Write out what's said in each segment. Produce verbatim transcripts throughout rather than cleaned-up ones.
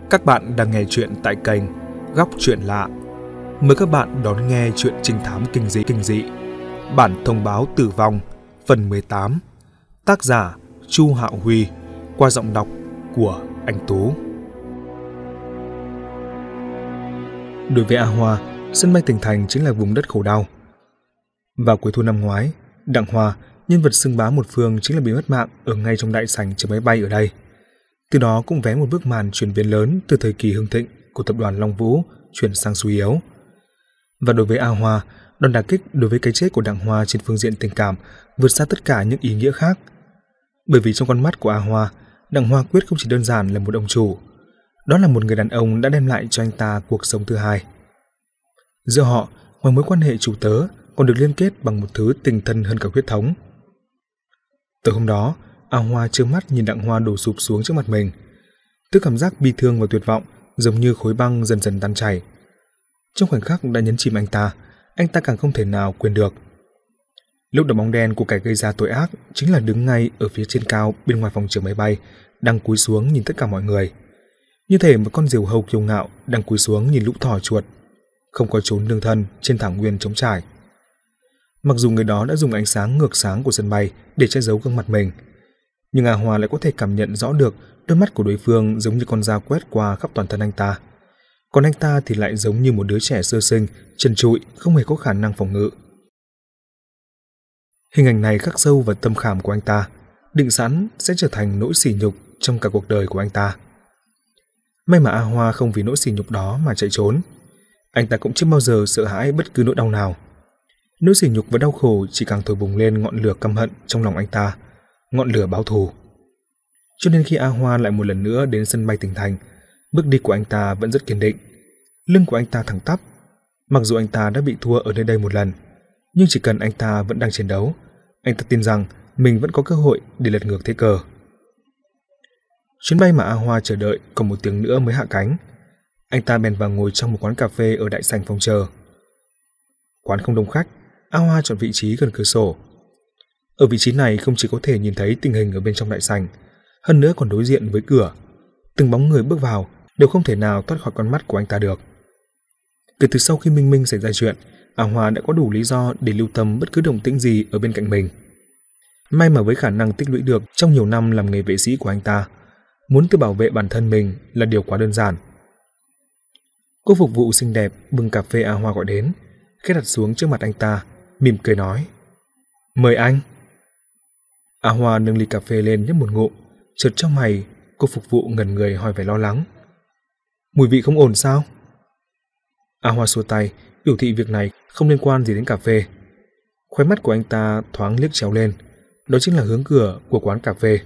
Các bạn đang nghe chuyện tại kênh Góc Chuyện Lạ. Mời các bạn đón nghe chuyện trinh thám kinh dị kinh dị Bản thông báo tử vong phần mười tám. Tác giả Chu Hạo Huy, qua giọng đọc của anh Tú. Đối với A Hoa, sân bay Tỉnh Thành chính là vùng đất khổ đau. Vào cuối thu năm ngoái, Đặng Hoa, nhân vật xưng bá một phương, chính là bị mất mạng ở ngay trong đại sảnh chờ máy bay ở đây. Từ đó cũng vé một bước màn chuyển biến lớn từ thời kỳ hưng thịnh của tập đoàn Long Vũ chuyển sang suy yếu. Và đối với A Hoa, đòn đả kích đối với cái chết của Đặng Hoa trên phương diện tình cảm vượt xa tất cả những ý nghĩa khác. Bởi vì trong con mắt của A Hoa, Đặng Hoa Quyết không chỉ đơn giản là một ông chủ, đó là một người đàn ông đã đem lại cho anh ta cuộc sống thứ hai. Giữa họ, ngoài mối quan hệ chủ tớ, còn được liên kết bằng một thứ tình thân hơn cả huyết thống. Từ hôm đó, A Hoa trơ mắt nhìn Đặng Hoa đổ sụp xuống trước mặt mình. Thứ cảm giác bi thương và tuyệt vọng giống như khối băng dần dần tan chảy. Trong khoảnh khắc đã nhấn chìm anh ta, anh ta càng không thể nào quên được. Lúc đó bóng đen của kẻ gây ra tội ác chính là đứng ngay ở phía trên cao bên ngoài phòng chờ máy bay, đang cúi xuống nhìn tất cả mọi người. Như thể một con diều hâu kiêu ngạo đang cúi xuống nhìn lũ thỏ chuột, không có chốn nương thân trên thảo nguyên trống trải. Mặc dù người đó đã dùng ánh sáng ngược sáng của sân bay để che giấu gương mặt mình, nhưng A Hoa lại có thể cảm nhận rõ được đôi mắt của đối phương giống như con dao quét qua khắp toàn thân anh ta. Còn anh ta thì lại giống như một đứa trẻ sơ sinh, trần trụi, không hề có khả năng phòng ngự. Hình ảnh này khắc sâu vào tâm khảm của anh ta, định sẵn sẽ trở thành nỗi sỉ nhục trong cả cuộc đời của anh ta. May mà A Hoa không vì nỗi sỉ nhục đó mà chạy trốn. Anh ta cũng chưa bao giờ sợ hãi bất cứ nỗi đau nào. Nỗi sỉ nhục và đau khổ chỉ càng thổi bùng lên ngọn lửa căm hận trong lòng anh ta, ngọn lửa báo thù. Cho nên khi A Hoa lại một lần nữa đến sân bay Tỉnh Thành, bước đi của anh ta vẫn rất kiên định. Lưng của anh ta thẳng tắp. Mặc dù anh ta đã bị thua ở nơi đây một lần, nhưng chỉ cần anh ta vẫn đang chiến đấu, anh ta tin rằng mình vẫn có cơ hội để lật ngược thế cờ. Chuyến bay mà A Hoa chờ đợi còn một tiếng nữa mới hạ cánh. Anh ta bèn vào ngồi trong một quán cà phê ở đại sảnh phòng chờ. Quán không đông khách, A Hoa chọn vị trí gần cửa sổ. Ở vị trí này không chỉ có thể nhìn thấy tình hình ở bên trong đại sảnh, hơn nữa còn đối diện với cửa. Từng bóng người bước vào đều không thể nào thoát khỏi con mắt của anh ta được. Kể từ sau khi Minh Minh xảy ra chuyện, A Hoa đã có đủ lý do để lưu tâm bất cứ động tĩnh gì ở bên cạnh mình. May mà với khả năng tích lũy được trong nhiều năm làm nghề vệ sĩ của anh ta, muốn tự bảo vệ bản thân mình là điều quá đơn giản. Cô phục vụ xinh đẹp bưng cà phê A Hoa gọi đến, khẽ đặt xuống trước mặt anh ta, mỉm cười nói: "Mời anh." A Hoa nâng ly cà phê lên nhấp một ngụm, chợt trong mày, cô phục vụ ngẩn người hỏi vẻ lo lắng: "Mùi vị không ổn sao?" A Hoa xua tay, biểu thị việc này không liên quan gì đến cà phê. Khóe mắt của anh ta thoáng liếc chéo lên, đó chính là hướng cửa của quán cà phê.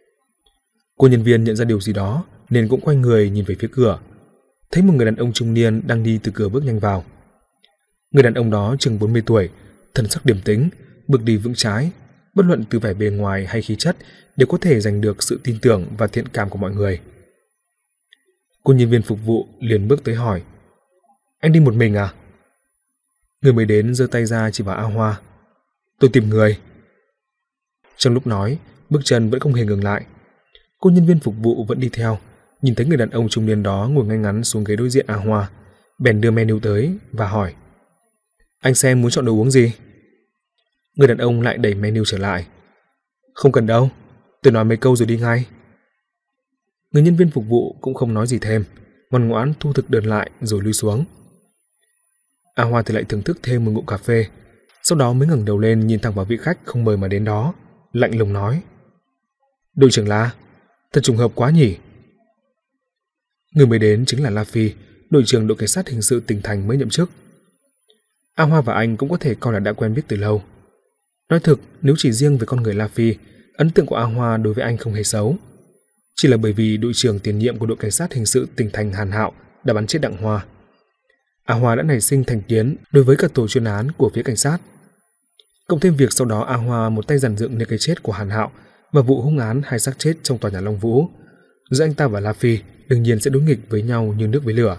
Cô nhân viên nhận ra điều gì đó nên cũng quay người nhìn về phía cửa, thấy một người đàn ông trung niên đang đi từ cửa bước nhanh vào. Người đàn ông đó chừng bốn mươi tuổi, thân sắc điềm tĩnh, bước đi vững chãi, bất luận từ vẻ bề ngoài hay khí chất đều có thể giành được sự tin tưởng và thiện cảm của mọi người. Cô nhân viên phục vụ liền bước tới hỏi: "Anh đi một mình à?" Người mới đến giơ tay ra chỉ vào A Hoa: "Tôi tìm người." Trong lúc nói, bước chân vẫn không hề ngừng lại. Cô nhân viên phục vụ vẫn đi theo, nhìn thấy người đàn ông trung niên đó ngồi ngay ngắn xuống ghế đối diện A Hoa, bèn đưa menu tới và hỏi: "Anh xem muốn chọn đồ uống gì?" Người đàn ông lại đẩy menu trở lại: "Không cần đâu, tôi nói mấy câu rồi đi ngay." Người nhân viên phục vụ cũng không nói gì thêm, ngoan ngoãn thu thực đơn lại rồi lui xuống. A Hoa thì lại thưởng thức thêm một ngụm cà phê, sau đó mới ngẩng đầu lên nhìn thẳng vào vị khách không mời mà đến đó, lạnh lùng nói: "Đội trưởng La, thật trùng hợp quá nhỉ." Người mới đến chính là La Phi, đội trưởng đội cảnh sát hình sự Tỉnh Thành mới nhậm chức. A Hoa và anh cũng có thể coi là đã quen biết từ lâu. Nói thực, nếu chỉ riêng về con người La Phi, ấn tượng của A Hoa đối với anh không hề xấu. Chỉ là bởi vì đội trưởng tiền nhiệm của đội cảnh sát hình sự Tỉnh Thành Hàn Hạo đã bắn chết Đặng Hoa, A Hoa đã nảy sinh thành kiến đối với cả tổ chuyên án của phía cảnh sát. Cộng thêm việc sau đó A Hoa một tay dàn dựng nên cái chết của Hàn Hạo và vụ hung án hai xác chết trong tòa nhà Long Vũ, giữa anh ta và La Phi đương nhiên sẽ đối nghịch với nhau như nước với lửa.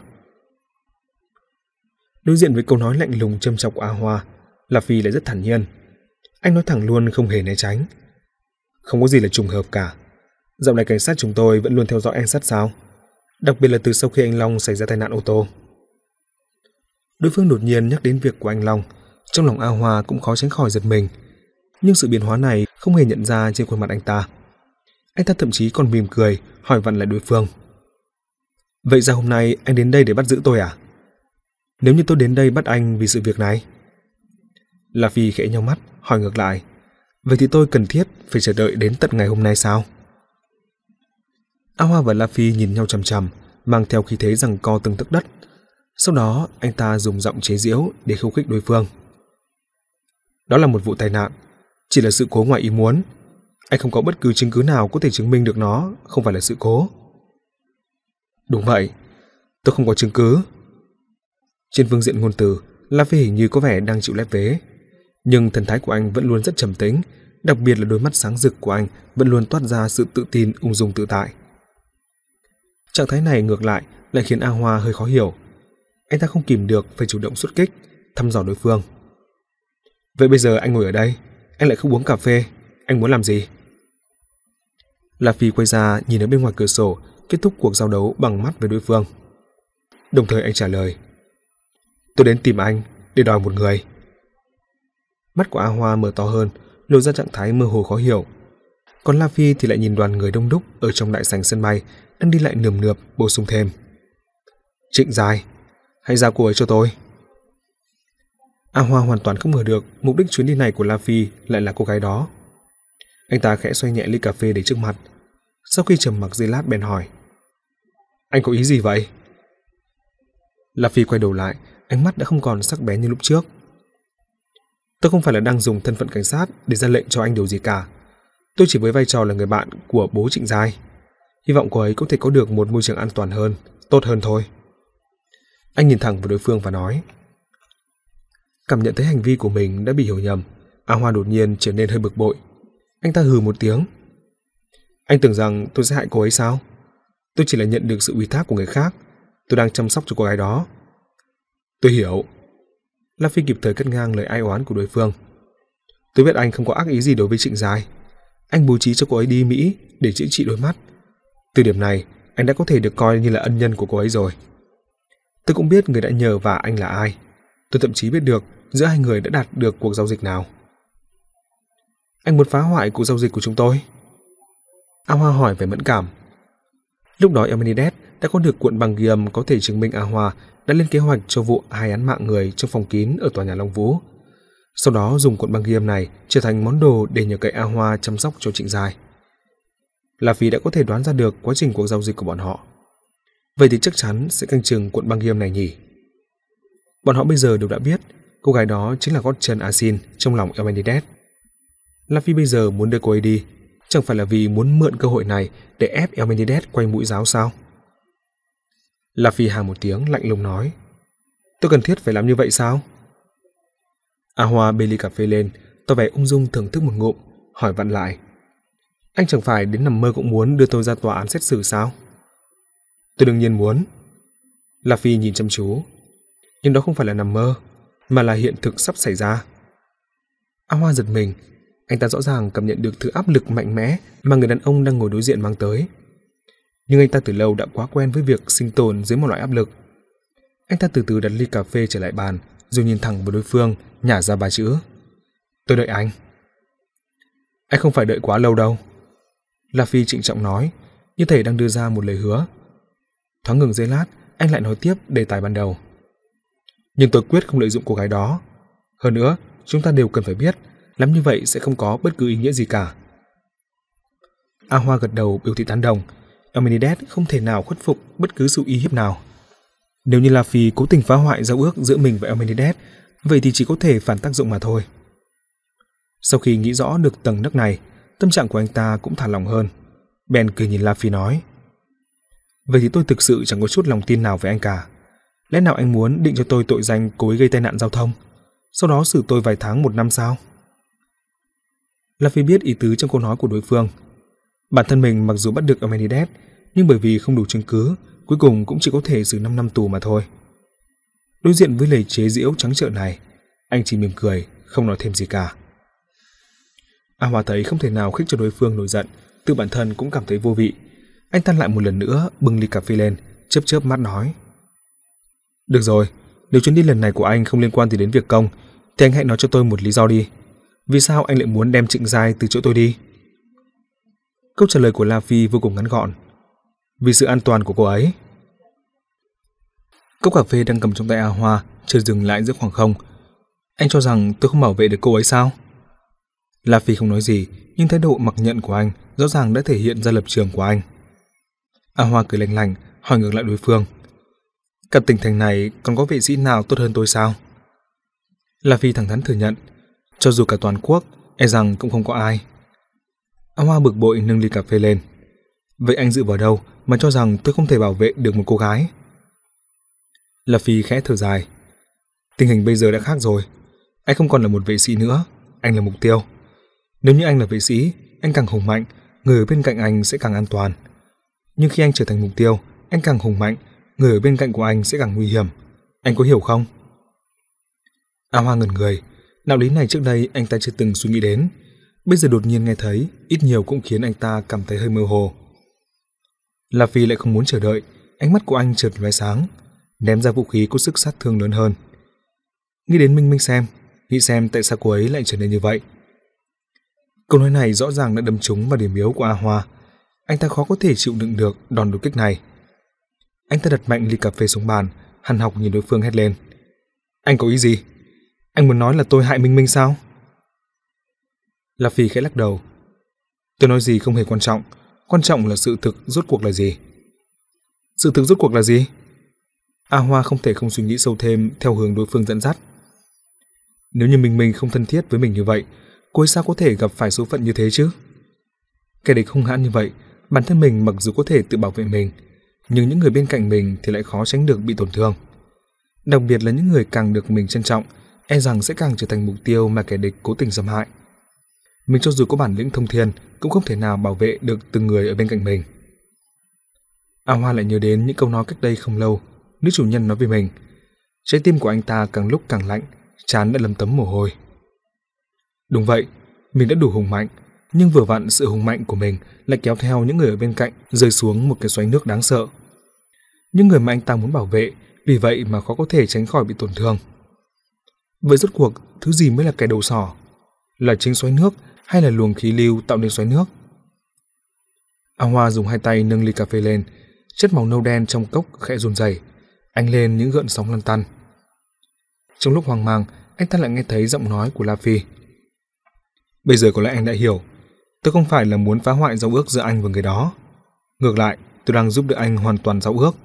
Đối diện với câu nói lạnh lùng châm chọc của A Hoa, La Phi lại rất thản nhiên. Anh nói thẳng luôn, không hề né tránh: "Không có gì là trùng hợp cả. Dạo này cảnh sát chúng tôi vẫn luôn theo dõi anh sát sao? đặc biệt là từ sau khi anh Long xảy ra tai nạn ô tô. Đối phương đột nhiên nhắc đến việc của anh Long, trong lòng A Hoa cũng khó tránh khỏi giật mình, nhưng sự biến hóa này không hề nhận ra trên khuôn mặt anh ta. Anh ta thậm chí còn mỉm cười, hỏi vặn lại đối phương. Vậy ra hôm nay anh đến đây để bắt giữ tôi à? Nếu như tôi đến đây bắt anh vì sự việc này? La Phi khẽ nheo mắt, hỏi ngược lại. Vậy thì tôi cần thiết phải chờ đợi đến tận ngày hôm nay sao? A Hoa và La Phi nhìn nhau chằm chằm, mang theo khí thế giằng co từng tấc đất. Sau đó anh ta dùng giọng chế giễu để khiêu khích đối phương. Đó là một vụ tai nạn, chỉ là sự cố ngoài ý muốn. Anh không có bất cứ chứng cứ nào có thể chứng minh được nó không phải là sự cố. Đúng vậy, tôi không có chứng cứ. Trên phương diện ngôn từ, La Phi hình như có vẻ đang chịu lép vế, nhưng thần thái của anh vẫn luôn rất trầm tĩnh, đặc biệt là đôi mắt sáng rực của anh vẫn luôn toát ra sự tự tin ung dung tự tại. Trạng thái này ngược lại lại khiến A Hoa hơi khó hiểu. Anh ta không kìm được phải chủ động xuất kích, thăm dò đối phương. Vậy bây giờ anh ngồi ở đây, anh lại không uống cà phê, anh muốn làm gì? La Phi quay ra nhìn ở bên ngoài cửa sổ, kết thúc cuộc giao đấu bằng mắt với đối phương. Đồng thời anh trả lời. Tôi đến tìm anh để đòi một người. Mắt của A Hoa mở to hơn, lộ ra trạng thái mơ hồ khó hiểu. Còn La Phi thì lại nhìn đoàn người đông đúc ở trong đại sảnh sân bay đang đi lại nườm nượp, bổ sung thêm. Trịnh Giai, hãy giao cô ấy cho tôi. A Hoa hoàn toàn không ngờ được mục đích chuyến đi này của La Phi lại là cô gái đó. Anh ta khẽ xoay nhẹ ly cà phê để trước mặt. Sau khi trầm mặc giây lát bèn hỏi. Anh có ý gì vậy? La Phi quay đầu lại, ánh mắt đã không còn sắc bén như lúc trước. Tôi không phải là đang dùng thân phận cảnh sát để ra lệnh cho anh điều gì cả. Tôi chỉ với vai trò là người bạn của bố Trịnh Giai. Hy vọng cô ấy có thể có được một môi trường an toàn hơn, tốt hơn thôi. Anh nhìn thẳng vào đối phương và nói. Cảm nhận thấy hành vi của mình đã bị hiểu nhầm, A Hoa đột nhiên trở nên hơi bực bội. Anh ta hừ một tiếng. Anh tưởng rằng tôi sẽ hại cô ấy sao? Tôi chỉ là nhận được sự ủy thác của người khác. Tôi đang chăm sóc cho cô gái đó. Tôi hiểu. La Phi kịp thời cắt ngang lời ai oán của đối phương. Tôi biết anh không có ác ý gì đối với Trịnh Giai. Anh bố trí cho cô ấy đi Mỹ để chữa trị đôi mắt. Từ điểm này, anh đã có thể được coi như là ân nhân của cô ấy rồi. Tôi cũng biết người đã nhờ vả anh là ai. Tôi thậm chí biết được giữa hai người đã đạt được cuộc giao dịch nào. Anh muốn phá hoại cuộc giao dịch của chúng tôi? A Hoa hỏi vẻ mẫn cảm. Lúc đó Eminides đã có được cuộn băng ghi âm có thể chứng minh A Hoa đã lên kế hoạch cho vụ hai án mạng người trong phòng kín ở tòa nhà Long Vũ. Sau đó dùng cuộn băng ghi âm này trở thành món đồ để nhờ cậy A Hoa chăm sóc cho Trịnh Giai. La Phi đã có thể đoán ra được quá trình cuộc giao dịch của bọn họ. Vậy thì chắc chắn sẽ canh chừng cuộn băng ghi âm này nhỉ? Bọn họ bây giờ đều đã biết cô gái đó chính là gót chân Asin trong lòng Eminides. La Phi bây giờ muốn đưa cô ấy đi, chẳng phải là vì muốn mượn cơ hội này để ép Eminides quay mũi giáo sao? La Phi hà một tiếng lạnh lùng nói. Tôi cần thiết phải làm như vậy sao? A Hoa bê ly cà phê lên, tỏ vẻ ung dung thưởng thức một ngụm, hỏi vặn lại. Anh chẳng phải đến nằm mơ cũng muốn đưa tôi ra tòa án xét xử sao? Tôi đương nhiên muốn. La Phi nhìn chăm chú. Nhưng đó không phải là nằm mơ, mà là hiện thực sắp xảy ra. A Hoa giật mình. Anh ta rõ ràng cảm nhận được thứ áp lực mạnh mẽ mà người đàn ông đang ngồi đối diện mang tới. Nhưng anh ta từ lâu đã quá quen với việc sinh tồn dưới một loại áp lực. Anh ta từ từ đặt ly cà phê trở lại bàn, rồi nhìn thẳng vào đối phương, nhả ra ba chữ. Tôi đợi anh. Anh không phải đợi quá lâu đâu. La Phi trịnh trọng nói, như thể đang đưa ra một lời hứa. Thoáng ngừng giây lát, anh lại nói tiếp đề tài ban đầu. Nhưng tôi quyết không lợi dụng cô gái đó. Hơn nữa, chúng ta đều cần phải biết, làm như vậy sẽ không có bất cứ ý nghĩa gì cả. A Hoa gật đầu biểu thị tán đồng. Eminides không thể nào khuất phục bất cứ sự uy hiếp nào. Nếu như La Phi cố tình phá hoại giao ước giữa mình và Eminides, vậy thì chỉ có thể phản tác dụng mà thôi. Sau khi nghĩ rõ được tầng nấc này, tâm trạng của anh ta cũng thả lỏng hơn. Ben cười nhìn La Phi nói. Vậy thì tôi thực sự chẳng có chút lòng tin nào với anh cả. Lẽ nào anh muốn định cho tôi tội danh cố ý gây tai nạn giao thông, sau đó xử tôi vài tháng một năm sao? La Phi biết ý tứ trong câu nói của đối phương. Bản thân mình mặc dù bắt được Eminides, nhưng bởi vì không đủ chứng cứ, cuối cùng cũng chỉ có thể xử năm năm tù mà thôi. Đối diện với lời chế giễu trắng trợn này, anh chỉ mỉm cười, không nói thêm gì cả. A Hoa thấy không thể nào khích cho đối phương nổi giận, tự bản thân cũng cảm thấy vô vị. Anh ta lại một lần nữa bưng ly cà phê lên, chớp chớp mắt nói: "Được rồi, nếu chuyến đi lần này của anh không liên quan gì đến việc công, thì anh hãy nói cho tôi một lý do đi. Vì sao anh lại muốn đem Trịnh Giai từ chỗ tôi đi?" Câu trả lời của La Phi vô cùng ngắn gọn: "Vì sự an toàn của cô ấy." Cốc cà phê đang cầm trong tay A Hoa chợt dừng lại giữa khoảng không. "Anh cho rằng tôi không bảo vệ được cô ấy sao?" La Phi không nói gì, nhưng thái độ mặc nhận của anh rõ ràng đã thể hiện ra lập trường của anh. A Hoa cười lạnh lạnh, hỏi ngược lại đối phương: "Cả tỉnh thành này còn có vệ sĩ nào tốt hơn tôi sao?" La Phi thẳng thắn thừa nhận: "Cho dù cả toàn quốc, e rằng cũng không có ai." A Hoa bực bội nâng ly cà phê lên: "Vậy anh dựa vào đâu mà cho rằng tôi không thể bảo vệ được một cô gái?" La Phi khẽ thở dài: "Tình hình bây giờ đã khác rồi. Anh không còn là một vệ sĩ nữa, anh là mục tiêu. Nếu như anh là vệ sĩ, anh càng hùng mạnh, người ở bên cạnh anh sẽ càng an toàn. Nhưng khi anh trở thành mục tiêu, anh càng hùng mạnh, người ở bên cạnh của anh sẽ càng nguy hiểm. Anh có hiểu không?" A Hoa ngẩn người, đạo lý này trước đây anh ta chưa từng suy nghĩ đến, bây giờ đột nhiên nghe thấy, ít nhiều cũng khiến anh ta cảm thấy hơi mơ hồ. La Phi lại không muốn chờ đợi, ánh mắt của anh chợt lóe sáng, ném ra vũ khí có sức sát thương lớn hơn. "Nghĩ đến Minh Minh xem, nghĩ xem tại sao cô ấy lại trở nên như vậy." Câu nói này rõ ràng đã đâm trúng vào điểm yếu của A Hoa, anh ta khó có thể chịu đựng được đòn đột kích này. Anh ta đặt mạnh ly cà phê xuống bàn, hằn học nhìn đối phương hét lên: "Anh có ý gì? Anh muốn nói là tôi hại Minh Minh sao?" La Phi khẽ lắc đầu: "Tôi nói gì không hề quan trọng, quan trọng là sự thực rốt cuộc là gì." "Sự thực rốt cuộc là gì?" A Hoa không thể không suy nghĩ sâu thêm theo hướng đối phương dẫn dắt. "Nếu như Minh Minh không thân thiết với mình như vậy, cô ấy sao có thể gặp phải số phận như thế chứ? Kẻ địch hung hãn như vậy, bản thân mình mặc dù có thể tự bảo vệ mình, nhưng những người bên cạnh mình thì lại khó tránh được bị tổn thương. Đặc biệt là những người càng được mình trân trọng, e rằng sẽ càng trở thành mục tiêu mà kẻ địch cố tình xâm hại. Mình cho dù có bản lĩnh thông thiên, cũng không thể nào bảo vệ được từng người ở bên cạnh mình." A Hoa lại nhớ đến những câu nói cách đây không lâu, nữ chủ nhân nói với mình. Trái tim của anh ta càng lúc càng lạnh, trán đã lấm tấm mồ hôi. Đúng vậy, mình đã đủ hùng mạnh, nhưng vừa vặn sự hùng mạnh của mình lại kéo theo những người ở bên cạnh rơi xuống một cái xoáy nước đáng sợ. Những người mà anh ta muốn bảo vệ, vì vậy mà khó có thể tránh khỏi bị tổn thương. Vậy rốt cuộc, thứ gì mới là kẻ đầu sỏ? Là chính xoáy nước hay là luồng khí lưu tạo nên xoáy nước? A Hoa dùng hai tay nâng ly cà phê lên, chất màu nâu đen trong cốc khẽ run rẩy, ánh lên những gợn sóng lăn tăn. Trong lúc hoang mang, anh ta lại nghe thấy giọng nói của La Phi. "Bây giờ có lẽ anh đã hiểu, tôi không phải là muốn phá hoại giao ước giữa anh và người đó. Ngược lại, tôi đang giúp đỡ anh hoàn toàn giao ước."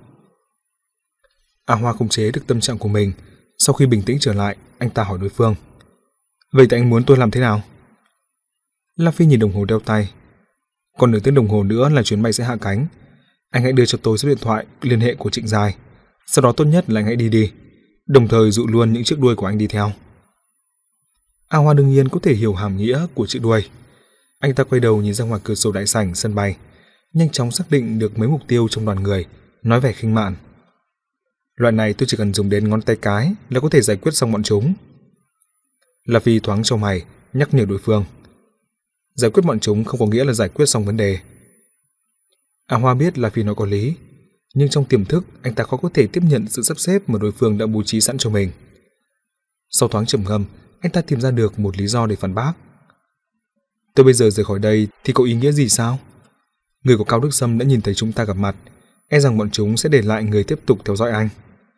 A Hoa không chế được tâm trạng của mình, sau khi bình tĩnh trở lại, anh ta hỏi đối phương: "Vậy thì anh muốn tôi làm thế nào?" La Phi nhìn đồng hồ đeo tay. "Còn nửa tiếng đồng hồ nữa là chuyến bay sẽ hạ cánh. Anh hãy đưa cho tôi số điện thoại liên hệ của Trịnh Giai. Sau đó tốt nhất là anh hãy đi đi, đồng thời dụ luôn những chiếc đuôi của anh đi theo." A Hoa đương nhiên có thể hiểu hàm nghĩa của chữ đuôi. Anh ta quay đầu nhìn ra ngoài cửa sổ đại sảnh sân bay, nhanh chóng xác định được mấy mục tiêu trong đoàn người, nói vẻ khinh mạn: "Loại này tôi chỉ cần dùng đến ngón tay cái là có thể giải quyết xong bọn chúng." La Phi thoáng chau mày, nhắc nhở đối phương: "Giải quyết bọn chúng không có nghĩa là giải quyết xong vấn đề." A Hoa biết La Phi nói có lý, nhưng trong tiềm thức anh ta khó có thể tiếp nhận sự sắp xếp mà đối phương đã bố trí sẵn cho mình. Sau thoáng trầm ngâm, anh ta tìm ra được một lý do để phản bác: "Tôi bây giờ rời khỏi đây thì có ý nghĩa gì sao? Người của Cao Đức Sâm đã nhìn thấy chúng ta gặp mặt, e rằng bọn chúng sẽ để lại người tiếp tục theo dõi anh."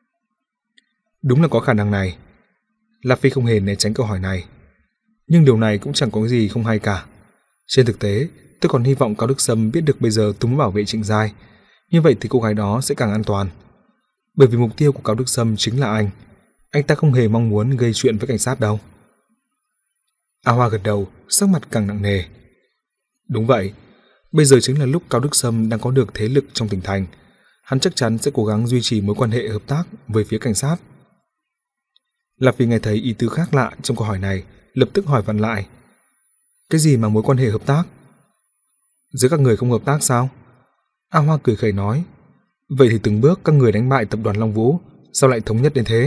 Đúng là có khả năng này. La Phi không hề né tránh câu hỏi này. Nhưng điều này cũng chẳng có gì không hay cả. Trên thực tế, tôi còn hy vọng Cao Đức Sâm biết được bây giờ tôi muốn bảo vệ Trịnh Giai, như vậy thì cô gái đó sẽ càng an toàn. Bởi vì mục tiêu của Cao Đức Sâm chính là anh. Anh ta không hề mong muốn gây chuyện với cảnh sát đâu. A Hoa gật đầu, sắc mặt càng nặng nề. Đúng vậy, bây giờ chính là lúc Cao Đức Sâm đang có được thế lực trong tỉnh thành. Hắn chắc chắn sẽ cố gắng duy trì mối quan hệ hợp tác với phía cảnh sát. La Phi nghe thấy ý tứ khác lạ trong câu hỏi này, lập tức hỏi vặn lại. Cái gì mà mối quan hệ hợp tác? Giữa các người không hợp tác sao? A Hoa cười khẩy nói. Vậy thì từng bước các người đánh bại tập đoàn Long Vũ, sao lại thống nhất đến thế?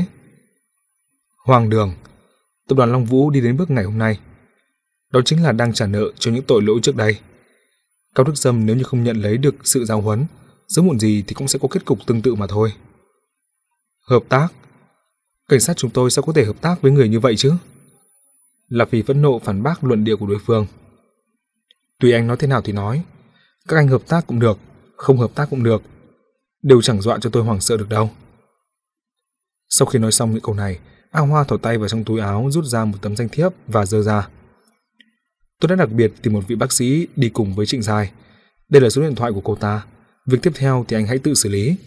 Hoàng đường, tập đoàn Long Vũ đi đến bước ngày hôm nay, đó chính là đang trả nợ cho những tội lỗi trước đây. Cao Đức Sâm nếu như không nhận lấy được sự giáo huấn, sớm muộn gì thì cũng sẽ có kết cục tương tự mà thôi. Hợp tác? Cảnh sát chúng tôi sao có thể hợp tác với người như vậy chứ? Là vì phẫn nộ phản bác luận điệu của đối phương. Tùy anh nói thế nào thì nói, các anh hợp tác cũng được, không hợp tác cũng được, đều chẳng dọa cho tôi hoảng sợ được đâu. Sau khi nói xong những câu này, A Hoa thò tay vào trong túi áo rút ra một tấm danh thiếp và giơ ra. Tôi đã đặc biệt tìm một vị bác sĩ đi cùng với Trịnh Giai. Đây là số điện thoại của cô ta. Việc tiếp theo thì anh hãy tự xử lý.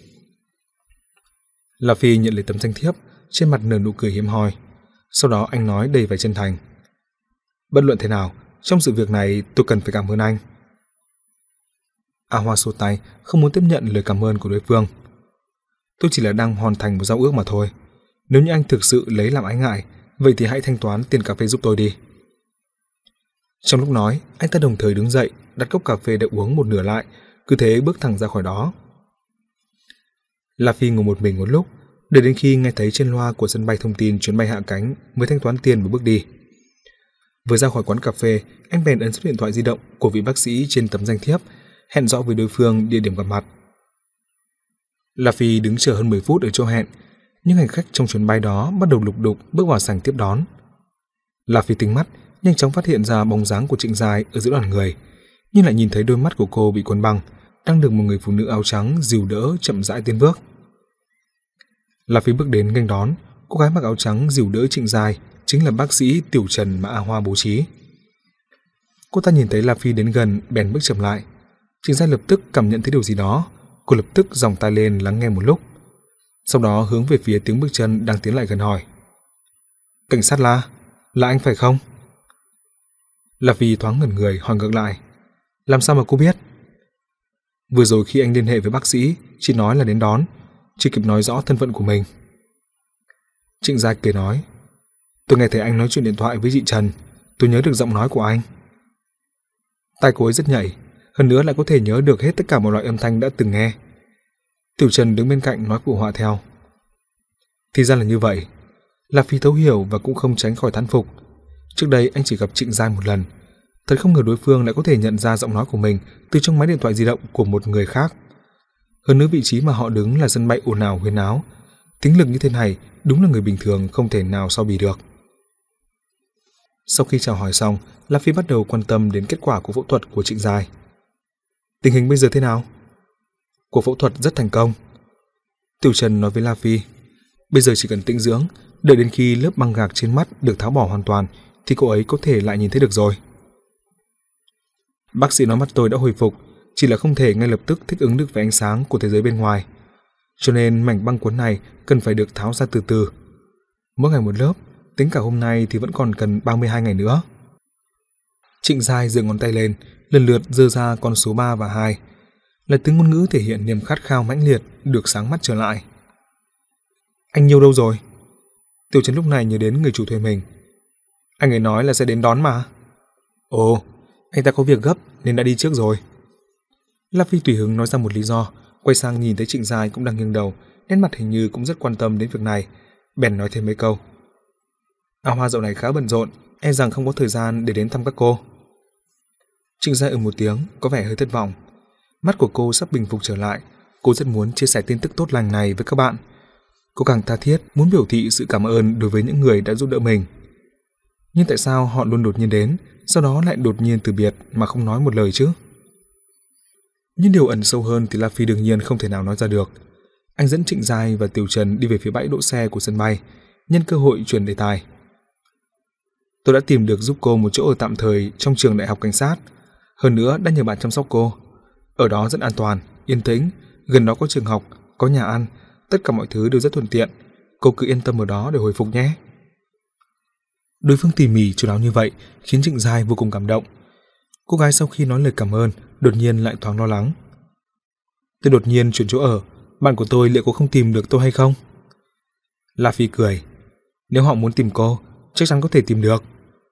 La Phi nhận lấy tấm danh thiếp, trên mặt nở nụ cười hiếm hoi. Sau đó anh nói đầy vẻ chân thành. Bất luận thế nào, trong sự việc này tôi cần phải cảm ơn anh. A Hoa xua tay, không muốn tiếp nhận lời cảm ơn của đối phương. Tôi chỉ là đang hoàn thành một giao ước mà thôi. Nếu như anh thực sự lấy làm ái ngại, vậy thì hãy thanh toán tiền cà phê giúp tôi đi. Trong lúc nói, anh ta đồng thời đứng dậy, đặt cốc cà phê đã uống một nửa lại, cứ thế bước thẳng ra khỏi đó. La Phi ngồi một mình một lúc, đợi đến khi nghe thấy trên loa của sân bay thông tin chuyến bay hạ cánh mới thanh toán tiền và bước đi. Vừa ra khỏi quán cà phê, anh bèn ấn số điện thoại di động của vị bác sĩ trên tấm danh thiếp, hẹn rõ với đối phương địa điểm gặp mặt. La Phi đứng chờ hơn mười phút ở chỗ hẹn, nhưng hành khách trong chuyến bay đó bắt đầu lục đục bước vào sảnh tiếp đón. La Phi tinh mắt, nhanh chóng phát hiện ra bóng dáng của Trịnh Giai ở giữa đoàn người, nhưng lại nhìn thấy đôi mắt của cô bị quấn băng, đang được một người phụ nữ áo trắng dìu đỡ chậm rãi tiến bước. La Phi bước đến nghênh đón, cô gái mặc áo trắng dìu đỡ Trịnh Giai chính là bác sĩ Tiểu Trần mà A Hoa bố trí. Cô ta nhìn thấy La Phi đến gần, bèn bước chậm lại. Trịnh Giai lập tức cảm nhận thấy điều gì đó, cô lập tức giòng tai lên lắng nghe một lúc, sau đó hướng về phía tiếng bước chân đang tiến lại gần hỏi: Cảnh sát La, là anh phải không? La Phi thoáng ngẩn người hỏi ngược lại: Làm sao mà cô biết? Vừa rồi khi anh liên hệ với bác sĩ, chỉ nói là đến đón, chưa kịp nói rõ thân phận của mình. Trịnh Giai cười nói: Tôi nghe thấy anh nói chuyện điện thoại với chị Trần, tôi nhớ được giọng nói của anh. Tai cô ấy rất nhạy, hơn nữa lại có thể nhớ được hết tất cả mọi loại âm thanh đã từng nghe. Tiểu Trần đứng bên cạnh nói phụ họa theo. Thì ra là như vậy. La Phi thấu hiểu và cũng không tránh khỏi thán phục. Trước đây anh chỉ gặp Trịnh Giai một lần, thật không ngờ đối phương lại có thể nhận ra giọng nói của mình từ trong máy điện thoại di động của một người khác. Hơn nữa vị trí mà họ đứng là sân bay ồn ào huyên náo, tính lực như thế này đúng là người bình thường không thể nào so bì được. Sau khi chào hỏi xong, La Phi bắt đầu quan tâm đến kết quả của phẫu thuật của Trịnh Giai. Tình hình bây giờ thế nào? Cuộc phẫu thuật rất thành công. Tiểu Trần nói với La Phi, bây giờ chỉ cần tĩnh dưỡng, đợi đến khi lớp băng gạc trên mắt được tháo bỏ hoàn toàn thì cô ấy có thể lại nhìn thấy được rồi. Bác sĩ nói mắt tôi đã hồi phục, chỉ là không thể ngay lập tức thích ứng được với ánh sáng của thế giới bên ngoài, cho nên mảnh băng cuốn này cần phải được tháo ra từ từ. Mỗi ngày một lớp, tính cả hôm nay thì vẫn còn cần ba mươi hai ngày nữa. Trịnh Giai giơ ngón tay lên, lần lượt giơ ra con số ba và hai, là tiếng ngôn ngữ thể hiện niềm khát khao mãnh liệt được sáng mắt trở lại. Anh Nhiêu đâu rồi? Tiểu Trần lúc này nhớ đến người chủ thuê mình. Anh ấy nói là sẽ đến đón mà. Ồ, anh ta có việc gấp nên đã đi trước rồi. La Phi tùy hứng nói ra một lý do, quay sang nhìn thấy Trịnh Giai cũng đang nghiêng đầu, nét mặt hình như cũng rất quan tâm đến việc này, bèn nói thêm mấy câu. A Hoa dạo này khá bận rộn, e rằng không có thời gian để đến thăm các cô. Trịnh Giai ừ một tiếng, có vẻ hơi thất vọng. Mắt của cô sắp bình phục trở lại, cô rất muốn chia sẻ tin tức tốt lành này với các bạn. Cô càng tha thiết muốn biểu thị sự cảm ơn đối với những người đã giúp đỡ mình. Nhưng tại sao họ luôn đột nhiên đến, sau đó lại đột nhiên từ biệt mà không nói một lời chứ? Nhưng điều ẩn sâu hơn thì La Phi đương nhiên không thể nào nói ra được. Anh dẫn Trịnh Giai và Tiểu Trần đi về phía bãi đỗ xe của sân bay, nhân cơ hội chuyển đề tài. Tôi đã tìm được giúp cô một chỗ ở tạm thời trong trường đại học cảnh sát, hơn nữa đã nhờ bạn chăm sóc cô. Ở đó rất an toàn, yên tĩnh, gần đó có trường học, có nhà ăn, tất cả mọi thứ đều rất thuận tiện. Cô cứ yên tâm ở đó để hồi phục nhé. Đối phương tỉ mỉ chu đáo như vậy khiến Trịnh Giai vô cùng cảm động. Cô gái sau khi nói lời cảm ơn, đột nhiên lại thoáng lo lắng. Tôi đột nhiên chuyển chỗ ở, bạn của tôi liệu có không tìm được tôi hay không? La Phi cười. Nếu họ muốn tìm cô, chắc chắn có thể tìm được.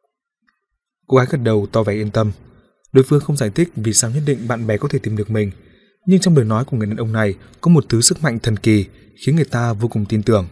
Cô gái gật đầu tỏ vẻ yên tâm. Đối phương không giải thích vì sao nhất định bạn bè có thể tìm được mình, nhưng trong lời nói của người đàn ông này có một thứ sức mạnh thần kỳ khiến người ta vô cùng tin tưởng.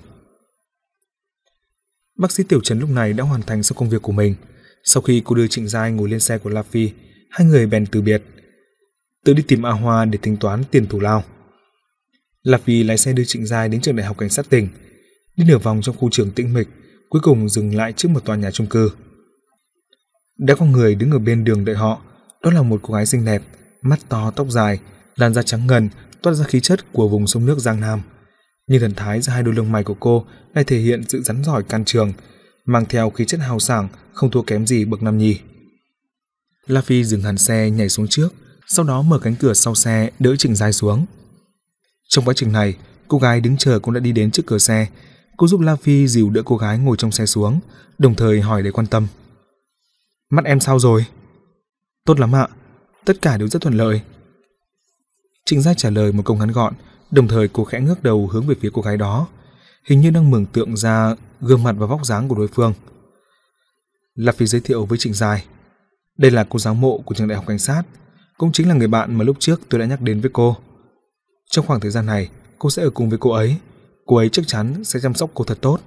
Bác sĩ Tiểu Trần lúc này đã hoàn thành xong công việc của mình. Sau khi cô đưa Trịnh Giai ngồi lên xe của La Phi, hai người bèn từ biệt. tự đi tìm A Hoa để tính toán tiền thù lao. La Phi lái xe đưa Trịnh Giai đến trường đại học cảnh sát tỉnh, đi nửa vòng trong khu trường tĩnh mịch, cuối cùng dừng lại trước một tòa nhà chung cư. Đã có người đứng ở bên đường đợi họ, đó là một cô gái xinh đẹp, mắt to, tóc dài, làn da trắng ngần, toát ra khí chất của vùng sông nước Giang Nam. Nhưng thần thái giữa hai đôi lông mày của cô lại thể hiện sự rắn rỏi can trường, mang theo khí chất hào sảng không thua kém gì bậc nam nhi. La Phi dừng hẳn xe, nhảy xuống trước, sau đó mở cánh cửa sau xe đỡ Trịnh Giai xuống. Trong quá trình này, cô gái đứng chờ cũng đã đi đến trước cửa xe. Cô giúp La Phi dìu đỡ cô gái ngồi trong xe xuống, đồng thời hỏi để quan tâm. Mắt em sao rồi? Tốt lắm ạ, tất cả đều rất thuận lợi. Trịnh Giai trả lời một câu ngắn gọn, đồng thời cô khẽ ngước đầu hướng về phía cô gái đó, hình như đang mường tượng ra gương mặt và vóc dáng của đối phương. La Phi giới thiệu với Trịnh Giai, đây là cô giáo mộ của trường đại học cảnh sát, cũng chính là người bạn mà lúc trước tôi đã nhắc đến với cô. Trong khoảng thời gian này, cô sẽ ở cùng với cô ấy, cô ấy chắc chắn sẽ chăm sóc cô thật tốt.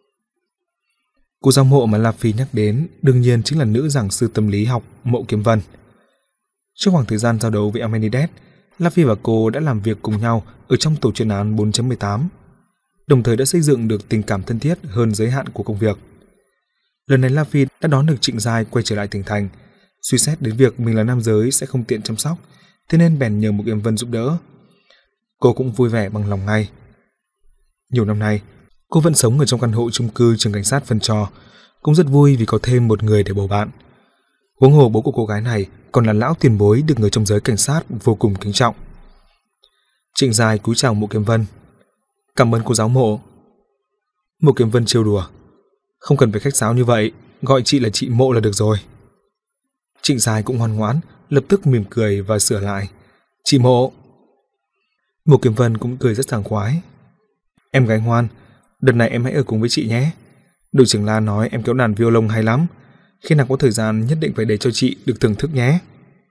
Cô giáo mộ mà La Phi nhắc đến đương nhiên chính là nữ giảng sư tâm lý học Mộ Kiếm Vân. Trong khoảng thời gian giao đấu với Amenides, La Phi và cô đã làm việc cùng nhau ở trong tổ chuyên án bốn chấm mười tám, đồng thời đã xây dựng được tình cảm thân thiết hơn giới hạn của công việc. Lần này La Phi đã đón được Trịnh Giai quay trở lại tỉnh thành, suy xét đến việc mình là nam giới sẽ không tiện chăm sóc, thế nên bèn nhờ Mộ Kiếm Vân giúp đỡ. Cô cũng vui vẻ bằng lòng ngay. Nhiều năm nay, cô vẫn sống ở trong căn hộ chung cư trường cảnh sát phân cho, cũng rất vui vì có thêm một người để bầu bạn. Huống hồ bố của cô gái này còn là lão tiền bối được người trong giới cảnh sát vô cùng kính trọng. Trịnh Giai cúi chào Mộ Kiếm Vân. Cảm ơn cô giáo Mộ. Mộ Kiếm Vân trêu đùa. Không cần phải khách sáo như vậy, gọi chị là chị Mộ là được rồi. Trịnh Giai cũng ngoan ngoãn, lập tức mỉm cười và sửa lại. Chị Mộ. Mộ Kiếm Vân cũng cười rất sảng khoái. Em gái ngoan, đợt này em hãy ở cùng với chị nhé. Đội trưởng La nói em kéo đàn violon hay lắm, khi nào có thời gian nhất định phải để cho chị được thưởng thức nhé.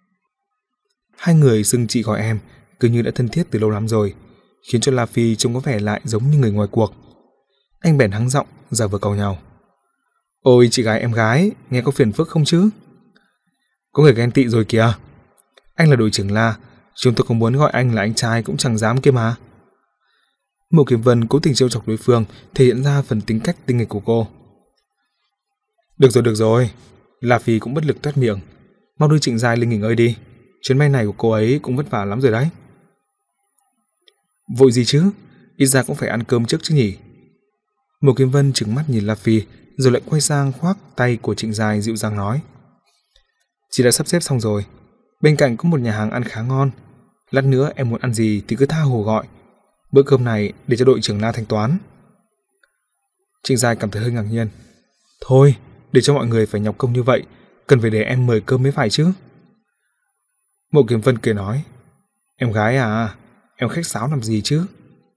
Hai người xưng chị gọi em, cứ như đã thân thiết từ lâu lắm rồi, khiến cho La Phi trông có vẻ lại giống như người ngoài cuộc. Anh bèn hắng giọng, giả vờ càu nhàu. Ôi chị gái em gái, nghe có phiền phức không chứ? Có người ghen tị rồi kìa. Anh là đội trưởng La, chúng tôi không muốn gọi anh là anh trai cũng chẳng dám kia mà. Mộ Kiếm Vân cố tình trêu chọc đối phương, thể hiện ra phần tính cách tinh nghịch của cô. Được rồi, được rồi. La Phi cũng bất lực toét miệng. Mau đưa Trịnh Giai lên nghỉ ngơi đi. Chuyến bay này của cô ấy cũng vất vả lắm rồi đấy. Vội gì chứ? Ít ra cũng phải ăn cơm trước chứ nhỉ? Mộ Kiếm Vân trừng mắt nhìn La Phi, rồi lại quay sang khoác tay của Trịnh Giai dịu dàng nói. Chị đã sắp xếp xong rồi. Bên cạnh có một nhà hàng ăn khá ngon. Lát nữa em muốn ăn gì thì cứ tha hồ gọi. Bữa cơm này để cho đội trưởng La thanh toán. Trịnh Giai cảm thấy hơi ngạc nhiên. Thôi, để cho mọi người phải nhọc công như vậy, cần phải để em mời cơm mới phải chứ. Mộ Kiếm Vân cười nói. Em gái à, em khách sáo làm gì chứ?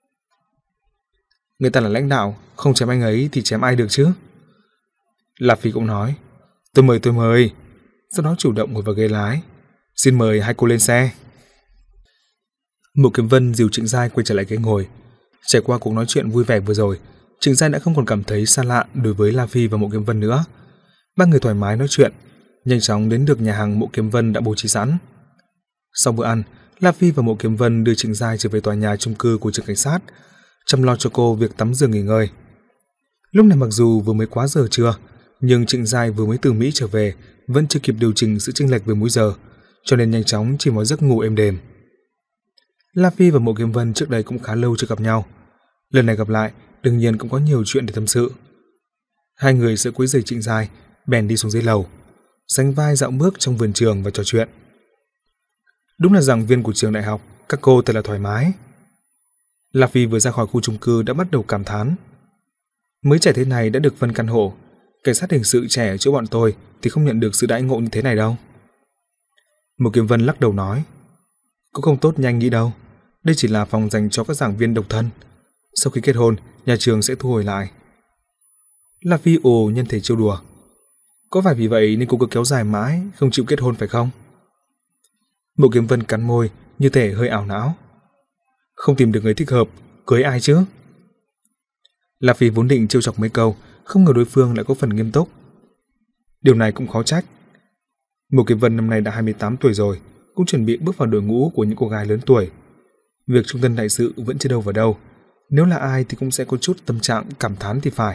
Người ta là lãnh đạo, không chém anh ấy thì chém ai được chứ? La Phi cũng nói. Tôi mời tôi mời. Sau đó chủ động ngồi vào ghế lái. Xin mời hai cô lên xe. Mộ Kiếm Vân dìu Trịnh Giai quay trở lại ghế ngồi. Trải qua cuộc nói chuyện vui vẻ vừa rồi, Trịnh Giai đã không còn cảm thấy xa lạ đối với La Phi và Mộ Kiếm Vân nữa. Ba người thoải mái nói chuyện, nhanh chóng đến được nhà hàng Mộ Kiếm Vân đã bố trí sẵn. Sau bữa ăn, La Phi và Mộ Kiếm Vân đưa Trịnh Giai trở về tòa nhà chung cư của trường cảnh sát, chăm lo cho cô việc tắm rửa nghỉ ngơi. Lúc này mặc dù vừa mới quá giờ trưa, nhưng Trịnh Giai vừa mới từ Mỹ trở về, vẫn chưa kịp điều chỉnh sự chênh lệch về múi giờ, cho nên nhanh chóng chìm vào giấc ngủ êm đềm. La Phi và Mộ Kiếm Vân trước đây cũng khá lâu chưa gặp nhau. Lần này gặp lại, đương nhiên cũng có nhiều chuyện để tâm sự. Hai người sẽ quấy rầy Trịnh Giai, bèn đi xuống dưới lầu, sánh vai dạo bước trong vườn trường và trò chuyện. Đúng là giảng viên của trường đại học, các cô thật là thoải mái. La Phi vừa ra khỏi khu chung cư đã bắt đầu cảm thán. Mới trẻ thế này đã được phân căn hộ, cảnh sát hình sự trẻ ở chỗ bọn tôi thì không nhận được sự đãi ngộ như thế này đâu. Mộ Kiếm Vân lắc đầu nói. Cũng không tốt nhanh nghĩ đâu. Đây chỉ là phòng dành cho các giảng viên độc thân. Sau khi kết hôn, nhà trường sẽ thu hồi lại. La Phi ồ nhân thể trêu đùa. Có phải vì vậy nên cô cứ kéo dài mãi, không chịu kết hôn phải không? Mộ Kiếm Vân cắn môi, như thể hơi ảo não. Không tìm được người thích hợp, cưới ai chứ? La Phi vốn định trêu chọc mấy câu, không ngờ đối phương lại có phần nghiêm túc. Điều này cũng khó trách. Mộ Kiếm Vân năm nay đã hai mươi tám tuổi rồi, cũng chuẩn bị bước vào đội ngũ của những cô gái lớn tuổi. Việc trung tân đại sự vẫn chưa đâu vào đâu, nếu là ai thì cũng sẽ có chút tâm trạng cảm thán thì phải.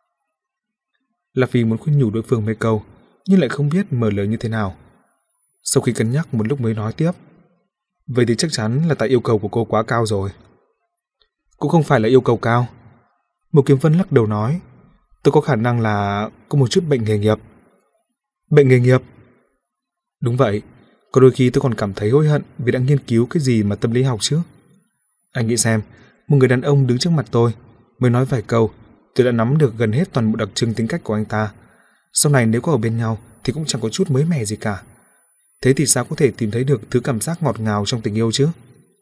La Phi muốn khuyên nhủ đối phương mấy câu, nhưng lại không biết mở lời như thế nào. Sau khi cân nhắc một lúc mới nói tiếp. Vậy thì chắc chắn là tại yêu cầu của cô quá cao rồi. Cũng không phải là yêu cầu cao. Một Kiếm Vân lắc đầu nói, tôi có khả năng là có một chút bệnh nghề nghiệp. Bệnh nghề nghiệp? Đúng vậy, có đôi khi tôi còn cảm thấy hối hận vì đã nghiên cứu cái gì mà tâm lý học chứ. Anh nghĩ xem, một người đàn ông đứng trước mặt tôi, mới nói vài câu, tôi đã nắm được gần hết toàn bộ đặc trưng tính cách của anh ta. Sau này nếu có ở bên nhau thì cũng chẳng có chút mới mẻ gì cả. Thế thì sao có thể tìm thấy được thứ cảm giác ngọt ngào trong tình yêu chứ?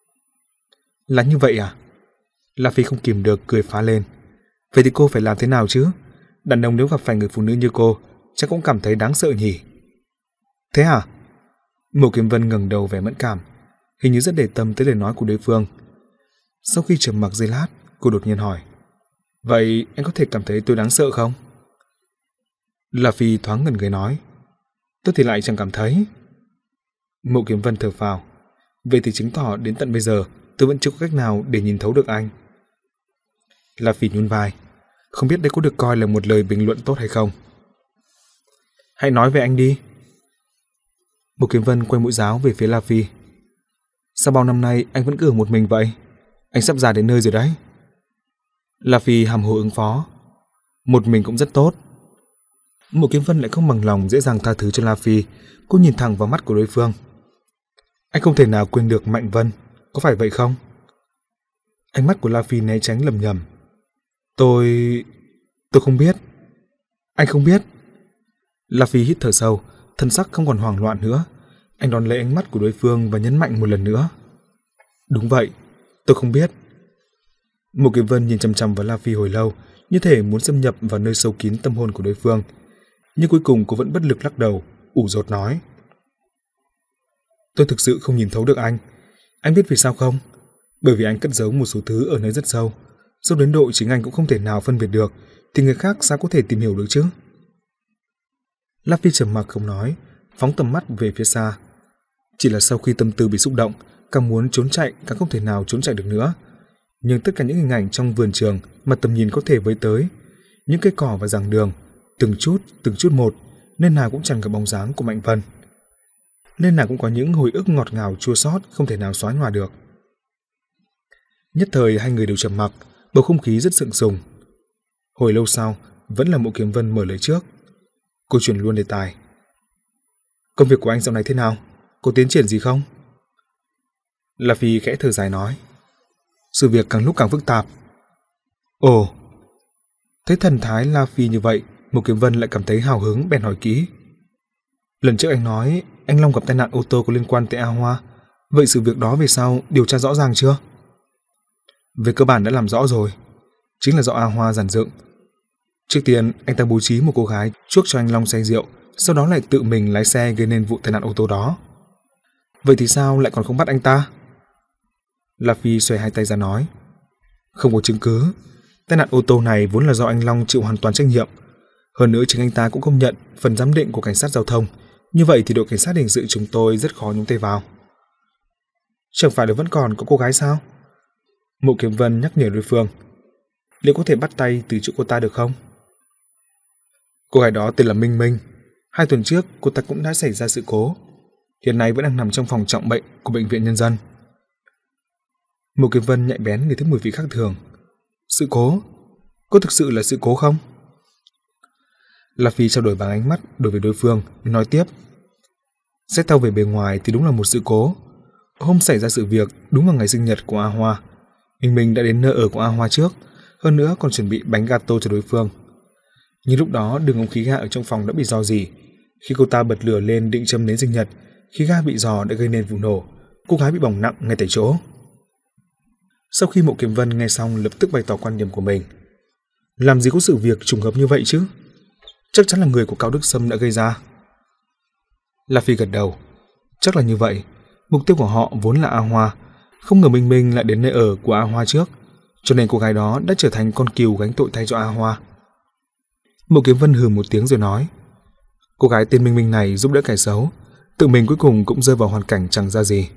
Là như vậy à? La Phi không kìm được cười phá lên. Vậy thì cô phải làm thế nào chứ? Đàn ông nếu gặp phải người phụ nữ như cô, chắc cũng cảm thấy đáng sợ nhỉ? Thế à? Mộ Kiếm Vân ngẩng đầu vẻ mẫn cảm, hình như rất để tâm tới lời nói của đối phương. Sau khi trầm mặc giây lát, cô đột nhiên hỏi, vậy anh có thể cảm thấy tôi đáng sợ không? La Phi thoáng ngẩn người nói, tôi thì lại chẳng cảm thấy. Mộ Kiếm Vân thở phào, vậy thì chứng tỏ đến tận bây giờ tôi vẫn chưa có cách nào để nhìn thấu được anh. La Phi nhún vai, không biết đây có được coi là một lời bình luận tốt hay không. Hãy nói về anh đi. Mộ Kiếm Vân quay mũi giáo về phía La Phi. Sao bao năm nay anh vẫn cứ ở một mình vậy? Anh sắp già đến nơi rồi đấy. La Phi hàm hồ ứng phó, một mình cũng rất tốt. Mộ Kiếm Vân lại không bằng lòng dễ dàng tha thứ cho La Phi. Cô nhìn thẳng vào mắt của đối phương. Anh không thể nào quên được Mạnh Vân, có phải vậy không? Ánh mắt của La Phi né tránh lầm nhầm. Tôi... tôi không biết. Anh không biết. La Phi hít thở sâu, thân sắc không còn hoảng loạn nữa. Anh đón lấy ánh mắt của đối phương và nhấn mạnh một lần nữa. Đúng vậy, tôi không biết. Mộ Kiếm Vân nhìn chằm chằm vào La Phi hồi lâu, như thể muốn xâm nhập vào nơi sâu kín tâm hồn của đối phương. Nhưng cuối cùng cô vẫn bất lực lắc đầu, ủ rột nói. Tôi thực sự không nhìn thấu được anh. Anh biết vì sao không? Bởi vì anh cất giấu một số thứ ở nơi rất sâu. Sâu đến độ chính anh cũng không thể nào phân biệt được, thì người khác sao có thể tìm hiểu được chứ? La Phi trầm mặc không nói, phóng tầm mắt về phía xa. Chỉ là sau khi tâm tư bị xúc động, càng muốn trốn chạy càng không thể nào trốn chạy được nữa. Nhưng tất cả những hình ảnh trong vườn trường mà tầm nhìn có thể với tới, những cây cỏ và giảng đường, từng chút, từng chút một, nên nào cũng chẳng gặp bóng dáng của Mạnh Vân. Nên nào cũng có những hồi ức ngọt ngào chua xót không thể nào xóa nhòa được. Nhất thời hai người đều trầm mặc, bầu không khí rất sượng sùng. Hồi lâu sau, vẫn là Mộ Kiếm Vân mở lời trước. Cô chuyển luôn đề tài. Công việc của anh dạo này thế nào? Có tiến triển gì không? La Phi khẽ thở dài nói. Sự việc càng lúc càng phức tạp. Ồ. Thấy thần thái La Phi như vậy, Mộ Kiếm Vân lại cảm thấy hào hứng bèn hỏi kỹ. Lần trước anh nói anh Long gặp tai nạn ô tô có liên quan tới A Hoa. Vậy sự việc đó về sau điều tra rõ ràng chưa? Về cơ bản đã làm rõ rồi. Chính là do A Hoa giàn dựng. Trước tiên anh ta bố trí một cô gái chuốc cho anh Long say rượu, sau đó lại tự mình lái xe gây nên vụ tai nạn ô tô đó. Vậy thì sao lại còn không bắt anh ta? La Phi xoay hai tay ra nói. Không có chứng cứ. Tai nạn ô tô này vốn là do anh Long chịu hoàn toàn trách nhiệm. Hơn nữa chính anh ta cũng công nhận phần giám định của cảnh sát giao thông. Như vậy thì đội cảnh sát hình sự chúng tôi rất khó nhúng tay vào. Chẳng phải là vẫn còn có cô gái sao? Mộ Kiếm Vân nhắc nhở đối phương. Liệu có thể bắt tay từ chỗ cô ta được không? Cô gái đó tên là Minh Minh. Hai tuần trước cô ta cũng đã xảy ra sự cố. Hiện nay vẫn đang nằm trong phòng trọng bệnh của bệnh viện nhân dân. Mộ Kiếm Vân nhạy bén ngửi thấy mùi vị khác thường. Sự cố? Có thực sự là sự cố không? La Phi trao đổi bằng ánh mắt đối với đối phương, nói tiếp. Xét theo về bề ngoài thì đúng là một sự cố. Hôm xảy ra sự việc đúng vào ngày sinh nhật của A Hoa. Minh Minh đã đến nơi ở của A Hoa trước, hơn nữa còn chuẩn bị bánh gato cho đối phương. Nhưng lúc đó đường ống khí ga ở trong phòng đã bị rò rỉ. Khi cô ta bật lửa lên định châm nến sinh nhật, khí ga bị rò đã gây nên vụ nổ. Cô gái bị bỏng nặng ngay tại chỗ. Sau khi Mộ Kiếm Vân nghe xong lập tức bày tỏ quan điểm của mình. Làm gì có sự việc trùng hợp như vậy chứ? Chắc chắn là người của Cao Đức Sâm đã gây ra. La Phi gật đầu. Chắc là như vậy. Mục tiêu của họ vốn là A Hoa. Không ngờ Minh Minh lại đến nơi ở của A Hoa trước, cho nên cô gái đó đã trở thành con cừu gánh tội thay cho A Hoa. Mộ Kiếm Vân hừ một tiếng rồi nói. Cô gái tên Minh Minh này giúp đỡ kẻ xấu, tự mình cuối cùng cũng rơi vào hoàn cảnh chẳng ra gì.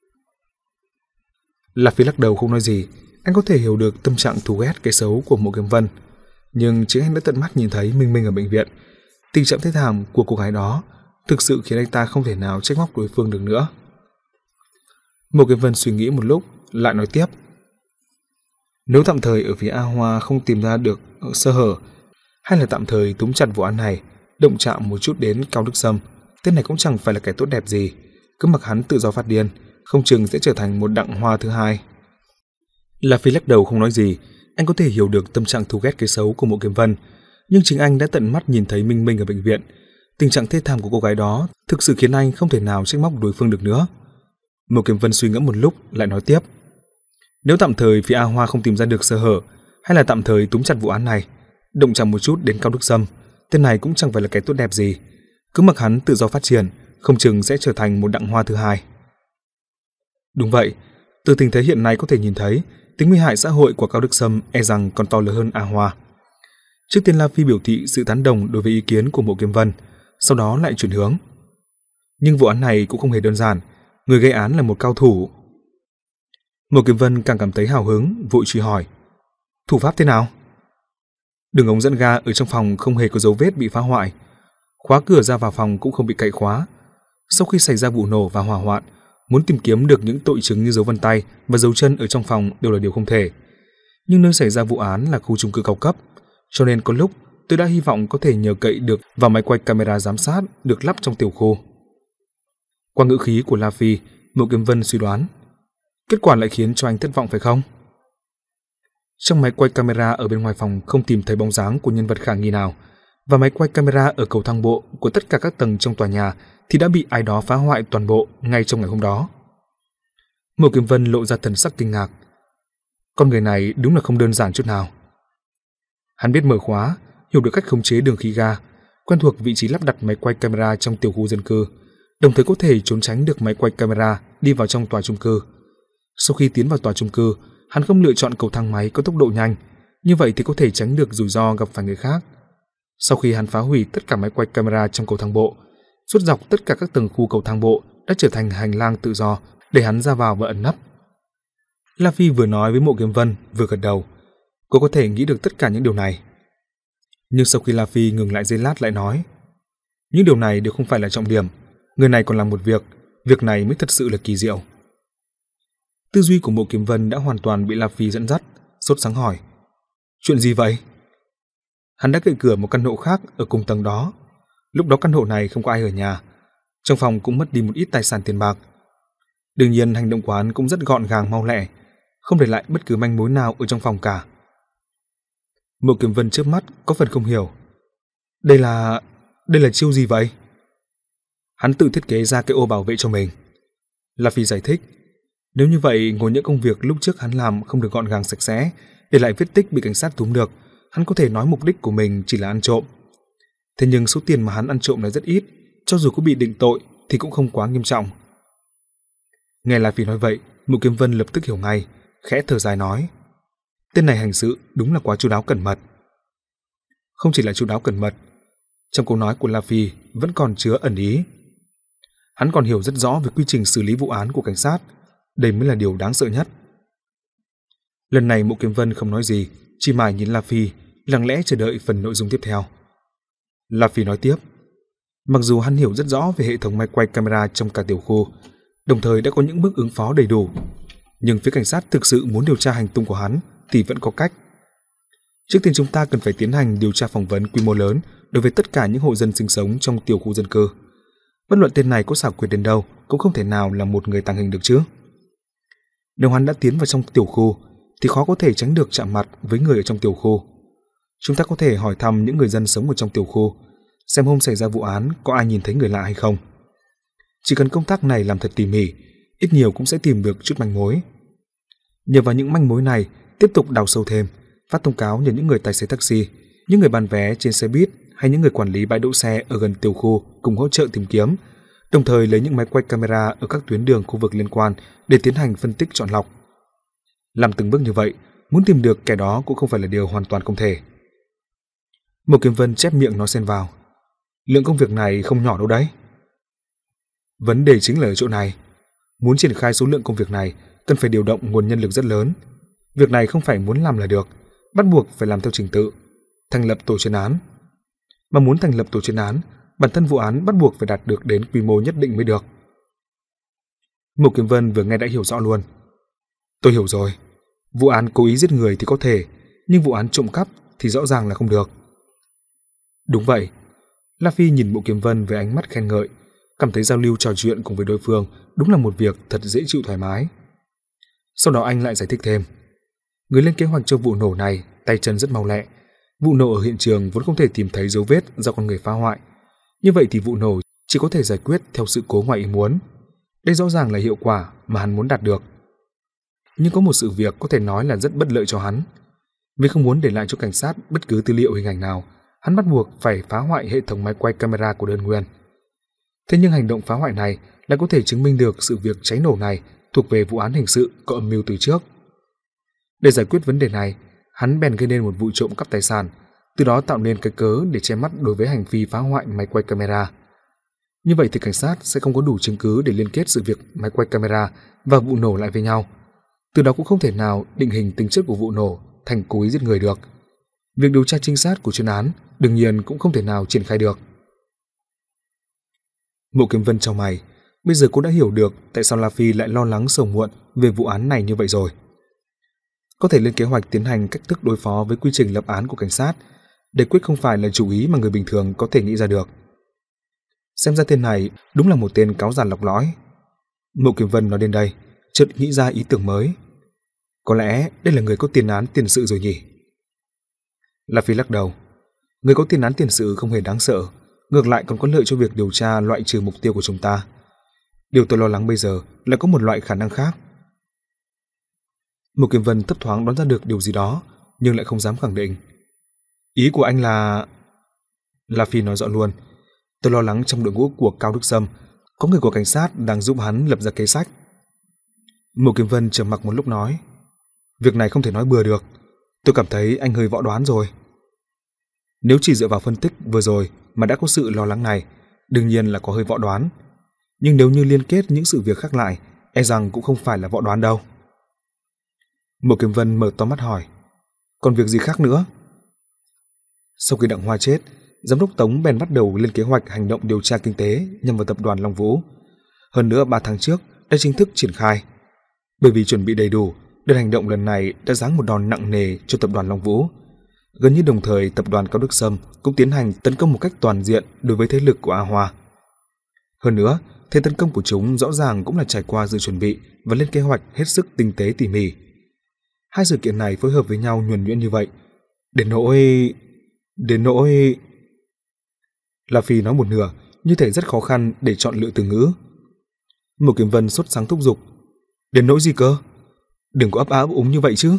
La Phi lắc đầu không nói gì. Anh có thể hiểu được tâm trạng thù ghét cái xấu của Mộ Kiếm Vân, nhưng chính anh đã tận mắt nhìn thấy Minh Minh ở bệnh viện. Tình trạng thê thảm của cô gái đó thực sự khiến anh ta không thể nào trách móc đối phương được nữa. Mộ Kiếm Vân suy nghĩ một lúc, lại nói tiếp. Nếu tạm thời ở phía A Hoa không tìm ra được sơ hở, hay là tạm thời túm chặt vụ án này, động chạm một chút đến Cao Đức Sâm, tên này cũng chẳng phải là kẻ tốt đẹp gì, cứ mặc hắn tự do phát điên, không chừng sẽ trở thành một Đặng Hoa thứ hai. La Phi lắc đầu không nói gì. Anh có thể hiểu được tâm trạng thù ghét cái xấu của Mộ Kiếm Vân, nhưng chính anh đã tận mắt nhìn thấy Minh Minh ở bệnh viện. Tình trạng thê thảm của cô gái đó thực sự khiến anh không thể nào trách móc đối phương được nữa. Mộ Kiếm Vân suy ngẫm một lúc, lại nói tiếp. Nếu tạm thời phía A Hoa không tìm ra được sơ hở, hay là tạm thời túm chặt vụ án này, động chạm một chút đến Cao Đức Sâm, tên này cũng chẳng phải là kẻ tốt đẹp gì, cứ mặc hắn tự do phát triển, không chừng sẽ trở thành một Đặng Hoa thứ hai. Đúng vậy, từ tình thế hiện nay có thể nhìn thấy tính nguy hại xã hội của Cao Đức Sâm e rằng còn to lớn hơn A Hoa. Trước tiên La Phi biểu thị sự tán đồng đối với ý kiến của Mộ Kiếm Vân, sau đó lại chuyển hướng. Nhưng vụ án này cũng không hề đơn giản, người gây án là một cao thủ. Mộ Kiếm Vân càng cảm thấy hào hứng, vội truy hỏi. Thủ pháp thế nào? Đường ống dẫn ga ở trong phòng không hề có dấu vết bị phá hoại, khóa cửa ra vào phòng cũng không bị cậy khóa. Sau khi xảy ra vụ nổ và hỏa hoạn, muốn tìm kiếm được những tội chứng như dấu vân tay và dấu chân ở trong phòng đều là điều không thể. Nhưng nơi xảy ra vụ án là khu chung cư cao cấp, cho nên có lúc tôi đã hy vọng có thể nhờ cậy được vào máy quay camera giám sát được lắp trong tiểu khu. Qua ngữ khí của La Phi, Mộ Kiếm Vân suy đoán. Kết quả lại khiến cho anh thất vọng phải không? Trong máy quay camera ở bên ngoài phòng không tìm thấy bóng dáng của nhân vật khả nghi nào, và máy quay camera ở cầu thang bộ của tất cả các tầng trong tòa nhà thì đã bị ai đó phá hoại toàn bộ ngay trong ngày hôm đó. Mộ Kiếm Vân lộ ra thần sắc kinh ngạc. Con người này đúng là không đơn giản chút nào. Hắn biết mở khóa, hiểu được cách khống chế đường khí ga, quen thuộc vị trí lắp đặt máy quay camera trong tiểu khu dân cư, đồng thời có thể trốn tránh được máy quay camera đi vào trong tòa chung cư. Sau khi tiến vào tòa chung cư, hắn không lựa chọn cầu thang máy có tốc độ nhanh, như vậy thì có thể tránh được rủi ro gặp phải người khác. Sau khi hắn phá hủy tất cả máy quay camera trong cầu thang bộ, suốt dọc tất cả các tầng khu cầu thang bộ đã trở thành hành lang tự do để hắn ra vào và ẩn nấp. La Phi vừa nói với Mộ Kiếm Vân vừa gật đầu. Cô có thể nghĩ được tất cả những điều này. Nhưng sau khi La Phi ngừng lại giây lát lại nói, những điều này đều không phải là trọng điểm. Người này còn làm một việc, việc này mới thật sự là kỳ diệu. Tư duy của Mộ Kiếm Vân đã hoàn toàn bị La Phi dẫn dắt, sốt sắng hỏi. Chuyện gì vậy? Hắn đã cậy cửa một căn hộ khác ở cùng tầng đó. Lúc đó căn hộ này không có ai ở nhà. Trong phòng cũng mất đi một ít tài sản tiền bạc. Đương nhiên hành động của hắn cũng rất gọn gàng mau lẹ, không để lại bất cứ manh mối nào ở trong phòng cả. Mộ Kiếm Vân chớp mắt có phần không hiểu. Đây là... đây là chiêu gì vậy? Hắn tự thiết kế ra cái ô bảo vệ cho mình. La Phi giải thích. Nếu như vậy, ngồi những công việc lúc trước hắn làm không được gọn gàng sạch sẽ, để lại vết tích bị cảnh sát túm được, hắn có thể nói mục đích của mình chỉ là ăn trộm. Thế nhưng số tiền mà hắn ăn trộm là rất ít, cho dù có bị định tội thì cũng không quá nghiêm trọng. Nghe La Phi nói vậy, Mộ Kiếm Vân lập tức hiểu ngay, khẽ thở dài nói. Tên này hành sự đúng là quá chu đáo cẩn mật. Không chỉ là chu đáo cẩn mật, trong câu nói của La Phi vẫn còn chứa ẩn ý. Hắn còn hiểu rất rõ về quy trình xử lý vụ án của cảnh sát, đây mới là điều đáng sợ nhất. Lần này Mộ Kiếm Vân không nói gì, chỉ mải nhìn La Phi, lặng lẽ chờ đợi phần nội dung tiếp theo. La Phi nói tiếp, mặc dù hắn hiểu rất rõ về hệ thống máy quay camera trong cả tiểu khu, đồng thời đã có những bước ứng phó đầy đủ, nhưng phía cảnh sát thực sự muốn điều tra hành tung của hắn thì vẫn có cách. Trước tiên chúng ta cần phải tiến hành điều tra phỏng vấn quy mô lớn đối với tất cả những hộ dân sinh sống trong tiểu khu dân cư. Bất luận tên này có xảo quyệt đến đâu cũng không thể nào là một người tàng hình được chứ. Nếu hắn đã tiến vào trong tiểu khu thì khó có thể tránh được chạm mặt với người ở trong tiểu khu. Chúng ta có thể hỏi thăm những người dân sống ở trong tiểu khu, xem hôm xảy ra vụ án có ai nhìn thấy người lạ hay không. Chỉ cần công tác này làm thật tỉ mỉ, ít nhiều cũng sẽ tìm được chút manh mối. Nhờ vào những manh mối này, tiếp tục đào sâu thêm, phát thông cáo nhờ những người tài xế taxi, những người bán vé trên xe buýt hay những người quản lý bãi đỗ xe ở gần tiểu khu cùng hỗ trợ tìm kiếm, đồng thời lấy những máy quay camera ở các tuyến đường khu vực liên quan để tiến hành phân tích chọn lọc. Làm từng bước như vậy, muốn tìm được kẻ đó cũng không phải là điều hoàn toàn không thể. Mộ Kiếm Vân chép miệng nói xen vào. Lượng công việc này không nhỏ đâu đấy. Vấn đề chính là ở chỗ này. Muốn triển khai số lượng công việc này, cần phải điều động nguồn nhân lực rất lớn. Việc này không phải muốn làm là được, bắt buộc phải làm theo trình tự, thành lập tổ chuyên án. Mà muốn thành lập tổ chuyên án, bản thân vụ án bắt buộc phải đạt được đến quy mô nhất định mới được. Mục Kiếm Vân vừa nghe đã hiểu rõ luôn. Tôi hiểu rồi. Vụ án cố ý giết người thì có thể, nhưng vụ án trộm cắp thì rõ ràng là không được. Đúng vậy. La Phi nhìn Mục Kiếm Vân với ánh mắt khen ngợi, cảm thấy giao lưu trò chuyện cùng với đối phương đúng là một việc thật dễ chịu thoải mái. Sau đó anh lại giải thích thêm. Người lên kế hoạch cho vụ nổ này tay chân rất mau lẹ. Vụ nổ ở hiện trường vốn không thể tìm thấy dấu vết do con người phá hoại. Như vậy thì vụ nổ chỉ có thể giải quyết theo sự cố ngoài ý muốn. Đây rõ ràng là hiệu quả mà hắn muốn đạt được. Nhưng có một sự việc có thể nói là rất bất lợi cho hắn. Vì không muốn để lại cho cảnh sát bất cứ tư liệu hình ảnh nào, hắn bắt buộc phải phá hoại hệ thống máy quay camera của đơn nguyên. Thế nhưng hành động phá hoại này lại có thể chứng minh được sự việc cháy nổ này thuộc về vụ án hình sự có âm mưu từ trước. Để giải quyết vấn đề này, hắn bèn gây nên một vụ trộm cắp tài sản, từ đó tạo nên cái cớ để che mắt đối với hành vi phá hoại máy quay camera. Như vậy thì cảnh sát sẽ không có đủ chứng cứ để liên kết sự việc máy quay camera và vụ nổ lại với nhau. Từ đó cũng không thể nào định hình tính chất của vụ nổ thành cố ý giết người được. Việc điều tra trinh sát của chuyên án đương nhiên cũng không thể nào triển khai được. Mộ Kiếm Vân chau mày, bây giờ cô đã hiểu được tại sao La Phi lại lo lắng sầu muộn về vụ án này như vậy rồi. Có thể lên kế hoạch tiến hành cách thức đối phó với quy trình lập án của cảnh sát, đây quyết không phải là chủ ý mà người bình thường có thể nghĩ ra được. Xem ra tên này đúng là một tên cáo già lọc lõi. Mộ Kiếm Vân nói đến đây, chợt nghĩ ra ý tưởng mới. Có lẽ đây là người có tiền án tiền sự rồi nhỉ? La Phi lắc đầu. Người có tiền án tiền sự không hề đáng sợ, ngược lại còn có lợi cho việc điều tra loại trừ mục tiêu của chúng ta. Điều tôi lo lắng bây giờ là có một loại khả năng khác. Mộ Kiếm Vân thấp thoáng đoán ra được điều gì đó, nhưng lại không dám khẳng định. Ý của anh là... La Phi nói rõ luôn. Tôi lo lắng trong đội ngũ của Cao Đức Sâm có người của cảnh sát đang giúp hắn lập ra kế sách. Mộ Kiếm Vân trầm mặc một lúc nói. Việc này không thể nói bừa được. Tôi cảm thấy anh hơi võ đoán rồi. Nếu chỉ dựa vào phân tích vừa rồi mà đã có sự lo lắng này, đương nhiên là có hơi võ đoán. Nhưng nếu như liên kết những sự việc khác lại, e rằng cũng không phải là võ đoán đâu. Mộ Kiếm Vân mở to mắt hỏi. Còn việc gì khác nữa? Sau khi Đặng Hoa chết, Giám đốc Tống bèn bắt đầu lên kế hoạch hành động điều tra kinh tế nhằm vào tập đoàn Long Vũ. Hơn nữa ba tháng trước đã chính thức triển khai. Bởi vì chuẩn bị đầy đủ, đợt hành động lần này đã giáng một đòn nặng nề cho tập đoàn Long Vũ. Gần như đồng thời, tập đoàn Cao Đức Sâm cũng tiến hành tấn công một cách toàn diện đối với thế lực của A Hoa. Hơn nữa, thế tấn công của chúng rõ ràng cũng là trải qua sự chuẩn bị và lên kế hoạch hết sức tinh tế tỉ mỉ. Hai sự kiện này phối hợp với nhau nhuần nhuyễn như vậy, đến nỗi... đến nỗi... La Phi nói một nửa, như thể rất khó khăn để chọn lựa từ ngữ. Mộ Kiếm Vân sốt sáng thúc giục. Đến nỗi gì cơ? Đừng có ấp á ấp úng như vậy chứ.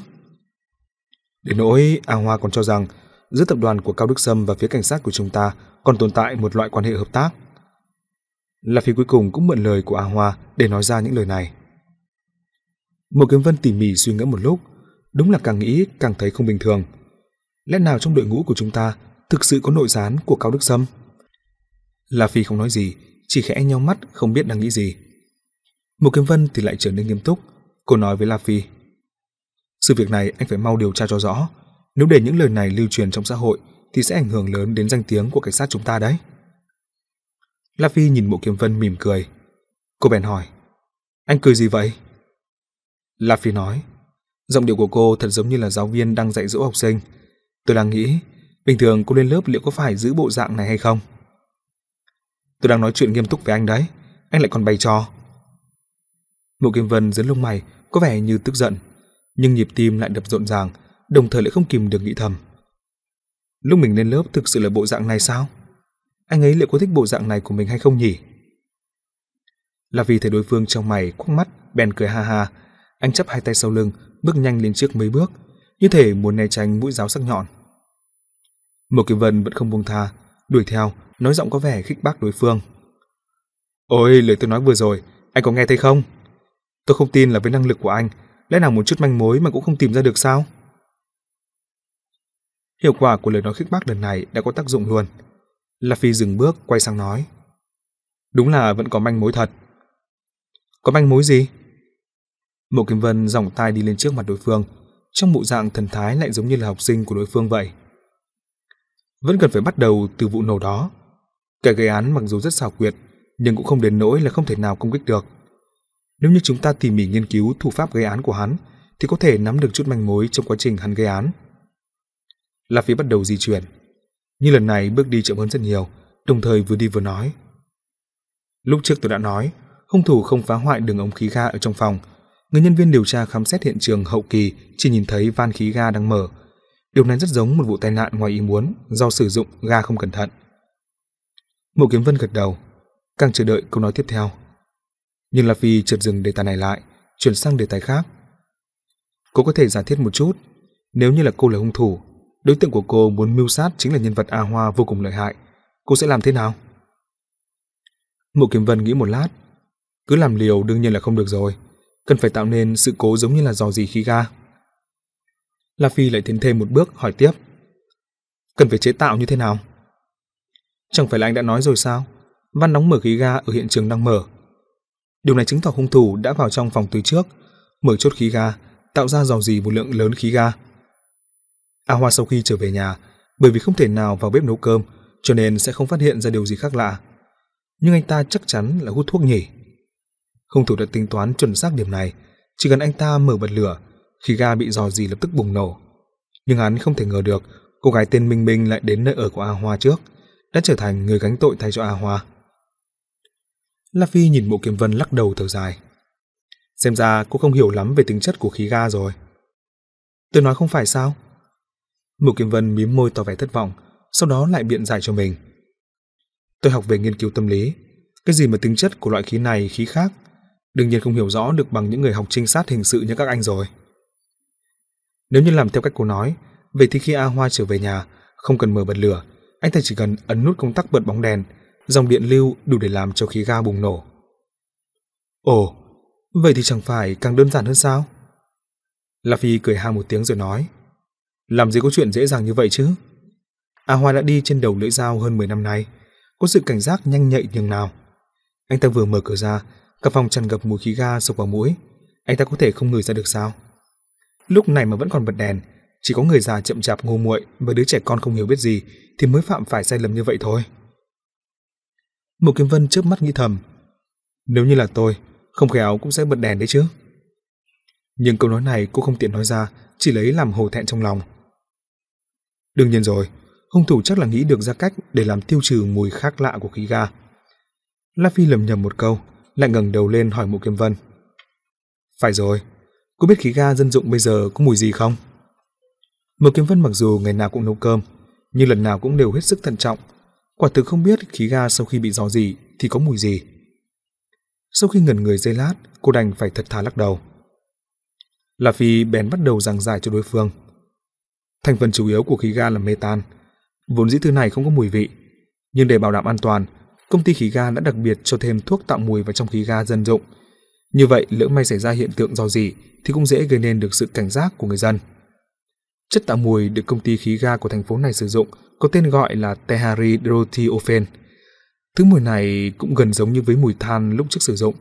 Đến nỗi A Hoa còn cho rằng giữa tập đoàn của Cao Đức Sâm và phía cảnh sát của chúng ta còn tồn tại một loại quan hệ hợp tác. La Phi cuối cùng cũng mượn lời của A Hoa để nói ra những lời này. Mộ Kiếm Vân tỉ mỉ suy ngẫm một lúc, đúng là càng nghĩ càng thấy không bình thường. Lẽ nào trong đội ngũ của chúng ta thực sự có nội gián của Cao Đức Sâm? La Phi không nói gì, chỉ khẽ nheo mắt không biết đang nghĩ gì. Mộ Kiếm Vân thì lại trở nên nghiêm túc. Cô nói với La Phi. Sự việc này anh phải mau điều tra cho rõ. Nếu để những lời này lưu truyền trong xã hội thì sẽ ảnh hưởng lớn đến danh tiếng của cảnh sát chúng ta đấy. La Phi nhìn Mộ Kiếm Vân mỉm cười. Cô bèn hỏi. Anh cười gì vậy? La Phi nói. Giọng điệu của cô thật giống như là giáo viên đang dạy dỗ học sinh. Tôi đang nghĩ, bình thường cô lên lớp liệu có phải giữ bộ dạng này hay không? Tôi đang nói chuyện nghiêm túc với anh đấy, anh lại còn bày trò. Mộ Kiếm Vân giớn lông mày, có vẻ như tức giận, nhưng nhịp tim lại đập rộn ràng, đồng thời lại không kìm được nghĩ thầm. Lúc mình lên lớp thực sự là bộ dạng này sao? Anh ấy liệu có thích bộ dạng này của mình hay không nhỉ? Là vì thấy đối phương trong mày quắc mắt, bèn cười ha ha. Anh chắp hai tay sau lưng, bước nhanh lên trước mấy bước, như thể muốn né tránh mũi giáo sắc nhọn. Mộ Kiếm Vân vẫn không buông tha, đuổi theo, nói giọng có vẻ khích bác đối phương. Ôi, lời tôi nói vừa rồi, anh có nghe thấy không? Tôi không tin là với năng lực của anh, lẽ nào một chút manh mối mà cũng không tìm ra được sao? Hiệu quả của lời nói khích bác lần này đã có tác dụng luôn. La Phi dừng bước, quay sang nói. Đúng là vẫn có manh mối thật. Có manh mối gì? Mộ Kiếm Vân giỏng tai đi lên trước mặt đối phương, trong bộ dạng thần thái lại giống như là học sinh của đối phương vậy. Vẫn cần phải bắt đầu từ vụ nổ đó. Kẻ gây án mặc dù rất xảo quyệt, nhưng cũng không đến nỗi là không thể nào công kích được. Nếu như chúng ta tỉ mỉ nghiên cứu thủ pháp gây án của hắn, thì có thể nắm được chút manh mối trong quá trình hắn gây án. La Phi bắt đầu di chuyển, nhưng lần này bước đi chậm hơn rất nhiều, đồng thời vừa đi vừa nói. Lúc trước tôi đã nói, hung thủ không phá hoại đường ống khí ga ở trong phòng. Người nhân viên điều tra khám xét hiện trường hậu kỳ chỉ nhìn thấy van khí ga đang mở. Điều này rất giống một vụ tai nạn ngoài ý muốn do sử dụng ga không cẩn thận. Mộ Kiếm Vân gật đầu, càng chờ đợi câu nói tiếp theo. Nhưng La Phi chợt dừng đề tài này lại, chuyển sang đề tài khác. Cô có thể giải thích một chút, nếu như là cô là hung thủ, đối tượng của cô muốn mưu sát chính là nhân vật A Hoa vô cùng lợi hại, cô sẽ làm thế nào? Mộ Kiếm Vân nghĩ một lát, cứ làm liều đương nhiên là không được rồi, cần phải tạo nên sự cố giống như là rò rỉ khí ga. La Phi lại tiến thêm một bước hỏi tiếp, cần phải chế tạo như thế nào? Chẳng phải là anh đã nói rồi sao, van đóng mở khí ga ở hiện trường đang mở. Điều này chứng tỏ hung thủ đã vào trong phòng từ trước, mở chốt khí ga, tạo ra rò rỉ một lượng lớn khí ga. A Hoa sau khi trở về nhà, bởi vì không thể nào vào bếp nấu cơm, cho nên sẽ không phát hiện ra điều gì khác lạ. Nhưng anh ta chắc chắn là hút thuốc nhỉ. Hung thủ đã tính toán chuẩn xác điểm này, chỉ cần anh ta mở bật lửa, khí ga bị rò rỉ lập tức bùng nổ. Nhưng hắn không thể ngờ được cô gái tên Minh Minh lại đến nơi ở của A Hoa trước, đã trở thành người gánh tội thay cho A Hoa. La Phi nhìn Mộ Kiếm Vân lắc đầu thở dài. Xem ra cô không hiểu lắm về tính chất của khí ga rồi. Tôi nói không phải sao? Mộ Kiếm Vân mím môi tỏ vẻ thất vọng, sau đó lại biện giải cho mình. Tôi học về nghiên cứu tâm lý, cái gì mà tính chất của loại khí này khí khác, đương nhiên không hiểu rõ được bằng những người học trinh sát hình sự như các anh rồi. Nếu như làm theo cách cô nói, vậy thì khi A Hoa trở về nhà, không cần mở bật lửa, anh ta chỉ cần ấn nút công tắc bật bóng đèn, dòng điện lưu đủ để làm cho khí ga bùng nổ. Ồ, vậy thì chẳng phải càng đơn giản hơn sao? La Phi cười ha một tiếng rồi nói, làm gì có chuyện dễ dàng như vậy chứ? A Hoa đã đi trên đầu lưỡi dao hơn mười năm nay, có sự cảnh giác nhanh nhạy nhường nào. Anh ta vừa mở cửa ra, cả phòng tràn ngập mùi khí ga sộc vào mũi, anh ta có thể không ngửi ra được sao? Lúc này mà vẫn còn bật đèn, chỉ có người già chậm chạp ngu muội và đứa trẻ con không hiểu biết gì thì mới phạm phải sai lầm như vậy thôi. Mộ Kiếm Vân chớp mắt nghĩ thầm, nếu như là tôi, không khéo cũng sẽ bật đèn đấy chứ. Nhưng câu nói này cô không tiện nói ra, chỉ lấy làm hổ thẹn trong lòng. Đương nhiên rồi, hung thủ chắc là nghĩ được ra cách để làm tiêu trừ mùi khác lạ của khí ga. La Phi lầm nhầm một câu, lại ngẩng đầu lên hỏi Mộ Kiếm Vân. Phải rồi, cô biết khí ga dân dụng bây giờ có mùi gì không? Mộ Kiếm Vân mặc dù ngày nào cũng nấu cơm, nhưng lần nào cũng đều hết sức thận trọng, quả thực không biết khí ga sau khi bị rò rỉ thì có mùi gì. Sau khi ngẩn người giây lát, cô đành phải thật thà lắc đầu. La Phi bèn bắt đầu giảng giải cho đối phương. Thành phần chủ yếu của khí ga là metan, vốn dĩ thứ này không có mùi vị, nhưng để bảo đảm an toàn, công ty khí ga đã đặc biệt cho thêm thuốc tạo mùi vào trong khí ga dân dụng. Như vậy, lỡ may xảy ra hiện tượng rò rỉ thì cũng dễ gây nên được sự cảnh giác của người dân. Chất tạo mùi được công ty khí ga của thành phố này sử dụng có tên gọi là tehari-drothiophene. Thứ mùi này cũng gần giống như với mùi than lúc trước sử dụng.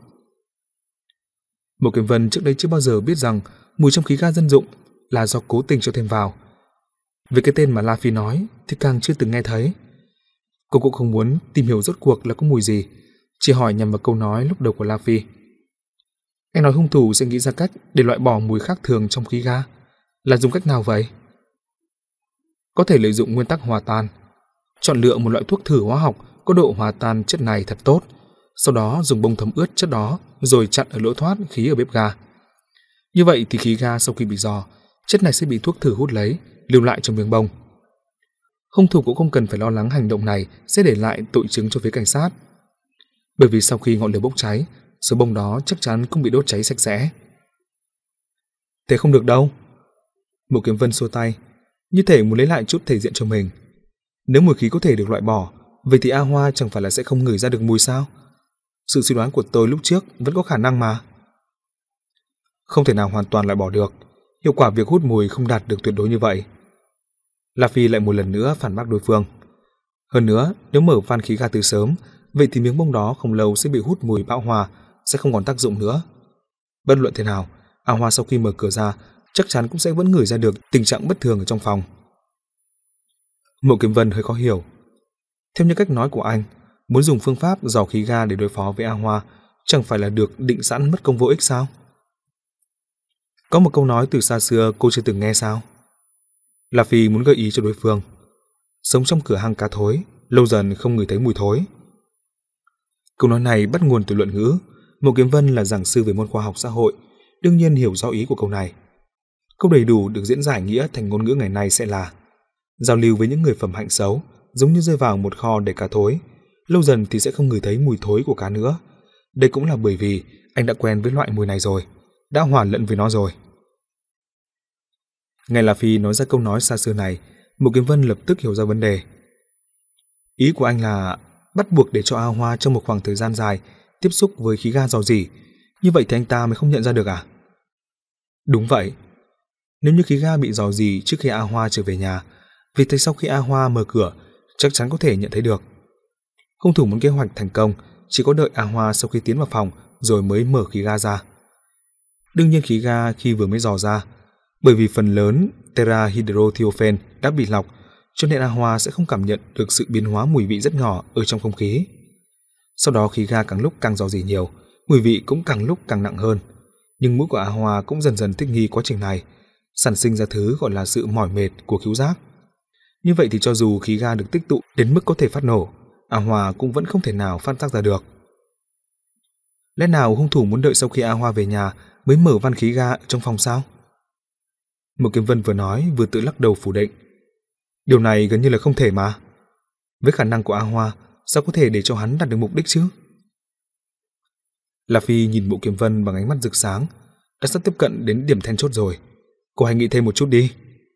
Mộ Kiếm Vân trước đây chưa bao giờ biết rằng mùi trong khí ga dân dụng là do cố tình cho thêm vào. Về cái tên mà La Phi nói thì càng chưa từng nghe thấy. Cô cũng không muốn tìm hiểu rốt cuộc là có mùi gì, chỉ hỏi nhằm vào câu nói lúc đầu của La Phi. Anh nói hung thủ sẽ nghĩ ra cách để loại bỏ mùi khác thường trong khí ga, là dùng cách nào vậy? Có thể lợi dụng nguyên tắc hòa tan, chọn lựa một loại thuốc thử hóa học có độ hòa tan chất này thật tốt, sau đó dùng bông thấm ướt chất đó rồi chặn ở lỗ thoát khí ở bếp ga. Như vậy thì khí ga sau khi bị rò, chất này sẽ bị thuốc thử hút lấy, lưu lại trong miếng bông. Hung thủ cũng không cần phải lo lắng hành động này sẽ để lại tội chứng cho phía cảnh sát, bởi vì sau khi ngọn lửa bốc cháy, số bông đó chắc chắn cũng bị đốt cháy sạch sẽ. Thế không được đâu. Mộ Kiếm Vân xua tay, như thể muốn lấy lại chút thể diện cho mình. Nếu mùi khí có thể được loại bỏ, vậy thì A Hoa chẳng phải là sẽ không ngửi ra được mùi sao? Sự suy đoán của tôi lúc trước vẫn có khả năng mà. Không thể nào hoàn toàn loại bỏ được, hiệu quả việc hút mùi không đạt được tuyệt đối như vậy. La Phi lại một lần nữa phản bác đối phương. Hơn nữa, nếu mở van khí ga từ sớm, vậy thì miếng bông đó không lâu sẽ bị hút mùi bão hòa, sẽ không còn tác dụng nữa. Bất luận thế nào, A Hoa sau khi mở cửa ra chắc chắn cũng sẽ vẫn ngửi ra được tình trạng bất thường ở trong phòng. Mộ Kiếm Vân hơi khó hiểu. Theo như cách nói của anh, muốn dùng phương pháp dò khí ga để đối phó với A Hoa chẳng phải là được định sẵn mất công vô ích sao? Có một câu nói từ xa xưa cô chưa từng nghe sao? La Phi muốn gợi ý cho đối phương. Sống trong cửa hang cá thối, lâu dần không ngửi thấy mùi thối. Câu nói này bắt nguồn từ luận ngữ. Mộ Kiếm Vân là giảng sư về môn khoa học xã hội, đương nhiên hiểu rõ ý của câu này. Câu đầy đủ được diễn giải nghĩa thành ngôn ngữ ngày nay sẽ là: giao lưu với những người phẩm hạnh xấu giống như rơi vào một kho đầy cá thối, lâu dần thì sẽ không ngửi thấy mùi thối của cá nữa. Đây cũng là bởi vì anh đã quen với loại mùi này rồi, đã hòa lẫn với nó rồi. Nghe La Phi nói ra câu nói xa xưa này, Mộ Kiếm Vân lập tức hiểu ra vấn đề. Ý của anh là bắt buộc để cho A Hoa trong một khoảng thời gian dài tiếp xúc với khí ga rò rỉ, như vậy thì anh ta mới không nhận ra được à? Đúng vậy. Nếu như khí ga bị rò rỉ trước khi A Hoa trở về nhà, vì thế sau khi A Hoa mở cửa chắc chắn có thể nhận thấy được. Hung thủ muốn kế hoạch thành công chỉ có đợi A Hoa sau khi tiến vào phòng rồi mới mở khí ga ra. Đương nhiên khí ga khi vừa mới dò ra, bởi vì phần lớn tetrahydrothiophene đã bị lọc, cho nên A Hoa sẽ không cảm nhận được sự biến hóa mùi vị rất nhỏ ở trong không khí. Sau đó khí ga càng lúc càng rò rỉ nhiều, mùi vị cũng càng lúc càng nặng hơn. Nhưng mũi của A Hoa cũng dần dần thích nghi quá trình này, sản sinh ra thứ gọi là sự mỏi mệt của khứu giác. Như vậy thì cho dù khí ga được tích tụ đến mức có thể phát nổ, A Hoa cũng vẫn không thể nào phát tác ra được. Lẽ nào hung thủ muốn đợi sau khi A Hoa về nhà mới mở van khí ga ở trong phòng sao? Mộ Kiếm Vân vừa nói vừa tự lắc đầu phủ định. Điều này gần như là không thể mà. Với khả năng của A Hoa, sao có thể để cho hắn đạt được mục đích chứ? La Phi nhìn Mộ Kiếm Vân bằng ánh mắt rực sáng, đã sắp tiếp cận đến điểm then chốt rồi. Cô hãy nghĩ thêm một chút đi.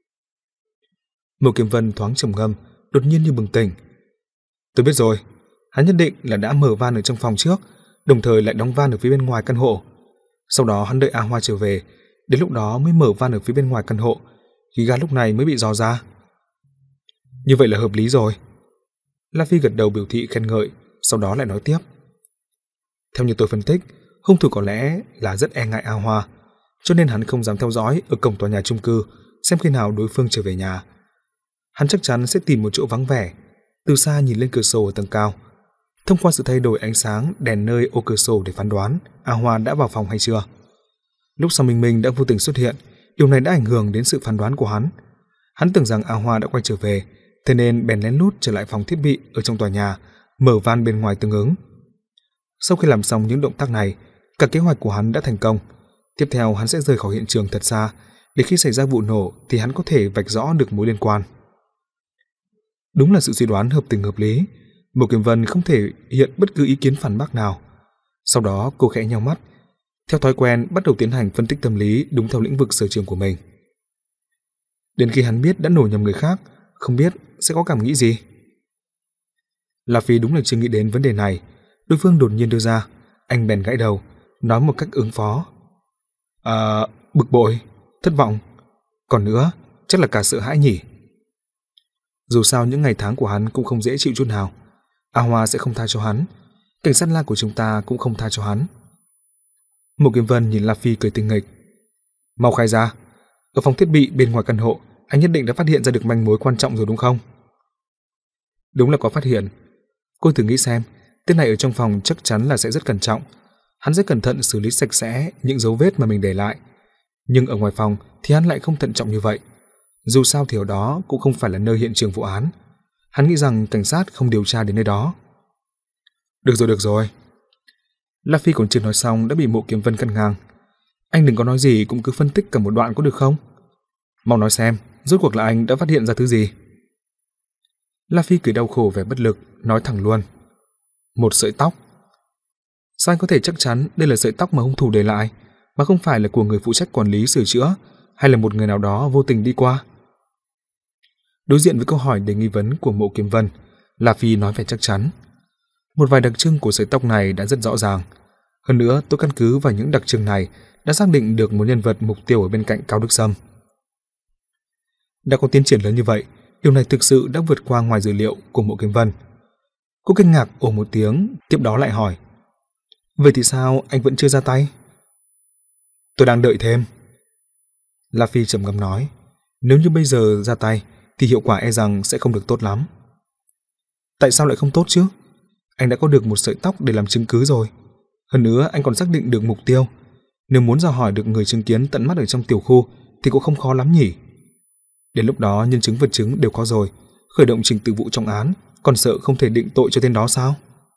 Mộ Kiếm Vân thoáng trầm ngâm, đột nhiên như bừng tỉnh. Tôi biết rồi, hắn nhất định là đã mở van ở trong phòng trước, đồng thời lại đóng van ở phía bên ngoài căn hộ. Sau đó hắn đợi A Hoa trở về, đến lúc đó mới mở van ở phía bên ngoài căn hộ, khí ga lúc này mới bị dò ra. Như vậy là hợp lý rồi. La Phi gật đầu biểu thị khen ngợi, sau đó lại nói tiếp. Theo như tôi phân tích, hung thủ có lẽ là rất e ngại A Hoa, cho nên hắn không dám theo dõi ở cổng tòa nhà chung cư xem khi nào đối phương trở về nhà. Hắn chắc chắn sẽ tìm một chỗ vắng vẻ, từ xa nhìn lên cửa sổ ở tầng cao, thông qua sự thay đổi ánh sáng đèn nơi ô cửa sổ để phán đoán A Hoa đã vào phòng hay chưa. Lúc sau Minh Minh đã vô tình xuất hiện, điều này đã ảnh hưởng đến sự phán đoán của hắn. Hắn tưởng rằng A Hoa đã quay trở về, thế nên bèn lén lút trở lại phòng thiết bị ở trong tòa nhà, mở van bên ngoài tương ứng. Sau khi làm xong những động tác này, cả kế hoạch của hắn đã thành công. Tiếp theo hắn sẽ rời khỏi hiện trường thật xa, để khi xảy ra vụ nổ thì hắn có thể vạch rõ được mối liên quan. Đúng là sự suy đoán hợp tình hợp lý. Mộ Kiếm Vân không thể hiện bất cứ ý kiến phản bác nào. Sau đó cô khẽ nheo mắt, theo thói quen bắt đầu tiến hành phân tích tâm lý đúng theo lĩnh vực sở trường của mình. Đến khi hắn biết đã nổ nhầm người khác, không biết sẽ có cảm nghĩ gì. La Phi đúng là chưa nghĩ đến vấn đề này. Đối phương đột nhiên đưa ra, anh bèn gãi đầu, nói một cách ứng phó. À, bực bội, thất vọng, còn nữa, chắc là cả sợ hãi nhỉ. Dù sao những ngày tháng của hắn cũng không dễ chịu chút nào. A Hoa sẽ không tha cho hắn, cảnh sát La của chúng ta cũng không tha cho hắn. Mộ Kiếm Vân nhìn La Phi cười tinh nghịch. Mau khai ra, ở phòng thiết bị bên ngoài căn hộ, anh nhất định đã phát hiện ra được manh mối quan trọng rồi đúng không? Đúng là có phát hiện. Cô thử nghĩ xem, tên này ở trong phòng chắc chắn là sẽ rất cẩn trọng. Hắn sẽ cẩn thận xử lý sạch sẽ những dấu vết mà mình để lại. Nhưng ở ngoài phòng thì hắn lại không thận trọng như vậy. Dù sao thì ở đó cũng không phải là nơi hiện trường vụ án. Hắn nghĩ rằng cảnh sát không điều tra đến nơi đó. Được rồi, được rồi. La Phi còn chưa nói xong đã bị Mộ Kiếm Vân cắt ngang. Anh đừng có nói gì cũng cứ phân tích cả một đoạn có được không? Mau nói xem, rốt cuộc là anh đã phát hiện ra thứ gì? La Phi cười đau khổ vẻ bất lực, nói thẳng luôn. Một sợi tóc. Sao anh có thể chắc chắn đây là sợi tóc mà hung thủ để lại, mà không phải là của người phụ trách quản lý sửa chữa, hay là một người nào đó vô tình đi qua? Đối diện với câu hỏi đầy nghi vấn của Mộ Kiếm Vân, La Phi nói vẻ chắc chắn. Một vài đặc trưng của sợi tóc này đã rất rõ ràng. Hơn nữa, tôi căn cứ vào những đặc trưng này đã xác định được một nhân vật mục tiêu ở bên cạnh Cao Đức Sâm. Đã có tiến triển lớn như vậy, điều này thực sự đã vượt qua ngoài dự liệu của Mộ Kiếm Vân. Cô kinh ngạc ồ một tiếng, tiếp đó lại hỏi. Vậy thì sao anh vẫn chưa ra tay? Tôi đang đợi thêm. La Phi trầm ngâm nói. Nếu như bây giờ ra tay thì hiệu quả e rằng sẽ không được tốt lắm. Tại sao lại không tốt chứ? Anh đã có được một sợi tóc để làm chứng cứ rồi. Hơn nữa anh còn xác định được mục tiêu. Nếu muốn dò hỏi được người chứng kiến tận mắt ở trong tiểu khu thì cũng không khó lắm nhỉ. Đến lúc đó nhân chứng vật chứng đều có rồi, khởi động trình tự vụ trong án, còn sợ không thể định tội cho tên đó sao?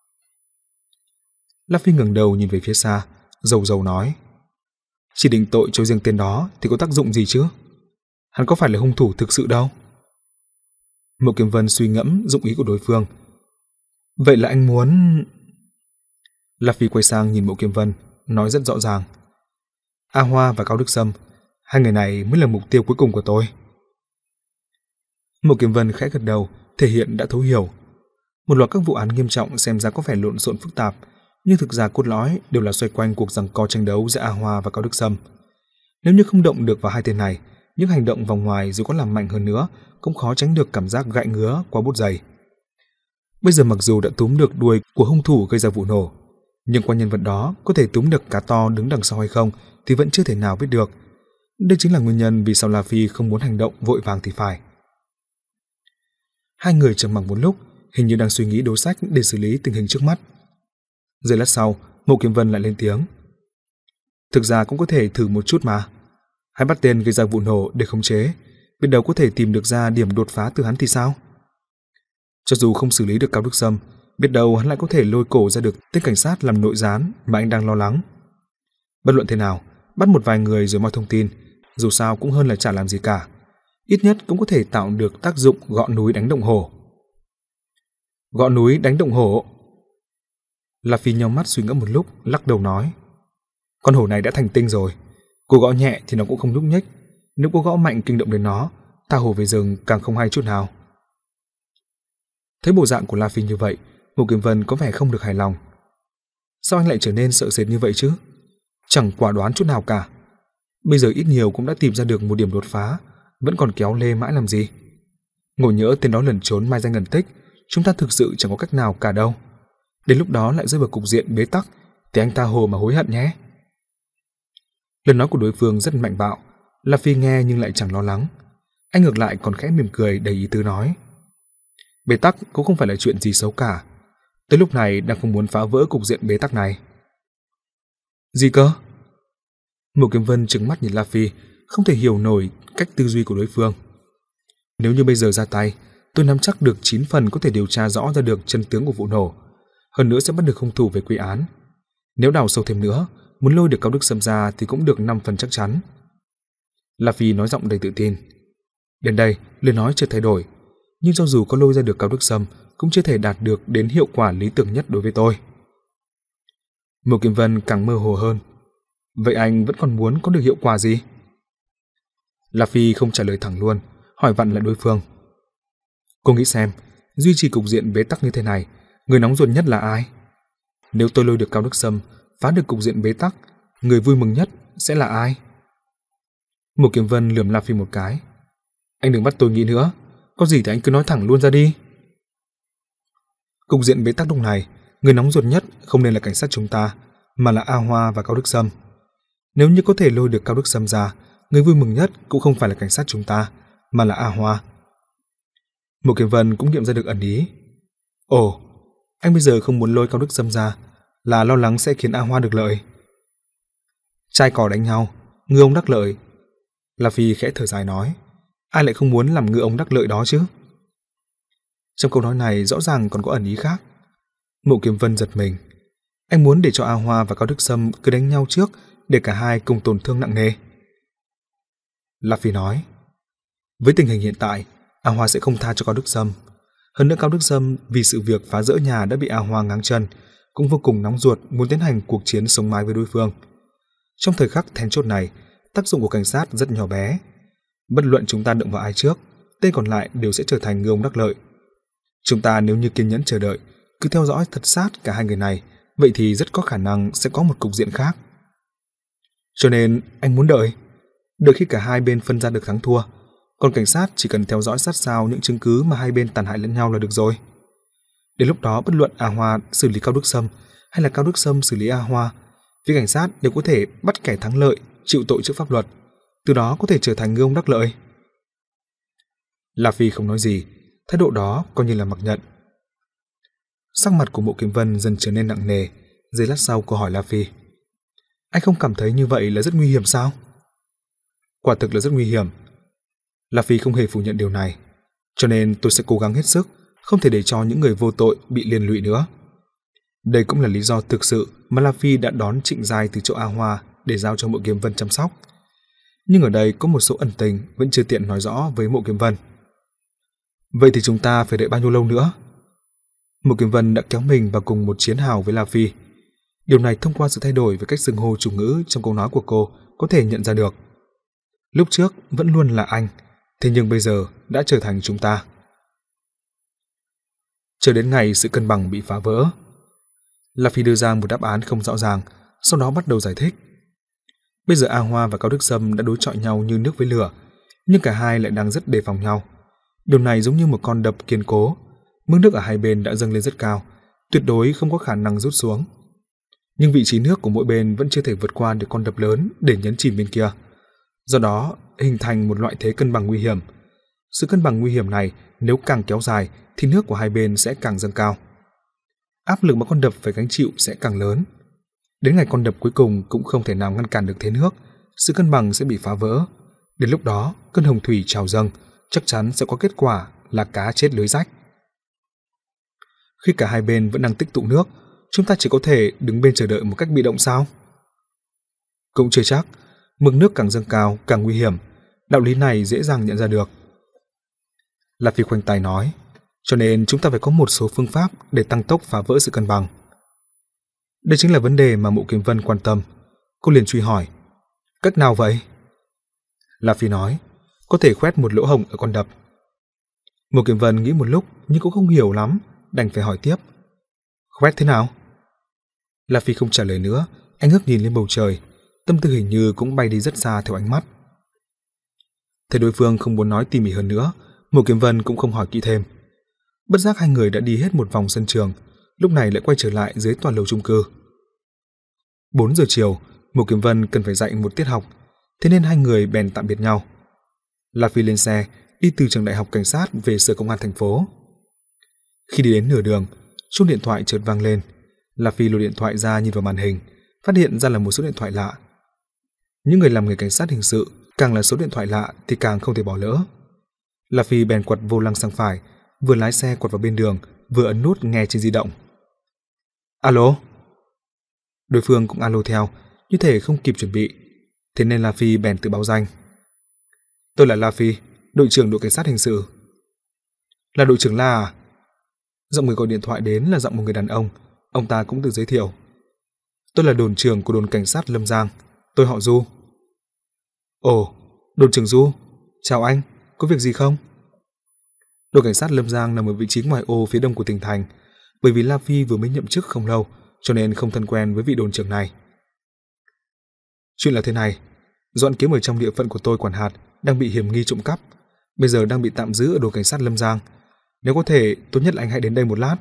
La Phi ngẩng đầu nhìn về phía xa, rầu rầu nói. Chỉ định tội cho riêng tên đó thì có tác dụng gì chứ? Hắn có phải là hung thủ thực sự đâu? Mộ Kiếm Vân suy ngẫm dụng ý của đối phương. Vậy là anh muốn... La Phi quay sang nhìn Mộ Kiếm Vân, nói rất rõ ràng. A Hoa và Cao Đức Sâm, hai người này mới là mục tiêu cuối cùng của tôi. Mộ Kiếm Vân khẽ gật đầu, thể hiện đã thấu hiểu. Một loạt các vụ án nghiêm trọng xem ra có vẻ lộn xộn phức tạp, nhưng thực ra cốt lõi đều là xoay quanh cuộc giằng co tranh đấu giữa A Hoa và Cao Đức Sâm. Nếu như không động được vào hai tên này, những hành động vòng ngoài dù có làm mạnh hơn nữa cũng khó tránh được cảm giác gãi ngứa qua bút giày. Bây giờ mặc dù đã túm được đuôi của hung thủ gây ra vụ nổ, nhưng qua nhân vật đó có thể túm được cá to đứng đằng sau hay không thì vẫn chưa thể nào biết được. Đây chính là nguyên nhân vì sao La Phi không muốn hành động vội vàng thì phải. Hai người trầm mặc một lúc, hình như đang suy nghĩ đối sách để xử lý tình hình trước mắt. Giây lát sau, Mộ Kiếm Vân lại lên tiếng. Thực ra cũng có thể thử một chút mà. Hãy bắt tên gây ra vụ nổ để khống chế, biết đâu có thể tìm được ra điểm đột phá từ hắn thì sao? Cho dù không xử lý được Cao Đức Sâm, biết đâu hắn lại có thể lôi cổ ra được tên cảnh sát làm nội gián mà anh đang lo lắng. Bất luận thế nào, bắt một vài người rồi moi thông tin, dù sao cũng hơn là chả làm gì cả. Ít nhất cũng có thể tạo được tác dụng gõ núi đánh động hổ. Gõ núi đánh động hổ? La Phi nhíu mắt suy ngẫm một lúc, lắc đầu nói. Con hổ này đã thành tinh rồi. Cô gõ nhẹ thì nó cũng không nhúc nhích. Nếu cô gõ mạnh kinh động đến nó, tha hồ về rừng càng không hay chút nào. Thấy bộ dạng của La Phi như vậy, Mộ Kiếm Vân có vẻ không được hài lòng. Sao anh lại trở nên sợ sệt như vậy chứ? Chẳng quả đoán chút nào cả. Bây giờ ít nhiều cũng đã tìm ra được một điểm đột phá, vẫn còn kéo lê mãi làm gì? Ngồi nhỡ tên đó lẩn trốn mai danh ẩn tích, chúng ta thực sự chẳng có cách nào cả đâu. Đến lúc đó lại rơi vào cục diện bế tắc, thì anh ta hồ mà hối hận nhé. Lần nói của đối phương rất mạnh bạo, La Phi nghe nhưng lại chẳng lo lắng. Anh ngược lại còn khẽ mỉm cười đầy ý tứ nói. Bế tắc cũng không phải là chuyện gì xấu cả. Tới lúc này đang không muốn phá vỡ cục diện bế tắc này. Gì cơ? Mộ Kiếm Vân trừng mắt nhìn La Phi, không thể hiểu nổi cách tư duy của đối phương. Nếu như bây giờ ra tay, tôi nắm chắc được chín phần có thể điều tra rõ ra được chân tướng của vụ nổ. Hơn nữa sẽ bắt được hung thủ về quy án. Nếu đào sâu thêm nữa, muốn lôi được Cao Đức Sâm ra thì cũng được năm phần chắc chắn. La Phi nói giọng đầy tự tin. Đến đây, lời nói chưa thay đổi. Nhưng cho dù có lôi ra được Cao Đức Sâm, cũng chưa thể đạt được đến hiệu quả lý tưởng nhất đối với tôi. Mộ Kiếm Vân càng mơ hồ hơn. Vậy anh vẫn còn muốn có được hiệu quả gì? La Phi không trả lời thẳng luôn, hỏi vặn lại đối phương. Cô nghĩ xem, duy trì cục diện bế tắc như thế này, người nóng ruột nhất là ai? Nếu tôi lôi được Cao Đức Sâm, phá được cục diện bế tắc, người vui mừng nhất sẽ là ai? Mộ Kiếm Vân lườm La Phi một cái. Anh đừng bắt tôi nghĩ nữa, có gì thì anh cứ nói thẳng luôn ra đi. Cục diện bế tắc lúc này, người nóng ruột nhất không nên là cảnh sát chúng ta, mà là A Hoa và Cao Đức Sâm. Nếu như có thể lôi được Cao Đức Sâm ra, người vui mừng nhất cũng không phải là cảnh sát chúng ta, mà là A Hoa. Mộ Kiếm Vân cũng nghiệm ra được ẩn ý. Ồ, anh bây giờ không muốn lôi Cao Đức Sâm ra, là lo lắng sẽ khiến A Hoa được lợi. Trai cỏ đánh nhau, ngư ông đắc lợi. La Phi khẽ thở dài nói. Ai lại không muốn làm ngư ông đắc lợi đó chứ? Trong câu nói này rõ ràng còn có ẩn ý khác. Mộ Kiếm Vân giật mình. Anh muốn để cho A Hoa và Cao Đức Sâm cứ đánh nhau trước, để cả hai cùng tổn thương nặng nề. La Phi nói. Với tình hình hiện tại, A Hoa sẽ không tha cho Cao Đức Sâm. Hơn nữa Cao Đức Sâm vì sự việc phá rỡ nhà đã bị A Hoa ngáng chân, cũng vô cùng nóng ruột muốn tiến hành cuộc chiến sống mái với đối phương. Trong thời khắc then chốt này, tác dụng của cảnh sát rất nhỏ bé. Bất luận chúng ta động vào ai trước, tên còn lại đều sẽ trở thành ngư ông đắc lợi. Chúng ta nếu như kiên nhẫn chờ đợi, cứ theo dõi thật sát cả hai người này, vậy thì rất có khả năng sẽ có một cục diện khác. Cho nên anh muốn đợi, đợi khi cả hai bên phân ra được thắng thua, còn cảnh sát chỉ cần theo dõi sát sao những chứng cứ mà hai bên tàn hại lẫn nhau là được rồi. Đến lúc đó bất luận A Hoa xử lý Cao Đức Sâm hay là Cao Đức Sâm xử lý A Hoa, phía cảnh sát đều có thể bắt kẻ thắng lợi chịu tội trước pháp luật, từ đó có thể trở thành ngư ông đắc lợi. La Phi không nói gì, thái độ đó coi như là mặc nhận. Sắc mặt của Mộ Kiếm Vân dần trở nên nặng nề, giây lát sau cô hỏi La Phi: "Anh không cảm thấy như vậy là rất nguy hiểm sao?" "Quả thực là rất nguy hiểm." La Phi không hề phủ nhận điều này, cho nên tôi sẽ cố gắng hết sức, không thể để cho những người vô tội bị liên lụy nữa. Đây cũng là lý do thực sự mà La Phi đã đón Trịnh Giai từ chỗ A Hoa để giao cho Mộ Kiếm Vân chăm sóc. Nhưng ở đây có một số ẩn tình vẫn chưa tiện nói rõ với Mộ Kiếm Vân. "Vậy thì chúng ta phải đợi bao nhiêu lâu nữa?" Mộ Kiếm Vân đã kéo mình vào cùng một chiến hào với La Phi. Điều này thông qua sự thay đổi về cách xưng hô chủ ngữ trong câu nói của cô có thể nhận ra được. Lúc trước vẫn luôn là anh, thế nhưng bây giờ đã trở thành chúng ta. Chờ đến ngày sự cân bằng bị phá vỡ, La Phi đưa ra một đáp án không rõ ràng, sau đó bắt đầu giải thích. Bây giờ A Hoa và Cao Đức Sâm đã đối chọi nhau như nước với lửa, nhưng cả hai lại đang rất đề phòng nhau. Điều này giống như một con đập kiên cố, mức nước ở hai bên đã dâng lên rất cao, tuyệt đối không có khả năng rút xuống. Nhưng vị trí nước của mỗi bên vẫn chưa thể vượt qua được con đập lớn để nhấn chìm bên kia. Do đó, hình thành một loại thế cân bằng nguy hiểm. Sự cân bằng nguy hiểm này nếu càng kéo dài thì nước của hai bên sẽ càng dâng cao. Áp lực mà con đập phải gánh chịu sẽ càng lớn. Đến ngày con đập cuối cùng cũng không thể nào ngăn cản được thế nước, sự cân bằng sẽ bị phá vỡ. Đến lúc đó, cơn hồng thủy trào dâng, chắc chắn sẽ có kết quả là cá chết lưới rách. Khi cả hai bên vẫn đang tích tụ nước, chúng ta chỉ có thể đứng bên chờ đợi một cách bị động sao? Cũng chưa chắc, mực nước càng dâng cao càng nguy hiểm, đạo lý này dễ dàng nhận ra được. La Phi khoanh tay nói, cho nên chúng ta phải có một số phương pháp để tăng tốc phá vỡ sự cân bằng. Đây chính là vấn đề mà Mộ Kiếm Vân quan tâm. Cô liền truy hỏi, cách nào vậy? La Phi nói, có thể khoét một lỗ hổng ở con đập. Mộ Kiếm Vân nghĩ một lúc nhưng cũng không hiểu lắm, đành phải hỏi tiếp. Khoét thế nào? La Phi không trả lời nữa, anh ngước nhìn lên bầu trời, tâm tư hình như cũng bay đi rất xa theo ánh mắt. Thấy đối phương không muốn nói tỉ mỉ hơn nữa, Mộ Kiếm Vân cũng không hỏi kỹ thêm. Bất giác hai người đã đi hết một vòng sân trường, lúc này lại quay trở lại dưới tòa lầu chung cư. bốn giờ chiều, Mộ Kiếm Vân cần phải dạy một tiết học, thế nên hai người bèn tạm biệt nhau. La Phi lên xe, đi từ trường đại học cảnh sát về sở công an thành phố. Khi đi đến nửa đường, chuông điện thoại chợt vang lên. La Phi lôi điện thoại ra nhìn vào màn hình, phát hiện ra là một số điện thoại lạ. Những người làm nghề cảnh sát hình sự, càng là số điện thoại lạ thì càng không thể bỏ lỡ. La Phi bèn quặt vô lăng sang phải, vừa lái xe quặt vào bên đường, vừa ấn nút nghe trên di động. Alo. Đối phương cũng alo theo, như thể không kịp chuẩn bị, thế nên La Phi bèn tự báo danh. Tôi là La Phi, đội trưởng đội cảnh sát hình sự. Là đội trưởng La à? Giọng người gọi điện thoại đến là giọng một người đàn ông, ông ta cũng tự giới thiệu. Tôi là đồn trưởng của đồn cảnh sát Lâm Giang, tôi họ Du. Ồ, đồn trưởng Du, chào anh, có việc gì không? Đồn cảnh sát Lâm Giang nằm ở vị trí ngoại ô phía đông của tỉnh thành, bởi vì La Phi vừa mới nhậm chức không lâu, cho nên không thân quen với vị đồn trưởng này. Chuyện là thế này, Doãn Kiếm ở trong địa phận của tôi quản hạt đang bị hiểm nghi trộm cắp, bây giờ đang bị tạm giữ ở đồn cảnh sát Lâm Giang. Nếu có thể, tốt nhất là anh hãy đến đây một lát.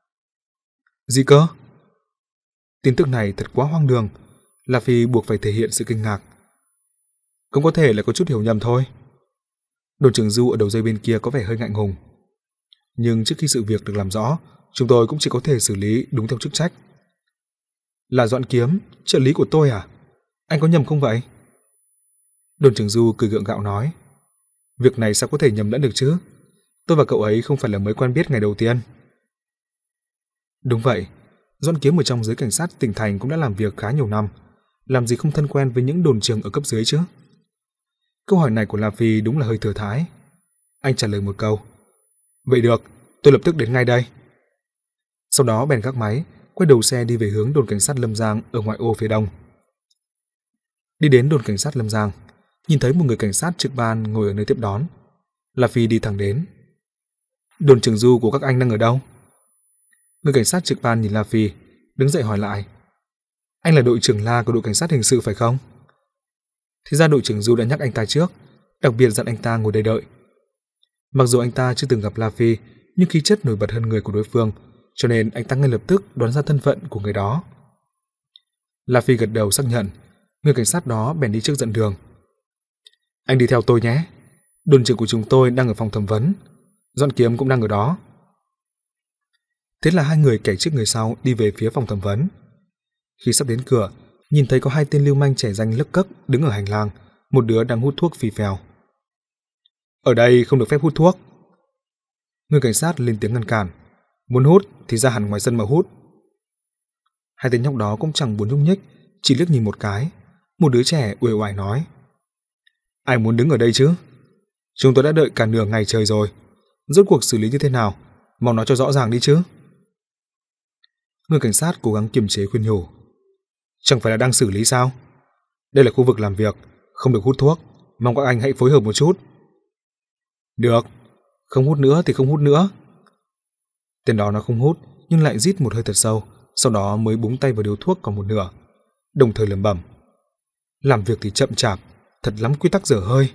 Gì cơ? Tin tức này thật quá hoang đường, La Phi buộc phải thể hiện sự kinh ngạc. Cũng có thể là có chút hiểu nhầm thôi. Đồn trưởng Du ở đầu dây bên kia có vẻ hơi ngại ngùng. Nhưng trước khi sự việc được làm rõ, chúng tôi cũng chỉ có thể xử lý đúng theo chức trách. Là Doãn Kiếm, trợ lý của tôi à? Anh có nhầm không vậy? Đồn trưởng Du cười gượng gạo nói. Việc này sao có thể nhầm lẫn được chứ? Tôi và cậu ấy không phải là mới quen biết ngày đầu tiên. Đúng vậy, Doãn Kiếm ở trong giới cảnh sát tỉnh thành cũng đã làm việc khá nhiều năm, làm gì không thân quen với những đồn trưởng ở cấp dưới chứ? Câu hỏi này của La Phi đúng là hơi thừa thãi. Anh trả lời một câu. Vậy được, tôi lập tức đến ngay đây. Sau đó bèn gác máy, quay đầu xe đi về hướng đồn cảnh sát Lâm Giang ở ngoại ô phía đông. Đi đến đồn cảnh sát Lâm Giang, nhìn thấy một người cảnh sát trực ban ngồi ở nơi tiếp đón. La Phi đi thẳng đến. Đồn trưởng Du của các anh đang ở đâu? Người cảnh sát trực ban nhìn La Phi, đứng dậy hỏi lại. Anh là đội trưởng La của đội cảnh sát hình sự phải không? Thì ra đội trưởng Du đã nhắc anh ta trước, đặc biệt dặn anh ta ngồi đây đợi. Mặc dù anh ta chưa từng gặp La Phi, nhưng khí chất nổi bật hơn người của đối phương cho nên anh ta ngay lập tức đoán ra thân phận của người đó. La Phi gật đầu xác nhận, người cảnh sát đó bèn đi trước dẫn đường. Anh đi theo tôi nhé. Đồn trưởng của chúng tôi đang ở phòng thẩm vấn, Doãn Kiếm cũng đang ở đó. Thế là hai người kẻ trước người sau đi về phía phòng thẩm vấn. Khi sắp đến cửa, nhìn thấy có hai tên lưu manh trẻ danh lấc cấc đứng ở hành lang, một đứa đang hút thuốc phì phèo. Ở đây không được phép hút thuốc. Người cảnh sát lên tiếng ngăn cản. Muốn hút thì ra hẳn ngoài sân mà hút. Hai tên nhóc đó cũng chẳng buồn nhúc nhích, chỉ liếc nhìn một cái. Một đứa trẻ uể oải nói: Ai muốn đứng ở đây chứ? Chúng tôi đã đợi cả nửa ngày trời rồi. Rốt cuộc xử lý như thế nào? Mau nói cho rõ ràng đi chứ. Người cảnh sát cố gắng kiềm chế khuyên nhủ. Chẳng phải là đang xử lý sao? Đây là khu vực làm việc, không được hút thuốc. Mong các anh hãy phối hợp một chút. Được, không hút nữa thì không hút nữa. Tên đó nó không hút, nhưng lại rít một hơi thật sâu, sau đó mới búng tay vào điếu thuốc còn một nửa, đồng thời lẩm bẩm: Làm việc thì chậm chạp, thật lắm quy tắc dở hơi.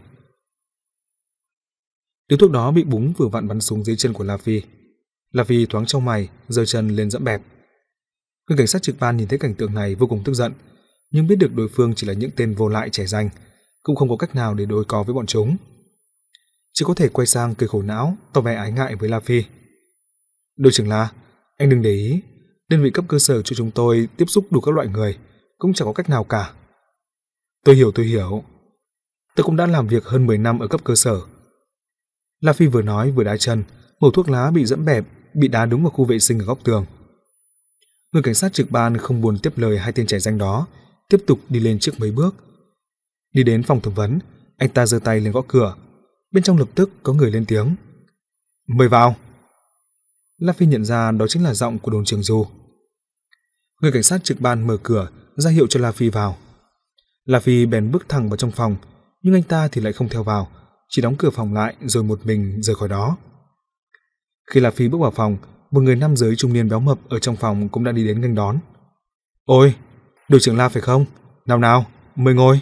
Điếu thuốc đó bị búng vừa vặn bắn xuống dưới chân của La Phi. La Phi thoáng trong mày, giơ chân lên dẫm bẹp. Người cảnh sát trực ban nhìn thấy cảnh tượng này vô cùng tức giận, nhưng biết được đối phương chỉ là những tên vô lại trẻ danh, cũng không có cách nào để đối có với bọn chúng. Chỉ có thể quay sang cười khổ não, tỏ vẻ ái ngại với La Phi. Đội trưởng La, anh đừng để ý, đơn vị cấp cơ sở cho chúng tôi tiếp xúc đủ các loại người, cũng chẳng có cách nào cả. Tôi hiểu, tôi hiểu. Tôi cũng đã làm việc hơn mười năm ở cấp cơ sở. La Phi vừa nói vừa đá chân, mẩu thuốc lá bị dẫm bẹp, bị đá đúng vào khu vệ sinh ở góc tường. Người cảnh sát trực ban không buồn tiếp lời hai tên trẻ danh đó, tiếp tục đi lên trước mấy bước. Đi đến phòng thẩm vấn, anh ta giơ tay lên gõ cửa. Bên trong lập tức có người lên tiếng: Mời vào. La Phi nhận ra đó chính là giọng của đồn trưởng Du. Người cảnh sát trực ban mở cửa ra hiệu cho La Phi vào. La Phi bèn bước thẳng vào trong phòng, nhưng anh ta thì lại không theo vào, chỉ đóng cửa phòng lại rồi một mình rời khỏi đó. Khi La Phi bước vào phòng, một người nam giới trung niên béo mập ở trong phòng cũng đã đi đến nghênh đón. Ôi, đội trưởng La phải không? Nào nào, mời ngồi.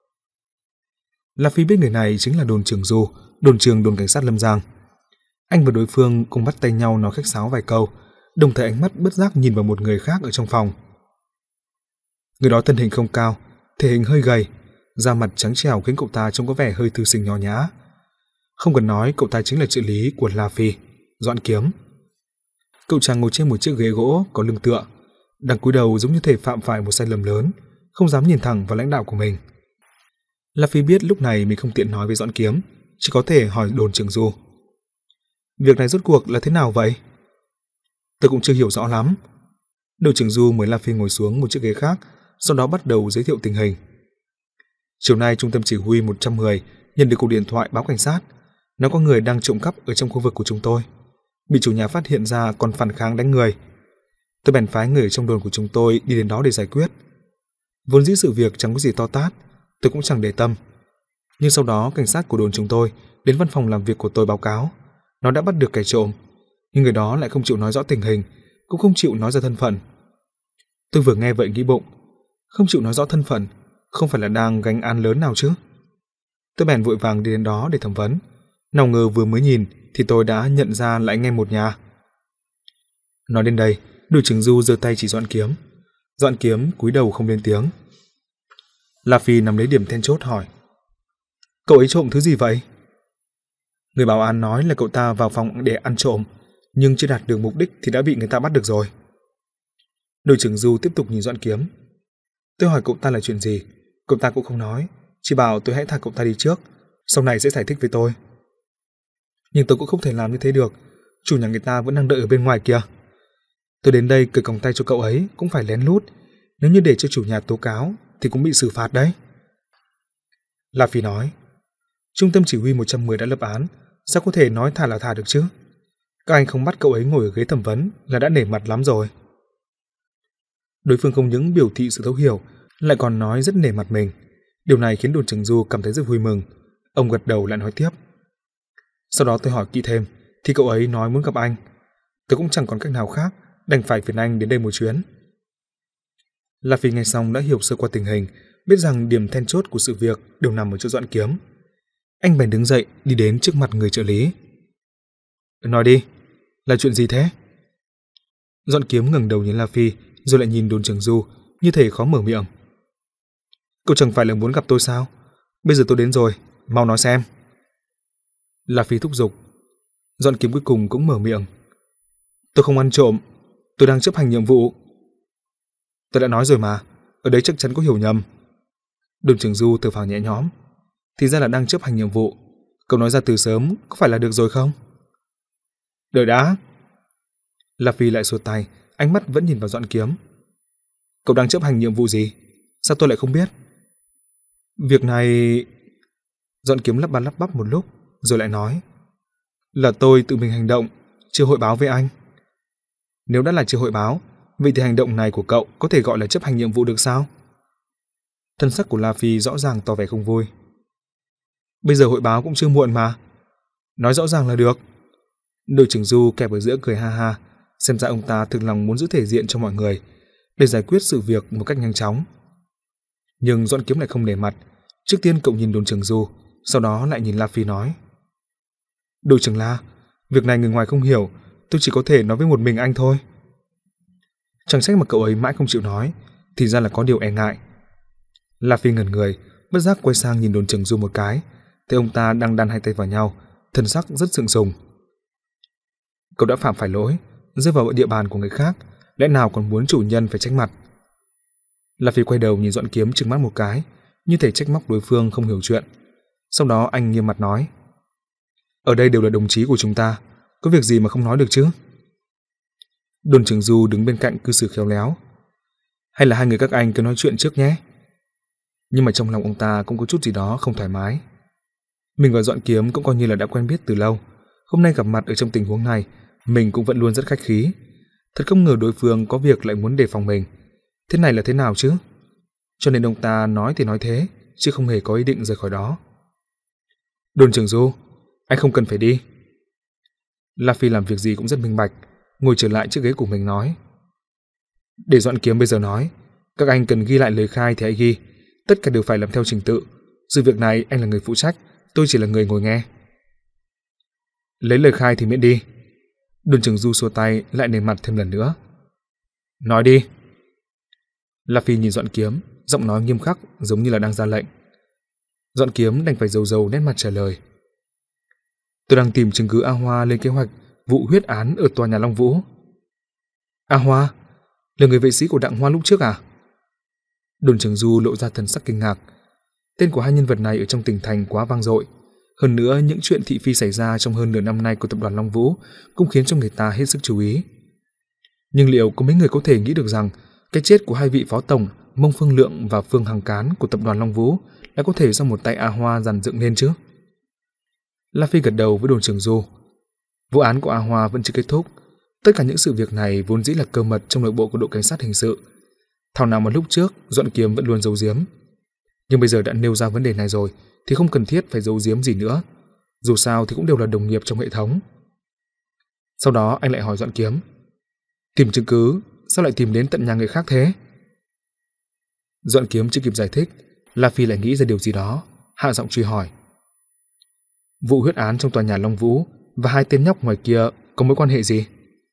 La Phi biết người này chính là đồn trưởng Du, đồn trưởng đồn cảnh sát Lâm Giang. Anh và đối phương cùng bắt tay nhau nói khách sáo vài câu, đồng thời ánh mắt bất giác nhìn vào một người khác ở trong phòng. Người đó thân hình không cao, thể hình hơi gầy, da mặt trắng trẻo khiến cậu ta trông có vẻ hơi thư sinh nho nhã. Không cần nói, cậu ta chính là trợ lý của La Phi, Doãn Kiếm. Cậu chàng ngồi trên một chiếc ghế gỗ có lưng tựa, đang cúi đầu giống như thể phạm phải một sai lầm lớn, không dám nhìn thẳng vào lãnh đạo của mình. La Phi biết lúc này mình không tiện nói với Doãn Kiếm, chỉ có thể hỏi đồn trưởng Du. Việc này rốt cuộc là thế nào vậy? Tôi cũng chưa hiểu rõ lắm. Đồn trưởng Du mời La Phi ngồi xuống một chiếc ghế khác, sau đó bắt đầu giới thiệu tình hình. Chiều nay trung tâm chỉ huy một trăm mười nhận được cuộc điện thoại báo cảnh sát, nói có người đang trộm cắp ở trong khu vực của chúng tôi, bị chủ nhà phát hiện ra còn phản kháng đánh người. Tôi bèn phái người trong đồn của chúng tôi đi đến đó để giải quyết. Vốn dĩ sự việc chẳng có gì to tát, tôi cũng chẳng để tâm. Nhưng sau đó cảnh sát của đồn chúng tôi đến văn phòng làm việc của tôi báo cáo, nó đã bắt được kẻ trộm, nhưng người đó lại không chịu nói rõ tình hình, cũng không chịu nói ra thân phận. Tôi vừa nghe vậy nghĩ bụng, không chịu nói rõ thân phận, không phải là đang gánh án lớn nào chứ? Tôi bèn vội vàng đi đến đó để thẩm vấn. Nào ngờ vừa mới nhìn thì tôi đã nhận ra là anh em một nhà. Nói đến đây, đội trưởng Du giơ tay chỉ Doãn Kiếm. Doãn Kiếm cúi đầu không lên tiếng. La Phi nằm lấy điểm then chốt hỏi: Cậu ấy trộm thứ gì vậy? Người bảo an nói là cậu ta vào phòng để ăn trộm, nhưng chưa đạt được mục đích thì đã bị người ta bắt được rồi. Đội trưởng Du tiếp tục nhìn Doãn Kiếm. Tôi hỏi cậu ta là chuyện gì, cậu ta cũng không nói, chỉ bảo tôi hãy thả cậu ta đi trước, sau này sẽ giải thích với tôi. Nhưng tôi cũng không thể làm như thế được, chủ nhà người ta vẫn đang đợi ở bên ngoài kìa. Tôi đến đây cởi còng tay cho cậu ấy cũng phải lén lút, nếu như để cho chủ nhà tố cáo thì cũng bị xử phạt đấy. La Phi nói: Trung tâm chỉ huy một trăm mười đã lập án, sao có thể nói thả là thả được chứ? Các anh không bắt cậu ấy ngồi ở ghế thẩm vấn là đã nể mặt lắm rồi. Đối phương không những biểu thị sự thấu hiểu, lại còn nói rất nể mặt mình. Điều này khiến đồn trưởng Du cảm thấy rất vui mừng. Ông gật đầu lại nói tiếp: Sau đó tôi hỏi kỹ thêm, thì cậu ấy nói muốn gặp anh. Tôi cũng chẳng còn cách nào khác, đành phải phiền anh đến đây một chuyến. La Phi nghe xong đã hiểu sơ qua tình hình, biết rằng điểm then chốt của sự việc đều nằm ở chỗ Doãn Kiếm. Anh bèn đứng dậy đi đến trước mặt người trợ lý. Nói đi, là chuyện gì thế? Dọn Kiếm ngẩng đầu nhìn La Phi, rồi lại nhìn Đồn Trường Du, như thể khó mở miệng. Cậu chẳng phải là muốn gặp tôi sao? Bây giờ tôi đến rồi, mau nói xem. La Phi thúc giục. Dọn Kiếm cuối cùng cũng mở miệng. Tôi không ăn trộm, tôi đang chấp hành nhiệm vụ. Tôi đã nói rồi mà, ở đấy chắc chắn có hiểu nhầm. Đồn Trường Du thở phào nhẹ nhõm. Thì ra là đang chấp hành nhiệm vụ. Cậu nói ra từ sớm có phải là được rồi không? Đợi đã. La Phi lại xua tay, ánh mắt vẫn nhìn vào Dọn Kiếm. Cậu đang chấp hành nhiệm vụ gì? Sao tôi lại không biết? Việc này... Dọn Kiếm lắp ba lắp bắp một lúc, rồi lại nói. Là tôi tự mình hành động, chưa hội báo với anh. Nếu đã là chưa hội báo, vậy thì hành động này của cậu có thể gọi là chấp hành nhiệm vụ được sao? Thân sắc của La Phi rõ ràng tỏ vẻ không vui. Bây giờ hội báo cũng chưa muộn mà. Nói rõ ràng là được. Đội trưởng Du kẹp ở giữa cười ha ha, xem ra ông ta thực lòng muốn giữ thể diện cho mọi người, để giải quyết sự việc một cách nhanh chóng. Nhưng Dọn Kiếm lại không nể mặt. Trước tiên cậu nhìn Đồn Trường Du, sau đó lại nhìn La Phi nói. Đội trưởng La, việc này người ngoài không hiểu, tôi chỉ có thể nói với một mình anh thôi. Chẳng trách mà cậu ấy mãi không chịu nói, thì ra là có điều e ngại. La Phi ngẩn người, bất giác quay sang nhìn Đồn Trường Du một cái, thấy ông ta đang đan hai tay vào nhau, thần sắc rất sượng sùng. Cậu đã phạm phải lỗi, rơi vào địa bàn của người khác, lẽ nào còn muốn chủ nhân phải trách mặt? La Phi quay đầu nhìn Dọn Kiếm trừng mắt một cái, như thể trách móc đối phương không hiểu chuyện. Sau đó anh nghiêm mặt nói. Ở đây đều là đồng chí của chúng ta, có việc gì mà không nói được chứ? Đồn Trường Du đứng bên cạnh cư xử khéo léo. Hay là hai người các anh cứ nói chuyện trước nhé. Nhưng mà trong lòng ông ta cũng có chút gì đó không thoải mái. Mình và Dọn Kiếm cũng coi như là đã quen biết từ lâu, hôm nay gặp mặt ở trong tình huống này, mình cũng vẫn luôn rất khách khí. Thật không ngờ đối phương có việc lại muốn đề phòng mình. Thế này là thế nào chứ? Cho nên ông ta nói thì nói thế, chứ không hề có ý định rời khỏi đó. Đồn Trường Du, anh không cần phải đi. La Phi làm việc gì cũng rất minh bạch, ngồi trở lại chiếc ghế của mình nói. Để Dọn Kiếm bây giờ nói, các anh cần ghi lại lời khai thì hãy ghi, tất cả đều phải làm theo trình tự. Sự việc này anh là người phụ trách, tôi chỉ là người ngồi nghe. Lấy lời khai thì miễn đi. Đồn Trường Du xua tay lại nề mặt thêm lần nữa. Nói đi. La Phi nhìn Dọn Kiếm, giọng nói nghiêm khắc giống như là đang ra lệnh. Dọn Kiếm đành phải dầu dầu nét mặt trả lời. Tôi đang tìm chứng cứ A Hoa lên kế hoạch vụ huyết án ở tòa nhà Long Vũ. A Hoa? Là người vệ sĩ của Đặng Hoa lúc trước à? Đồn Trường Du lộ ra thần sắc kinh ngạc. Tên của hai nhân vật này ở trong tỉnh thành quá vang dội. Hơn nữa, những chuyện thị phi xảy ra trong hơn nửa năm nay của tập đoàn Long Vũ cũng khiến cho người ta hết sức chú ý. Nhưng liệu có mấy người có thể nghĩ được rằng cái chết của hai vị phó tổng Mông Phương Lượng và Phương Hằng Cán của tập đoàn Long Vũ đã có thể do một tay A Hoa dàn dựng nên chứ? La Phi gật đầu với Đồn Trường Du. Vụ án của A Hoa vẫn chưa kết thúc. Tất cả những sự việc này vốn dĩ là cơ mật trong nội bộ của đội cảnh sát hình sự. Thảo nào mà lúc trước Dọn Kiếm vẫn luôn giấu giếm. Nhưng bây giờ đã nêu ra vấn đề này rồi thì không cần thiết phải giấu giếm gì nữa. Dù sao thì cũng đều là đồng nghiệp trong hệ thống. Sau đó anh lại hỏi Dọn Kiếm. Tìm chứng cứ, sao lại tìm đến tận nhà người khác thế? Dọn Kiếm chưa kịp giải thích, La Phi lại nghĩ ra điều gì đó, hạ giọng truy hỏi. Vụ huyết án trong tòa nhà Long Vũ và hai tên nhóc ngoài kia có mối quan hệ gì?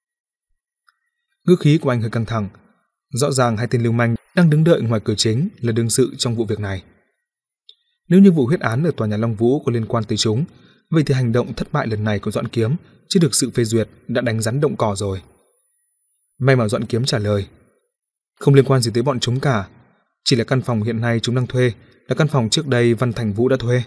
Ngữ khí của anh hơi căng thẳng. Rõ ràng hai tên lưu manh đang đứng đợi ngoài cửa chính là đương sự trong vụ việc này. Nếu như vụ huyết án ở tòa nhà Long Vũ có liên quan tới chúng, vậy thì hành động thất bại lần này của Dọn Kiếm chưa được sự phê duyệt đã đánh rắn động cỏ rồi. May mà Dọn Kiếm trả lời. Không liên quan gì tới bọn chúng cả. Chỉ là căn phòng hiện nay chúng đang thuê là căn phòng trước đây Văn Thành Vũ đã thuê.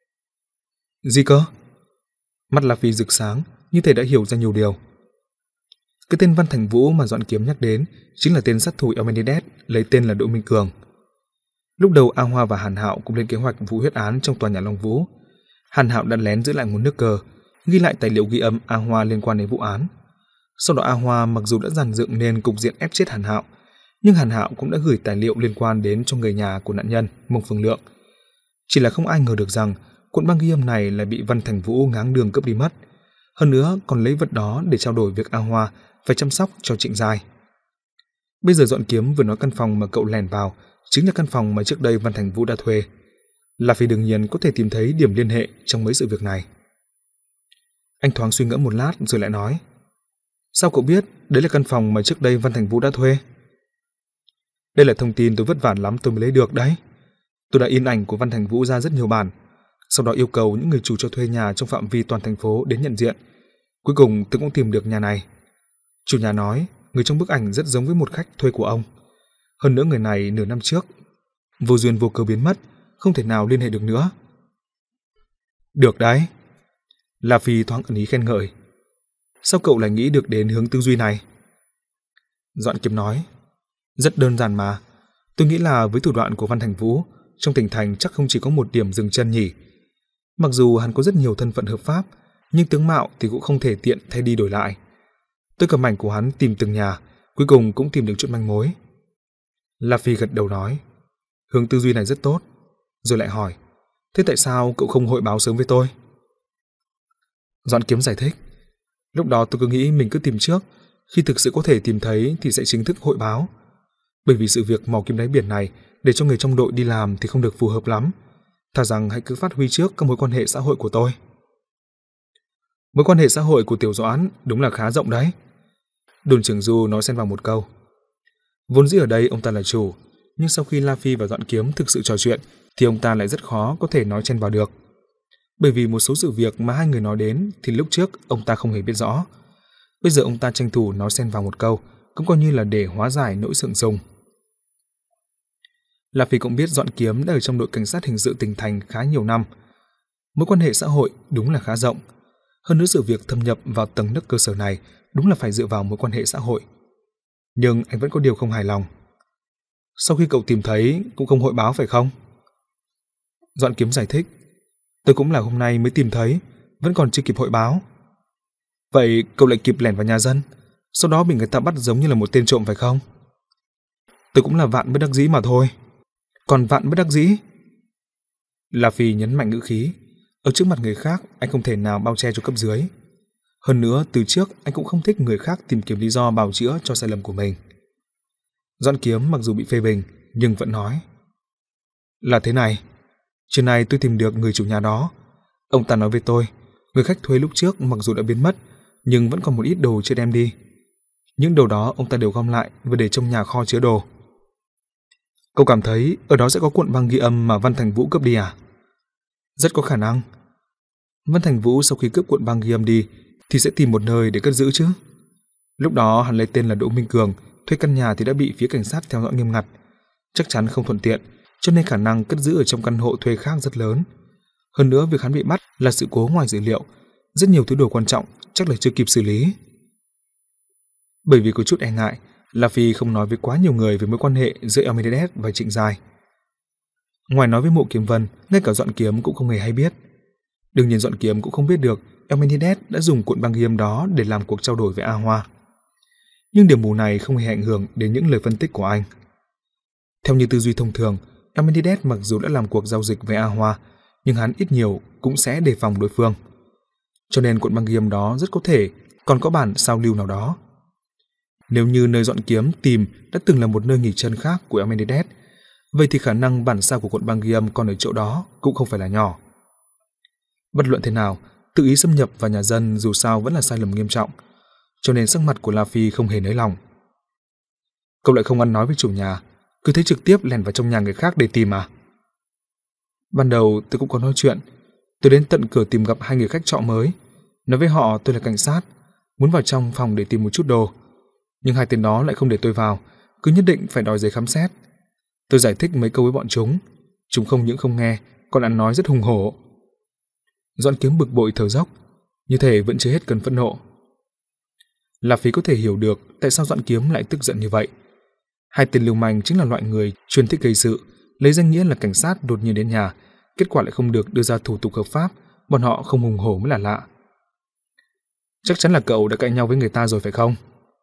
Gì cơ? Mắt La Phi rực sáng, như thể đã hiểu ra nhiều điều. Cái tên Văn Thành Vũ mà Dọn Kiếm nhắc đến chính là tên sát thủ Eumedes lấy tên là Đỗ Minh Cường. Lúc đầu A Hoa và Hàn Hạo cũng lên kế hoạch vụ huyết án trong tòa nhà Long Vũ. Hàn Hạo đã lén giữ lại nguồn nước cờ, ghi lại tài liệu ghi âm A Hoa liên quan đến vụ án. Sau đó A Hoa mặc dù đã dàn dựng nên cục diện ép chết Hàn Hạo, nhưng Hàn Hạo cũng đã gửi tài liệu liên quan đến cho người nhà của nạn nhân Mông Phương Lượng. Chỉ là không ai ngờ được rằng cuộn băng ghi âm này lại bị Văn Thành Vũ ngáng đường cướp đi mất. Hơn nữa còn lấy vật đó để trao đổi việc A Hoa phải chăm sóc cho Trịnh Giai. Bây giờ Dọn Kiếm vừa nói căn phòng mà cậu lẻn vào chính là căn phòng mà trước đây Văn Thành Vũ đã thuê. La Phi đương nhiên có thể tìm thấy điểm liên hệ trong mấy sự việc này. Anh thoáng suy ngẫm một lát rồi lại nói. Sao cậu biết đấy là căn phòng mà trước đây Văn Thành Vũ đã thuê? Đây là thông tin tôi vất vả lắm tôi mới lấy được đấy. Tôi đã in ảnh của Văn Thành Vũ ra rất nhiều bản, sau đó yêu cầu những người chủ cho thuê nhà trong phạm vi toàn thành phố đến nhận diện. Cuối cùng tôi cũng tìm được nhà này. Chủ nhà nói người trong bức ảnh rất giống với một khách thuê của ông. Hơn nữa người này nửa năm trước vô duyên vô cớ biến mất, không thể nào liên hệ được nữa. Được đấy. La Phi thoáng ẩn ý khen ngợi. Sao cậu lại nghĩ được đến hướng tư duy này? Doãn Kiếm nói, rất đơn giản mà. Tôi nghĩ là với thủ đoạn của Văn Thành Vũ, trong tỉnh thành chắc không chỉ có một điểm dừng chân nhỉ. Mặc dù hắn có rất nhiều thân phận hợp pháp, nhưng tướng mạo thì cũng không thể tiện thay đi đổi lại. Tôi cầm ảnh của hắn tìm từng nhà, cuối cùng cũng tìm được chút manh mối. La Phi gật đầu nói, hướng tư duy này rất tốt. Rồi lại hỏi, thế tại sao cậu không hội báo sớm với tôi? Doãn Kiếm giải thích, lúc đó tôi cứ nghĩ mình cứ tìm trước, khi thực sự có thể tìm thấy thì sẽ chính thức hội báo. Bởi vì sự việc mò kim đáy biển này để cho người trong đội đi làm thì không được phù hợp lắm. Thà rằng hãy cứ phát huy trước các mối quan hệ xã hội của tôi. Mối quan hệ xã hội của Tiểu Doãn đúng là khá rộng đấy. Đồn trưởng Du nói xen vào một câu. Vốn dĩ ở đây ông ta là chủ, nhưng sau khi La Phi và Doãn Kiếm thực sự trò chuyện thì ông ta lại rất khó có thể nói chen vào được. Bởi vì một số sự việc mà hai người nói đến thì lúc trước ông ta không hề biết rõ. Bây giờ ông ta tranh thủ nói xen vào một câu, cũng coi như là để hóa giải nỗi sượng sùng. La Phi cũng biết Doãn Kiếm đã ở trong đội cảnh sát hình sự tỉnh thành khá nhiều năm. Mối quan hệ xã hội đúng là khá rộng. Hơn nữa sự việc thâm nhập vào tầng nấc cơ sở này đúng là phải dựa vào mối quan hệ xã hội. Nhưng anh vẫn có điều không hài lòng. Sau khi cậu tìm thấy cũng không hội báo phải không? Doãn Kiếm giải thích, tôi cũng là hôm nay mới tìm thấy, vẫn còn chưa kịp hội báo. Vậy cậu lại kịp lẻn vào nhà dân, sau đó bị người ta bắt giống như là một tên trộm phải không? Tôi cũng là vạn bất đắc dĩ mà thôi. Còn vạn bất đắc dĩ? La Phi nhấn mạnh ngữ khí, ở trước mặt người khác anh không thể nào bao che cho cấp dưới. Hơn nữa từ trước anh cũng không thích người khác tìm kiếm lý do bào chữa cho sai lầm của mình. Doãn Kiếm mặc dù bị phê bình nhưng vẫn nói, là thế này, trưa nay tôi tìm được người chủ nhà đó. Ông ta nói với tôi, người khách thuê lúc trước mặc dù đã biến mất nhưng vẫn còn một ít đồ chưa đem đi. Những đồ đó ông ta đều gom lại và để trong nhà kho chứa đồ. Cậu cảm thấy ở đó sẽ có cuộn băng ghi âm mà Văn Thành Vũ cướp đi à? Rất có khả năng. Văn Thành Vũ sau khi cướp cuộn băng ghi âm đi thì sẽ tìm một nơi để cất giữ chứ. Lúc đó hắn lấy tên là Đỗ Minh Cường, thuê căn nhà thì đã bị phía cảnh sát theo dõi nghiêm ngặt. Chắc chắn không thuận tiện, cho nên khả năng cất giữ ở trong căn hộ thuê khác rất lớn. Hơn nữa việc hắn bị bắt là sự cố ngoài dữ liệu, rất nhiều thứ đồ quan trọng chắc là chưa kịp xử lý. Bởi vì có chút e ngại, La Phi không nói với quá nhiều người về mối quan hệ giữa Elmenidez và Trịnh Giai. Ngoài nói với Mộ Kiếm Vân, ngay cả Doãn Kiếm cũng không hề hay biết. Đương nhiên Doãn Kiếm cũng không biết được Elmenidez đã dùng cuộn băng ghi âm đó để làm cuộc trao đổi với A Hoa. Nhưng điểm mù này không hề ảnh hưởng đến những lời phân tích của anh. Theo như tư duy thông thường, Elmenidez mặc dù đã làm cuộc giao dịch với A Hoa, nhưng hắn ít nhiều cũng sẽ đề phòng đối phương. Cho nên cuộn băng ghi âm đó rất có thể còn có bản sao lưu nào đó. Nếu như nơi Doãn Kiếm tìm đã từng là một nơi nghỉ chân khác của Elmenidez, vậy thì khả năng bản sao của cuộn băng ghi âm còn ở chỗ đó cũng không phải là nhỏ. Bất luận thế nào, tự ý xâm nhập vào nhà dân dù sao vẫn là sai lầm nghiêm trọng, cho nên sắc mặt của La Phi không hề nới lòng. Cậu lại không ăn nói với chủ nhà, cứ thế trực tiếp lẻn vào trong nhà người khác để tìm à? Ban đầu tôi cũng có nói chuyện, tôi đến tận cửa tìm gặp hai người khách trọ mới, nói với họ tôi là cảnh sát, muốn vào trong phòng để tìm một chút đồ. Nhưng hai tên đó lại không để tôi vào, cứ nhất định phải đòi giấy khám xét. Tôi giải thích mấy câu với bọn chúng, chúng không những không nghe, còn ăn nói rất hùng hổ. Doãn Kiếm bực bội thở dốc, như thể vẫn chưa hết cơn phẫn nộ. La Phi có thể hiểu được tại sao Doãn Kiếm lại tức giận như vậy. Hai tên lưu manh chính là loại người chuyên thích gây sự, lấy danh nghĩa là cảnh sát đột nhiên đến nhà, kết quả lại không được đưa ra thủ tục hợp pháp, bọn họ không hùng hổ mới là lạ. Chắc chắn là cậu đã cãi nhau với người ta rồi phải không?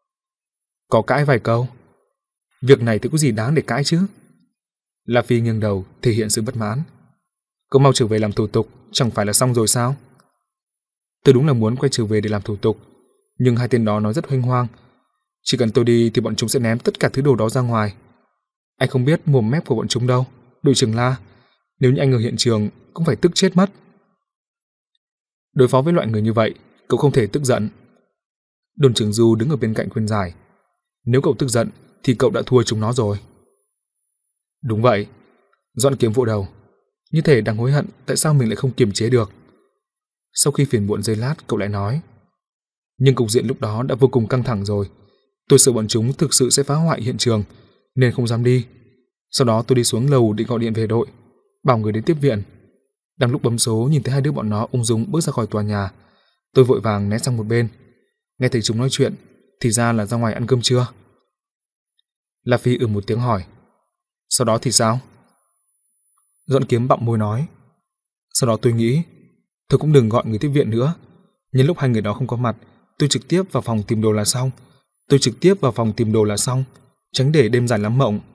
Có cãi vài câu. Việc này thì có gì đáng để cãi chứ? La Phi nghiêng đầu thể hiện sự bất mãn. Cậu mau trở về làm thủ tục, chẳng phải là xong rồi sao? Tôi đúng là muốn quay trở về để làm thủ tục, nhưng hai tên đó nói rất huênh hoang. Chỉ cần tôi đi thì bọn chúng sẽ ném tất cả thứ đồ đó ra ngoài. Anh không biết mồm mép của bọn chúng đâu, đội trưởng La. Nếu như anh ở hiện trường cũng phải tức chết mất. Đối phó với loại người như vậy, cậu không thể tức giận. Đồn trưởng Du đứng ở bên cạnh khuyên giải. Nếu cậu tức giận thì cậu đã thua chúng nó rồi. Đúng vậy. Doãn Kiếm vỗ đầu. Như thể đang hối hận tại sao mình lại không kiềm chế được. Sau khi phiền muộn giây lát, cậu lại nói. Nhưng cục diện lúc đó đã vô cùng căng thẳng rồi. Tôi sợ bọn chúng thực sự sẽ phá hoại hiện trường, nên không dám đi. Sau đó tôi đi xuống lầu định gọi điện về đội, bảo người đến tiếp viện. Đang lúc bấm số nhìn thấy hai đứa bọn nó ung dung bước ra khỏi tòa nhà. Tôi vội vàng né sang một bên. Nghe thấy chúng nói chuyện, thì ra là ra ngoài ăn cơm trưa. La Phi ừ một tiếng hỏi. Sau đó thì sao? Doãn Kiếm bặm môi nói. Sau đó tôi nghĩ, thôi cũng đừng gọi người tiếp viện nữa. Nhân lúc hai người đó không có mặt, tôi trực tiếp vào phòng tìm đồ là xong. Tôi trực tiếp vào phòng tìm đồ là xong, tránh để đêm dài lắm mộng.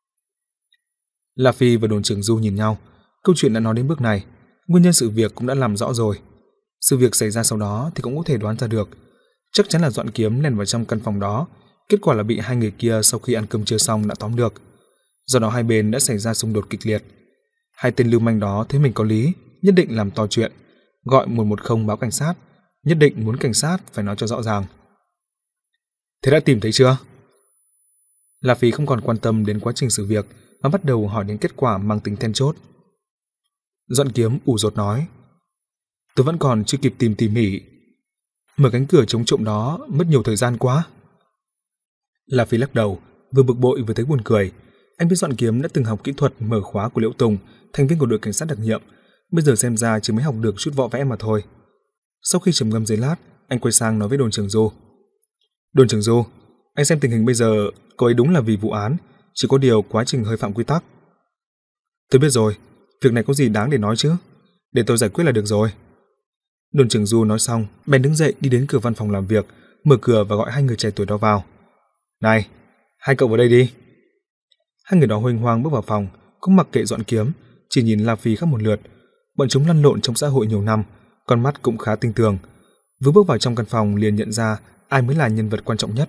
La Phi và đồn trưởng Du nhìn nhau. Câu chuyện đã nói đến bước này, nguyên nhân sự việc cũng đã làm rõ rồi. Sự việc xảy ra sau đó thì cũng có thể đoán ra được. Chắc chắn là Doãn Kiếm lẻn vào trong căn phòng đó. Kết quả là bị hai người kia sau khi ăn cơm trưa xong đã tóm được. Do đó hai bên đã xảy ra xung đột kịch liệt. Hai tên lưu manh đó thấy mình có lý, nhất định làm to chuyện, gọi một một không báo cảnh sát, nhất định muốn cảnh sát phải nói cho rõ ràng. Thế đã tìm thấy chưa? La Phi không còn quan tâm đến quá trình sự việc mà bắt đầu hỏi đến kết quả mang tính then chốt. Doãn Kiếm ủ rột nói. Tôi vẫn còn chưa kịp tìm tỉ mỉ. Mở cánh cửa chống trộm đó mất nhiều thời gian quá. La Phi lắc đầu, vừa bực bội vừa thấy buồn cười. Anh biết Doãn Kiếm đã từng học kỹ thuật mở khóa của Liễu Tùng, thành viên của đội cảnh sát đặc nhiệm, bây giờ xem ra chỉ mới học được chút võ vẽ mà thôi. Sau khi trầm ngâm giây lát, anh quay sang nói với đồn trưởng Du. Đồn trưởng Du, anh xem tình hình bây giờ, cậu ấy đúng là vì vụ án, chỉ có điều quá trình hơi phạm quy tắc. Tôi biết rồi, việc này có gì đáng để nói chứ, để tôi giải quyết là được rồi. Đồn trưởng Du nói xong, bèn đứng dậy đi đến cửa văn phòng làm việc, mở cửa và gọi hai người trẻ tuổi đó vào. Này, hai cậu vào đây đi. Hai người đó huênh hoang bước vào phòng, cũng mặc kệ Doãn Kiếm, chỉ nhìn La Phi khắp một lượt. Bọn chúng lăn lộn trong xã hội nhiều năm, con mắt cũng khá tinh tường. Vừa bước vào trong căn phòng liền nhận ra ai mới là nhân vật quan trọng nhất.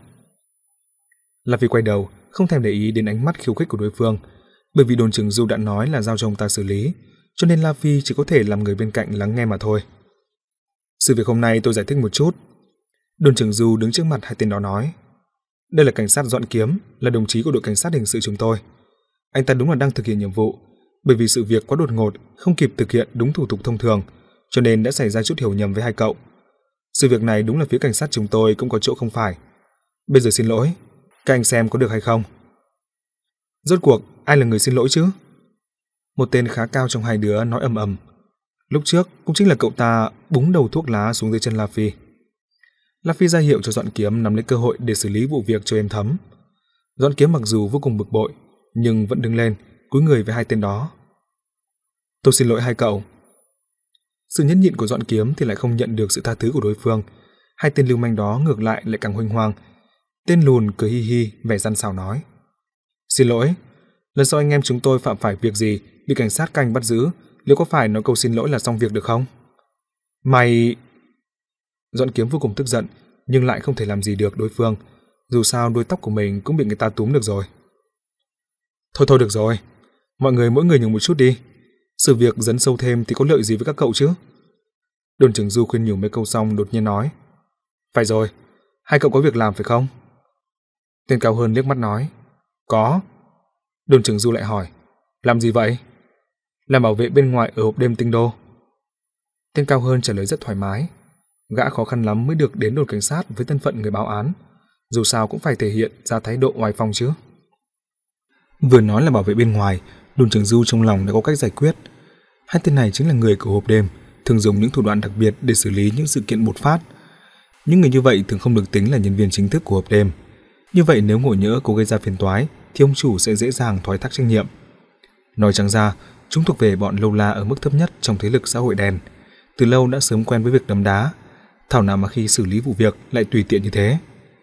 La Phi quay đầu, không thèm để ý đến ánh mắt khiêu khích của đối phương, bởi vì đồn trưởng Du đã nói là giao cho ông ta xử lý, cho nên La Phi chỉ có thể làm người bên cạnh lắng nghe mà thôi. Sự việc hôm nay tôi giải thích một chút. Đồn trưởng Du đứng trước mặt hai tên đó nói. Đây là cảnh sát Doãn Kiếm, là đồng chí của đội cảnh sát hình sự chúng tôi. Anh ta đúng là đang thực hiện nhiệm vụ, bởi vì sự việc quá đột ngột, không kịp thực hiện đúng thủ tục thông thường, cho nên đã xảy ra chút hiểu nhầm với hai cậu. Sự việc này đúng là phía cảnh sát chúng tôi cũng có chỗ không phải. Bây giờ xin lỗi, các anh xem có được hay không? Rốt cuộc, ai là người xin lỗi chứ? Một tên khá cao trong hai đứa nói ầm ầm. Lúc trước cũng chính là cậu ta búng đầu thuốc lá xuống dưới chân La Phi. La Phi ra hiệu cho Doãn Kiếm nắm lấy cơ hội để xử lý vụ việc cho êm thấm. Doãn Kiếm mặc dù vô cùng bực bội, nhưng vẫn đứng lên, cúi người với hai tên đó. Tôi xin lỗi hai cậu. Sự nhẫn nhịn của Doãn Kiếm thì lại không nhận được sự tha thứ của đối phương. Hai tên lưu manh đó ngược lại lại càng huênh hoang. Tên lùn cười hi hi, vẻ gian xảo nói. Xin lỗi, lần sau anh em chúng tôi phạm phải việc gì bị cảnh sát canh bắt giữ, liệu có phải nói câu xin lỗi là xong việc được không? Mày... Doãn Kiếm vô cùng tức giận, nhưng lại không thể làm gì được đối phương. Dù sao đuôi tóc của mình cũng bị người ta túm được rồi. Thôi thôi được rồi, mọi người mỗi người nhường một chút đi. Sự việc dấn sâu thêm thì có lợi gì với các cậu chứ? Đồn trưởng Du khuyên nhủ mấy câu xong đột nhiên nói. Phải rồi, hai cậu có việc làm phải không? Tên cao hơn liếc mắt nói. Có. Đồn trưởng Du lại hỏi. Làm gì vậy? Làm bảo vệ bên ngoài ở hộp đêm Tinh Đô. Tên cao hơn trả lời rất thoải mái. Gã khó khăn lắm mới được đến đồn cảnh sát với thân phận người báo án. Dù sao cũng phải thể hiện ra thái độ oai phong chứ. Vừa nói là bảo vệ bên ngoài, đồn trưởng Du trong lòng đã có cách giải quyết. Hai tên này chính là người của hộp đêm, thường dùng những thủ đoạn đặc biệt để xử lý những sự kiện bột phát. Những người như vậy thường không được tính là nhân viên chính thức của hộp đêm. Như vậy nếu ngộ nhỡ có gây ra phiền toái thì ông chủ sẽ dễ dàng thoái thác trách nhiệm. Nói trắng ra, chúng thuộc về bọn lâu la ở mức thấp nhất trong thế lực xã hội đen. Từ lâu đã sớm quen với việc đấm đá, thảo nào mà khi xử lý vụ việc lại tùy tiện như thế.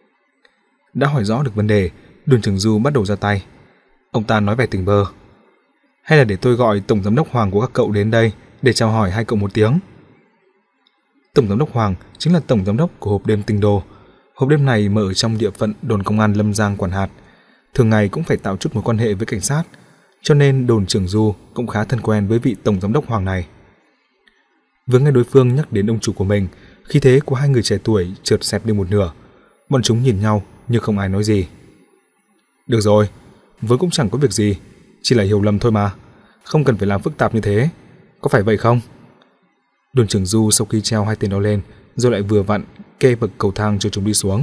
Đã hỏi rõ được vấn đề, đồn trưởng Du bắt đầu ra tay. Ông ta nói vẻ tỉnh bơ. Hay là để tôi gọi tổng giám đốc Hoàng của các cậu đến đây để chào hỏi hai cậu một tiếng. Tổng giám đốc Hoàng chính là tổng giám đốc của hộp đêm Tinh Đô. Hộp đêm này mở ở trong địa phận đồn công an Lâm Giang quản hạt, thường ngày cũng phải tạo chút mối quan hệ với cảnh sát, cho nên đồn trưởng Du cũng khá thân quen với vị tổng giám đốc Hoàng này. Vừa nghe đối phương nhắc đến ông chủ của mình, khí thế của hai người trẻ tuổi chợt xẹp đi một nửa. Bọn chúng nhìn nhau nhưng không ai nói gì. Được rồi, vốn cũng chẳng có việc gì, chỉ là hiểu lầm thôi mà, không cần phải làm phức tạp như thế, có phải vậy không? Đồn trưởng Du sau khi treo hai tên đó lên, rồi lại vừa vặn kê bậc cầu thang cho chúng đi xuống.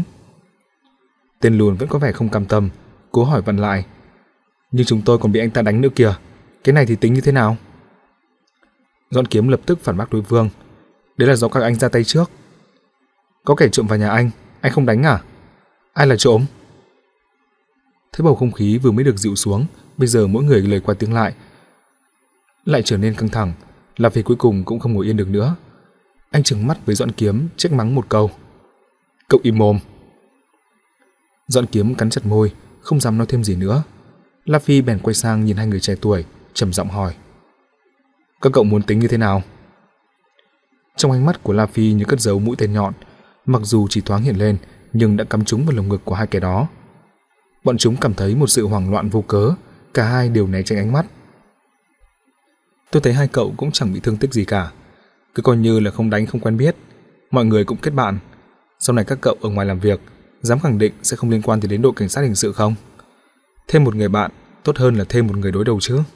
Tên lùn vẫn có vẻ không cam tâm, cố hỏi vặn lại. Nhưng chúng tôi còn bị anh ta đánh nữa kìa, cái này thì tính như thế nào? Dọn Kiếm lập tức phản bác đối phương. Đấy là do các anh ra tay trước. Có kẻ trộm vào nhà anh, anh không đánh à? Ai là trộm? Thấy bầu không khí vừa mới được dịu xuống, bây giờ mỗi người lời qua tiếng lại lại trở nên căng thẳng. La Phi cuối cùng cũng không ngồi yên được nữa. Anh trừng mắt với Dọn Kiếm, trách mắng một câu. Cậu im mồm. Dọn Kiếm cắn chặt môi, không dám nói thêm gì nữa. La Phi bèn quay sang nhìn hai người trẻ tuổi, trầm giọng hỏi. Các cậu muốn tính như thế nào? Trong ánh mắt của La Phi như cất giấu mũi tên nhọn, mặc dù chỉ thoáng hiện lên nhưng đã cắm trúng vào lồng ngực của hai kẻ đó. Bọn chúng cảm thấy một sự hoảng loạn vô cớ, cả hai đều né tránh ánh mắt. Tôi thấy hai cậu cũng chẳng bị thương tích gì cả, cứ coi như là không đánh không quen biết, mọi người cũng kết bạn. Sau này các cậu ở ngoài làm việc, dám khẳng định sẽ không liên quan gì đến đội cảnh sát hình sự không? Thêm một người bạn tốt hơn là thêm một người đối đầu chứ.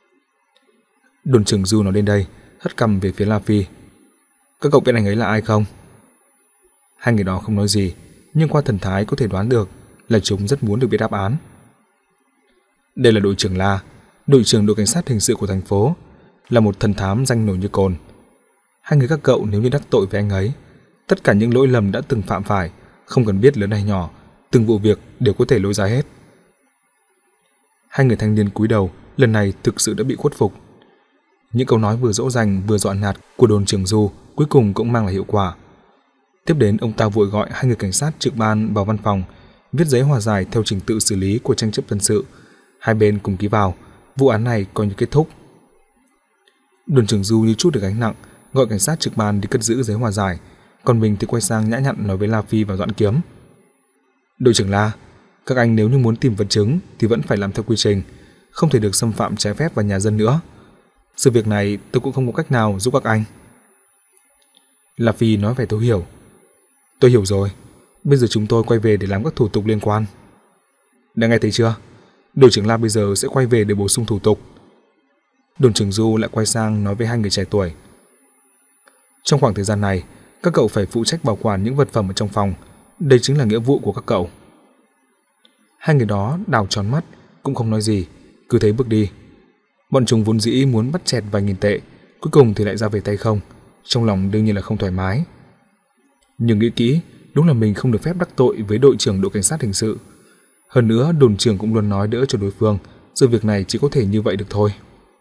Đồn trưởng Du nói đến đây, hất cằm về phía La Phi. Các cậu biết anh ấy là ai không? Hai người đó không nói gì, nhưng qua thần thái có thể đoán được là chúng rất muốn được biết đáp án. Đây là đội trưởng La, đội trưởng đội cảnh sát hình sự của thành phố, là một thần thám danh nổi như cồn. Hai người các cậu nếu như đắc tội với anh ấy, tất cả những lỗi lầm đã từng phạm phải, không cần biết lớn hay nhỏ, từng vụ việc đều có thể lôi ra hết. Hai người thanh niên cúi đầu, lần này thực sự đã bị khuất phục. Những câu nói vừa dỗ dành vừa dọa nạt của đồn trưởng Du cuối cùng cũng mang lại hiệu quả. Tiếp đến ông ta vội gọi hai người cảnh sát trực ban vào văn phòng, viết giấy hòa giải theo trình tự xử lý của tranh chấp dân sự. Hai bên cùng ký vào, vụ án này coi như kết thúc. Đồn trưởng Du như chút được gánh nặng, gọi cảnh sát trực ban đi cất giữ giấy hòa giải, còn mình thì quay sang nhã nhặn nói với La Phi và Dọn Kiếm. Đội trưởng La, các anh nếu như muốn tìm vật chứng thì vẫn phải làm theo quy trình, không thể được xâm phạm trái phép vào nhà dân nữa. Sự việc này tôi cũng không có cách nào giúp các anh. La Phi nói vẻ thấu hiểu. Tôi hiểu rồi, bây giờ chúng tôi quay về để làm các thủ tục liên quan. Đã nghe thấy chưa? Đội trưởng La bây giờ sẽ quay về để bổ sung thủ tục. Đồn trưởng Du lại quay sang nói với hai người trẻ tuổi. Trong khoảng thời gian này, các cậu phải phụ trách bảo quản những vật phẩm ở trong phòng. Đây chính là nghĩa vụ của các cậu. Hai người đó đảo tròn mắt, cũng không nói gì, cứ thế bước đi. Bọn chúng vốn dĩ muốn bắt chẹt vài nghìn tệ, cuối cùng thì lại ra về tay không. Trong lòng đương nhiên là không thoải mái. Nhưng nghĩ kỹ, đúng là mình không được phép đắc tội với đội trưởng đội cảnh sát hình sự. Hơn nữa, đồn trưởng cũng luôn nói đỡ cho đối phương, sự việc này chỉ có thể như vậy được thôi.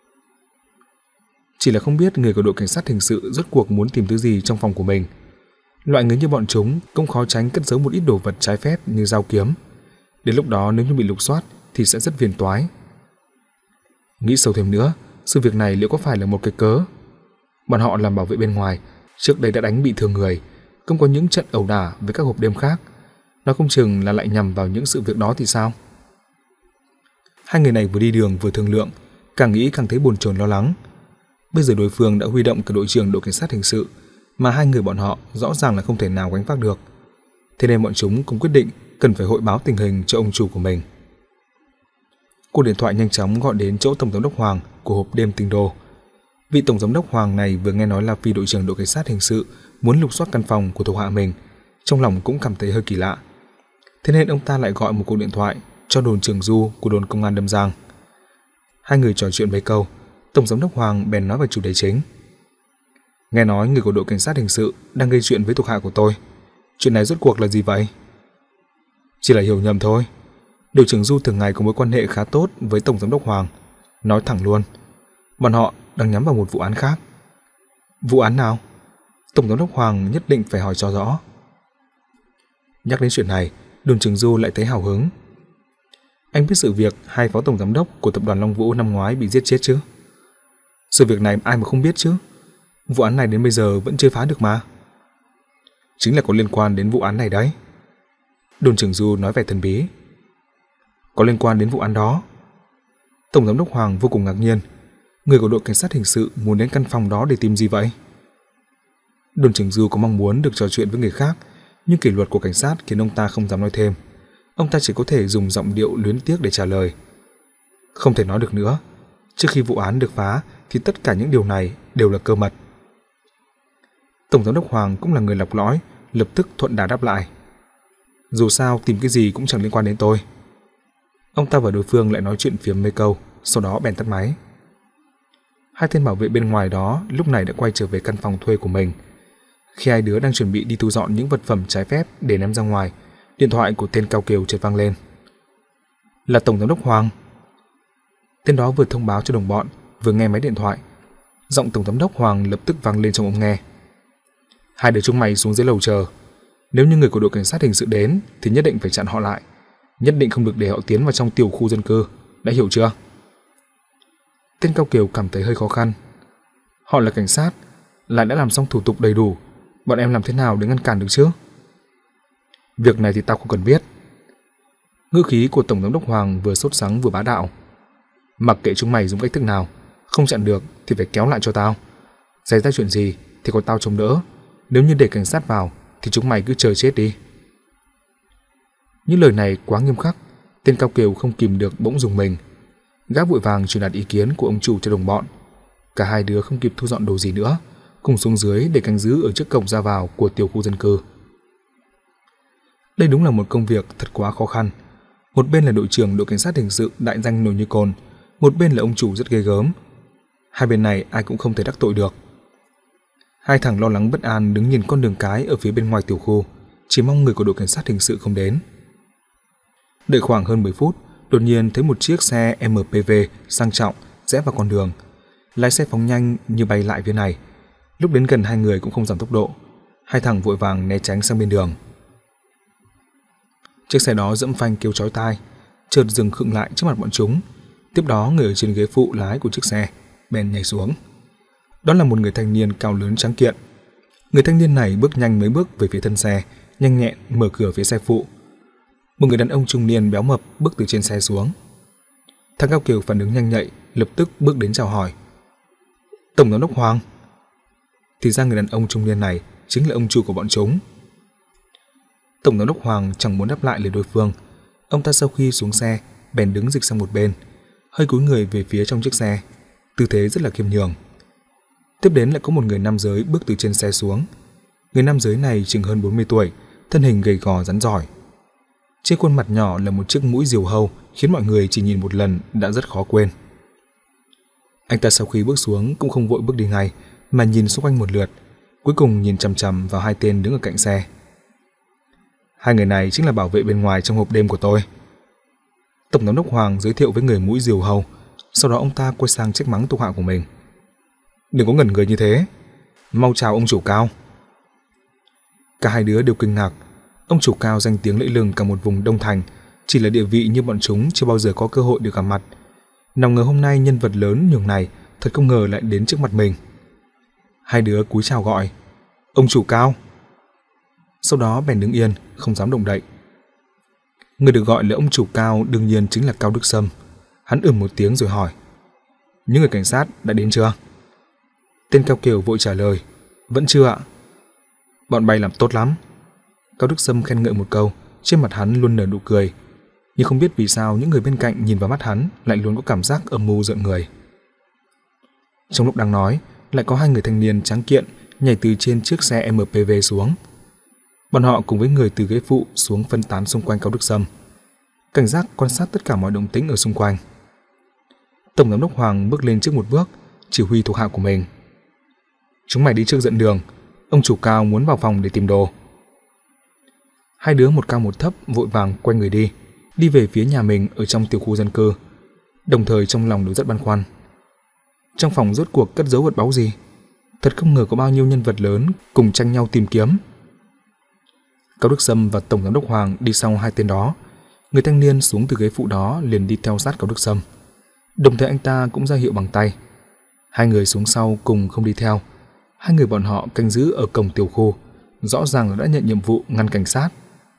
Chỉ là không biết người của đội cảnh sát hình sự rốt cuộc muốn tìm thứ gì trong phòng của mình. Loại người như bọn chúng cũng khó tránh cất giấu một ít đồ vật trái phép như dao kiếm. Đến lúc đó nếu như bị lục soát thì sẽ rất phiền toái. Nghĩ sâu thêm nữa, sự việc này liệu có phải là một cái cớ? Bọn họ làm bảo vệ bên ngoài, trước đây đã đánh bị thương người, không có những trận ẩu đả với các hộp đêm khác. Nó không chừng là lại nhằm vào những sự việc đó thì sao? Hai người này vừa đi đường vừa thương lượng, càng nghĩ càng thấy bồn chồn lo lắng. Bây giờ đối phương đã huy động cả đội trưởng đội cảnh sát hình sự, mà hai người bọn họ rõ ràng là không thể nào gánh vác được. Thế nên bọn chúng cũng quyết định cần phải hội báo tình hình cho ông chủ của mình. Cuộc điện thoại nhanh chóng gọi đến chỗ tổng giám đốc Hoàng của hộp đêm Tinh Đô. Vị tổng giám đốc Hoàng này vừa nghe nói là phi đội trưởng đội cảnh sát hình sự muốn lục soát căn phòng của thuộc hạ mình, trong lòng cũng cảm thấy hơi kỳ lạ. Thế nên ông ta lại gọi một cuộc điện thoại cho đồn trưởng Du của đồn công an Đâm Giang. Hai người trò chuyện mấy câu, tổng giám đốc Hoàng bèn nói về chủ đề chính. Nghe nói người của đội cảnh sát hình sự đang gây chuyện với thuộc hạ của tôi. Chuyện này rốt cuộc là gì vậy? Chỉ là hiểu nhầm thôi. Đội trưởng Du thường ngày có mối quan hệ khá tốt với tổng giám đốc Hoàng. Nói thẳng luôn, bọn họ đang nhắm vào một vụ án khác. Vụ án nào? Tổng giám đốc Hoàng nhất định phải hỏi cho rõ. Nhắc đến chuyện này, đồn trưởng Du lại thấy hào hứng. Anh biết sự việc hai phó tổng giám đốc của tập đoàn Long Vũ năm ngoái bị giết chết chứ? Sự việc này ai mà không biết chứ? Vụ án này đến bây giờ vẫn chưa phá được mà. Chính là có liên quan đến vụ án này đấy. Đồn trưởng Du nói vẻ thần bí. Có liên quan đến vụ án đó? Tổng giám đốc Hoàng vô cùng ngạc nhiên. Người của đội cảnh sát hình sự muốn đến căn phòng đó để tìm gì vậy? Đồn trưởng Du có mong muốn được trò chuyện với người khác, nhưng kỷ luật của cảnh sát khiến ông ta không dám nói thêm. Ông ta chỉ có thể dùng giọng điệu luyến tiếc để trả lời. Không thể nói được nữa. Trước khi vụ án được phá thì tất cả những điều này đều là cơ mật. Tổng giám đốc Hoàng cũng là người lọc lõi, lập tức thuận đà đáp lại. Dù sao tìm cái gì cũng chẳng liên quan đến tôi. Ông ta và đối phương lại nói chuyện phiếm mấy câu, sau đó bèn tắt máy. Hai tên bảo vệ bên ngoài đó lúc này đã quay trở về căn phòng thuê của mình. Khi hai đứa đang chuẩn bị đi thu dọn những vật phẩm trái phép để ném ra ngoài, điện thoại của tên Cao Kiều chợt vang lên. Là Tổng giám đốc Hoàng. Tên đó vừa thông báo cho đồng bọn, vừa nghe máy điện thoại. Giọng Tổng giám đốc Hoàng lập tức vang lên trong ống nghe. Hai đứa chúng mày xuống dưới lầu chờ. Nếu như người của đội cảnh sát hình sự đến thì nhất định phải chặn họ lại. Nhất định không được để họ tiến vào trong tiểu khu dân cư. Đã hiểu chưa? Tên Cao Kiều cảm thấy hơi khó khăn. Họ là cảnh sát, lại đã làm xong thủ tục đầy đủ. Bọn em làm thế nào để ngăn cản được chứ? Việc này thì tao không cần biết. Ngữ khí của Tổng giám đốc Hoàng vừa sốt sắng vừa bá đạo. Mặc kệ chúng mày dùng cách thức nào, không chặn được thì phải kéo lại cho tao. Xảy ra chuyện gì thì có tao chống đỡ. Nếu như để cảnh sát vào thì chúng mày cứ chờ chết đi. Những lời này quá nghiêm khắc, tên Cao Kiều không kìm được bỗng dùng mình. Gã vội vàng truyền đạt ý kiến của ông chủ cho đồng bọn. Cả hai đứa không kịp thu dọn đồ gì nữa, cùng xuống dưới để canh giữ ở trước cổng ra vào của tiểu khu dân cư. Đây đúng là một công việc thật quá khó khăn. Một bên là đội trưởng đội cảnh sát hình sự đại danh nổi như cồn, một bên là ông chủ rất ghê gớm. Hai bên này ai cũng không thể đắc tội được. Hai thằng lo lắng bất an đứng nhìn con đường cái ở phía bên ngoài tiểu khu, chỉ mong người của đội cảnh sát hình sự không đến. Đợi khoảng hơn mười phút, đột nhiên thấy một chiếc xe em pê vê sang trọng rẽ vào con đường. Lái xe phóng nhanh như bay lại phía này. Lúc đến gần hai người cũng không giảm tốc độ. Hai thằng vội vàng né tránh sang bên đường. Chiếc xe đó dẫm phanh kêu chói tai, chợt dừng khựng lại trước mặt bọn chúng. Tiếp đó người ở trên ghế phụ lái của chiếc xe bèn nhảy xuống. Đó là một người thanh niên cao lớn trắng kiện. Người thanh niên này bước nhanh mấy bước về phía thân xe, nhanh nhẹn mở cửa phía xe phụ. Một người đàn ông trung niên béo mập bước từ trên xe xuống. Thằng Cao Kiều phản ứng nhanh nhạy, lập tức bước đến chào hỏi. Tổng giám đốc Hoàng. Thì ra người đàn ông trung niên này chính là ông chủ của bọn chúng. Tổng giám đốc Hoàng chẳng muốn đáp lại lời đối phương. Ông ta sau khi xuống xe bèn đứng dịch sang một bên, hơi cúi người về phía trong chiếc xe, tư thế rất là khiêm nhường. Tiếp đến lại có một người nam giới bước từ trên xe xuống. Người nam giới này chừng hơn bốn mươi tuổi, thân hình gầy gò rắn rỏi. Trên khuôn mặt nhỏ là một chiếc mũi diều hâu khiến mọi người chỉ nhìn một lần đã rất khó quên. Anh ta sau khi bước xuống cũng không vội bước đi ngay, mà nhìn xung quanh một lượt, cuối cùng nhìn chằm chằm vào hai tên đứng ở cạnh xe. Hai người này chính là bảo vệ bên ngoài trong hộp đêm của tôi. Tổng giám đốc Hoàng giới thiệu với người mũi diều hâu, sau đó ông ta quay sang trách mắng thuộc hạ của mình. Đừng có ngẩn người như thế, mau chào ông chủ Cao. Cả hai đứa đều kinh ngạc. Ông chủ Cao danh tiếng lẫy lừng cả một vùng Đông Thành, chỉ là địa vị như bọn chúng chưa bao giờ có cơ hội được gặp mặt. Nào ngờ hôm nay nhân vật lớn nhường này thật không ngờ lại đến trước mặt mình. Hai đứa cúi chào gọi, ông chủ Cao. Sau đó bèn đứng yên, không dám động đậy. Người được gọi là ông chủ Cao đương nhiên chính là Cao Đức Sâm. Hắn ừm một tiếng rồi hỏi, những người cảnh sát đã đến chưa? Tên Cao Kiều vội trả lời, vẫn chưa ạ. Bọn bay làm tốt lắm. Cao Đức Sâm khen ngợi một câu, trên mặt hắn luôn nở nụ cười, nhưng không biết vì sao những người bên cạnh nhìn vào mắt hắn lại luôn có cảm giác âm mưu rợn người. Trong lúc đang nói, lại có hai người thanh niên trắng kiện nhảy từ trên chiếc xe em pê vê xuống. Bọn họ cùng với người từ ghế phụ xuống phân tán xung quanh Cao Đức Sâm, cảnh giác quan sát tất cả mọi động tĩnh ở xung quanh. Tổng giám đốc Hoàng bước lên trước một bước, chỉ huy thuộc hạ của mình. Chúng mày đi trước dẫn đường, ông chủ Cao muốn vào phòng để tìm đồ. Hai đứa một cao một thấp vội vàng quay người đi, đi về phía nhà mình ở trong tiểu khu dân cư, đồng thời trong lòng đều rất băn khoăn. Trong phòng rốt cuộc cất giấu vật báu gì? Thật không ngờ có bao nhiêu nhân vật lớn cùng tranh nhau tìm kiếm. Cao Đức Sâm và Tổng giám đốc Hoàng đi sau hai tên đó. Người thanh niên xuống từ ghế phụ đó liền đi theo sát Cao Đức Sâm, đồng thời anh ta cũng ra hiệu bằng tay. Hai người xuống sau cùng không đi theo. Hai người bọn họ canh giữ ở cổng tiểu khu, rõ ràng đã nhận nhiệm vụ ngăn cảnh sát.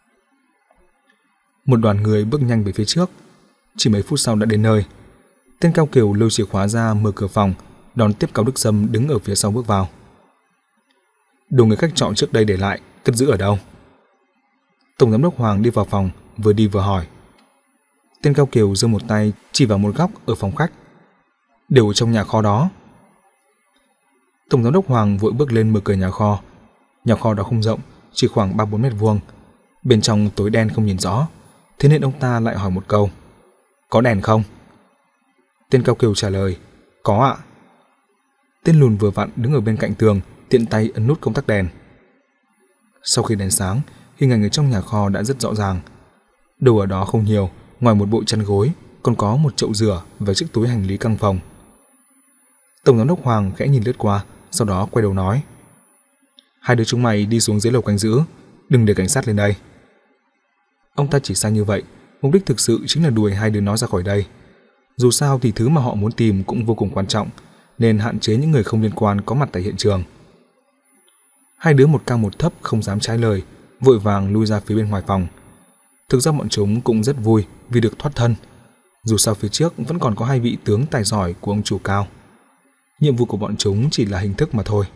Một đoàn người bước nhanh về phía trước, chỉ mấy phút sau đã đến nơi. Tên Cao Kiều lôi chìa khóa ra mở cửa phòng, đón tiếp Cao Đức Sâm đứng ở phía sau bước vào. Đồ người khách trọ trước đây để lại cất giữ ở đâu? Tổng giám đốc Hoàng đi vào phòng, vừa đi vừa hỏi. Tên Cao Kiều giơ một tay chỉ vào một góc ở phòng khách. Đều ở trong nhà kho đó. Tổng giám đốc Hoàng vội bước lên mở cửa nhà kho. Nhà kho đó không rộng, chỉ khoảng ba bốn mét vuông. Bên trong tối đen không nhìn rõ, thế nên ông ta lại hỏi một câu. Có đèn không? Tên Cao Kiều trả lời. Có ạ. Tên lùn vừa vặn đứng ở bên cạnh tường, tiện tay ấn nút công tắc đèn. Sau khi đèn sáng, hình ảnh ở trong nhà kho đã rất rõ ràng. Đồ ở đó không nhiều, ngoài một bộ chăn gối, còn có một chậu rửa và chiếc túi hành lý căng phòng. Tổng giám đốc Hoàng khẽ nhìn lướt qua, sau đó quay đầu nói. Hai đứa chúng mày đi xuống dưới lầu canh giữ, đừng để cảnh sát lên đây. Ông ta chỉ sai như vậy, mục đích thực sự chính là đuổi hai đứa nó ra khỏi đây. Dù sao thì thứ mà họ muốn tìm cũng vô cùng quan trọng, nên hạn chế những người không liên quan có mặt tại hiện trường. Hai đứa một cao một thấp không dám trái lời, vội vàng lui ra phía bên ngoài phòng. Thực ra bọn chúng cũng rất vui vì được thoát thân. Dù sao phía trước vẫn còn có hai vị tướng tài giỏi của ông chủ Cao. Nhiệm vụ của bọn chúng chỉ là hình thức mà thôi.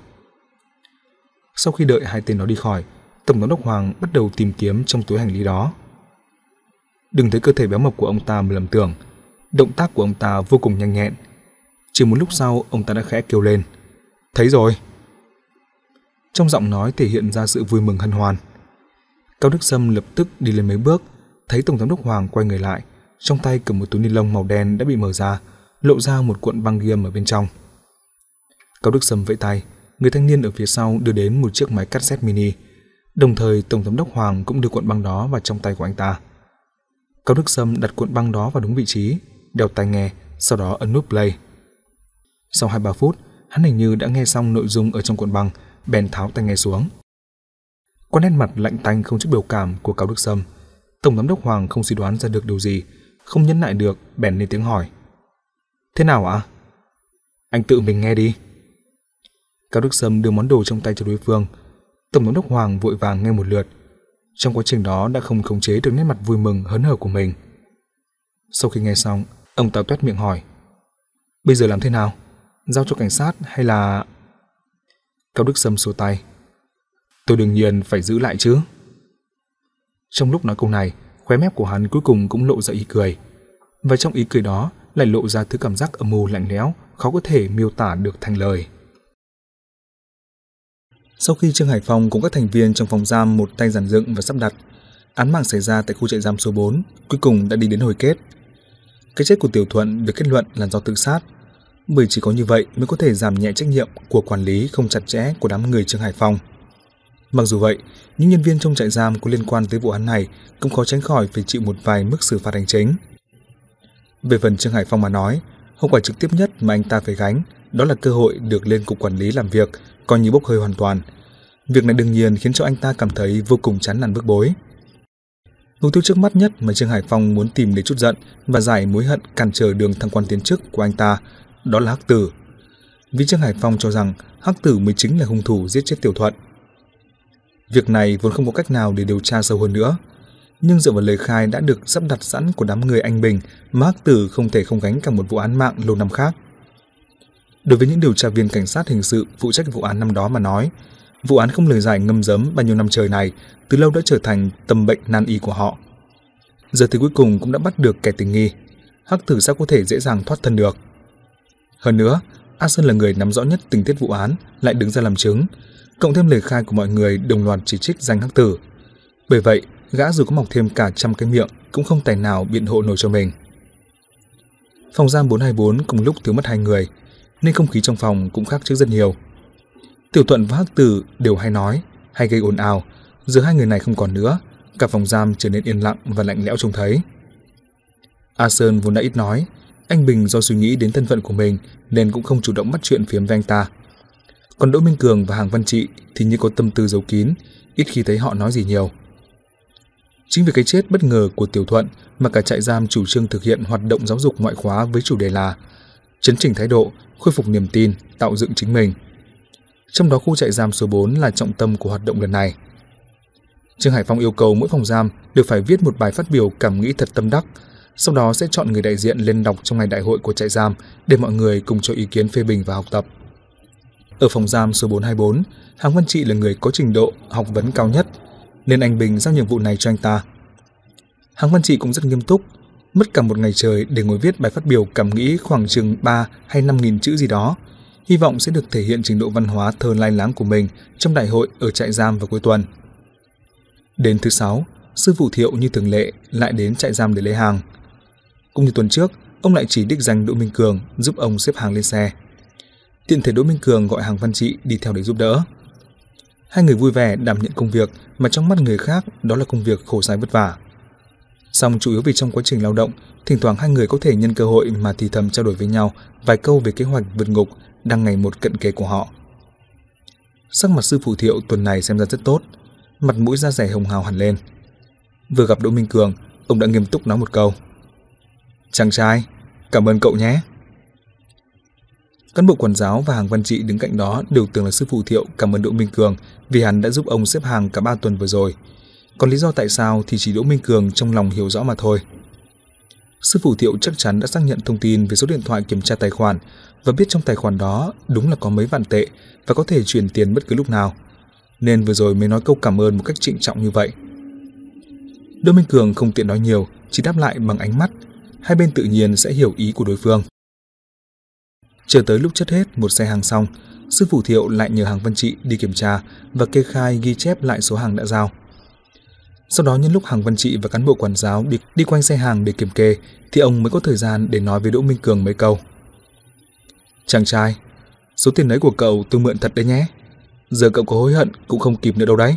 Sau khi đợi hai tên đó đi khỏi, Tổng giám đốc Hoàng bắt đầu tìm kiếm trong túi hành lý đó. Đừng thấy cơ thể béo mập của ông ta mà lầm tưởng. Động tác của ông ta vô cùng nhanh nhẹn. Chỉ một lúc sau, ông ta đã khẽ kêu lên. Thấy rồi. Trong giọng nói thể hiện ra sự vui mừng hân hoan. Cao Đức Sâm lập tức đi lên mấy bước, thấy Tổng giám đốc Hoàng quay người lại, trong tay cầm một túi ni lông màu đen đã bị mở ra, lộ ra một cuộn băng ghiêm ở bên trong. Cao Đức Sâm vẫy tay, người thanh niên ở phía sau đưa đến một chiếc máy cassette mini, đồng thời Tổng giám đốc Hoàng cũng đưa cuộn băng đó vào trong tay của anh ta. Cao Đức Sâm đặt cuộn băng đó vào đúng vị trí, đeo tai nghe, sau đó ấn nút play. Sau hai ba phút, hắn hình như đã nghe xong nội dung ở trong cuộn băng, bèn tháo tai nghe xuống. Qua nét mặt lạnh tanh không chút biểu cảm của Cao Đức Sâm, Tổng giám đốc Hoàng không suy đoán ra được điều gì, không nhẫn nại được, bèn lên tiếng hỏi. Thế nào ạ? Anh tự mình nghe đi. Cao Đức Sâm đưa món đồ trong tay cho đối phương. Tổng giám đốc Hoàng vội vàng nghe một lượt. Trong quá trình đó đã không khống chế được nét mặt vui mừng hớn hở của mình. Sau khi nghe xong, ông ta toét miệng hỏi. Bây giờ làm thế nào? Giao cho cảnh sát hay là... Cao Đức Sâm xua tay. Tôi đương nhiên phải giữ lại chứ. Trong lúc nói câu này, khóe mép của hắn cuối cùng cũng lộ ra ý cười. Và trong ý cười đó lại lộ ra thứ cảm giác âm mưu lạnh lẽo, khó có thể miêu tả được thành lời. Sau khi Trương Hải Phong cùng các thành viên trong phòng giam một tay dàn dựng và sắp đặt, án mạng xảy ra tại khu trại giam số bốn cuối cùng đã đi đến hồi kết. Cái chết của Tiểu Thuận được kết luận là do tự sát, bởi chỉ có như vậy mới có thể giảm nhẹ trách nhiệm của quản lý không chặt chẽ của đám người Trương Hải Phong. Mặc dù vậy, những nhân viên trong trại giam có liên quan tới vụ án này cũng khó tránh khỏi phải chịu một vài mức xử phạt hành chính. Về phần Trương Hải Phong mà nói, hậu quả trực tiếp nhất mà anh ta phải gánh đó là cơ hội được lên cục quản lý làm việc, coi như bốc hơi hoàn toàn. Việc này đương nhiên khiến cho anh ta cảm thấy vô cùng chán nản bức bối. Mục tiêu trước mắt nhất mà Trương Hải Phong muốn tìm để trút giận và giải mối hận cản trở đường thăng quan tiến chức của anh ta, đó là Hắc Tử. Vì Trương Hải Phong cho rằng Hắc Tử mới chính là hung thủ giết chết Tiểu Thuận. Việc này vốn không có cách nào để điều tra sâu hơn nữa, nhưng dựa vào lời khai đã được sắp đặt sẵn của đám người anh Bình mà Hắc Tử không thể không gánh cả một vụ án mạng lâu năm khác. Đối với những điều tra viên cảnh sát hình sự phụ trách vụ án năm đó mà nói, vụ án không lời giải ngâm dấm bao nhiêu năm trời này từ lâu đã trở thành tâm bệnh nan y của họ. Giờ thì cuối cùng cũng đã bắt được kẻ tình nghi, Hắc Tử sao có thể dễ dàng thoát thân được. Hơn nữa, A Sơn là người nắm rõ nhất tình tiết vụ án lại đứng ra làm chứng, cộng thêm lời khai của mọi người đồng loạt chỉ trích danh Hắc Tử. Bởi vậy, gã dù có mọc thêm cả trăm cái miệng cũng không tài nào biện hộ nổi cho mình. Phòng giam bốn hai bốn cùng lúc thiếu mất hai người, nên không khí trong phòng cũng khác trước rất nhiều. Tiểu Thuận và Hắc Tử đều hay nói, hay gây ồn ào. Giờ hai người này không còn nữa, cả phòng giam trở nên yên lặng và lạnh lẽo trông thấy. A Sơn vốn đã ít nói, anh Bình do suy nghĩ đến thân phận của mình nên cũng không chủ động bắt chuyện phiếm với anh ta. Còn Đỗ Minh Cường và Hàng Văn Trị thì như có tâm tư giấu kín, ít khi thấy họ nói gì nhiều. Chính vì cái chết bất ngờ của Tiểu Thuận mà cả trại giam chủ trương thực hiện hoạt động giáo dục ngoại khóa với chủ đề là chấn chỉnh thái độ, khôi phục niềm tin, tạo dựng chính mình. Trong đó khu trại giam số bốn là trọng tâm của hoạt động lần này. Trương Hải Phong yêu cầu mỗi phòng giam đều phải viết một bài phát biểu cảm nghĩ thật tâm đắc, sau đó sẽ chọn người đại diện lên đọc trong ngày đại hội của trại giam để mọi người cùng cho ý kiến phê bình và học tập. Ở phòng giam số bốn hai bốn, Hàng Văn Trị là người có trình độ học vấn cao nhất. nên anh Bình giao nhiệm vụ này cho anh ta. Hàng Văn Trị cũng rất nghiêm túc, mất cả một ngày trời để ngồi viết bài phát biểu cảm nghĩ khoảng chừng ba hay năm nghìn chữ gì đó, hy vọng sẽ được thể hiện trình độ văn hóa thơ lai láng của mình trong đại hội ở trại giam vào cuối tuần. Đến thứ sáu, sư phụ Thiệu như thường lệ lại đến trại giam để lấy hàng. Cũng như tuần trước, ông lại chỉ đích danh Đỗ Minh Cường giúp ông xếp hàng lên xe. Tiện thể Đỗ Minh Cường gọi Hàng Văn Trị đi theo để giúp đỡ. Hai người vui vẻ đảm nhận công việc mà trong mắt người khác đó là công việc khổ sai vất vả. Song chủ yếu vì trong quá trình lao động, thỉnh thoảng hai người có thể nhân cơ hội mà thì thầm trao đổi với nhau vài câu về kế hoạch vượt ngục đang ngày một cận kề của họ. Sắc mặt sư phụ Thiệu tuần này xem ra rất tốt, mặt mũi da dẻ hồng hào hẳn lên. Vừa gặp Đỗ Minh Cường, ông đã nghiêm túc nói một câu: "Chàng trai, cảm ơn cậu nhé." Cán bộ quản giáo và Hàng Văn Trị đứng cạnh đó đều tưởng là sư phụ Thiệu cảm ơn Đỗ Minh Cường vì hắn đã giúp ông xếp hàng cả ba tuần vừa rồi. Còn lý do tại sao thì chỉ Đỗ Minh Cường trong lòng hiểu rõ mà thôi. Sư phụ Thiệu chắc chắn đã xác nhận thông tin về số điện thoại kiểm tra tài khoản và biết trong tài khoản đó đúng là có mấy vạn tệ và có thể chuyển tiền bất cứ lúc nào, nên vừa rồi mới nói câu cảm ơn một cách trịnh trọng như vậy. Đỗ Minh Cường không tiện nói nhiều, chỉ đáp lại bằng ánh mắt, hai bên tự nhiên sẽ hiểu ý của đối phương. Chờ tới lúc chất hết một xe hàng xong, sư phụ Thiệu lại nhờ Hàng Văn Trị đi kiểm tra và kê khai ghi chép lại số hàng đã giao. Sau đó nhân lúc Hàng Văn Trị và cán bộ quản giáo đi, đi quanh xe hàng để kiểm kê thì ông mới có thời gian để nói với Đỗ Minh Cường mấy câu. "Chàng trai, số tiền ấy của cậu tôi mượn thật đấy nhé. Giờ cậu có hối hận cũng không kịp nữa đâu đấy."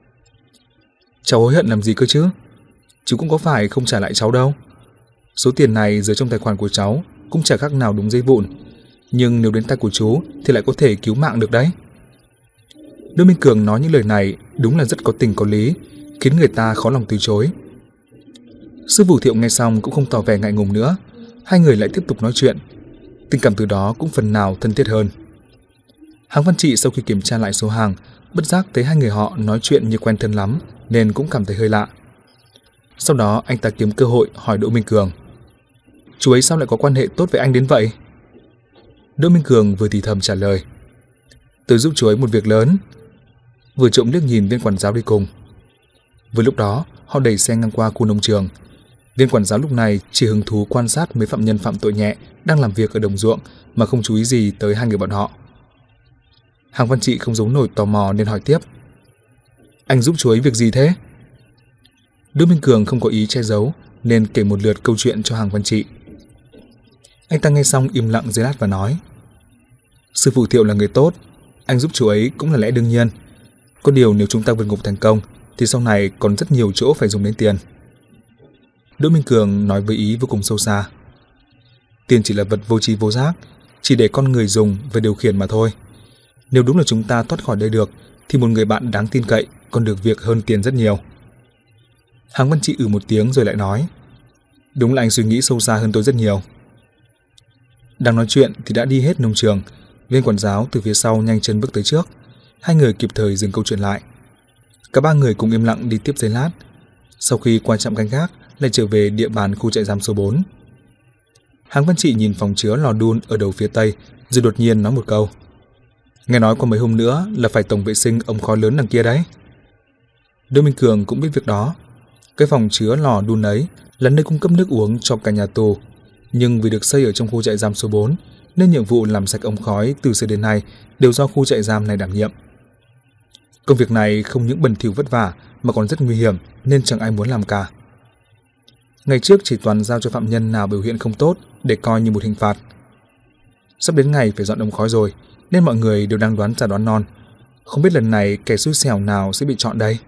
"Cháu hối hận làm gì cơ chứ? Chú cũng có phải không trả lại cháu đâu. Số tiền này giờ trong tài khoản của cháu cũng chả khác nào đúng giấy vụn, nhưng nếu đến tay của chú thì lại có thể cứu mạng được đấy." Đỗ Minh Cường nói những lời này đúng là rất có tình có lý, khiến người ta khó lòng từ chối. Sư phụ Thiệu nghe xong cũng không tỏ vẻ ngại ngùng nữa, hai người lại tiếp tục nói chuyện, tình cảm từ đó cũng phần nào thân thiết hơn. Hàng Văn Trị sau khi kiểm tra lại số hàng, bất giác thấy hai người họ nói chuyện như quen thân lắm nên cũng cảm thấy hơi lạ. Sau đó anh ta kiếm cơ hội hỏi Đỗ Minh Cường: "Chú ấy sao lại có quan hệ tốt với anh đến vậy?" Đỗ Minh Cường vừa thì thầm trả lời: "Tôi giúp chú ấy một việc lớn." Vừa trộm liếc nhìn viên quản giáo đi cùng. Vừa lúc đó họ đẩy xe ngang qua khu nông trường. Viên quản giáo lúc này chỉ hứng thú quan sát mấy phạm nhân phạm tội nhẹ đang làm việc ở đồng ruộng mà không chú ý gì tới hai người bọn họ. Hàng Văn Trị không giấu nổi tò mò nên hỏi tiếp: "Anh giúp chú ấy việc gì thế?" Đỗ Minh Cường không có ý che giấu nên kể một lượt câu chuyện cho Hàng Văn Trị. Anh ta nghe xong im lặng giây lát và nói: "Sư phụ Thiệu là người tốt, anh giúp chú ấy cũng là lẽ đương nhiên. Có điều nếu chúng ta vượt ngục thành công thì sau này còn rất nhiều chỗ phải dùng đến tiền." Đỗ Minh Cường nói với ý vô cùng sâu xa: "Tiền chỉ là vật vô tri vô giác, chỉ để con người dùng và điều khiển mà thôi. Nếu đúng là chúng ta thoát khỏi đây được thì một người bạn đáng tin cậy còn được việc hơn tiền rất nhiều." Hàng Văn Trị ừ một tiếng rồi lại nói: "Đúng là anh suy nghĩ sâu xa hơn tôi rất nhiều." Đang nói chuyện thì đã đi hết nông trường, viên quản giáo từ phía sau nhanh chân bước tới trước, hai người kịp thời dừng câu chuyện lại. Cả ba người cùng im lặng đi tiếp giây lát, sau khi qua trạm canh gác lại trở về địa bàn khu trại giam số bốn. Hàng Văn Trị nhìn phòng chứa lò đun ở đầu phía tây rồi đột nhiên nói một câu: "Nghe nói qua mấy hôm nữa là phải tổng vệ sinh ống khói lớn đằng kia đấy." Đỗ Minh Cường cũng biết việc đó. Cái phòng chứa lò đun ấy là nơi cung cấp nước uống cho cả nhà tù, nhưng vì được xây ở trong khu trại giam số bốn nên nhiệm vụ làm sạch ống khói từ xưa đến nay đều do khu trại giam này đảm nhiệm. Công việc này không những bẩn thỉu vất vả mà còn rất nguy hiểm nên chẳng ai muốn làm cả. Ngày trước chỉ toàn giao cho phạm nhân nào biểu hiện không tốt để coi như một hình phạt. Sắp đến ngày phải dọn ống khói rồi nên mọi người đều đang đoán già đoán non, không biết lần này kẻ xui xẻo nào sẽ bị chọn đây.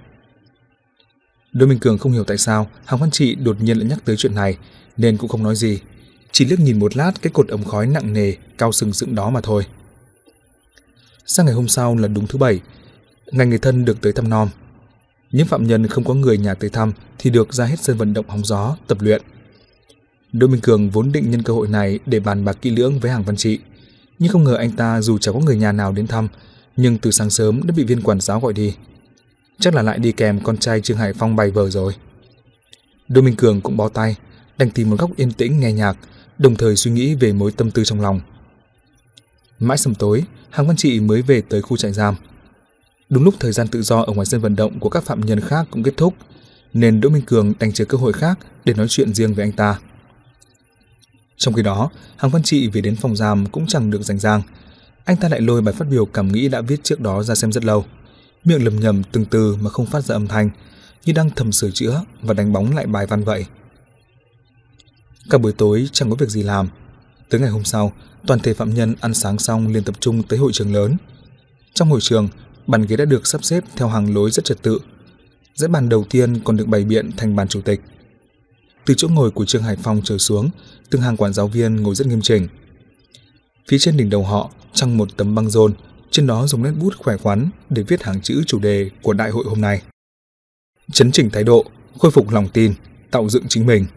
Đỗ Minh Cường không hiểu tại sao Hàng Văn Trị đột nhiên lại nhắc tới chuyện này nên cũng không nói gì, chỉ liếc nhìn một lát cái cột ống khói nặng nề cao sừng sững đó mà thôi. Sang ngày hôm sau là đúng thứ bảy, ngày người thân được tới thăm nom. Những phạm nhân không có người nhà tới thăm thì được ra hết sân vận động hóng gió tập luyện. Đỗ Minh Cường vốn định nhân cơ hội này để bàn bạc kỹ lưỡng với Hàng Văn Trị, nhưng không ngờ anh ta dù chẳng có người nhà nào đến thăm, nhưng từ sáng sớm đã bị viên quản giáo gọi đi. Chắc là lại đi kèm con trai Trương Hải Phong bài vở rồi. Đỗ Minh Cường cũng bó tay, đành tìm một góc yên tĩnh nghe nhạc, đồng thời suy nghĩ về mối tâm tư trong lòng. Mãi sầm tối, Hàng Văn Trị mới về tới khu trại giam. Đúng lúc thời gian tự do ở ngoài sân vận động của các phạm nhân khác cũng kết thúc, nên Đỗ Minh Cường đành chờ cơ hội khác để nói chuyện riêng với anh ta. Trong khi đó, Hàng Văn Trị về đến phòng giam cũng chẳng được rảnh rang. Anh ta lại lôi bài phát biểu cảm nghĩ đã viết trước đó ra xem rất lâu, miệng lầm nhầm từng từ mà không phát ra âm thanh, như đang thầm sửa chữa và đánh bóng lại bài văn vậy. Cả buổi tối chẳng có việc gì làm. Tới ngày hôm sau, toàn thể phạm nhân ăn sáng xong liền tập trung tới hội trường lớn. Trong hội trường, bàn ghế đã được sắp xếp theo hàng lối rất trật tự. Dãy bàn đầu tiên còn được bày biện thành bàn chủ tịch. Từ chỗ ngồi của Trương Hải Phong trở xuống, từng hàng quản giáo viên ngồi rất nghiêm chỉnh. Phía trên đỉnh đầu họ trăng một tấm băng rôn, trên đó dùng nét bút khỏe khoắn để viết hàng chữ chủ đề của đại hội hôm nay: chấn chỉnh thái độ, khôi phục lòng tin, tạo dựng chính mình.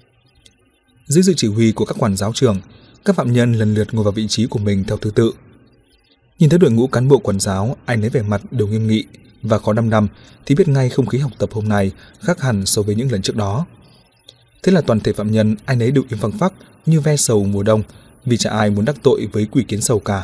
Dưới sự chỉ huy của các quản giáo trưởng, các phạm nhân lần lượt ngồi vào vị trí của mình theo thứ tự. Nhìn thấy đội ngũ cán bộ quản giáo, ai nấy vẻ mặt đều nghiêm nghị và khó đăm đăm, thì biết ngay không khí học tập hôm nay khác hẳn so với những lần trước đó. Thế là toàn thể phạm nhân ai nấy đều im phăng phắc như ve sầu mùa đông, vì chả ai muốn đắc tội với quỷ kiến sầu cả.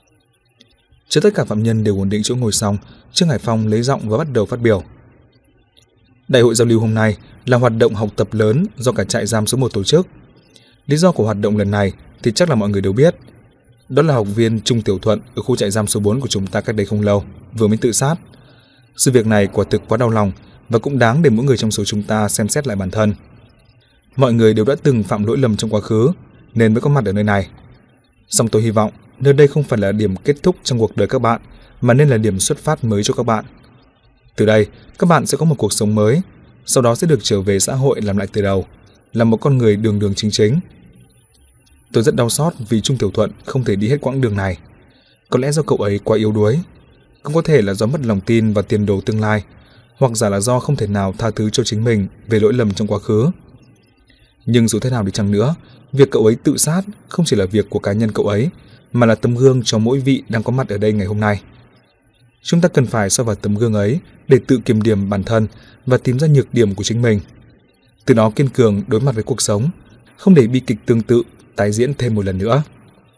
Chờ tất cả phạm nhân đều ổn định chỗ ngồi xong, Trương Hải Phong lấy giọng và bắt đầu phát biểu. Đại hội giao lưu hôm nay là hoạt động học tập lớn do cả trại giam số một tổ chức. Lý do của hoạt động lần này thì chắc là mọi người đều biết. Đó là học viên Trung Tiểu Thuận ở khu trại giam số bốn của chúng ta cách đây không lâu vừa mới tự sát. Sự việc này quả thực quá đau lòng và cũng đáng để mỗi người trong số chúng ta xem xét lại bản thân. Mọi người đều đã từng phạm lỗi lầm trong quá khứ nên mới có mặt ở nơi này. Song tôi hy vọng nơi đây không phải là điểm kết thúc trong cuộc đời các bạn, mà nên là điểm xuất phát mới cho các bạn. Từ đây, các bạn sẽ có một cuộc sống mới, sau đó sẽ được trở về xã hội làm lại từ đầu, là một con người đường đường chính chính. Tôi rất đau xót vì Trung Tiểu Thuận không thể đi hết quãng đường này. Có lẽ do cậu ấy quá yếu đuối, cũng có thể là do mất lòng tin vào tiền đồ tương lai, hoặc giả là do không thể nào tha thứ cho chính mình về lỗi lầm trong quá khứ. Nhưng dù thế nào đi chăng nữa, việc cậu ấy tự sát không chỉ là việc của cá nhân cậu ấy, mà là tấm gương cho mỗi vị đang có mặt ở đây ngày hôm nay. Chúng ta cần phải soi vào tấm gương ấy để tự kiểm điểm bản thân và tìm ra nhược điểm của chính mình. Từ đó kiên cường đối mặt với cuộc sống, không để bi kịch tương tự tái diễn thêm một lần nữa.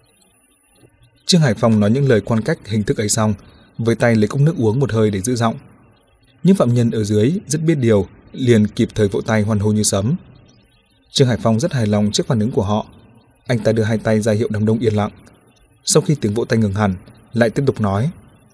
Trương Hải Phong nói những lời quan cách hình thức ấy xong, với tay lấy cốc nước uống một hơi để giữ giọng. Những phạm nhân ở dưới rất biết điều, liền kịp thời vỗ tay hoan hô như sấm. Trương Hải Phong rất hài lòng trước phản ứng của họ. Anh ta đưa hai tay ra hiệu đám đông yên lặng. Sau khi tiếng vỗ tay ngừng hẳn, lại tiếp tục nói.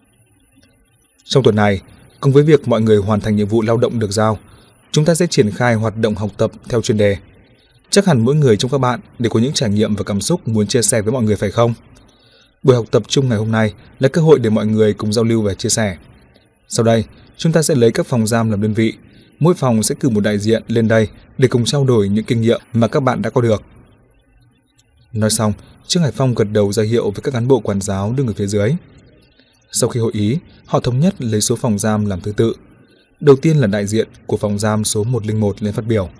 Trong tuần này, cùng với việc mọi người hoàn thành nhiệm vụ lao động được giao, chúng ta sẽ triển khai hoạt động học tập theo chuyên đề. Chắc hẳn mỗi người trong các bạn đều có những trải nghiệm và cảm xúc muốn chia sẻ với mọi người phải không? Buổi học tập chung ngày hôm nay là cơ hội để mọi người cùng giao lưu và chia sẻ. Sau đây, chúng ta sẽ lấy các phòng giam làm đơn vị. Mỗi phòng sẽ cử một đại diện lên đây để cùng trao đổi những kinh nghiệm mà các bạn đã có được. Nói xong, Trương Hải Phong gật đầu ra hiệu với các cán bộ quản giáo đứng ở phía dưới. Sau khi hội ý, họ thống nhất lấy số phòng giam làm thứ tự. Đầu tiên là đại diện của phòng giam số một không một lên phát biểu.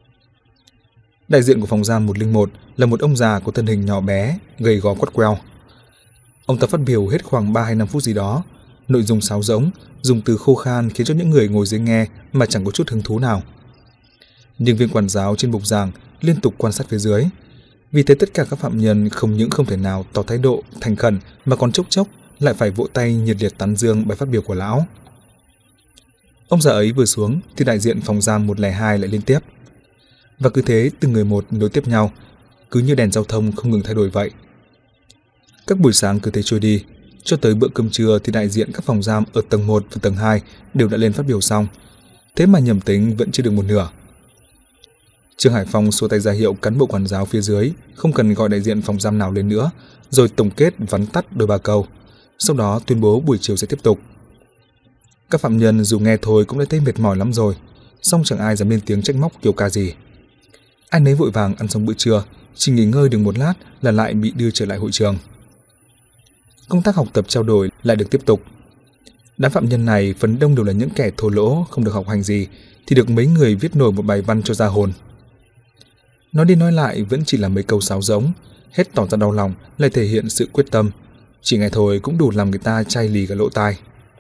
Đại diện của phòng giam một không một là một ông già có thân hình nhỏ bé, gầy gò quắt queo. Ông ta phát biểu hết khoảng ba hay năm phút gì đó, nội dung sáo rỗng, dùng từ khô khan khiến cho những người ngồi dưới nghe mà chẳng có chút hứng thú nào. Nhân viên quản giáo trên bục giảng liên tục quan sát phía dưới. Vì thế tất cả các phạm nhân không những không thể nào tỏ thái độ thành khẩn mà còn chốc chốc lại phải vỗ tay nhiệt liệt tán dương bài phát biểu của lão. Ông già ấy vừa xuống thì đại diện phòng giam một không hai lại liên tiếp. Và cứ thế từng người một nối tiếp nhau, cứ như đèn giao thông không ngừng thay đổi vậy. Các buổi sáng cứ thế trôi đi, cho tới bữa cơm trưa thì đại diện các phòng giam ở tầng một và tầng hai đều đã lên phát biểu xong. Thế mà nhầm tính vẫn chưa được một nửa. Trương Hải Phong xua tay ra hiệu cán bộ quản giáo phía dưới không cần gọi đại diện phòng giam nào lên nữa, rồi tổng kết vắn tắt đôi ba câu. Sau đó tuyên bố buổi chiều sẽ tiếp tục. Các phạm nhân dù nghe thôi cũng đã thấy mệt mỏi lắm rồi, song chẳng ai dám lên tiếng trách móc kiểu ca gì. Ai nấy vội vàng ăn xong bữa trưa, chỉ nghỉ ngơi được một lát là lại bị đưa trở lại hội trường. Công tác học tập trao đổi lại được tiếp tục. Đám phạm nhân này phần đông đều là những kẻ thô lỗ, không được học hành gì, thì được mấy người viết nổi một bài văn cho ra hồn. Nói đi nói lại vẫn chỉ là mấy câu sáo rỗng, hết tỏ ra đau lòng lại thể hiện sự quyết tâm. Chỉ nghe thôi cũng đủ làm người ta chai lì cả lỗ tai.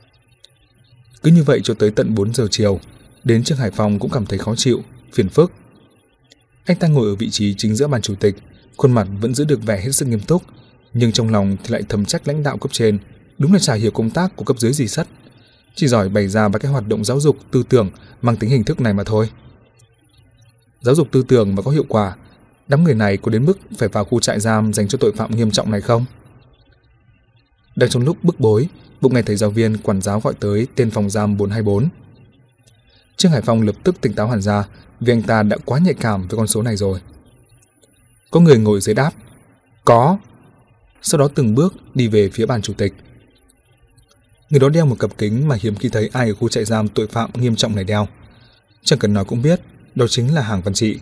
Cứ như vậy cho tới tận bốn giờ chiều, đến Trương Hải Phong cũng cảm thấy khó chịu, phiền phức. Anh ta ngồi ở vị trí chính giữa bàn chủ tịch, khuôn mặt vẫn giữ được vẻ hết sức nghiêm túc, nhưng trong lòng thì lại thầm trách lãnh đạo cấp trên, đúng là chả hiểu công tác của cấp dưới gì sắt, chỉ giỏi bày ra ba cái hoạt động giáo dục tư tưởng mang tính hình thức này mà thôi. Giáo dục tư tưởng mà có hiệu quả, đám người này có đến mức phải vào khu trại giam dành cho tội phạm nghiêm trọng này không? Đang trong lúc bức bối, bỗng nghe thấy giáo viên quản giáo gọi tới tên phòng giam bốn hai bốn. Trương Hải Phong lập tức tỉnh táo hẳn ra vì anh ta đã quá nhạy cảm với con số này rồi. Có người ngồi dưới đáp, có. Sau đó từng bước đi về phía bàn chủ tịch. Người đó đeo một cặp kính mà hiếm khi thấy ai ở khu trại giam tội phạm nghiêm trọng này đeo. Chẳng cần nói cũng biết, đó chính là Hàng Văn Trị.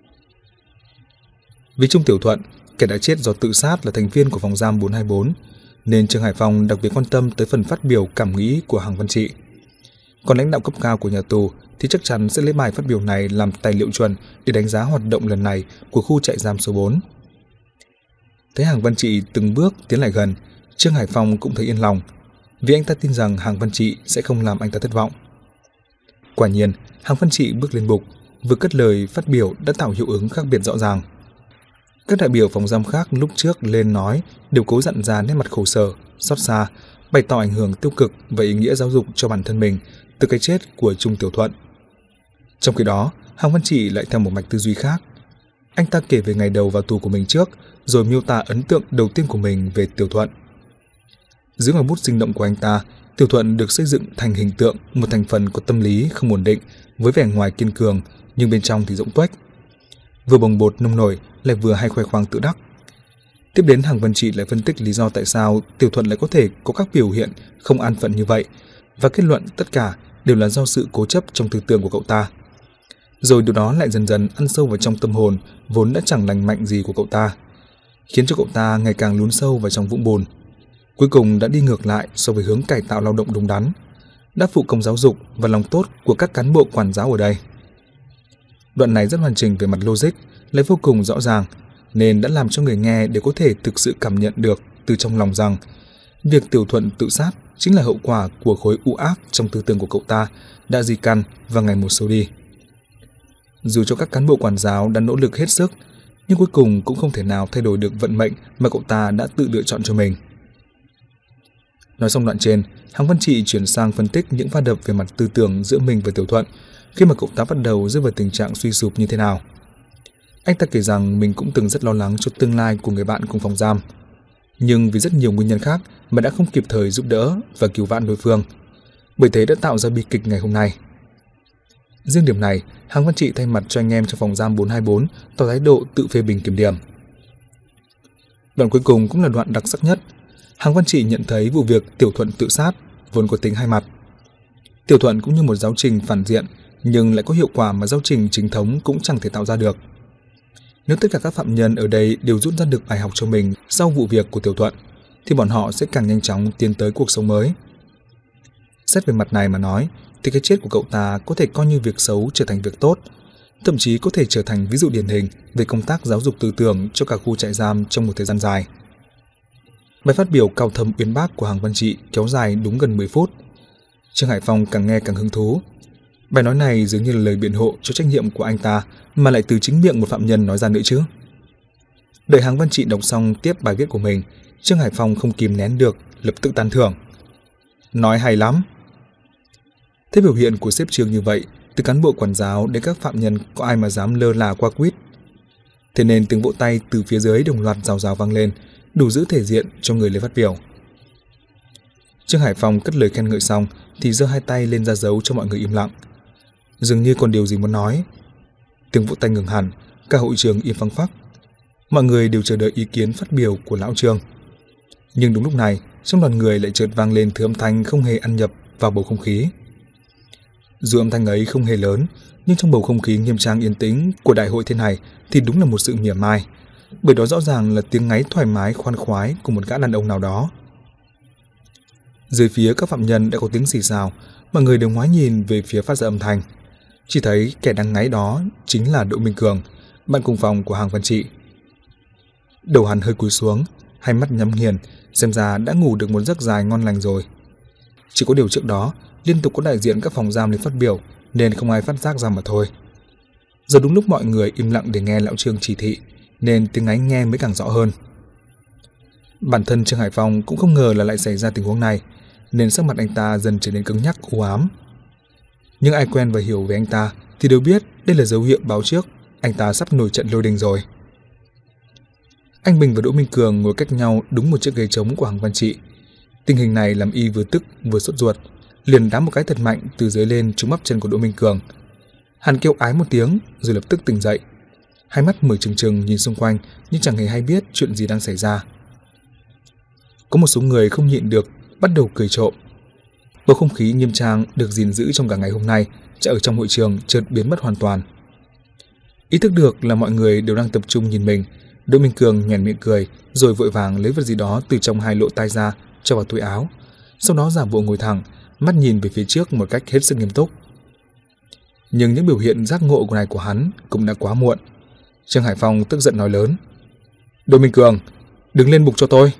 Vì Trung Tiểu Thuận, kẻ đã chết do tự sát là thành viên của phòng giam bốn hai bốn, nên Trương Hải Phong đặc biệt quan tâm tới phần phát biểu cảm nghĩ của Hàng Văn Trị. Còn lãnh đạo cấp cao của nhà tù thì chắc chắn sẽ lấy bài phát biểu này làm tài liệu chuẩn để đánh giá hoạt động lần này của khu trại giam số bốn. Thấy Hàng Văn Trị từng bước tiến lại gần, Trương Hải Phong cũng thấy yên lòng, vì anh ta tin rằng Hàng Văn Trị sẽ không làm anh ta thất vọng. Quả nhiên, Hàng Văn Trị bước lên bục, vừa cất lời phát biểu đã tạo hiệu ứng khác biệt rõ ràng. Các đại biểu phòng giam khác lúc trước lên nói đều cố dặn ra nét mặt khổ sở, xót xa, bày tỏ ảnh hưởng tiêu cực và ý nghĩa giáo dục cho bản thân mình từ cái chết của Trung Tiểu Thuận. Trong khi đó, Hàng Văn Trị lại theo một mạch tư duy khác. Anh ta kể về ngày đầu vào tù của mình trước, rồi miêu tả ấn tượng đầu tiên của mình về Tiểu Thuận. Dưới ngòi bút sinh động của anh ta, Tiểu Thuận được xây dựng thành hình tượng một thành phần có tâm lý không ổn định, với vẻ ngoài kiên cường nhưng bên trong thì rỗng tuếch, vừa bồng bột nông nổi lại vừa hay khoe khoang tự đắc. Tiếp đến, Hàng Văn Trị lại phân tích lý do tại sao Tiểu Thuận lại có thể có các biểu hiện không an phận như vậy, và kết luận tất cả đều là do sự cố chấp trong tư tưởng của cậu ta. Rồi điều đó lại dần dần ăn sâu vào trong tâm hồn vốn đã chẳng lành mạnh gì của cậu ta, khiến cho cậu ta ngày càng lún sâu vào trong vũng bùn. Cuối cùng đã đi ngược lại so với hướng cải tạo lao động đúng đắn, đã phụ công giáo dục và lòng tốt của các cán bộ quản giáo ở đây. Đoạn này rất hoàn chỉnh về mặt logic, lại vô cùng rõ ràng, nên đã làm cho người nghe đều có thể thực sự cảm nhận được từ trong lòng rằng việc Tiểu Thuận tự sát chính là hậu quả của khối u ác trong tư tưởng của cậu ta đã di căn và ngày một sâu đi. Dù cho các cán bộ quản giáo đã nỗ lực hết sức, nhưng cuối cùng cũng không thể nào thay đổi được vận mệnh mà cậu ta đã tự lựa chọn cho mình. Nói xong đoạn trên, Hàng Văn Trị chuyển sang phân tích những va đập về mặt tư tưởng giữa mình và Tiểu Thuận khi mà cậu ta bắt đầu rơi vào tình trạng suy sụp như thế nào. Anh ta kể rằng mình cũng từng rất lo lắng cho tương lai của người bạn cùng phòng giam, nhưng vì rất nhiều nguyên nhân khác mà đã không kịp thời giúp đỡ và cứu vãn đối phương, bởi thế đã tạo ra bi kịch ngày hôm nay. Riêng điểm này, Hàng Văn Trị thay mặt cho anh em trong phòng giam bốn hai bốn tỏ thái độ tự phê bình kiểm điểm. Đoạn cuối cùng cũng là đoạn đặc sắc nhất. Hàng Văn Trị nhận thấy vụ việc Tiểu Thuận tự sát vốn có tính hai mặt. Tiểu Thuận cũng như một giáo trình phản diện, nhưng lại có hiệu quả mà giáo trình chính thống cũng chẳng thể tạo ra được. Nếu tất cả các phạm nhân ở đây đều rút ra được bài học cho mình sau vụ việc của Tiểu Thuận, thì bọn họ sẽ càng nhanh chóng tiến tới cuộc sống mới. Xét về mặt này mà nói, thì cái chết của cậu ta có thể coi như việc xấu trở thành việc tốt, thậm chí có thể trở thành ví dụ điển hình về công tác giáo dục tư tưởng cho cả khu trại giam trong một thời gian dài. Bài phát biểu cao thâm uyên bác của Hàng Văn Trị kéo dài đúng gần mười phút. Trương Hải Phong càng nghe càng hứng thú. Bài nói này dường như là lời biện hộ cho trách nhiệm của anh ta mà lại từ chính miệng một phạm nhân nói ra nữa chứ. Đợi Hàng Văn Trị đọc xong tiếp bài viết của mình, Trương Hải Phong không kìm nén được, lập tức tán thưởng. Nói hay lắm. Thế biểu hiện của sếp Trương như vậy, từ cán bộ quản giáo đến các phạm nhân có ai mà dám lơ là qua quýt. Thế nên tiếng vỗ tay từ phía dưới đồng loạt rào rào vang lên, đủ giữ thể diện cho người lấy phát biểu. Trương Hải Phong cất lời khen ngợi xong thì giơ hai tay lên ra dấu cho mọi người im lặng, dường như còn điều gì muốn nói. Tiếng vỗ tay ngừng hẳn, cả hội trường im phăng phắc. Mọi người đều chờ đợi ý kiến phát biểu của lão Trương. Nhưng đúng lúc này, trong đoàn người lại chợt vang lên thứ âm thanh không hề ăn nhập vào bầu không khí. Dù âm thanh ấy không hề lớn, nhưng trong bầu không khí nghiêm trang yên tĩnh của đại hội thế này thì đúng là một sự mỉa mai, bởi đó rõ ràng là tiếng ngáy thoải mái khoan khoái của một gã đàn ông nào đó. Dưới phía các phạm nhân đã có tiếng xì xào, mọi người đều ngoái nhìn về phía phát ra âm thanh. Chỉ thấy kẻ đang ngáy đó chính là Đỗ Minh Cường, bạn cùng phòng của Hàng Văn Trị. Đầu hắn hơi cúi xuống, hai mắt nhắm nghiền, xem ra đã ngủ được một giấc dài ngon lành rồi. Chỉ có điều trước đó liên tục có đại diện các phòng giam lên phát biểu nên không ai phát giác ra mà thôi. Giờ đúng lúc mọi người im lặng để nghe lão Trương chỉ thị, nên tiếng ngáy nghe mới càng rõ hơn. Bản thân Trương Hải Phong cũng không ngờ là lại xảy ra tình huống này, nên sắc mặt anh ta dần trở nên cứng nhắc u ám. Nhưng ai quen và hiểu về anh ta thì đều biết đây là dấu hiệu báo trước anh ta sắp nổi trận lôi đình rồi. Anh Bình và Đỗ Minh Cường ngồi cách nhau đúng một chiếc ghế trống của Hằng Văn Trị. Tình hình này làm y vừa tức vừa sốt ruột, liền đá một cái thật mạnh từ dưới lên trúng bắp chân của Đỗ Minh Cường. Hắn kêu ái một tiếng rồi lập tức tỉnh dậy, hai mắt mở trừng trừng nhìn xung quanh nhưng chẳng hề hay biết chuyện gì đang xảy ra. Có một số người không nhịn được bắt đầu cười trộm. Bầu không khí nghiêm trang được gìn giữ trong cả ngày hôm nay ở trong hội trường chợt biến mất hoàn toàn. Ý thức được là mọi người đều đang tập trung nhìn mình, Đỗ Minh Cường nhoẻn miệng cười rồi vội vàng lấy vật gì đó từ trong hai lỗ tai ra cho vào túi áo, sau đó giả bộ ngồi thẳng, mắt nhìn về phía trước một cách hết sức nghiêm túc. Nhưng những biểu hiện giác ngộ của này của hắn cũng đã quá muộn. Trương Hải Phong tức giận nói lớn: "Đỗ Minh Cường, đứng lên bục cho tôi."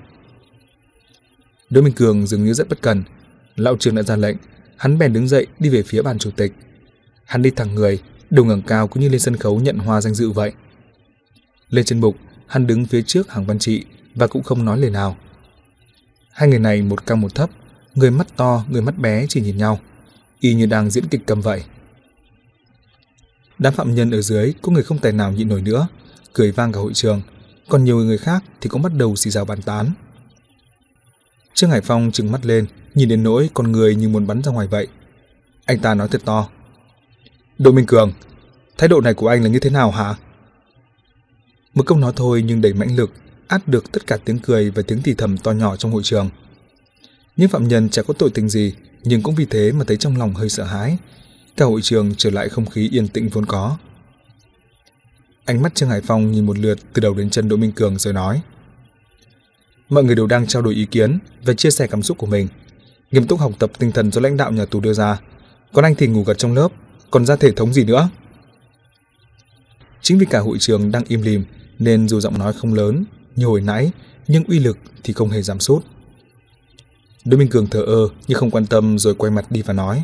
Đỗ Minh Cường dường như rất bất cần. Lão Trương đã ra lệnh, hắn bèn đứng dậy đi về phía bàn chủ tịch. Hắn đi thẳng người, đầu ngẩng cao cũng như lên sân khấu nhận hoa danh dự vậy. Lên trên bục, hắn đứng phía trước Hằng Văn Trị và cũng không nói lời nào. Hai người này một cao một thấp, người mắt to, người mắt bé chỉ nhìn nhau, y như đang diễn kịch cầm vậy. Đám phạm nhân ở dưới có người không tài nào nhịn nổi nữa, cười vang cả hội trường, còn nhiều người khác thì cũng bắt đầu xì xào bàn tán. Trương Hải Phong trừng mắt lên, nhìn đến nỗi con người như muốn bắn ra ngoài vậy. Anh ta nói thật to: "Đỗ Minh Cường, thái độ này của anh là như thế nào hả?" Một câu nói thôi nhưng đầy mãnh lực, át được tất cả tiếng cười và tiếng thì thầm to nhỏ trong hội trường. Những phạm nhân chả có tội tình gì, nhưng cũng vì thế mà thấy trong lòng hơi sợ hãi. Cả hội trường trở lại không khí yên tĩnh vốn có. Ánh mắt Trương Hải Phong nhìn một lượt từ đầu đến chân Đỗ Minh Cường rồi nói: "Mọi người đều đang trao đổi ý kiến và chia sẻ cảm xúc của mình, nghiêm túc học tập tinh thần do lãnh đạo nhà tù đưa ra. Còn anh thì ngủ gật trong lớp, còn ra thể thống gì nữa?" Chính vì cả hội trường đang im lìm nên dù giọng nói không lớn như hồi nãy, nhưng uy lực thì không hề giảm sút. Đỗ Minh Cường thờ ơ như không quan tâm rồi quay mặt đi và nói: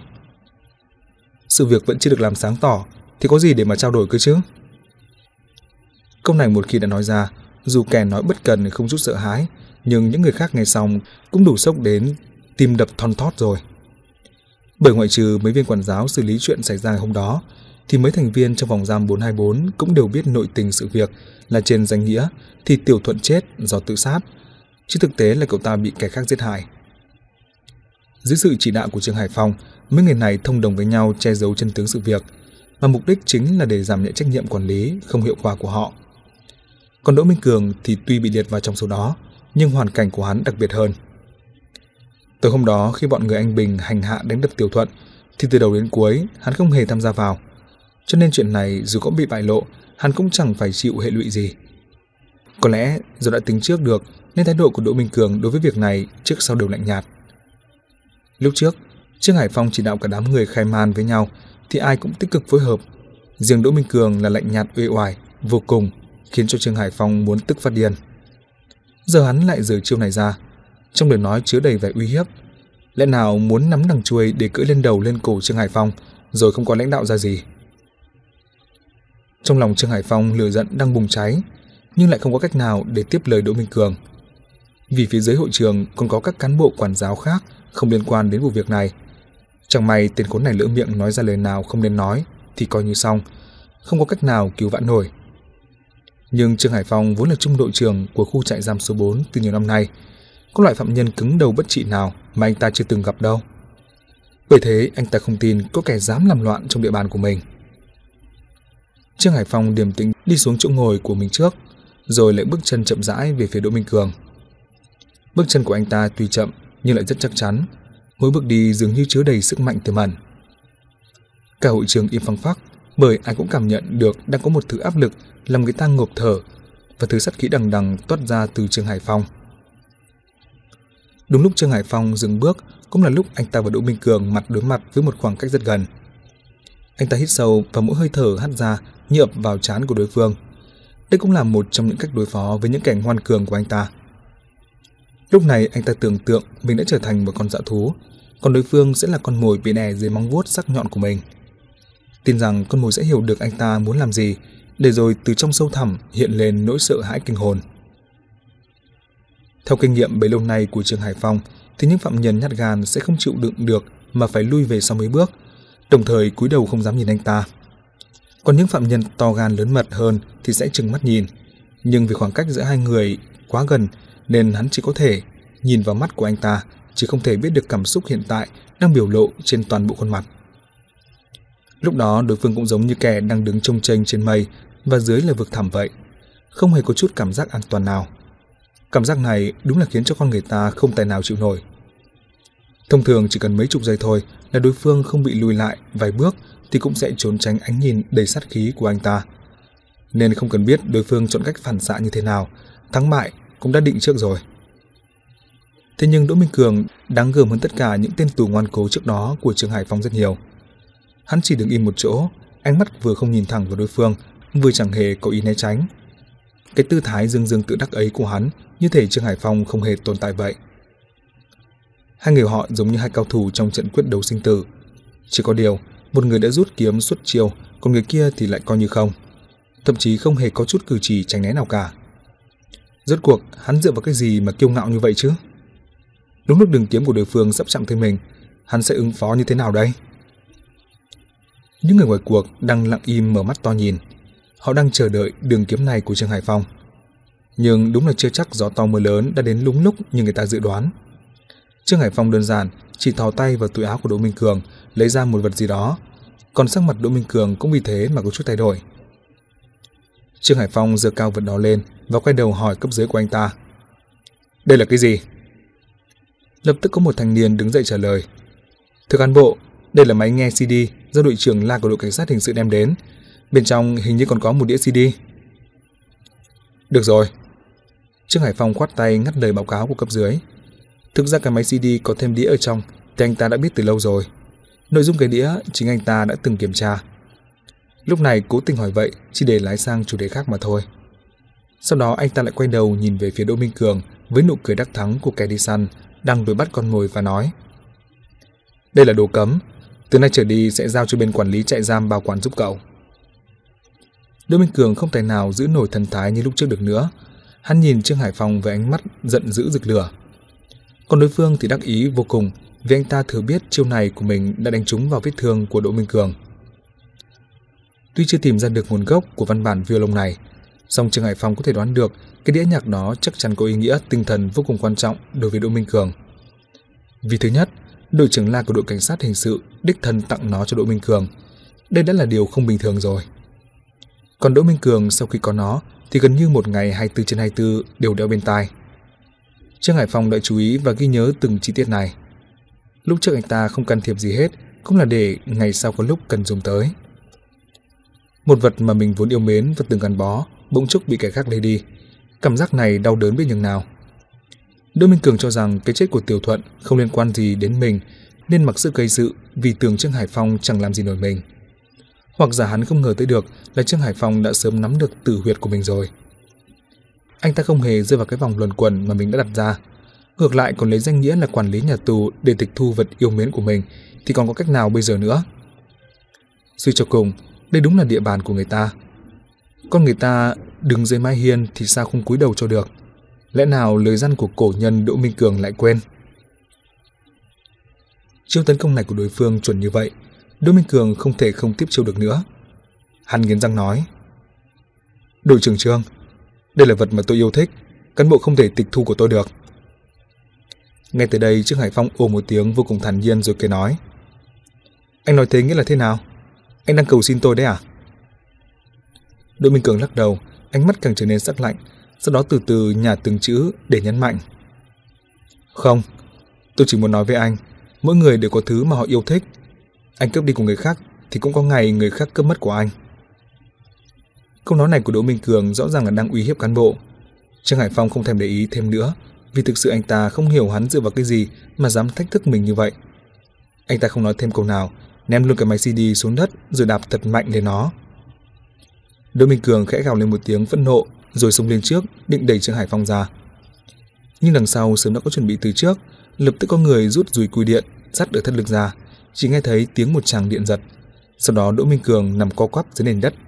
"Sự việc vẫn chưa được làm sáng tỏ thì có gì để mà trao đổi cơ chứ?" Câu này một khi đã nói ra, dù kẻ nói bất cần không chút sợ hãi, nhưng những người khác nghe xong cũng đủ sốc đến tim đập thon thót rồi. Bởi ngoại trừ mấy viên quản giáo xử lý chuyện xảy ra hôm đó, thì mấy thành viên trong vòng giam bốn hai bốn cũng đều biết nội tình sự việc là trên danh nghĩa thì Tiểu Thuận chết do tự sát, chứ thực tế là cậu ta bị kẻ khác giết hại. Dưới sự chỉ đạo của Trương Hải Phong, mấy người này thông đồng với nhau che giấu chân tướng sự việc, và mục đích chính là để giảm nhẹ trách nhiệm quản lý không hiệu quả của họ. Còn Đỗ Minh Cường thì tuy bị liệt vào trong số đó, nhưng hoàn cảnh của hắn đặc biệt hơn. Tối hôm đó khi bọn người anh Bình hành hạ đánh đập Tiểu Thuận, thì từ đầu đến cuối hắn không hề tham gia vào, cho nên chuyện này dù có bị bại lộ, hắn cũng chẳng phải chịu hệ lụy gì. Có lẽ do đã tính trước được nên thái độ của Đỗ Minh Cường đối với việc này trước sau đều lạnh nhạt. Lúc trước, Trương Hải Phong chỉ đạo cả đám người khai man với nhau thì ai cũng tích cực phối hợp. Riêng Đỗ Minh Cường là lạnh nhạt uể oải vô cùng, khiến cho Trương Hải Phong muốn tức phát điên. Giờ hắn lại giở chiêu này ra, trong lời nói chứa đầy vẻ uy hiếp. Lẽ nào muốn nắm đằng chuôi để cưỡi lên đầu lên cổ Trương Hải Phong, rồi không có lãnh đạo ra gì? Trong lòng Trương Hải Phong lửa giận đang bùng cháy, nhưng lại không có cách nào để tiếp lời Đỗ Minh Cường. Vì phía dưới hội trường còn có các cán bộ quản giáo khác không liên quan đến vụ việc này. Chẳng may tên khốn này lỡ miệng nói ra lời nào không nên nói thì coi như xong, không có cách nào cứu vãn nổi. Nhưng Trương Hải Phong vốn là trung đội trưởng của khu trại giam số bốn từ nhiều năm nay, có loại phạm nhân cứng đầu bất trị nào mà anh ta chưa từng gặp đâu. Bởi thế anh ta không tin có kẻ dám làm loạn trong địa bàn của mình. Trương Hải Phong điềm tĩnh đi xuống chỗ ngồi của mình trước, rồi lại bước chân chậm rãi về phía Đỗ Minh Cường. Bước chân của anh ta tuy chậm nhưng lại rất chắc chắn, mỗi bước đi dường như chứa đầy sức mạnh tiềm ẩn. Cả hội trường im phăng phắc, bởi ai cũng cảm nhận được đang có một thứ áp lực làm người ta ngộp thở, và thứ sát khí đằng đằng toát ra từ Trương Hải Phong. Đúng lúc Trương Hải Phong dừng bước, cũng là lúc anh ta và Đỗ Minh Cường mặt đối mặt với một khoảng cách rất gần. Anh ta hít sâu và mỗi hơi thở hắt ra như ập vào trán của đối phương. Đây cũng là một trong những cách đối phó với những kẻ ngoan cường của anh ta. Lúc này anh ta tưởng tượng mình đã trở thành một con dã thú, còn đối phương sẽ là con mồi bị đè dưới móng vuốt sắc nhọn của mình. Tin rằng con mồi sẽ hiểu được anh ta muốn làm gì, để rồi từ trong sâu thẳm hiện lên nỗi sợ hãi kinh hồn. Theo kinh nghiệm bấy lâu nay của Trương Hải Phong, thì những phạm nhân nhát gan sẽ không chịu đựng được mà phải lui về sau mấy bước, đồng thời cúi đầu không dám nhìn anh ta. Còn những phạm nhân to gan lớn mật hơn thì sẽ trừng mắt nhìn, nhưng vì khoảng cách giữa hai người quá gần nên hắn chỉ có thể nhìn vào mắt của anh ta, chứ không thể biết được cảm xúc hiện tại đang biểu lộ trên toàn bộ khuôn mặt. Lúc đó đối phương cũng giống như kẻ đang đứng chông chênh trên mây và dưới là vực thẳm vậy, không hề có chút cảm giác an toàn nào. Cảm giác này đúng là khiến cho con người ta không tài nào chịu nổi. Thông thường chỉ cần mấy chục giây thôi là đối phương không bị lùi lại vài bước thì cũng sẽ trốn tránh ánh nhìn đầy sát khí của anh ta. Nên không cần biết đối phương chọn cách phản xạ như thế nào, thắng bại cũng đã định trước rồi. Thế nhưng Đỗ Minh Cường đáng gờm hơn tất cả những tên tù ngoan cố trước đó của trường Hải Phong rất nhiều. Hắn chỉ đứng im một chỗ, ánh mắt vừa không nhìn thẳng vào đối phương, vừa chẳng hề có ý né tránh. Cái tư thái dương dương tự đắc ấy của hắn như thể Trương Hải Phong không hề tồn tại vậy. Hai người họ giống như hai cao thủ trong trận quyết đấu sinh tử. Chỉ có điều, một người đã rút kiếm xuất chiêu, còn người kia thì lại coi như không. Thậm chí không hề có chút cử chỉ tránh né nào cả. Rốt cuộc, hắn dựa vào cái gì mà kiêu ngạo như vậy chứ? Đúng lúc đường kiếm của đối phương sắp chạm tới mình, hắn sẽ ứng phó như thế nào đây? Những người ngoài cuộc đang lặng im mở mắt to nhìn. Họ đang chờ đợi đường kiếm này của Trương Hải Phong. Nhưng đúng là chưa chắc gió to mưa lớn đã đến đúng lúc như người ta dự đoán. Trương Hải Phong đơn giản chỉ thò tay vào túi áo của Đỗ Minh Cường, lấy ra một vật gì đó, còn sắc mặt Đỗ Minh Cường cũng vì thế mà có chút thay đổi. Trương Hải Phong giơ cao vật đó lên và quay đầu hỏi cấp dưới của anh ta: "Đây là cái gì?" Lập tức có một thanh niên đứng dậy trả lời: "Thưa cán bộ, đây là máy nghe xê đê do đội trưởng La của đội cảnh sát hình sự đem đến. Bên trong hình như còn có một đĩa xê đê." "Được rồi." Trương Hải Phong khoát tay ngắt lời báo cáo của cấp dưới. Thực ra cái máy xê đê có thêm đĩa ở trong thì anh ta đã biết từ lâu rồi. Nội dung cái đĩa chính anh ta đã từng kiểm tra. Lúc này cố tình hỏi vậy chỉ để lái sang chủ đề khác mà thôi. Sau đó anh ta lại quay đầu nhìn về phía Đỗ Minh Cường với nụ cười đắc thắng của kẻ đi săn đang đuổi bắt con mồi và nói: "Đây là đồ cấm, từ nay trở đi sẽ giao cho bên quản lý trại giam bảo quản giúp cậu." Đỗ Minh Cường không thể nào giữ nổi thần thái như lúc trước được nữa. Hắn nhìn Trương Hải Phong với ánh mắt giận dữ rực lửa. Còn đối phương thì đắc ý vô cùng vì anh ta thừa biết chiêu này của mình đã đánh trúng vào vết thương của Đỗ Minh Cường. Tuy chưa tìm ra được nguồn gốc của văn bản violon này, song Trương Hải Phong có thể đoán được cái đĩa nhạc đó chắc chắn có ý nghĩa tinh thần vô cùng quan trọng đối với Đỗ Minh Cường. Vì thứ nhất, đội trưởng La của đội cảnh sát hình sự đích thân tặng nó cho Đỗ Minh Cường. Đây đã là điều không bình thường rồi. Còn Đỗ Minh Cường sau khi có nó thì gần như một ngày hai mươi bốn trên hai mươi bốn đều đeo bên tai. Trương Hải Phong đã chú ý và ghi nhớ từng chi tiết này. Lúc trước anh ta không can thiệp gì hết, cũng là để ngày sau có lúc cần dùng tới. Một vật mà mình vốn yêu mến và từng gắn bó bỗng chốc bị kẻ khác lấy đi, cảm giác này đau đớn biết nhường nào. Đỗ Minh Cường cho rằng cái chết của Tiểu Thuận không liên quan gì đến mình, nên mặc sức gây sự vì tưởng Trương Hải Phong chẳng làm gì nổi mình. Hoặc giả hắn không ngờ tới được là Trương Hải Phong đã sớm nắm được tử huyệt của mình rồi. Anh ta không hề rơi vào cái vòng luẩn quẩn mà mình đã đặt ra, ngược lại còn lấy danh nghĩa là quản lý nhà tù để tịch thu vật yêu mến của mình, thì còn có cách nào bây giờ nữa? Suy cho cùng, đây đúng là địa bàn của người ta. Con người ta đứng dưới mái hiên thì sao không cúi đầu cho được? Lẽ nào lời răn của cổ nhân Đỗ Minh Cường lại quên? Chiêu tấn công này của đối phương chuẩn như vậy, Đỗ Minh Cường không thể không tiếp chiêu được nữa. Hắn nghiến răng nói: "Đội trưởng Trương, đây là vật mà tôi yêu thích, cán bộ không thể tịch thu của tôi được." Nghe từ đây Trương Hải Phong ồ một tiếng vô cùng thản nhiên rồi kể nói: "Anh nói thế nghĩa là thế nào? Anh đang cầu xin tôi đấy à?" Đỗ Minh Cường lắc đầu, ánh mắt càng trở nên sắc lạnh, sau đó từ từ nhả từng chữ để nhấn mạnh: "Không, tôi chỉ muốn nói với anh, mỗi người đều có thứ mà họ yêu thích. Anh cướp đi của người khác thì cũng có ngày người khác cướp mất của anh." Câu nói này của Đỗ Minh Cường rõ ràng là đang uy hiếp cán bộ. Trương Hải Phong không thèm để ý thêm nữa, vì thực sự anh ta không hiểu hắn dựa vào cái gì mà dám thách thức mình như vậy. Anh ta không nói thêm câu nào, ném luôn cái máy xê đê xuống đất rồi đạp thật mạnh lên nó. Đỗ Minh Cường khẽ gào lên một tiếng phẫn nộ rồi xông lên trước định đẩy Trương Hải Phong ra. Nhưng đằng sau sớm đã có chuẩn bị từ trước, lập tức có người rút dùi cùi điện dắt ở thắt lưng ra, chỉ nghe thấy tiếng một tràng điện giật. Sau đó Đỗ Minh Cường nằm co quắp dưới nền đất.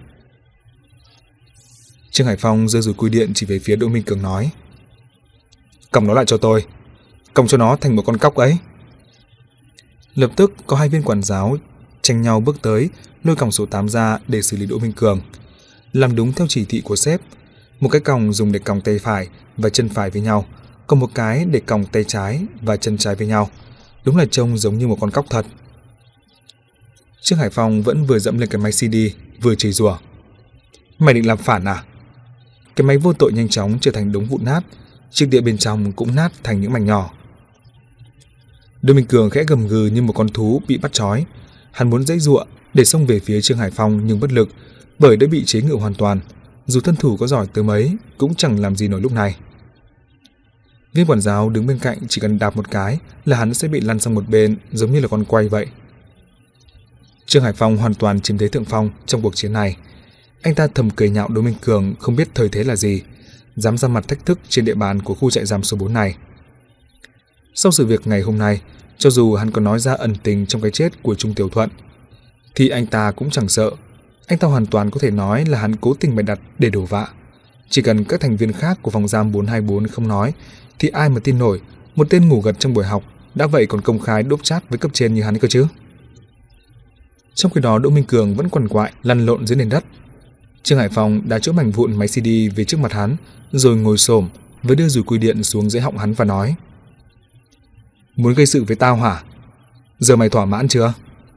Trương Hải Phong giơ dùi cùi điện chỉ về phía Đỗ Minh Cường nói: "Cầm nó lại cho tôi. còng cho nó thành một con cóc ấy. Lập tức có hai viên quản giáo tranh nhau bước tới, lôi còng số tám ra để xử lý Đỗ Minh Cường. Làm đúng theo chỉ thị của sếp, một cái còng dùng để còng tay phải và chân phải với nhau, còn một cái để còng tay trái và chân trái với nhau. Đúng là trông giống như một con cóc thật. Trương Hải Phong vẫn vừa dẫm lên cái máy xê đê, vừa chửi rủa. Mày định làm phản à? Cái máy vô tội nhanh chóng trở thành đống vụn nát, chiếc đĩa bên trong cũng nát thành những mảnh nhỏ. Đỗ Minh Cường khẽ gầm gừ như một con thú bị bắt trói. Hắn muốn giãy giụa để xông về phía Trương Hải Phong nhưng bất lực, bởi đã bị chế ngự hoàn toàn. Dù thân thủ có giỏi tới mấy cũng chẳng làm gì nổi lúc này. Viên quản giáo đứng bên cạnh chỉ cần đạp một cái là hắn sẽ bị lăn sang một bên, giống như là con quay vậy. Trương Hải Phong hoàn toàn chiếm thế thượng phong trong cuộc chiến này. Anh ta thầm cười nhạo Đỗ Minh Cường không biết thời thế là gì, dám ra mặt thách thức trên địa bàn của khu trại giam số bốn này. Sau sự việc ngày hôm nay, cho dù hắn có nói ra ẩn tình trong cái chết của Trung Tiểu Thuận, thì anh ta cũng chẳng sợ. Anh ta hoàn toàn có thể nói là hắn cố tình bày đặt để đổ vạ. Chỉ cần các thành viên khác của phòng giam bốn hai bốn không nói, thì ai mà tin nổi một tên ngủ gật trong buổi học đã vậy còn công khai đốp chat với cấp trên như hắn cơ chứ. Trong khi đó Đỗ Minh Cường vẫn quằn quại lăn lộn dưới nền đất. Trương Hải Phong đã chỗ mảnh vụn máy xê đê về trước mặt hắn, rồi ngồi xổm với đưa dùi cui điện xuống dưới họng hắn và nói: Muốn gây sự với tao hả? Giờ mày thỏa mãn chưa?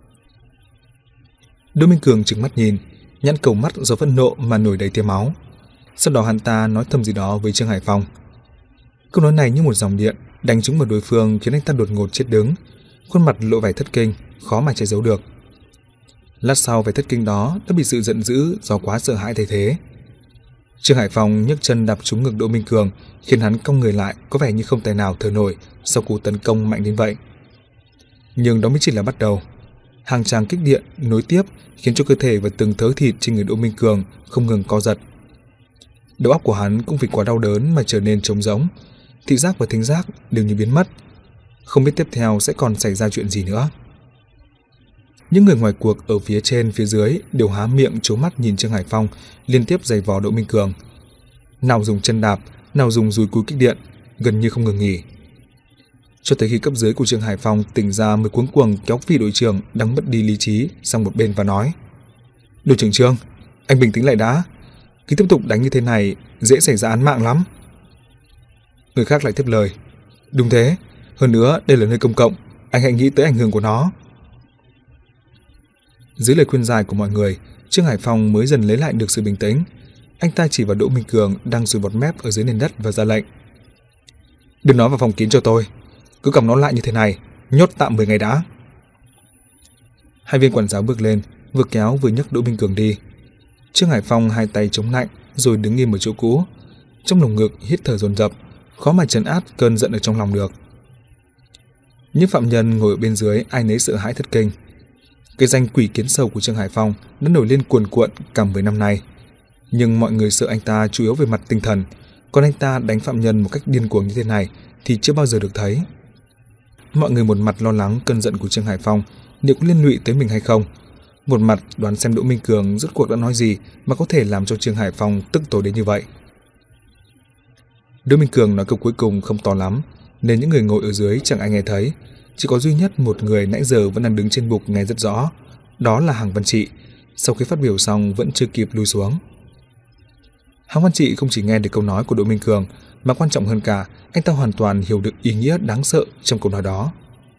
Đỗ Minh Cường trừng mắt nhìn, nhãn cầu mắt do phẫn nộ mà nổi đầy tia máu. Sau đó hắn ta nói thầm gì đó với Trương Hải Phong. Câu nói này như một dòng điện đánh trúng vào đối phương, khiến anh ta đột ngột chết đứng, khuôn mặt lộ vẻ thất kinh, khó mà che giấu được. Lát sau vẻ thất kinh đó đã bị sự giận dữ do quá sợ hãi thay thế. Trương Hải Phong nhấc chân đạp trúng ngực Đỗ Minh Cường, khiến hắn cong người lại, có vẻ như không tài nào thở nổi sau cú tấn công mạnh đến vậy. Nhưng đó mới chỉ là bắt đầu. Hàng tràng kích điện nối tiếp khiến cho cơ thể và từng thớ thịt trên người Đỗ Minh Cường không ngừng co giật. Đầu óc của hắn cũng vì quá đau đớn mà trở nên trống rỗng, thị giác và thính giác đều như biến mất. Không biết tiếp theo sẽ còn xảy ra chuyện gì nữa. Những người ngoài cuộc ở phía trên phía dưới đều há miệng trố mắt nhìn Trương Hải Phong liên tiếp giày vò Đỗ Minh Cường. Nào dùng chân đạp, nào dùng dùi cui kích điện, gần như không ngừng nghỉ. Cho tới khi cấp dưới của Trương Hải Phong tỉnh ra mới cuống cuồng kéo vị đội trưởng đang mất đi lý trí sang một bên và nói: Đội trưởng Trương, anh bình tĩnh lại đã. Cứ tiếp tục đánh như thế này dễ xảy ra án mạng lắm. Người khác lại tiếp lời: Đúng thế, hơn nữa đây là nơi công cộng, anh hãy nghĩ tới ảnh hưởng của nó. Dưới lời khuyên giải của mọi người, Trương Hải Phong mới dần lấy lại được sự bình tĩnh. Anh ta chỉ vào Đỗ Minh Cường đang sùi bọt mép ở dưới nền đất và ra lệnh: Đưa nó vào phòng kín cho tôi, cứ cầm nó lại như thế này, nhốt tạm mười ngày đã. Hai viên quản giáo bước lên, vừa kéo vừa nhấc Đỗ Minh Cường đi. Trương Hải Phong hai tay chống lạnh rồi đứng nghiêm ở chỗ cũ, trong lồng ngực hít thở dồn dập, khó mà trấn áp cơn giận ở trong lòng được. Những phạm nhân ngồi ở bên dưới ai nấy sợ hãi thất kinh. Cái danh quỷ kiến sâu của Trương Hải Phong đã nổi lên cuồn cuộn cả mười năm nay, nhưng mọi người sợ anh ta chủ yếu về mặt tinh thần, còn anh ta đánh phạm nhân một cách điên cuồng như thế này thì chưa bao giờ được thấy. Mọi người một mặt lo lắng cơn giận của Trương Hải Phong liệu có liên lụy tới mình hay không, một mặt đoán xem Đỗ Minh Cường rốt cuộc đã nói gì mà có thể làm cho Trương Hải Phong tức tối đến như vậy. Đỗ Minh Cường nói câu cuối cùng không to lắm, nên những người ngồi ở dưới chẳng ai nghe thấy. Chỉ có duy nhất một người nãy giờ vẫn đang đứng trên bục nghe rất rõ, đó là Hằng Văn Trị. Sau khi phát biểu xong vẫn chưa kịp lui xuống. Hằng Văn Trị không chỉ nghe được câu nói của Đỗ Minh Cường, mà quan trọng hơn cả, anh ta hoàn toàn hiểu được ý nghĩa đáng sợ trong câu nói đó.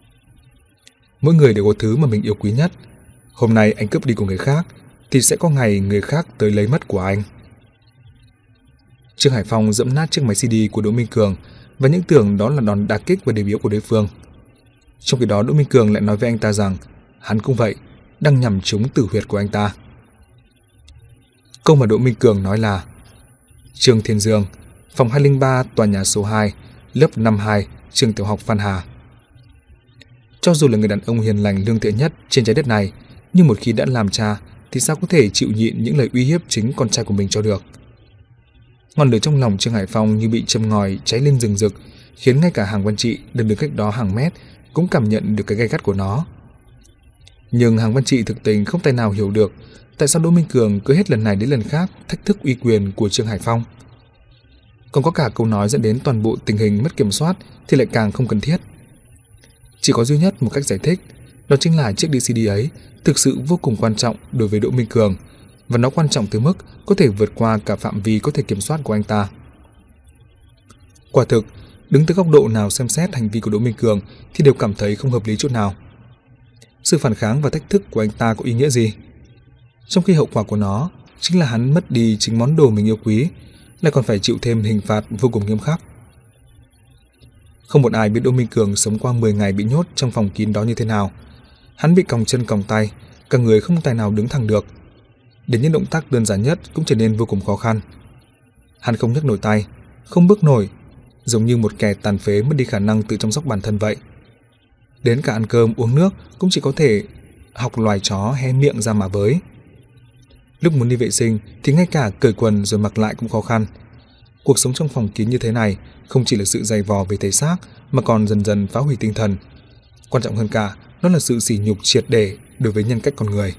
Mỗi người đều có thứ mà mình yêu quý nhất. Hôm nay anh cướp đi của người khác, thì sẽ có ngày người khác tới lấy mất của anh. Trương Hải Phong dẫm nát chiếc máy xê đê của Đỗ Minh Cường và những tưởng đó là đòn đả kích và đề biểu của đối phương. Trong khi đó Đỗ Minh Cường lại nói với anh ta rằng hắn cũng vậy, đang nhằm trúng tử huyệt của anh ta. Câu mà Đỗ Minh Cường nói là: Trương Thiên Dương, phòng hai không ba, tòa nhà số hai, lớp năm hai, trường tiểu học Phan Hà. Cho dù là người đàn ông hiền lành lương thiện nhất trên trái đất này, nhưng một khi đã làm cha thì sao có thể chịu nhịn những lời uy hiếp chính con trai của mình cho được. Ngọn lửa trong lòng Trương Hải Phong như bị châm ngòi cháy lên rừng rực, khiến ngay cả Hằng Văn Trị đứng đứng cách đó hàng mét cũng cảm nhận được cái gay gắt của nó. Nhưng Hằng Văn Trị thực tình không tài nào hiểu được tại sao Đỗ Minh Cường cứ hết lần này đến lần khác thách thức uy quyền của Trương Hải Phong. Còn có cả câu nói dẫn đến toàn bộ tình hình mất kiểm soát thì lại càng không cần thiết. Chỉ có duy nhất một cách giải thích, đó chính là chiếc đê xê đê ấy thực sự vô cùng quan trọng đối với Đỗ Minh Cường, và nó quan trọng tới mức có thể vượt qua cả phạm vi có thể kiểm soát của anh ta. Quả thực, đứng từ góc độ nào xem xét hành vi của Đỗ Minh Cường thì đều cảm thấy không hợp lý chút nào. Sự phản kháng và thách thức của anh ta có ý nghĩa gì? Trong khi hậu quả của nó chính là hắn mất đi chính món đồ mình yêu quý, lại còn phải chịu thêm hình phạt vô cùng nghiêm khắc. Không một ai biết Đỗ Minh Cường sống qua mười ngày bị nhốt trong phòng kín đó như thế nào. Hắn bị còng chân còng tay, cả người không tài nào đứng thẳng được. Đến những động tác đơn giản nhất cũng trở nên vô cùng khó khăn. Hắn không nhấc nổi tay, không bước nổi, giống như một kẻ tàn phế mất đi khả năng tự chăm sóc bản thân vậy. Đến cả ăn cơm uống nước cũng chỉ có thể học loài chó hé miệng ra mà với. Lúc muốn đi vệ sinh thì ngay cả cởi quần rồi mặc lại cũng khó khăn. Cuộc sống trong phòng kín như thế này không chỉ là sự dày vò về thể xác mà còn dần dần phá hủy tinh thần. Quan trọng hơn cả, nó là sự sỉ nhục triệt để đối với nhân cách con người.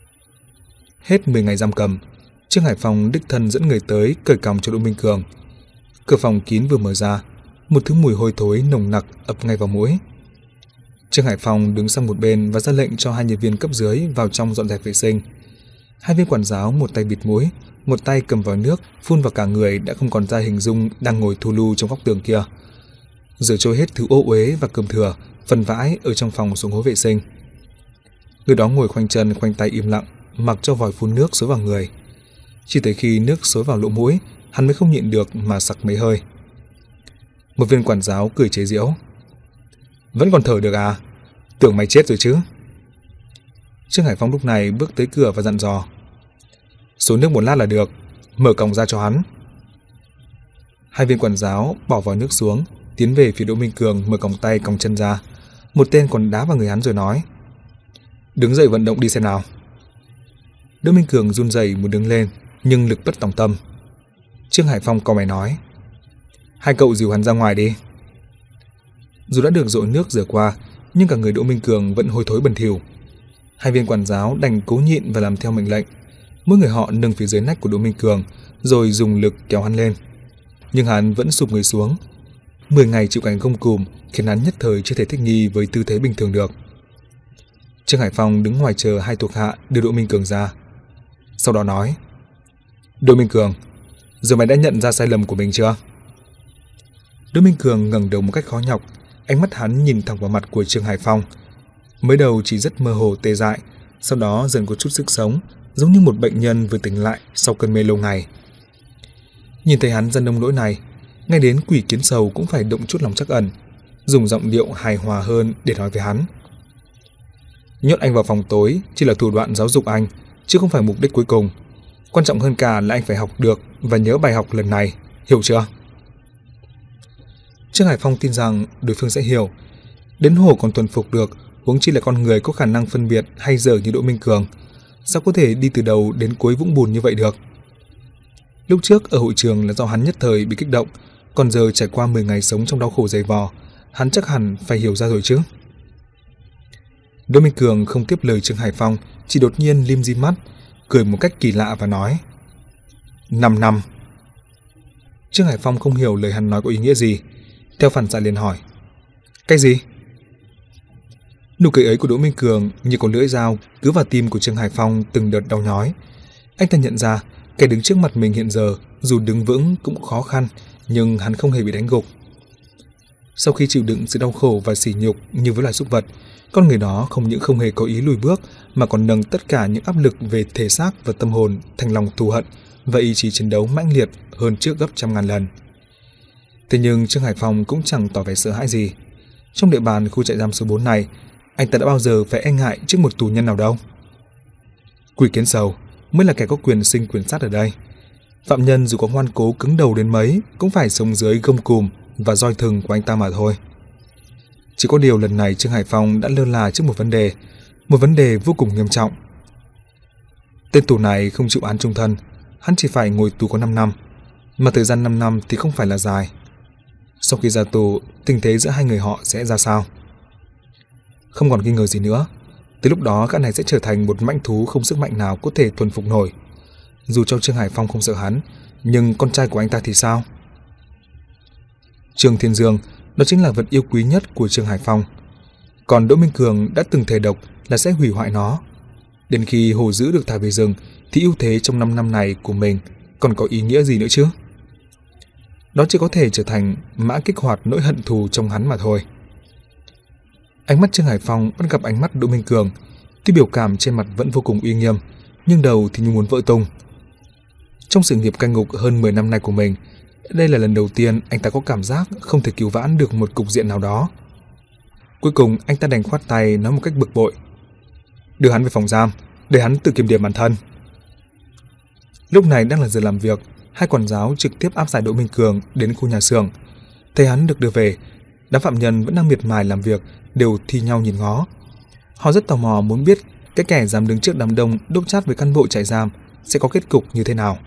Hết mười ngày giam cầm, Trương Hải Phong đích thân dẫn người tới cởi còng cho Đỗ Minh Cường. Cửa phòng kín vừa mở ra, một thứ mùi hôi thối nồng nặc ập ngay vào mũi. Trương Hải Phong đứng sang một bên và ra lệnh cho hai nhân viên cấp dưới vào trong dọn dẹp vệ sinh. Hai viên quản giáo một tay bịt mũi, một tay cầm vòi nước phun vào cả người đã không còn ra hình dung đang ngồi thu lu trong góc tường kia. Rửa trôi hết thứ ô uế và cơm thừa phần vãi ở trong phòng xuống hố vệ sinh. Người đó ngồi khoanh chân khoanh tay im lặng, mặc cho vòi phun nước xối vào người. Chỉ tới khi nước xối vào lỗ mũi, hắn mới không nhịn được mà sặc mấy hơi. Một viên quản giáo cười chế giễu: "Vẫn còn thở được à? Tưởng mày chết rồi chứ?" Trương Hải Phong lúc này bước tới cửa và dặn dò: "Xối nước một lát là được, mở còng ra cho hắn." Hai viên quản giáo bỏ vòi nước xuống, tiến về phía Đỗ Minh Cường mở còng tay còng chân ra. Một tên còn đá vào người hắn rồi nói: "Đứng dậy vận động đi xem nào." Đỗ Minh Cường run rẩy muốn đứng lên, nhưng lực bất tòng tâm. Trương Hải Phong cau mày nói: "Hai cậu dìu hắn ra ngoài đi." Dù đã được dội nước rửa qua, nhưng cả người Đỗ Minh Cường vẫn hôi thối bẩn thỉu. Hai viên quản giáo đành cố nhịn và làm theo mệnh lệnh. Mỗi người họ nâng phía dưới nách của Đỗ Minh Cường, rồi dùng lực kéo hắn lên. Nhưng hắn vẫn sụp người xuống. Mười ngày chịu cảnh gông cùm khiến hắn nhất thời chưa thể thích nghi với tư thế bình thường được. Trương Hải Phong đứng ngoài chờ hai thuộc hạ đưa Đỗ Minh Cường ra. Sau đó nói: "Đỗ Minh Cường, giờ mày đã nhận ra sai lầm của mình chưa?" Đỗ Minh Cường ngẩng đầu một cách khó nhọc, ánh mắt hắn nhìn thẳng vào mặt của Trương Hải Phong. Mới đầu chỉ rất mơ hồ tê dại, sau đó dần có chút sức sống, giống như một bệnh nhân vừa tỉnh lại sau cơn mê lâu ngày. Nhìn thấy hắn ra nông nỗi này, ngay đến Quỷ Kiến Sầu cũng phải động chút lòng trắc ẩn, dùng giọng điệu hài hòa hơn để nói với hắn: "Nhốt anh vào phòng tối chỉ là thủ đoạn giáo dục anh, chứ không phải mục đích cuối cùng. Quan trọng hơn cả là anh phải học được và nhớ bài học lần này, hiểu chưa?" Trương Hải Phong tin rằng đối phương sẽ hiểu. Đến hổ còn thuần phục được, huống chi là con người có khả năng phân biệt hay dở như Đỗ Minh Cường. Sao có thể đi từ đầu đến cuối vũng bùn như vậy được? Lúc trước ở hội trường là do hắn nhất thời bị kích động, còn giờ trải qua mười ngày sống trong đau khổ dày vò, hắn chắc hẳn phải hiểu ra rồi chứ. Đỗ Minh Cường không tiếp lời Trương Hải Phong, chỉ đột nhiên lim dim mắt, cười một cách kỳ lạ và nói: "Năm năm." Trương Hải Phong không hiểu lời hắn nói có ý nghĩa gì, theo phản xạ liền hỏi: "Cái gì?" Nụ cười ấy của Đỗ Minh Cường như có lưỡi dao cứ vào tim của Trương Hải Phong từng đợt đau nhói. Anh ta nhận ra kẻ đứng trước mặt mình hiện giờ dù đứng vững cũng khó khăn, nhưng hắn không hề bị đánh gục. Sau khi chịu đựng sự đau khổ và sỉ nhục như với loài súc vật, con người đó không những không hề có ý lùi bước mà còn nâng tất cả những áp lực về thể xác và tâm hồn thành lòng thù hận và ý chí chiến đấu mãnh liệt hơn trước gấp trăm ngàn lần. Thế nhưng Trương Hải Phong cũng chẳng tỏ vẻ sợ hãi gì. Trong địa bàn khu trại giam số bốn này, anh ta đã bao giờ phải e ngại trước một tù nhân nào đâu. Quỷ Kiến Sầu mới là kẻ có quyền sinh quyền sát ở đây. Phạm nhân dù có ngoan cố cứng đầu đến mấy cũng phải sống dưới gông cùm và roi thừng của anh ta mà thôi. Chỉ có điều lần này Trương Hải Phong đã lơ là trước một vấn đề, một vấn đề vô cùng nghiêm trọng. Tên tù này không chịu án chung thân, hắn chỉ phải ngồi tù có năm năm, mà thời gian năm năm thì không phải là dài. Sau khi ra tù, tình thế giữa hai người họ sẽ ra sao? Không còn nghi ngờ gì nữa, tới lúc đó gã này sẽ trở thành một mãnh thú không sức mạnh nào có thể thuần phục nổi. Dù cho Trương Hải Phong không sợ hắn, nhưng con trai của anh ta thì sao? Trương Thiên Dương, đó chính là vật yêu quý nhất của Trương Hải Phong. Còn Đỗ Minh Cường đã từng thề độc là sẽ hủy hoại nó. Đến khi Hồ Dữ được thả về rừng thì ưu thế trong năm năm này của mình còn có ý nghĩa gì nữa chứ? Đó chỉ có thể trở thành mã kích hoạt nỗi hận thù trong hắn mà thôi. Ánh mắt Trương Hải Phong bắt gặp ánh mắt Đỗ Minh Cường, tuy biểu cảm trên mặt vẫn vô cùng uy nghiêm, nhưng đầu thì như muốn vỡ tung. Trong sự nghiệp cai ngục hơn mười năm nay của mình, đây là lần đầu tiên anh ta có cảm giác không thể cứu vãn được một cục diện nào đó. Cuối cùng anh ta đành khoát tay nói một cách bực bội: đưa hắn về phòng giam, để hắn tự kiểm điểm bản thân. Lúc này đang là giờ làm việc, hai quản giáo trực tiếp áp giải Đỗ Minh Cường đến khu nhà xưởng. Thấy hắn được đưa về, đám phạm nhân vẫn đang miệt mài làm việc đều thi nhau nhìn ngó. Họ rất tò mò muốn biết cái kẻ dám đứng trước đám đông đốc chát với cán bộ trại giam sẽ có kết cục như thế nào.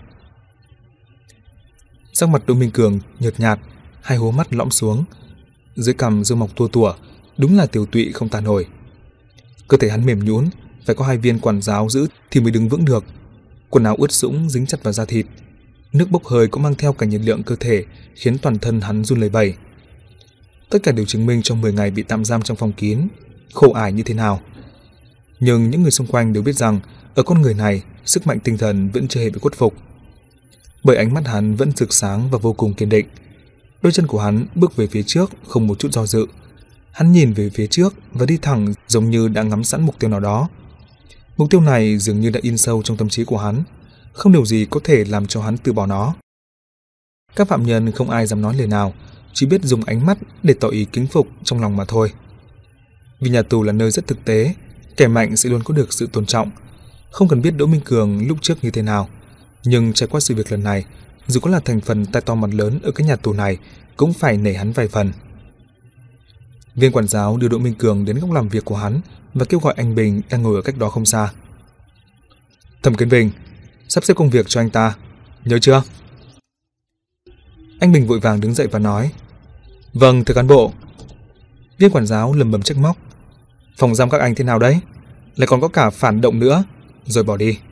Sắc mặt Đỗ Minh Cường nhợt nhạt, hai hố mắt lõm xuống, dưới cằm râu mọc tua tủa, đúng là tiểu tụy không tả nổi. Cơ thể hắn mềm nhũn, phải có hai viên quản giáo giữ thì mới đứng vững được. Quần áo ướt sũng dính chặt vào da thịt, nước bốc hơi cũng mang theo cả nhiệt lượng cơ thể, khiến toàn thân hắn run lẩy bẩy. Tất cả đều chứng minh trong mười ngày bị tạm giam trong phòng kín khổ ải như thế nào. Nhưng những người xung quanh đều biết rằng ở con người này sức mạnh tinh thần vẫn chưa hề bị khuất phục, bởi ánh mắt hắn vẫn rực sáng và vô cùng kiên định. Đôi chân của hắn bước về phía trước không một chút do dự. Hắn nhìn về phía trước và đi thẳng, giống như đã ngắm sẵn mục tiêu nào đó. Mục tiêu này dường như đã in sâu trong tâm trí của hắn, không điều gì có thể làm cho hắn từ bỏ nó. Các phạm nhân không ai dám nói lời nào, chỉ biết dùng ánh mắt để tỏ ý kính phục trong lòng mà thôi. Vì nhà tù là nơi rất thực tế, kẻ mạnh sẽ luôn có được sự tôn trọng. Không cần biết Đỗ Minh Cường lúc trước như thế nào, nhưng trải qua sự việc lần này, dù có là thành phần tai to mặt lớn ở cái nhà tù này, cũng phải nể hắn vài phần. Viên quản giáo đưa Đỗ Minh Cường đến góc làm việc của hắn và kêu gọi anh Bình đang ngồi ở cách đó không xa. Thẩm Kiến Bình, sắp xếp công việc cho anh ta, nhớ chưa? Anh Bình vội vàng đứng dậy và nói: Vâng, thưa cán bộ. Viên quản giáo lầm bầm trách móc: Phòng giam các anh thế nào đấy? Lại còn có cả phản động nữa, rồi bỏ đi.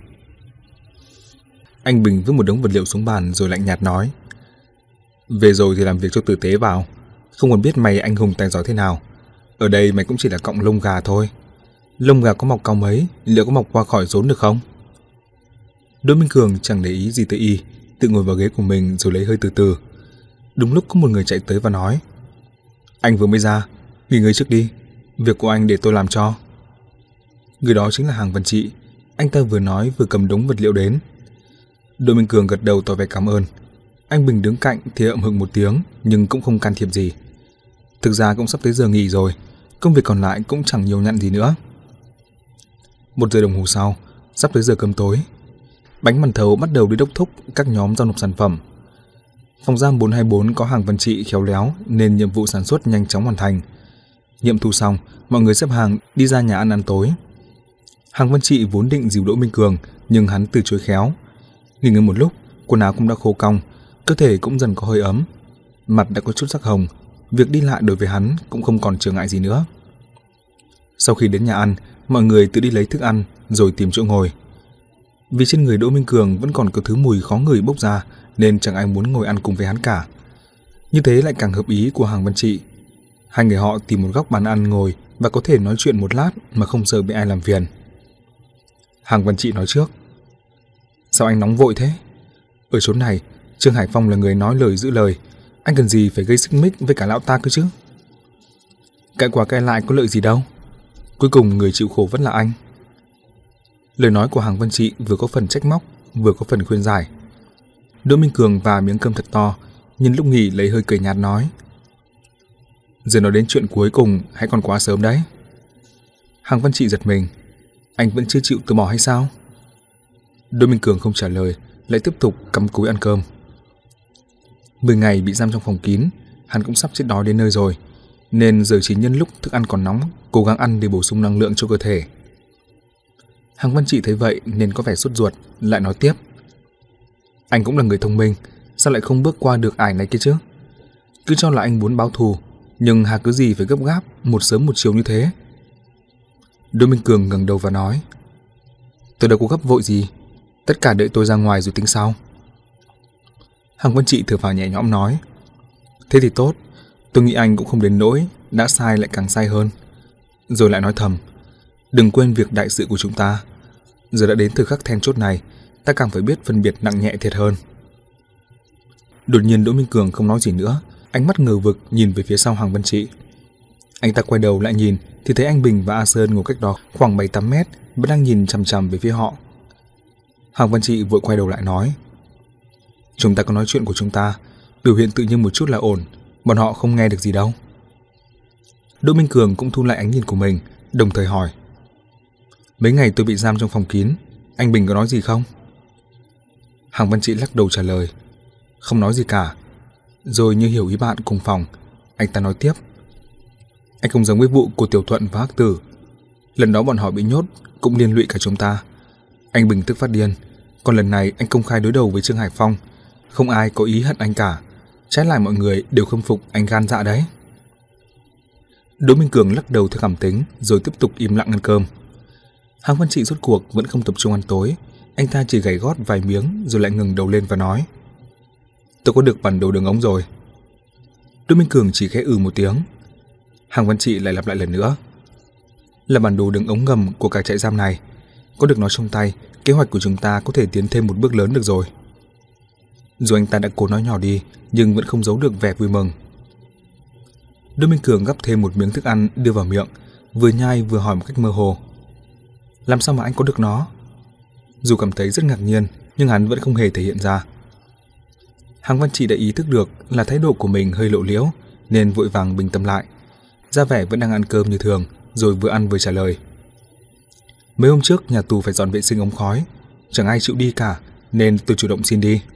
Anh Bình vứt một đống vật liệu xuống bàn rồi lạnh nhạt nói: Về rồi thì làm việc cho tử tế vào, không còn biết mày anh hùng tài giỏi thế nào. Ở đây mày cũng chỉ là cọng lông gà thôi. Lông gà có mọc cao mấy, liệu có mọc qua khỏi rốn được không? Đỗ Minh Cường chẳng để ý gì tới y, tự ngồi vào ghế của mình rồi lấy hơi từ từ. Đúng lúc có một người chạy tới và nói: Anh vừa mới ra, nghỉ ngơi trước đi, việc của anh để tôi làm cho. Người đó chính là Hàng Văn Trị. Anh ta vừa nói vừa cầm đống vật liệu đến. Đỗ Minh Cường gật đầu tỏ vẻ cảm ơn. Anh Bình đứng cạnh thì ậm hững một tiếng, nhưng cũng không can thiệp gì. Thực ra cũng sắp tới giờ nghỉ rồi, công việc còn lại cũng chẳng nhiều nhặn gì nữa. Một giờ đồng hồ sau, sắp tới giờ cơm tối, bánh màn thầu bắt đầu đi đốc thúc các nhóm giao nộp sản phẩm. Phòng giam bốn hai bốn có Hàng Văn Trị khéo léo nên nhiệm vụ sản xuất nhanh chóng hoàn thành. Nghiệm thu xong, mọi người xếp hàng đi ra nhà ăn ăn tối. Hàng Văn Trị vốn định dìu Đỗ Minh Cường, nhưng hắn từ chối khéo. Nghỉ ngơi một lúc, quần áo cũng đã khô cong, cơ thể cũng dần có hơi ấm, mặt đã có chút sắc hồng, việc đi lại đối với hắn cũng không còn trở ngại gì nữa. Sau khi đến nhà ăn, mọi người tự đi lấy thức ăn rồi tìm chỗ ngồi. Vì trên người Đỗ Minh Cường vẫn còn có thứ mùi khó ngửi bốc ra nên chẳng ai muốn ngồi ăn cùng với hắn cả. Như thế lại càng hợp ý của Hàng Văn Trị. Hai người họ tìm một góc bàn ăn ngồi và có thể nói chuyện một lát mà không sợ bị ai làm phiền. Hàng Văn Trị nói trước: Sao anh nóng vội thế? Ở chỗ này, Trương Hải Phong là người nói lời giữ lời, anh cần gì phải gây xích mích với cả lão ta cơ chứ? Cãi qua cãi lại có lợi gì đâu, cuối cùng người chịu khổ vẫn là anh. Lời nói của Hàng Văn Trị vừa có phần trách móc, vừa có phần khuyên giải. Đỗ Minh Cường và miếng cơm thật to, nhưng lúc nghỉ lấy hơi cười nhạt nói: Giờ nói đến chuyện cuối cùng hãy còn quá sớm đấy. Hàng Văn Trị giật mình: Anh vẫn chưa chịu từ bỏ hay sao? Đỗ Minh Cường không trả lời, lại tiếp tục cắm cúi ăn cơm. Mười ngày bị giam trong phòng kín, hắn cũng sắp chết đói đến nơi rồi, nên giờ chỉ nhân lúc thức ăn còn nóng, cố gắng ăn để bổ sung năng lượng cho cơ thể. Hàng Văn Trị thấy vậy nên có vẻ sốt ruột, lại nói tiếp: Anh cũng là người thông minh, sao lại không bước qua được ải này kia chứ? Cứ cho là anh muốn báo thù, nhưng hà cứ gì phải gấp gáp một sớm một chiều như thế. Đỗ Minh Cường ngẩng đầu và nói: Tôi đâu có gấp vội gì, tất cả đợi tôi ra ngoài rồi tính sau. Hàng Văn Trị thở phào nhẹ nhõm nói: Thế thì tốt, Tôi nghĩ anh cũng không đến nỗi đã sai lại càng sai hơn. Rồi lại nói thầm, đừng quên việc đại sự của chúng ta. Giờ đã đến thời khắc then chốt này, ta càng phải biết phân biệt nặng nhẹ thiệt hơn. Đột nhiên Đỗ Minh Cường không nói gì nữa, ánh mắt ngờ vực nhìn về phía sau Hàng Văn Trị. Anh ta quay đầu lại nhìn thì thấy anh Bình và A Sơn ngồi cách đó khoảng bảy tám mét vẫn đang nhìn chằm chằm về phía họ. Hàng Văn Trị vội quay đầu lại nói, chúng ta có nói chuyện của chúng ta, biểu hiện tự nhiên một chút là ổn, bọn họ không nghe được gì đâu. Đỗ Minh Cường cũng thu lại ánh nhìn của mình, đồng thời hỏi, mấy ngày tôi bị giam trong phòng kín, anh Bình có nói gì không? Hàng Văn Trị lắc đầu trả lời, không nói gì cả. Rồi như hiểu ý bạn cùng phòng, anh ta nói tiếp, anh không giống với vụ của Tiểu Thuận và Hắc Tử. Lần đó bọn họ bị nhốt cũng liên lụy cả chúng ta. Anh Bình tức phát điên, còn lần này anh công khai đối đầu với Trương Hải Phong, không ai có ý hận anh cả, trái lại mọi người đều khâm phục anh gan dạ đấy. Đỗ Minh Cường lắc đầu theo cảm tính rồi tiếp tục im lặng ăn cơm. Hàng Văn Trị rốt cuộc vẫn không tập trung ăn tối, anh ta chỉ gảy gót vài miếng rồi lại ngừng đầu lên và nói, tôi có được bản đồ đường ống rồi. Đỗ Minh Cường chỉ khẽ ừ một tiếng. Hàng Văn Trị lại lặp lại lần nữa, là bản đồ đường ống ngầm của cả trại giam này. Có được nó trong tay, kế hoạch của chúng ta có thể tiến thêm một bước lớn được rồi. Dù anh ta đã cố nói nhỏ đi, nhưng vẫn không giấu được vẻ vui mừng. Đỗ Minh Cường gắp thêm một miếng thức ăn đưa vào miệng, vừa nhai vừa hỏi một cách mơ hồ, làm sao mà anh có được nó? Dù cảm thấy rất ngạc nhiên, nhưng hắn vẫn không hề thể hiện ra. Hàng Văn Trị đã ý thức được là thái độ của mình hơi lộ liễu, nên vội vàng bình tâm lại, ra vẻ vẫn đang ăn cơm như thường, rồi vừa ăn vừa trả lời, mấy hôm trước nhà tù phải dọn vệ sinh ống khói, chẳng ai chịu đi cả, nên tôi chủ động xin đi.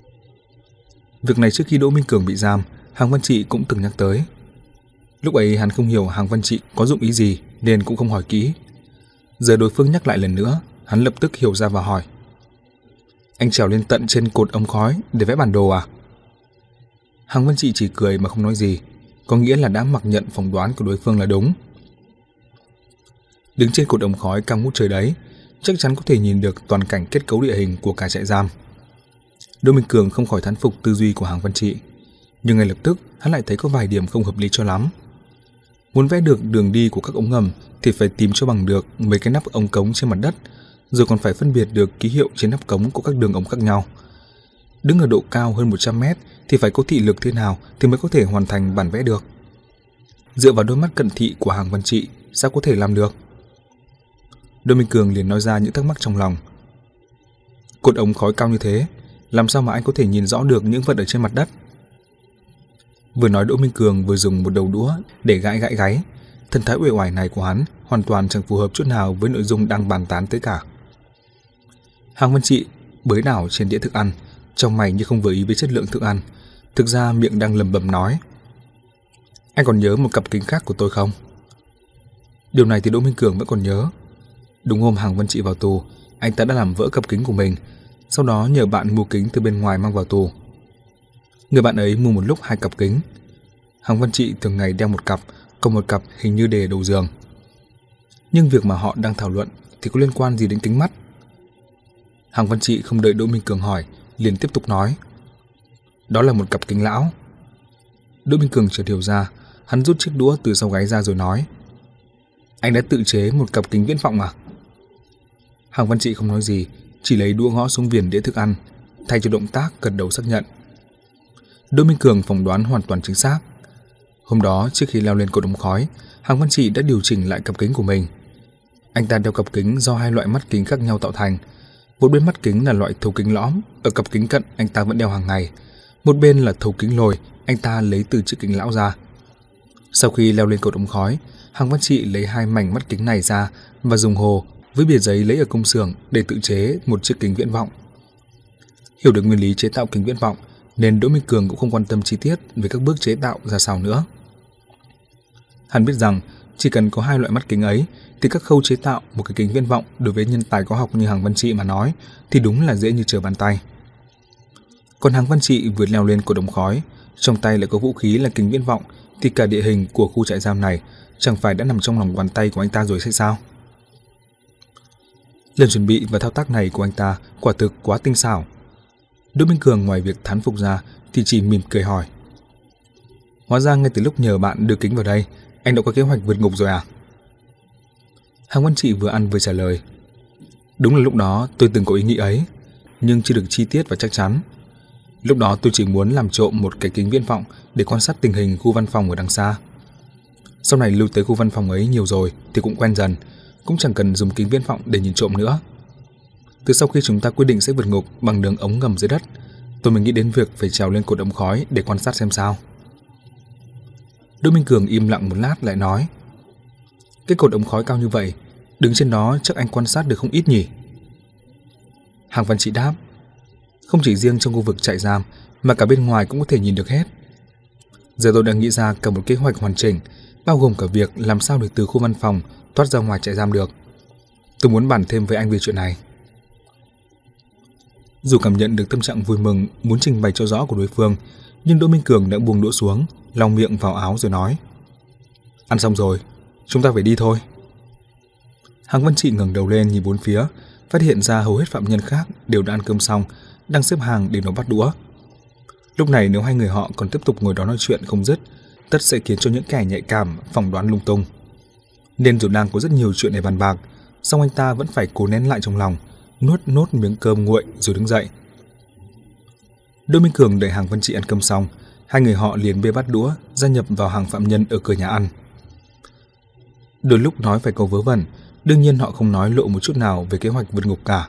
Việc này trước khi Đỗ Minh Cường bị giam, Hàng Văn Trị cũng từng nhắc tới. Lúc ấy hắn không hiểu Hàng Văn Trị có dụng ý gì nên cũng không hỏi kỹ. Giờ đối phương nhắc lại lần nữa, hắn lập tức hiểu ra và hỏi, anh trèo lên tận trên cột ống khói để vẽ bản đồ à? Hàng Văn Trị chỉ cười mà không nói gì, có nghĩa là đã mặc nhận phỏng đoán của đối phương là đúng. Đứng trên cột ống khói cao ngút trời đấy, chắc chắn có thể nhìn được toàn cảnh kết cấu địa hình của cả trại giam. Đỗ Minh Cường không khỏi thán phục tư duy của Hàng Văn Trị, nhưng ngay lập tức hắn lại thấy có vài điểm không hợp lý cho lắm. Muốn vẽ được đường đi của các ống ngầm thì phải tìm cho bằng được mấy cái nắp ống cống trên mặt đất, rồi còn phải phân biệt được ký hiệu trên nắp cống của các đường ống khác nhau. Đứng ở độ cao hơn một trăm mét thì phải có thị lực thế nào thì mới có thể hoàn thành bản vẽ được. Dựa vào đôi mắt cận thị của Hàng Văn Trị, sao có thể làm được? Đỗ Minh Cường liền nói ra những thắc mắc trong lòng. Cột ống khói cao như thế, làm sao mà anh có thể nhìn rõ được những vật ở trên mặt đất? Vừa nói Đỗ Minh Cường vừa dùng một đầu đũa để gãi gãi gáy. Thần thái uể oải này của hắn hoàn toàn chẳng phù hợp chút nào với nội dung đang bàn tán tới cả. Hàng Văn Trị bới đảo trên đĩa thức ăn, trong mày như không vừa ý với chất lượng thức ăn, thực ra miệng đang lẩm bẩm nói, anh còn nhớ một cặp kính khác của tôi không? Điều này thì Đỗ Minh Cường vẫn còn nhớ. Đúng hôm Hàng Văn Trị vào tù, anh ta đã làm vỡ cặp kính của mình, sau đó nhờ bạn mua kính từ bên ngoài mang vào tù. Người bạn ấy mua một lúc hai cặp kính. Hàng Văn Trị thường ngày đeo một cặp, còn một cặp hình như để đầu giường. Nhưng việc mà họ đang thảo luận thì có liên quan gì đến kính mắt? Hàng Văn Trị không đợi Đỗ Minh Cường hỏi, liền tiếp tục nói, đó là một cặp kính lão. Đỗ Minh Cường chợt hiểu ra, hắn rút chiếc đũa từ sau gáy ra rồi nói, anh đã tự chế một cặp kính viễn vọng à? Hàng Văn Trị không nói gì, chỉ lấy đũa gõ xuống viền đĩa thức ăn, thay cho động tác gật đầu xác nhận. Đỗ Minh Cường phỏng đoán hoàn toàn chính xác. Hôm đó trước khi leo lên cột ống khói, Hàng Văn Trị đã điều chỉnh lại cặp kính của mình. Anh ta đeo cặp kính do hai loại mắt kính khác nhau tạo thành. Một bên mắt kính là loại thấu kính lõm, ở cặp kính cận anh ta vẫn đeo hàng ngày. Một bên là thấu kính lồi, anh ta lấy từ chiếc kính lão ra. Sau khi leo lên cột ống khói, Hàng Văn Trị lấy hai mảnh mắt kính này ra và dùng hồ với bìa giấy lấy ở công xưởng để tự chế một chiếc kính viễn vọng. Hiểu được nguyên lý chế tạo kính viễn vọng nên Đỗ Minh Cường cũng không quan tâm chi tiết về các bước chế tạo ra sao nữa. Hắn biết rằng chỉ cần có hai loại mắt kính ấy thì các khâu chế tạo một cái kính viễn vọng đối với nhân tài có học như Hàng Văn Trị mà nói thì đúng là dễ như trở bàn tay. Còn Hàng Văn Trị vừa leo lên cột ống khói, trong tay lại có vũ khí là kính viễn vọng, thì cả địa hình của khu trại giam này chẳng phải đã nằm trong lòng bàn tay của anh ta rồi hay sao? Lần chuẩn bị và thao tác này của anh ta quả thực quá tinh xảo. Đỗ Minh Cường ngoài việc thán phục ra thì chỉ mỉm cười hỏi, Hóa ra ngay từ lúc nhờ bạn đưa kính vào đây, anh đã có kế hoạch vượt ngục rồi à? Hàng Văn Trị vừa ăn vừa trả lời. Đúng là lúc đó tôi từng có ý nghĩ ấy, nhưng chưa được chi tiết và chắc chắn. Lúc đó tôi chỉ muốn làm trộm một cái kính viễn vọng để quan sát tình hình khu văn phòng ở đằng xa. Sau này lưu tới khu văn phòng ấy nhiều rồi thì cũng quen dần, cũng chẳng cần dùng kính viễn vọng để nhìn trộm nữa. Từ sau khi chúng ta quyết định sẽ vượt ngục bằng đường ống ngầm dưới đất, tôi mới nghĩ đến việc phải trèo lên cột ống khói để quan sát xem sao. Đỗ Minh Cường im lặng một lát lại nói: Cái cột ống khói cao như vậy, đứng trên đó chắc anh quan sát được không ít nhỉ? Hàng Văn Trị đáp: Không chỉ riêng trong khu vực trại giam mà cả bên ngoài cũng có thể nhìn được hết. Giờ tôi đã nghĩ ra cả một kế hoạch hoàn chỉnh, bao gồm cả việc làm sao để từ khu văn phòng thoát ra ngoài trại giam được. Tôi muốn bàn thêm với anh về chuyện này. Dù cảm nhận được tâm trạng vui mừng muốn trình bày cho rõ của đối phương, nhưng Đỗ Minh Cường đã buông đũa xuống, lau miệng vào áo rồi nói: Ăn xong rồi, chúng ta phải đi thôi. Hàng Văn Trị ngẩng đầu lên nhìn bốn phía, phát hiện ra hầu hết phạm nhân khác đều đã ăn cơm xong, đang xếp hàng để nó bắt đũa. Lúc này nếu hai người họ còn tiếp tục ngồi đó nói chuyện không dứt, tất sẽ khiến cho những kẻ nhạy cảm phỏng đoán lung tung. Nên dù đang có rất nhiều chuyện để bàn bạc, song anh ta vẫn phải cố nén lại trong lòng, nuốt nốt miếng cơm nguội rồi đứng dậy. Đỗ Minh Cường đợi Hàng Văn Trị ăn cơm xong, hai người họ liền bê bát đũa gia nhập vào hàng phạm nhân ở cửa nhà ăn. Đôi lúc nói phải câu vớ vẩn, đương nhiên họ không nói lộ một chút nào về kế hoạch vượt ngục cả.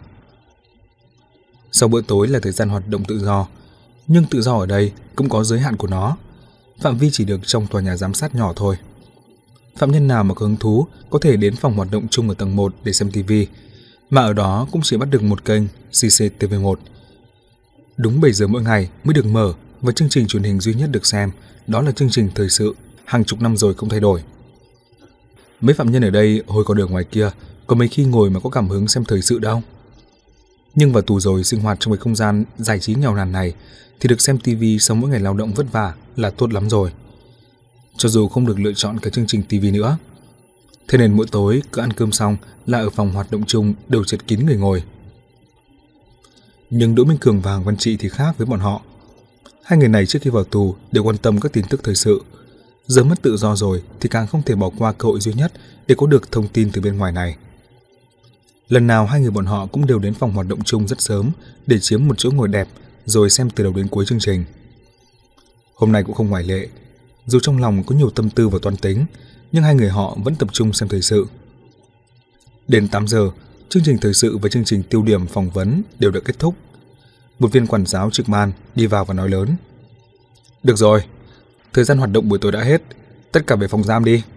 Sau bữa tối là thời gian hoạt động tự do, nhưng tự do ở đây cũng có giới hạn của nó. Phạm vi chỉ được trong tòa nhà giám sát nhỏ thôi. Phạm nhân nào mà có hứng thú có thể đến phòng hoạt động chung ở tầng một để xem tivi, mà ở đó cũng chỉ bắt được một kênh xê xê tê vê một. Đúng bảy giờ mỗi ngày mới được mở, và chương trình truyền hình duy nhất được xem đó là chương trình thời sự, hàng chục năm rồi không thay đổi. Mấy phạm nhân ở đây hồi còn ở ngoài kia có mấy khi ngồi mà có cảm hứng xem thời sự đâu. Nhưng vào tù rồi sinh hoạt trong cái không gian giải trí nghèo nàn này thì được xem tivi sau mỗi ngày lao động vất vả là tốt lắm rồi. Cho dù không được lựa chọn cái chương trình tivi nữa. Thế nên mỗi tối cứ ăn cơm xong là ở phòng hoạt động chung đều chật kín người ngồi. Nhưng Đỗ Minh Cường và Hàng Văn Trị thì khác với bọn họ. Hai người này trước khi vào tù đều quan tâm các tin tức thời sự. Giờ mất tự do rồi thì càng không thể bỏ qua cơ hội duy nhất để có được thông tin từ bên ngoài này. Lần nào hai người bọn họ cũng đều đến phòng hoạt động chung rất sớm để chiếm một chỗ ngồi đẹp rồi xem từ đầu đến cuối chương trình. Hôm nay cũng không ngoại lệ. Dù trong lòng có nhiều tâm tư và toan tính, nhưng hai người họ vẫn tập trung xem thời sự. Đến tám giờ, chương trình thời sự và chương trình tiêu điểm phỏng vấn đều đã kết thúc. Một viên quản giáo trực ban đi vào và nói lớn: Được rồi, thời gian hoạt động buổi tối đã hết, tất cả về phòng giam đi.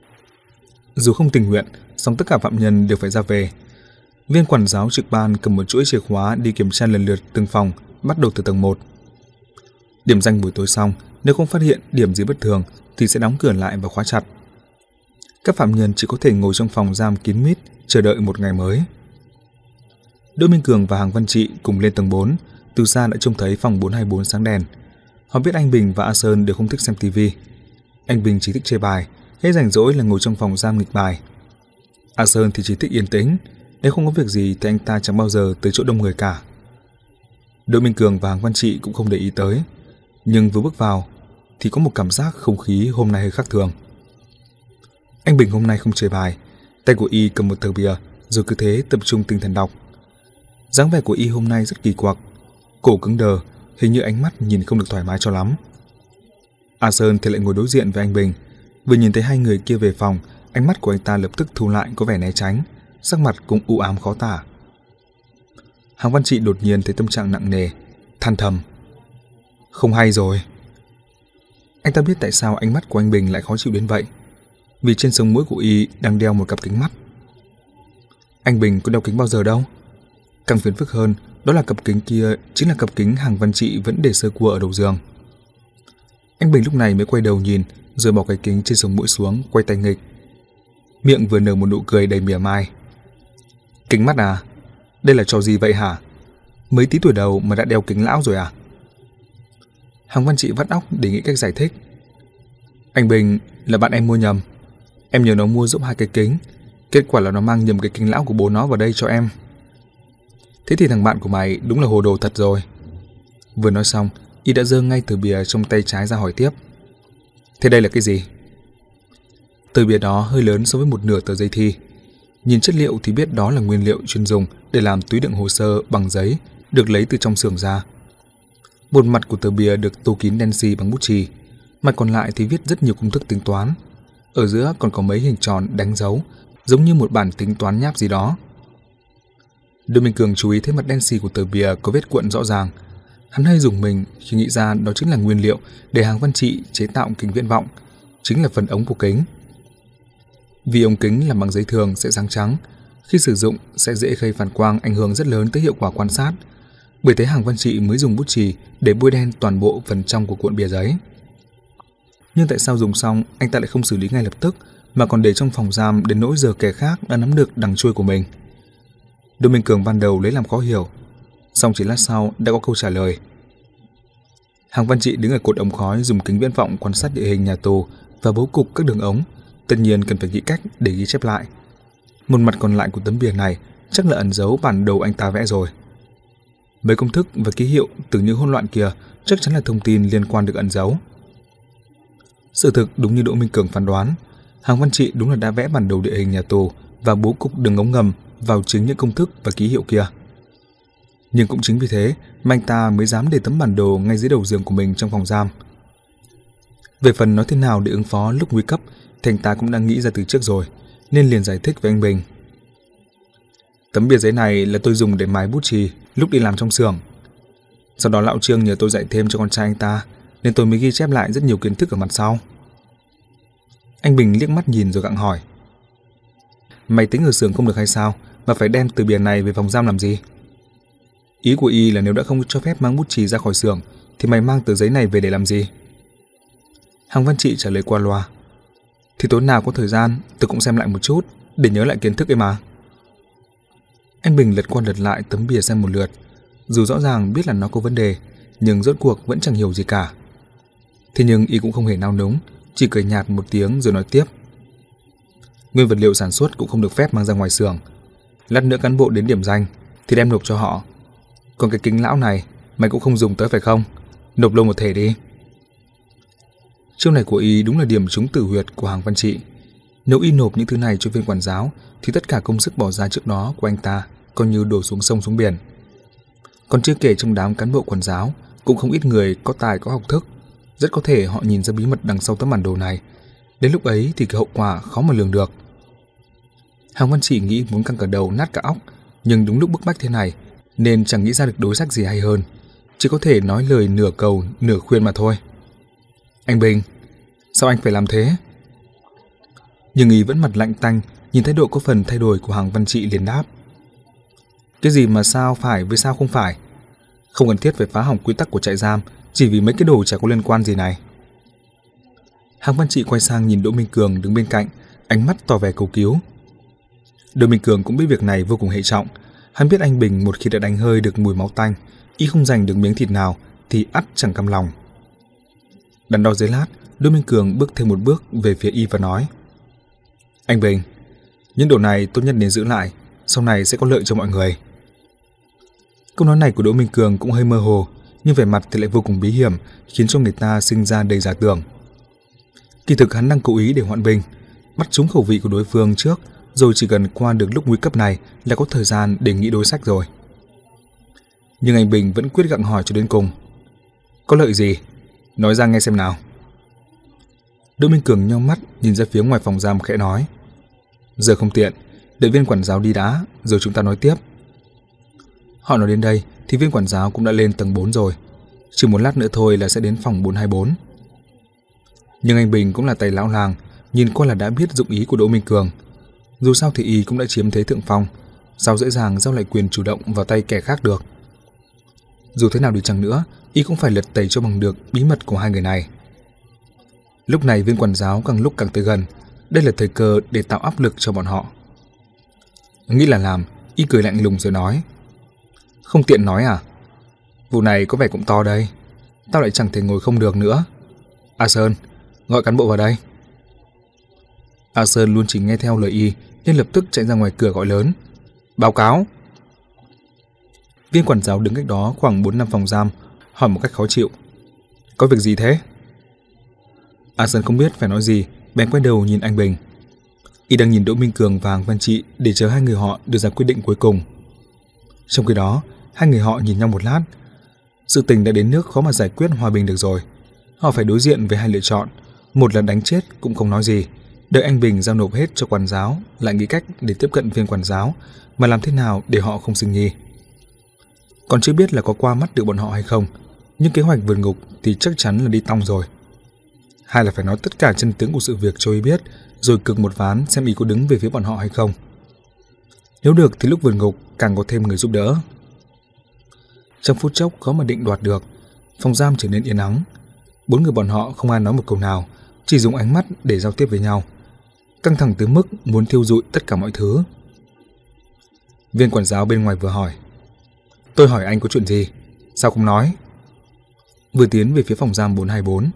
Dù không tình nguyện, song tất cả phạm nhân đều phải ra về. Viên quản giáo trực ban cầm một chuỗi chìa khóa đi kiểm tra lần lượt từng phòng, bắt đầu từ tầng một. Điểm danh buổi tối xong, nếu không phát hiện điểm gì bất thường thì sẽ đóng cửa lại và khóa chặt. Các phạm nhân chỉ có thể ngồi trong phòng giam kín mít chờ đợi một ngày mới. Đỗ Minh Cường và Hàng Văn Trị cùng lên tầng bốn, từ xa đã trông thấy phòng bốn hai bốn sáng đèn. Họ biết anh Bình và A Sơn đều không thích xem tivi. Anh Bình chỉ thích chơi bài, hết rảnh rỗi là ngồi trong phòng giam nghịch bài. A Sơn thì chỉ thích yên tĩnh, nếu không có việc gì thì anh ta chẳng bao giờ tới chỗ đông người cả. Đỗ Minh Cường và Hàng Văn Trị cũng không để ý tới, nhưng vừa bước vào thì có một cảm giác không khí hôm nay hơi khác thường. Anh Bình hôm nay không chơi bài, tay của y cầm một tờ bìa rồi cứ thế tập trung tinh thần đọc. Dáng vẻ của y hôm nay rất kỳ quặc, cổ cứng đờ, hình như ánh mắt nhìn không được thoải mái cho lắm. A Sơn thì lại ngồi đối diện với anh Bình, vừa nhìn thấy hai người kia về phòng, ánh mắt của anh ta lập tức thu lại có vẻ né tránh, sắc mặt cũng u ám khó tả. Hàng Văn Trị đột nhiên thấy tâm trạng nặng nề, than thầm: Không hay rồi. Anh ta biết tại sao ánh mắt của anh Bình lại khó chịu đến vậy, vì trên sống mũi của y đang đeo một cặp kính mắt. Anh Bình có đeo kính bao giờ đâu. Càng phiền phức hơn, đó là cặp kính kia chính là cặp kính Hàng Văn Trị vẫn để sơ cua ở đầu giường. Anh Bình lúc này mới quay đầu nhìn, rồi bỏ cái kính trên sống mũi xuống, quay tay nghịch. Miệng vừa nở một nụ cười đầy mỉa mai. Kính mắt à? Đây là trò gì vậy hả? Mấy tí tuổi đầu mà đã đeo kính lão rồi à? Hàng Văn Trị vắt óc để nghĩ cách giải thích. Anh Bình, là bạn em mua nhầm. Em nhờ nó mua giúp hai cái kính, kết quả là nó mang nhầm cái kính lão của bố nó vào đây cho em. Thế thì thằng bạn của mày đúng là hồ đồ thật rồi. Vừa nói xong, y đã giơ ngay tờ bìa trong tay trái ra hỏi tiếp. Thế đây là cái gì? Tờ bìa đó hơi lớn so với một nửa tờ giấy thi. Nhìn chất liệu thì biết đó là nguyên liệu chuyên dùng để làm túi đựng hồ sơ bằng giấy được lấy từ trong xưởng ra. Một mặt của tờ bìa được tô kín đen xì bằng bút chì, mặt còn lại thì viết rất nhiều công thức tính toán. Ở giữa còn có mấy hình tròn đánh dấu, giống như một bản tính toán nháp gì đó. Đỗ Minh Cường chú ý thấy mặt đen xì của tờ bìa có vết cuộn rõ ràng. Hắn hơi rùng mình khi nghĩ ra đó chính là nguyên liệu để Hàng Văn Trị chế tạo kính viễn vọng, chính là phần ống của kính. Vì ống kính làm bằng giấy thường sẽ sáng trắng, khi sử dụng sẽ dễ gây phản quang ảnh hưởng rất lớn tới hiệu quả quan sát. Bởi thế Hàng Văn Trị mới dùng bút chì để bôi đen toàn bộ phần trong của cuộn bìa giấy. Nhưng tại sao dùng xong anh ta lại không xử lý ngay lập tức mà còn để trong phòng giam đến nỗi giờ kẻ khác đã nắm được đằng chuôi của mình? Đỗ Minh Cường ban đầu lấy làm khó hiểu, xong chỉ lát sau đã có câu trả lời. Hàng Văn Trị đứng ở cột ống khói dùng kính viễn vọng quan sát địa hình nhà tù và bố cục các đường ống, tất nhiên cần phải nghĩ cách để ghi chép lại. Một mặt còn lại của tấm bìa này chắc là ẩn giấu bản đồ anh ta vẽ rồi. Mấy công thức và ký hiệu tưởng như hỗn loạn kia chắc chắn là thông tin liên quan được ẩn giấu. Sự thực đúng như Đỗ Minh Cường phán đoán, Hàng Văn Trị đúng là đã vẽ bản đồ địa hình nhà tù và bố cục đường ống ngầm vào chính những công thức và ký hiệu kia. Nhưng cũng chính vì thế mà anh ta mới dám để tấm bản đồ ngay dưới đầu giường của mình trong phòng giam. Về phần nói thế nào để ứng phó lúc nguy cấp thì anh ta cũng đang nghĩ ra từ trước rồi, nên liền giải thích với anh Bình. Tấm bìa giấy này là tôi dùng để mài bút chì lúc đi làm trong xưởng. Sau đó lão Trương nhờ tôi dạy thêm cho con trai anh ta, nên tôi mới ghi chép lại rất nhiều kiến thức ở mặt sau. Anh Bình liếc mắt nhìn rồi gặng hỏi. Mày tính ở xưởng không được hay sao mà phải đem từ bìa này về phòng giam làm gì? Ý của y là nếu đã không cho phép mang bút chì ra khỏi xưởng thì mày mang tờ giấy này về để làm gì? Hàng Văn Trị trả lời qua loa. Thì tối nào có thời gian tôi cũng xem lại một chút để nhớ lại kiến thức ấy mà. Anh Bình lật qua lật lại tấm bìa xem một lượt, dù rõ ràng biết là nó có vấn đề, nhưng rốt cuộc vẫn chẳng hiểu gì cả. Thế nhưng y cũng không hề nao núng, chỉ cười nhạt một tiếng rồi nói tiếp. Nguyên vật liệu sản xuất cũng không được phép mang ra ngoài xưởng. Lát nữa cán bộ đến điểm danh thì đem nộp cho họ. Còn cái kính lão này mày cũng không dùng tới phải không? Nộp luôn một thể đi. Chiêu này của y đúng là điểm trúng tử huyệt của Hàng Văn Trị. Nếu y nộp những thứ này cho viên quản giáo thì tất cả công sức bỏ ra trước đó của anh ta coi như đổ xuống sông xuống biển. Còn chưa kể trong đám cán bộ quản giáo cũng không ít người có tài có học thức, rất có thể họ nhìn ra bí mật đằng sau tấm bản đồ này. Đến lúc ấy thì cái hậu quả khó mà lường được. Hàng Văn Trị nghĩ muốn căng cả đầu nát cả óc, nhưng đúng lúc bức bách thế này nên chẳng nghĩ ra được đối sách gì hay hơn, chỉ có thể nói lời nửa cầu nửa khuyên mà thôi. Anh Bình, sao anh phải làm thế? Nhưng y vẫn mặt lạnh tanh, nhìn thái độ có phần thay đổi của Hàng Văn Trị liền đáp. Cái gì mà sao phải với sao không phải? Không cần thiết phải phá hỏng quy tắc của trại giam chỉ vì mấy cái đồ chả có liên quan gì này. Hàng Văn Trị quay sang nhìn Đỗ Minh Cường đứng bên cạnh, ánh mắt tỏ vẻ cầu cứu. Đỗ Minh Cường cũng biết việc này vô cùng hệ trọng. Hắn biết anh Bình một khi đã đánh hơi được mùi máu tanh, y không giành được miếng thịt nào thì ắt chẳng cam lòng. Đắn đo giây lát, Đỗ Minh Cường bước thêm một bước về phía y và nói. Anh Bình, những đồ này tốt nhất nên giữ lại, sau này sẽ có lợi cho mọi người. Câu nói này của Đỗ Minh Cường cũng hơi mơ hồ, nhưng vẻ mặt thì lại vô cùng bí hiểm, khiến cho người ta sinh ra đầy giả tưởng. Kỳ thực hắn đang cố ý để hoãn binh, bắt trúng khẩu vị của đối phương trước, rồi chỉ cần qua được lúc nguy cấp này là có thời gian để nghĩ đối sách rồi. Nhưng anh Bình vẫn quyết gặng hỏi cho đến cùng. Có lợi gì? Nói ra nghe xem nào. Đỗ Minh Cường nheo mắt nhìn ra phía ngoài phòng giam khẽ nói. Giờ không tiện, đợi viên quản giáo đi đã, rồi chúng ta nói tiếp. Họ nói đến đây thì viên quản giáo cũng đã lên tầng bốn rồi, chỉ một lát nữa thôi là sẽ đến phòng bốn hai bốn. Nhưng anh Bình cũng là tay lão làng, nhìn qua là đã biết dụng ý của Đỗ Minh Cường. Dù sao thì y cũng đã chiếm thế thượng phong, sao dễ dàng giao lại quyền chủ động vào tay kẻ khác được. Dù thế nào đi chăng nữa, y cũng phải lật tẩy cho bằng được bí mật của hai người này. Lúc này viên quản giáo càng lúc càng tới gần, đây là thời cơ để tạo áp lực cho bọn họ. Nghĩ là làm, y cười lạnh lùng rồi nói. Không tiện nói à? Vụ này có vẻ cũng to đây, tao lại chẳng thể ngồi không được nữa. A Sơn, gọi cán bộ vào đây. A Sơn luôn chỉ nghe theo lời y nên lập tức chạy ra ngoài cửa gọi lớn. Báo cáo. Viên quản giáo đứng cách đó khoảng bốn năm phòng giam, hỏi một cách khó chịu. Có việc gì thế? A Sơn không biết phải nói gì, bèn quay đầu nhìn anh Bình. Y đang nhìn Đỗ Minh Cường và Hàng Văn Trị để chờ hai người họ đưa ra quyết định cuối cùng. Trong khi đó, hai người họ nhìn nhau một lát. Sự tình đã đến nước khó mà giải quyết hòa bình được rồi. Họ phải đối diện với hai lựa chọn, một là đánh chết cũng không nói gì, đợi anh Bình giao nộp hết cho quản giáo, lại nghĩ cách để tiếp cận viên quản giáo mà làm thế nào để họ không sinh nghi. Còn chưa biết là có qua mắt được bọn họ hay không, nhưng kế hoạch vượt ngục thì chắc chắn là đi tong rồi. Hai là phải nói tất cả chân tướng của sự việc cho Y biết, rồi cược một ván xem Y có đứng về phía bọn họ hay không. Nếu được thì lúc vượt ngục càng có thêm người giúp đỡ. Trong phút chốc khó mà định đoạt được, phòng giam trở nên yên ắng. Bốn người bọn họ không ai nói một câu nào, chỉ dùng ánh mắt để giao tiếp với nhau, căng thẳng tới mức muốn thiêu rụi tất cả mọi thứ. Viên quản giáo bên ngoài vừa hỏi: "Tôi hỏi anh có chuyện gì, sao không nói?" Vừa tiến về phía phòng giam bốn hai bốn.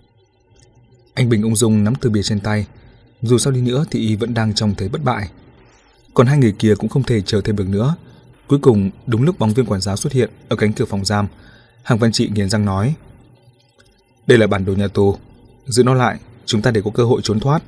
Anh Bình ung dung nắm từ bìa trên tay, dù sao đi nữa thì Y vẫn đang trong thế bất bại. Còn hai người kia cũng không thể chờ thêm được nữa. Cuối cùng, đúng lúc bóng viên quản giáo xuất hiện ở cánh cửa phòng giam, Hàng Văn Trị nghiến răng nói: "Đây là bản đồ nhà tù, giữ nó lại, chúng ta để có cơ hội trốn thoát."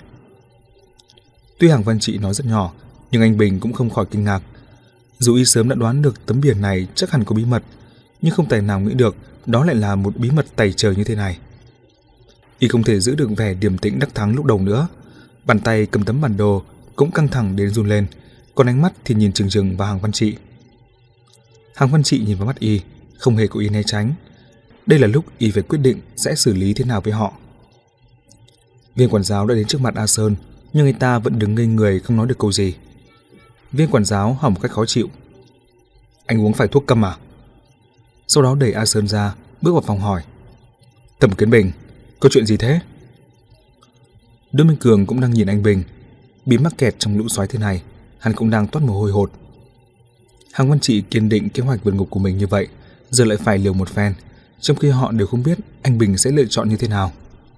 Tuy Hàng Văn Trị nói rất nhỏ, nhưng anh Bình cũng không khỏi kinh ngạc. Dù Y sớm đã đoán được tấm biển này chắc hẳn có bí mật, nhưng không thể nào nghĩ được đó lại là một bí mật tày trời như thế này. Y không thể giữ được vẻ điềm tĩnh đắc thắng lúc đầu nữa, bàn tay cầm tấm bản đồ cũng căng thẳng đến run lên, còn ánh mắt thì nhìn chừng chừng vào Hàng Văn Trị. Hàng Văn Trị nhìn vào mắt Y, không hề có ý né tránh. Đây là lúc Y phải quyết định sẽ xử lý thế nào với họ. Viên quản giáo đã đến trước mặt A Sơn, nhưng anh ta vẫn đứng ngây người không nói được câu gì. Viên quản giáo hỏi một cách khó chịu: "Anh uống phải thuốc câm à?" Sau đó đẩy A Sơn ra, bước vào phòng hỏi: "Thẩm Kiến Bình, có chuyện gì thế?" Đỗ Minh Cường cũng đang nhìn anh Bình. Bị mắc kẹt trong lũ xoáy thế này, hắn cũng đang toát mồ hôi hột. Hàng Văn Trị kiên định kế hoạch vượt ngục của mình như vậy, giờ lại phải liều một phen, trong khi họ đều không biết anh Bình sẽ lựa chọn như thế nào.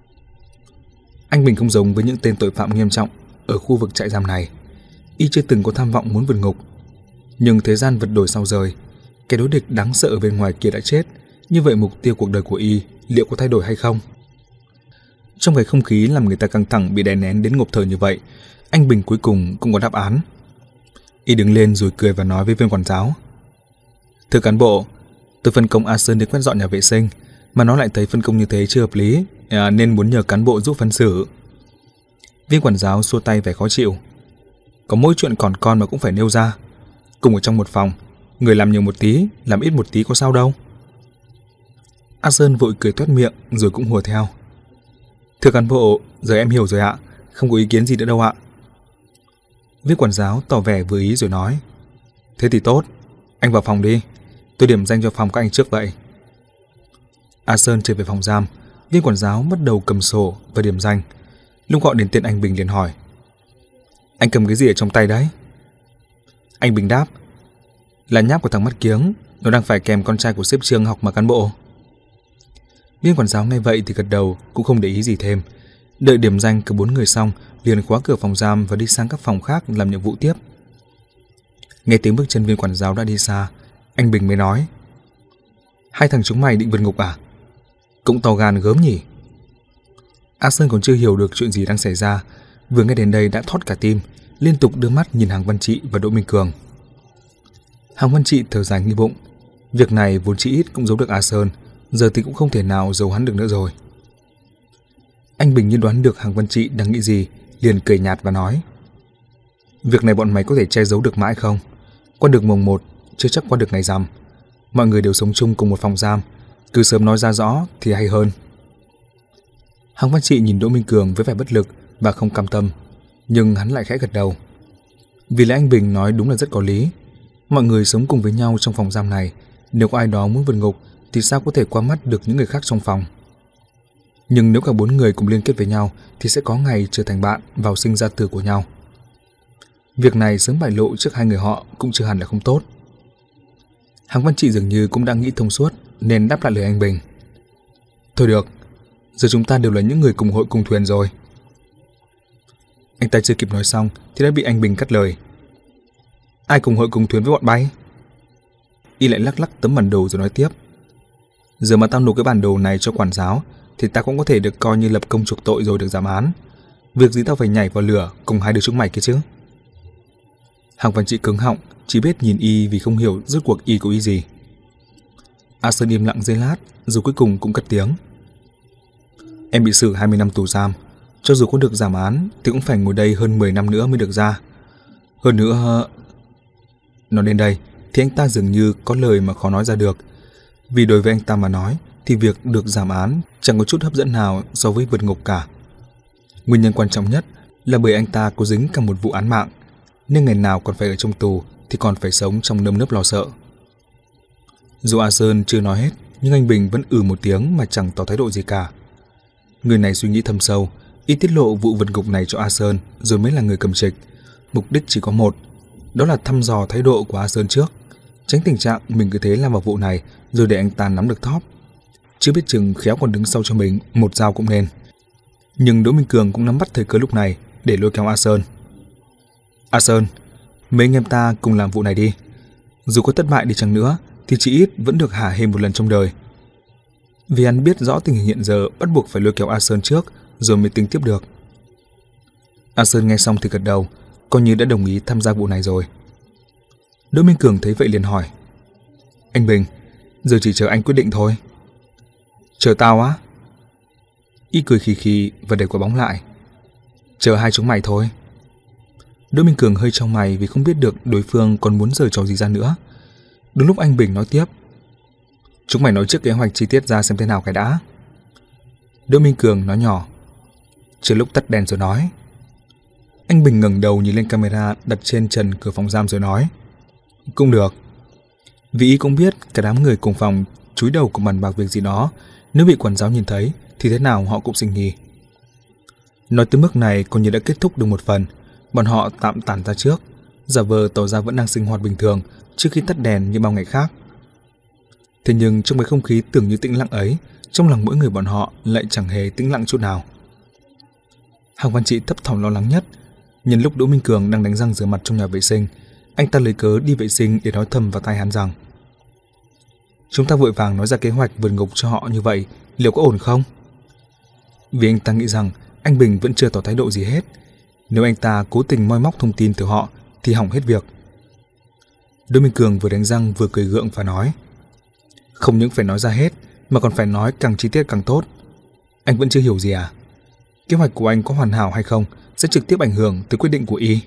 Anh Bình không giống với những tên tội phạm nghiêm trọng ở khu vực trại giam này. Y chưa từng có tham vọng muốn vượt ngục. Nhưng thế gian vật đổi sao rời, kẻ đối địch đáng sợ ở bên ngoài kia đã chết, như vậy mục tiêu cuộc đời của Y liệu có thay đổi hay không? Trong cái không khí làm người ta căng thẳng bị đè nén đến ngộp thở như vậy, anh Bình cuối cùng cũng có đáp án. Y đứng lên rồi cười và nói với viên quản giáo: "Thưa cán bộ, tôi phân công A Sơn đi quét dọn nhà vệ sinh, mà nó lại thấy phân công như thế chưa hợp lý, à, nên muốn nhờ cán bộ giúp phân xử." Viên quản giáo xua tay vẻ khó chịu: "Có mỗi chuyện còn con mà cũng phải nêu ra. Cùng ở trong một phòng, người làm nhiều một tí, làm ít một tí có sao đâu." A Sơn vội cười toét miệng rồi cũng hùa theo: "Thưa cán bộ, giờ em hiểu rồi ạ, không có ý kiến gì nữa đâu ạ." Viên quản giáo tỏ vẻ vừa ý rồi nói: "Thế thì tốt, anh vào phòng đi, tôi điểm danh cho phòng các anh trước vậy." A Sơn trở về phòng giam, viên quản giáo bắt đầu cầm sổ và điểm danh. Lúc gọi đến tên anh Bình liền hỏi: "Anh cầm cái gì ở trong tay đấy?" Anh Bình đáp: "Là nháp của thằng mắt kiếng, nó đang phải kèm con trai của sếp Trương học mà cán bộ." Viên quản giáo nghe vậy thì gật đầu, cũng không để ý gì thêm. Đợi điểm danh cả bốn người xong, liền khóa cửa phòng giam và đi sang các phòng khác làm nhiệm vụ tiếp. Nghe tiếng bước chân viên quản giáo đã đi xa, anh Bình mới nói: "Hai thằng chúng mày định vượt ngục à? Cũng to gan gớm nhỉ." A Sơn còn chưa hiểu được chuyện gì đang xảy ra, vừa nghe đến đây đã thót cả tim, liên tục đưa mắt nhìn Hàng Văn Trị và Đỗ Minh Cường. Hàng Văn Trị thở dài nghĩ bụng, việc này vốn chỉ ít cũng giấu được A Sơn, giờ thì cũng không thể nào giấu hắn được nữa rồi. Anh Bình như đoán được Hàng Văn Trị đang nghĩ gì, liền cười nhạt và nói: "Việc này bọn mày có thể che giấu được mãi không? Qua được mồng một, chưa chắc qua được ngày rằm. Mọi người đều sống chung cùng một phòng giam, cứ sớm nói ra rõ thì hay hơn." Hàng Văn Trị nhìn Đỗ Minh Cường với vẻ bất lực và không cam tâm, nhưng hắn lại khẽ gật đầu. Vì lẽ anh Bình nói đúng là rất có lý. Mọi người sống cùng với nhau trong phòng giam này, nếu có ai đó muốn vượt ngục thì sao có thể qua mắt được những người khác trong phòng. Nhưng nếu cả bốn người cùng liên kết với nhau thì sẽ có ngày trở thành bạn vào sinh ra tử của nhau. Việc này sớm bại lộ trước hai người họ cũng chưa hẳn là không tốt. Hàng Văn Trị dường như cũng đang nghĩ thông suốt nên đáp lại lời anh Bình: "Thôi được, giờ chúng ta đều là những người cùng hội cùng thuyền rồi." Anh ta chưa kịp nói xong thì đã bị anh Bình cắt lời: "Ai cùng hội cùng thuyền với bọn bay?" Y lại lắc lắc tấm bản đồ rồi nói tiếp: "Giờ mà tao nộp cái bản đồ này cho quản giáo thì ta cũng có thể được coi như lập công chuộc tội rồi được giảm án. Việc gì tao phải nhảy vào lửa cùng hai đứa chúng mày kia chứ? Hàng Văn Trị cứng họng, chỉ biết nhìn y vì không hiểu rốt cuộc y có ý gì. A Sơn im lặng giây lát, rồi cuối cùng cũng cất tiếng. Em bị xử hai mươi năm tù giam, cho dù có được giảm án thì cũng phải ngồi đây hơn mười năm nữa mới được ra. Hơn nữa... Nói đến đây thì anh ta dường như có lời mà khó nói ra được. Vì đối với anh ta mà nói thì việc được giảm án chẳng có chút hấp dẫn nào so với vượt ngục cả. Nguyên nhân quan trọng nhất là bởi anh ta có dính cả một vụ án mạng, nên ngày nào còn phải ở trong tù thì còn phải sống trong nơm nớp lo sợ. Dù A Sơn chưa nói hết, nhưng anh Bình vẫn ừ một tiếng mà chẳng tỏ thái độ gì cả. Người này suy nghĩ thâm sâu, y tiết lộ vụ vượt ngục này cho A Sơn rồi mới là người cầm trịch. Mục đích chỉ có một, đó là thăm dò thái độ của A Sơn trước, tránh tình trạng mình cứ thế làm vào vụ này rồi để anh ta nắm được thóp. Chưa biết chừng khéo còn đứng sau cho mình một dao cũng nên. Nhưng Đỗ Minh Cường cũng nắm bắt thời cơ lúc này để lôi kéo A Sơn. A Sơn, mấy anh em ta cùng làm vụ này đi. Dù có thất bại đi chăng nữa thì chỉ ít vẫn được hả hê một lần trong đời. Vì anh biết rõ tình hình hiện giờ bắt buộc phải lôi kéo A Sơn trước rồi mới tính tiếp được. A Sơn nghe xong thì gật đầu, coi như đã đồng ý tham gia vụ này rồi. Đỗ Minh Cường thấy vậy liền hỏi. Anh Bình, giờ chỉ chờ anh quyết định thôi. Chờ tao á? Y cười khì khì và đẩy quả bóng lại. Chờ hai chúng mày thôi. Đỗ Minh Cường hơi trong mày vì không biết được đối phương còn muốn giở trò gì ra nữa. Đúng lúc anh Bình nói tiếp. Chúng mày nói trước kế hoạch chi tiết ra xem thế nào cái đã. Đỗ Minh Cường nói nhỏ. Chờ lúc tắt đèn rồi nói. Anh Bình ngẩng đầu nhìn lên camera đặt trên trần cửa phòng giam rồi nói. Cũng được. Vì y cũng biết cả đám người cùng phòng chúi đầu cùng bàn bạc việc gì đó, nếu bị quản giáo nhìn thấy thì thế nào họ cũng sinh nghi. Nói tới mức này coi như đã kết thúc được một phần. Bọn họ tạm tản ra trước, giả vờ tỏ ra vẫn đang sinh hoạt bình thường trước khi tắt đèn như bao ngày khác. Thế nhưng trong cái không khí tưởng như tĩnh lặng ấy, trong lòng mỗi người bọn họ lại chẳng hề tĩnh lặng chút nào. Hàng Văn Trị thấp thỏm lo lắng nhất. Nhân lúc Đỗ Minh Cường đang đánh răng rửa mặt trong nhà vệ sinh, anh ta lấy cớ đi vệ sinh để nói thầm vào tai hắn rằng: chúng ta vội vàng nói ra kế hoạch vượt ngục cho họ như vậy, liệu có ổn không? Vì anh ta nghĩ rằng anh Bình vẫn chưa tỏ thái độ gì hết. Nếu anh ta cố tình moi móc thông tin từ họ thì hỏng hết việc. Đỗ Minh Cường vừa đánh răng vừa cười gượng và nói: không những phải nói ra hết mà còn phải nói càng chi tiết càng tốt. Anh vẫn chưa hiểu gì à? Kế hoạch của anh có hoàn hảo hay không sẽ trực tiếp ảnh hưởng tới quyết định của y.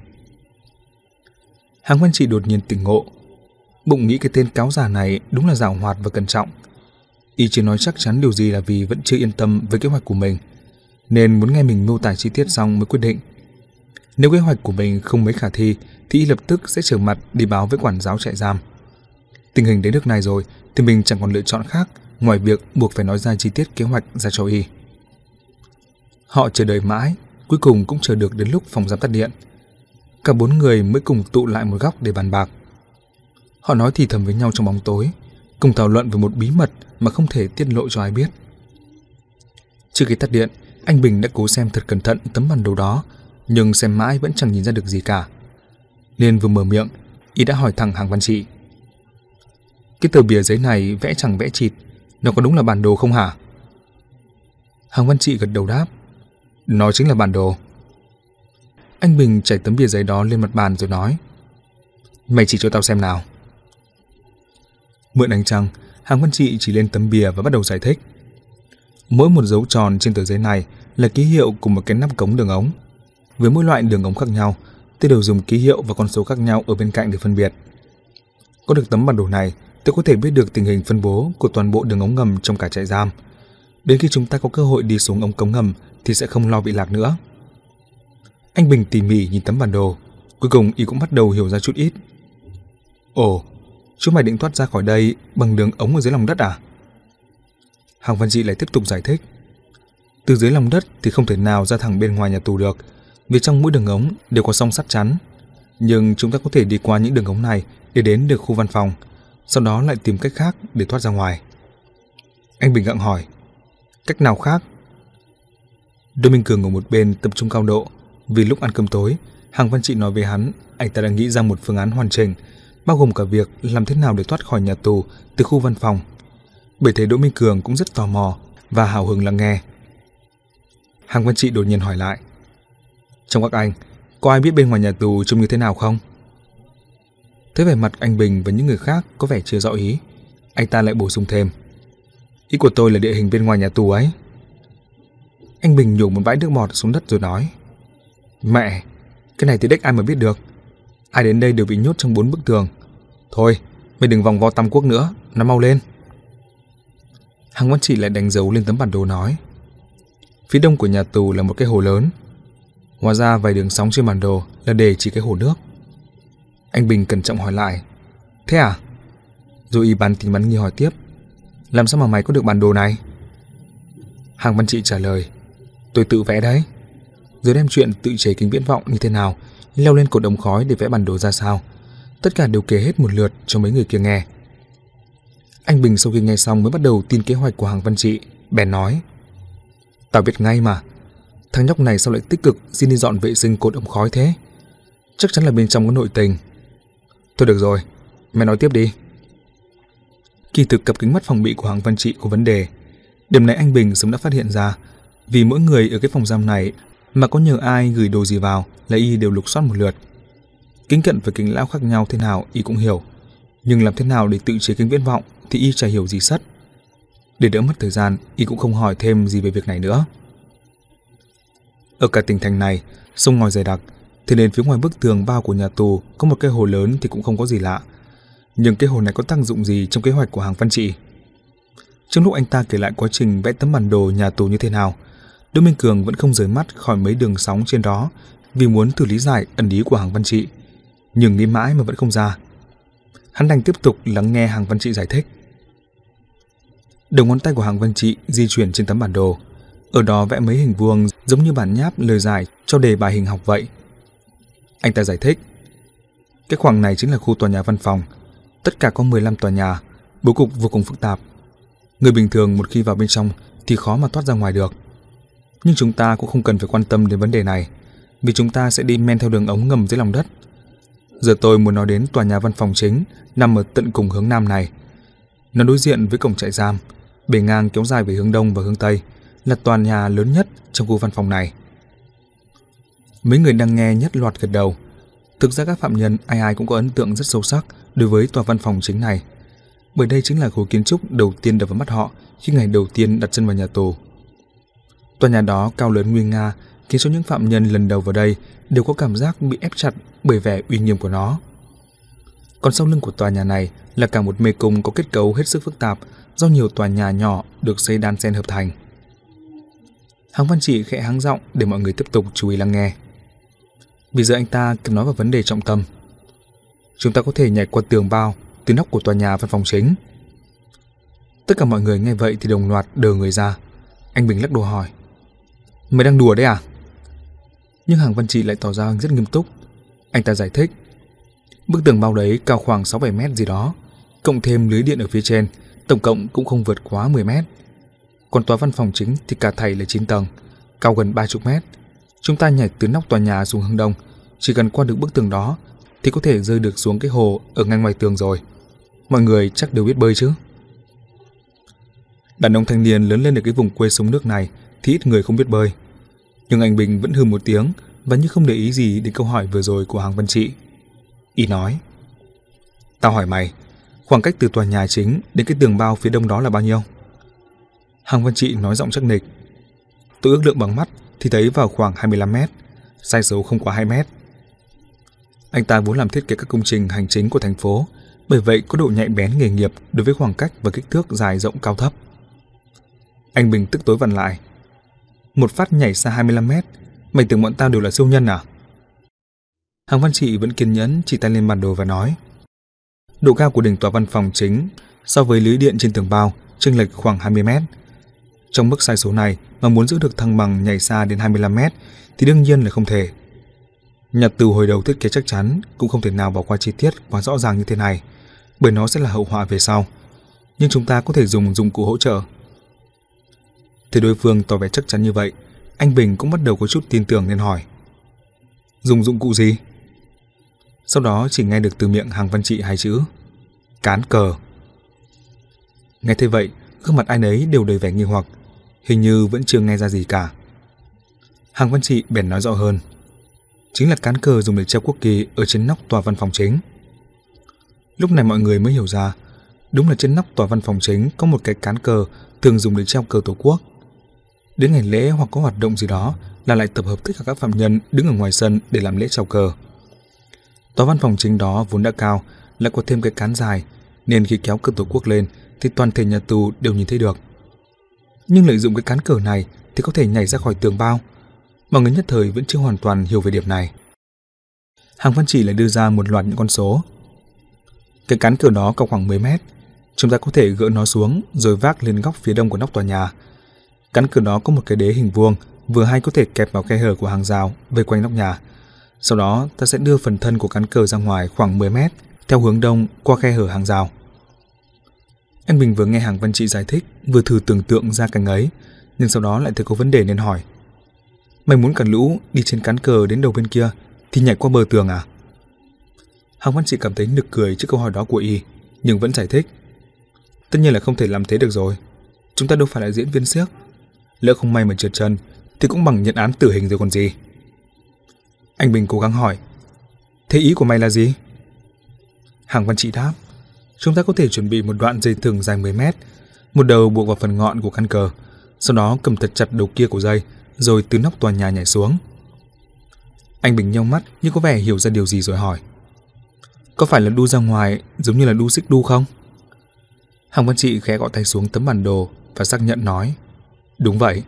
Hàng Văn Trị đột nhiên tỉnh ngộ. Bụng nghĩ cái tên cáo già này đúng là giàu hoạt và cẩn trọng. Y chưa nói chắc chắn điều gì là vì vẫn chưa yên tâm với kế hoạch của mình, nên muốn nghe mình miêu tả chi tiết xong mới quyết định. Nếu kế hoạch của mình không mấy khả thi thì y lập tức sẽ trở mặt đi báo với quản giáo trại giam. Tình hình đến nước này rồi thì mình chẳng còn lựa chọn khác ngoài việc buộc phải nói ra chi tiết kế hoạch ra cho y. Họ chờ đợi mãi, cuối cùng cũng chờ được đến lúc phòng giám tắt điện. Cả bốn người mới cùng tụ lại một góc để bàn bạc. Họ nói thì thầm với nhau trong bóng tối, cùng thảo luận về một bí mật mà không thể tiết lộ cho ai biết. Trước khi tắt điện, anh Bình đã cố xem thật cẩn thận tấm bản đồ đó, nhưng xem mãi vẫn chẳng nhìn ra được gì cả. Nên vừa mở miệng, y đã hỏi thẳng Hàng Văn Trị: cái tờ bìa giấy này vẽ chẳng vẽ chịt, nó có đúng là bản đồ không hả? Hàng Văn Trị gật đầu đáp: nó chính là bản đồ. Anh Bình trải tấm bìa giấy đó lên mặt bàn rồi nói: mày chỉ cho tao xem nào. Mượn ánh trăng, Hàng Văn Trị chỉ lên tấm bìa và bắt đầu giải thích. Mỗi một dấu tròn trên tờ giấy này là ký hiệu của một cái nắp cống đường ống. Với mỗi loại đường ống khác nhau, tôi đều dùng ký hiệu và con số khác nhau ở bên cạnh để phân biệt. Có được tấm bản đồ này, tôi có thể biết được tình hình phân bố của toàn bộ đường ống ngầm trong cả trại giam. Đến khi chúng ta có cơ hội đi xuống ống cống ngầm thì sẽ không lo bị lạc nữa. Anh Bình tỉ mỉ nhìn tấm bản đồ, cuối cùng y cũng bắt đầu hiểu ra chút ít. Ồ, chúng mày định thoát ra khỏi đây bằng đường ống ở dưới lòng đất à? Hàng Văn Trị lại tiếp tục giải thích. Từ dưới lòng đất thì không thể nào ra thẳng bên ngoài nhà tù được, vì trong mỗi đường ống đều có song sắt chắn. Nhưng chúng ta có thể đi qua những đường ống này để đến được khu văn phòng, sau đó lại tìm cách khác để thoát ra ngoài. Anh Bình gặng hỏi: cách nào khác? Đỗ Minh Cường ở một bên tập trung cao độ, vì lúc ăn cơm tối, Hàng Văn Trị nói với hắn anh ta đã nghĩ ra một phương án hoàn chỉnh, bao gồm cả việc làm thế nào để thoát khỏi nhà tù từ khu văn phòng. Bởi thế Đỗ Minh Cường cũng rất tò mò và hào hứng lắng nghe. Hàng Văn Trị đột nhiên hỏi lại: "Trong các anh, có ai biết bên ngoài nhà tù trông như thế nào không?" Thấy vẻ mặt anh Bình và những người khác có vẻ chưa rõ ý, anh ta lại bổ sung thêm: "Ý của tôi là địa hình bên ngoài nhà tù ấy." Anh Bình nhổ một bãi nước bọt xuống đất rồi nói: "Mẹ, cái này thì đếch ai mà biết được. Ai đến đây đều bị nhốt trong bốn bức tường. Thôi, mày đừng vòng vo tam quốc nữa, nó mau lên." Hàng Văn Trị lại đánh dấu lên tấm bản đồ nói: "Phía đông của nhà tù là một cái hồ lớn." Hóa ra vài đường sóng trên bản đồ là để chỉ cái hồ nước. Anh Bình cẩn trọng hỏi lại: "Thế à?" Rồi y bắn tính bắn nghi hỏi tiếp: "Làm sao mà mày có được bản đồ này?" Hàng Văn Trị trả lời: "Tôi tự vẽ đấy." Rồi đem chuyện tự chế kính viễn vọng như thế nào, leo lên cột ống khói để vẽ bản đồ ra sao, tất cả đều kể hết một lượt cho mấy người kia nghe. Anh Bình sau khi nghe xong mới bắt đầu tin kế hoạch của Hàng Văn Trị, bèn nói: "Tao biết ngay mà, thằng nhóc này sao lại tích cực xin đi dọn vệ sinh cột ống khói thế? Chắc chắn là bên trong có nội tình. Thôi được rồi, mày nói tiếp đi." Kỳ thực cặp kính mắt phòng bị của Hàng Văn Trị có vấn đề. Điểm này anh Bình sớm đã phát hiện ra, vì mỗi người ở cái phòng giam này mà có nhờ ai gửi đồ gì vào là y đều lục soát một lượt. Kính cận và kính lão khác nhau thế nào y cũng hiểu, nhưng làm thế nào để tự chế kính viễn vọng thì y chả hiểu gì sất. Để đỡ mất thời gian, y cũng không hỏi thêm gì về việc này nữa. Ở cả tỉnh thành này, sông ngòi dày đặc, thế nên phía ngoài bức tường bao của nhà tù có một cái hồ lớn thì cũng không có gì lạ. Nhưng cái hồ này có tác dụng gì trong kế hoạch của Hàng Văn Trị? Trong lúc anh ta kể lại quá trình vẽ tấm bản đồ nhà tù như thế nào, Đỗ Minh Cường vẫn không rời mắt khỏi mấy đường sóng trên đó, vì muốn thử lý giải ẩn ý của Hàng Văn Trị, nhưng nghĩ mãi mà vẫn không ra. Hắn đành tiếp tục lắng nghe Hàng Văn Trị giải thích. Đầu ngón tay của Hàng Văn Trị di chuyển trên tấm bản đồ, ở đó vẽ mấy hình vuông giống như bản nháp lời giải cho đề bài hình học vậy. Anh ta giải thích: "Cái khoảng này chính là khu tòa nhà văn phòng, tất cả có mười lăm tòa nhà, bố cục vô cùng phức tạp. Người bình thường một khi vào bên trong thì khó mà thoát ra ngoài được. Nhưng chúng ta cũng không cần phải quan tâm đến vấn đề này, vì chúng ta sẽ đi men theo đường ống ngầm dưới lòng đất. Giờ tôi muốn nói đến tòa nhà văn phòng chính nằm ở tận cùng hướng nam này. Nó đối diện với cổng trại giam, bề ngang kéo dài về hướng đông và hướng tây, là tòa nhà lớn nhất trong khu văn phòng này." Mấy người đang nghe nhất loạt gật đầu. Thực ra các phạm nhân ai ai cũng có ấn tượng rất sâu sắc đối với tòa văn phòng chính này, bởi đây chính là khối kiến trúc đầu tiên đập vào mắt họ khi ngày đầu tiên đặt chân vào nhà tù. Tòa nhà đó cao lớn nguy nga, khiến cho những phạm nhân lần đầu vào đây đều có cảm giác bị ép chặt bởi vẻ uy nghiêm của nó. Còn sau lưng của tòa nhà này là cả một mê cung có kết cấu hết sức phức tạp do nhiều tòa nhà nhỏ được xây đan xen hợp thành. Hàng Văn Trị khẽ hắng giọng để mọi người tiếp tục chú ý lắng nghe. Bây giờ anh ta cần nói vào vấn đề trọng tâm. Chúng ta có thể nhảy qua tường bao từ nóc của tòa nhà văn phòng chính. Tất cả mọi người nghe vậy thì đồng loạt đờ người ra. Anh Bình lắc đầu hỏi: "Mày đang đùa đấy à?" Nhưng Hàng Văn Trị lại tỏ ra rất nghiêm túc. Anh ta giải thích: "Bức tường bao đấy cao khoảng sáu bảy mét gì đó, cộng thêm lưới điện ở phía trên, tổng cộng cũng không vượt quá mười mét. Còn tòa văn phòng chính thì cả thảy là chín tầng, cao gần ba mươi mét. Chúng ta nhảy từ nóc tòa nhà xuống hướng đông, chỉ cần qua được bức tường đó thì có thể rơi được xuống cái hồ ở ngay ngoài tường rồi. Mọi người chắc đều biết bơi chứ?" Đàn ông thanh niên lớn lên ở cái vùng quê sông nước này thì ít người không biết bơi. Nhưng anh Bình vẫn hừ một tiếng và như không để ý gì đến câu hỏi vừa rồi của Hàng Văn Trị. Y nói: "Tao hỏi mày, khoảng cách từ tòa nhà chính đến cái tường bao phía đông đó là bao nhiêu?" Hàng Văn Trị nói giọng chắc nịch: "Tôi ước lượng bằng mắt thì thấy vào khoảng hai mươi lăm mét, sai số không quá hai mét." Anh ta vốn làm thiết kế các công trình hành chính của thành phố, bởi vậy có độ nhạy bén nghề nghiệp đối với khoảng cách và kích thước dài rộng cao thấp. Anh Bình tức tối vặn lại: "Một phát nhảy xa hai mươi lăm mét, mày tưởng bọn tao đều là siêu nhân à?" Hàng Văn Trị vẫn kiên nhẫn chỉ tay lên bản đồ và nói: "Độ cao của đỉnh tòa văn phòng chính so với lưới điện trên tường bao chênh lệch khoảng hai mươi mét. Trong mức sai số này mà muốn giữ được thăng bằng nhảy xa đến hai mươi lăm mét thì đương nhiên là không thể. Nhà tù hồi đầu thiết kế chắc chắn cũng không thể nào bỏ qua chi tiết quá rõ ràng như thế này, bởi nó sẽ là hậu họa về sau. Nhưng chúng ta có thể dùng dụng cụ hỗ trợ." Thấy đối phương tỏ vẻ chắc chắn như vậy, anh Bình cũng bắt đầu có chút tin tưởng nên hỏi: "Dùng dụng cụ gì?" Sau đó chỉ nghe được từ miệng Hàng Văn Trị hai chữ: "Cán cờ." Nghe thế vậy, gương mặt ai nấy đều đầy vẻ nghi hoặc, hình như vẫn chưa nghe ra gì cả. Hàng Văn Trị bèn nói rõ hơn. Chính là cán cờ dùng để treo quốc kỳ ở trên nóc tòa văn phòng chính. Lúc này mọi người mới hiểu ra, đúng là trên nóc tòa văn phòng chính có một cái cán cờ thường dùng để treo cờ Tổ quốc. Đến ngày lễ hoặc có hoạt động gì đó là lại tập hợp tất cả các phạm nhân đứng ở ngoài sân để làm lễ treo cờ. Tòa văn phòng chính đó vốn đã cao, lại có thêm cái cán dài, nên khi kéo cờ Tổ quốc lên thì toàn thể nhà tù đều nhìn thấy được. Nhưng lợi dụng cái cán cờ này thì có thể nhảy ra khỏi tường bao. Mọi người nhất thời vẫn chưa hoàn toàn hiểu về điểm này. Hàng Văn Trị lại đưa ra một loạt những con số. Cái cán cờ đó cao khoảng mười mét, chúng ta có thể gỡ nó xuống rồi vác lên góc phía đông của nóc tòa nhà. Cán cờ đó có một cái đế hình vuông, vừa hay có thể kẹp vào khe hở của hàng rào vây quanh nóc nhà. Sau đó ta sẽ đưa phần thân của cán cờ ra ngoài khoảng mười mét theo hướng đông qua khe hở hàng rào. Anh Bình vừa nghe Hàng Văn Trị giải thích, vừa thử tưởng tượng ra cảnh ấy, nhưng sau đó lại thấy có vấn đề nên hỏi. Mày muốn cả lũ đi trên cán cờ đến đầu bên kia thì nhảy qua bờ tường à? Hàng Văn Trị cảm thấy nực cười trước câu hỏi đó của y, nhưng vẫn giải thích. Tất nhiên là không thể làm thế được rồi. Chúng ta đâu phải là diễn viên xiếc. Lỡ không may mà trượt chân thì cũng bằng nhận án tử hình rồi còn gì. Anh Bình cố gắng hỏi. Thế ý của mày là gì? Hàng Văn Trị đáp. Chúng ta có thể chuẩn bị một đoạn dây thừng dài mười mét, một đầu buộc vào phần ngọn của căn cờ, sau đó cầm thật chặt đầu kia của dây, rồi từ nóc tòa nhà nhảy xuống. Anh Bình nheo mắt như có vẻ hiểu ra điều gì rồi hỏi. Có phải là đu ra ngoài giống như là đu xích đu không? Hàng Văn Trị khẽ gõ tay xuống tấm bản đồ và xác nhận nói. Đúng vậy.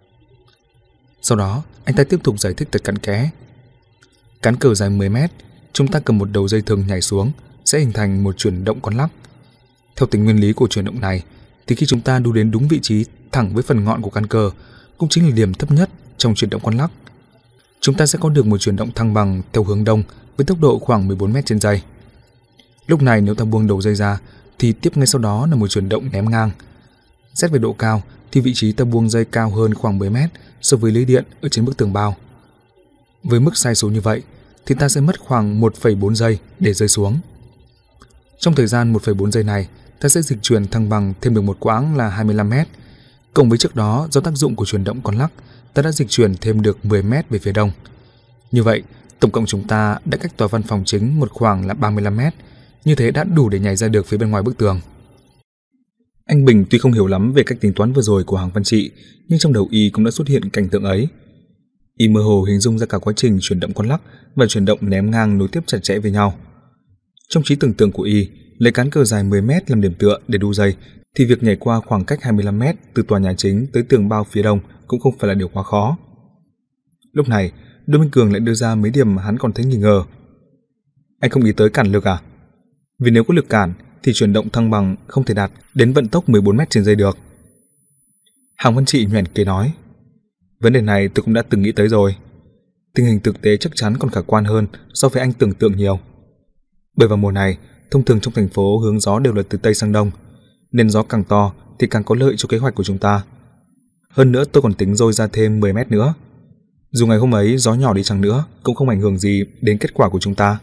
Sau đó anh ta tiếp tục giải thích thật cặn kẽ. Cán cờ dài mười mét, chúng ta cầm một đầu dây thừng nhảy xuống sẽ hình thành một chuyển động con lắc. Theo tính nguyên lý của chuyển động này thì khi chúng ta đu đến đúng vị trí thẳng với phần ngọn của cán cờ, cũng chính là điểm thấp nhất trong chuyển động con lắc, chúng ta sẽ có được một chuyển động thăng bằng theo hướng đông với tốc độ khoảng mười bốn mét trên giây. Lúc này nếu ta buông đầu dây ra thì tiếp ngay sau đó là một chuyển động ném ngang. Xét về độ cao thì vị trí ta buông dây cao hơn khoảng mười mét so với lưới điện ở trên bức tường bao. Với mức sai số như vậy thì ta sẽ mất khoảng một phẩy bốn giây để rơi xuống. Trong thời gian một phẩy bốn giây này, ta sẽ dịch chuyển thăng bằng thêm được một quãng là hai mươi lăm mét. Cộng với trước đó do tác dụng của chuyển động con lắc, ta đã dịch chuyển thêm được mười mét về phía đông. Như vậy, tổng cộng chúng ta đã cách tòa văn phòng chính một khoảng là ba mươi lăm mét. Như thế đã đủ để nhảy ra được phía bên ngoài bức tường. Anh Bình tuy không hiểu lắm về cách tính toán vừa rồi của Hàng Văn Trị, nhưng trong đầu y cũng đã xuất hiện cảnh tượng ấy. Y mơ hồ hình dung ra cả quá trình chuyển động con lắc và chuyển động ném ngang nối tiếp chặt chẽ với nhau. Trong trí tưởng tượng của y, lấy cán cờ dài mười mét làm điểm tựa để đu dây, thì việc nhảy qua khoảng cách hai mươi lăm mét từ tòa nhà chính tới tường bao phía đông cũng không phải là điều quá khó. Lúc này, Đỗ Minh Cường lại đưa ra mấy điểm mà hắn còn thấy nghi ngờ. Anh không nghĩ tới cản lực à? Vì nếu có lực cản thì chuyển động thăng bằng không thể đạt đến vận tốc mười bốn mét trên giây được. Hàng Văn Trị nhoẻn cười nói. Vấn đề này tôi cũng đã từng nghĩ tới rồi. Tình hình thực tế chắc chắn còn khả quan hơn so với anh tưởng tượng nhiều. Bởi vào mùa này, thông thường trong thành phố hướng gió đều là từ Tây sang Đông, nên gió càng to thì càng có lợi cho kế hoạch của chúng ta. Hơn nữa tôi còn tính dôi ra thêm mười mét nữa. Dù ngày hôm ấy gió nhỏ đi chăng nữa cũng không ảnh hưởng gì đến kết quả của chúng ta.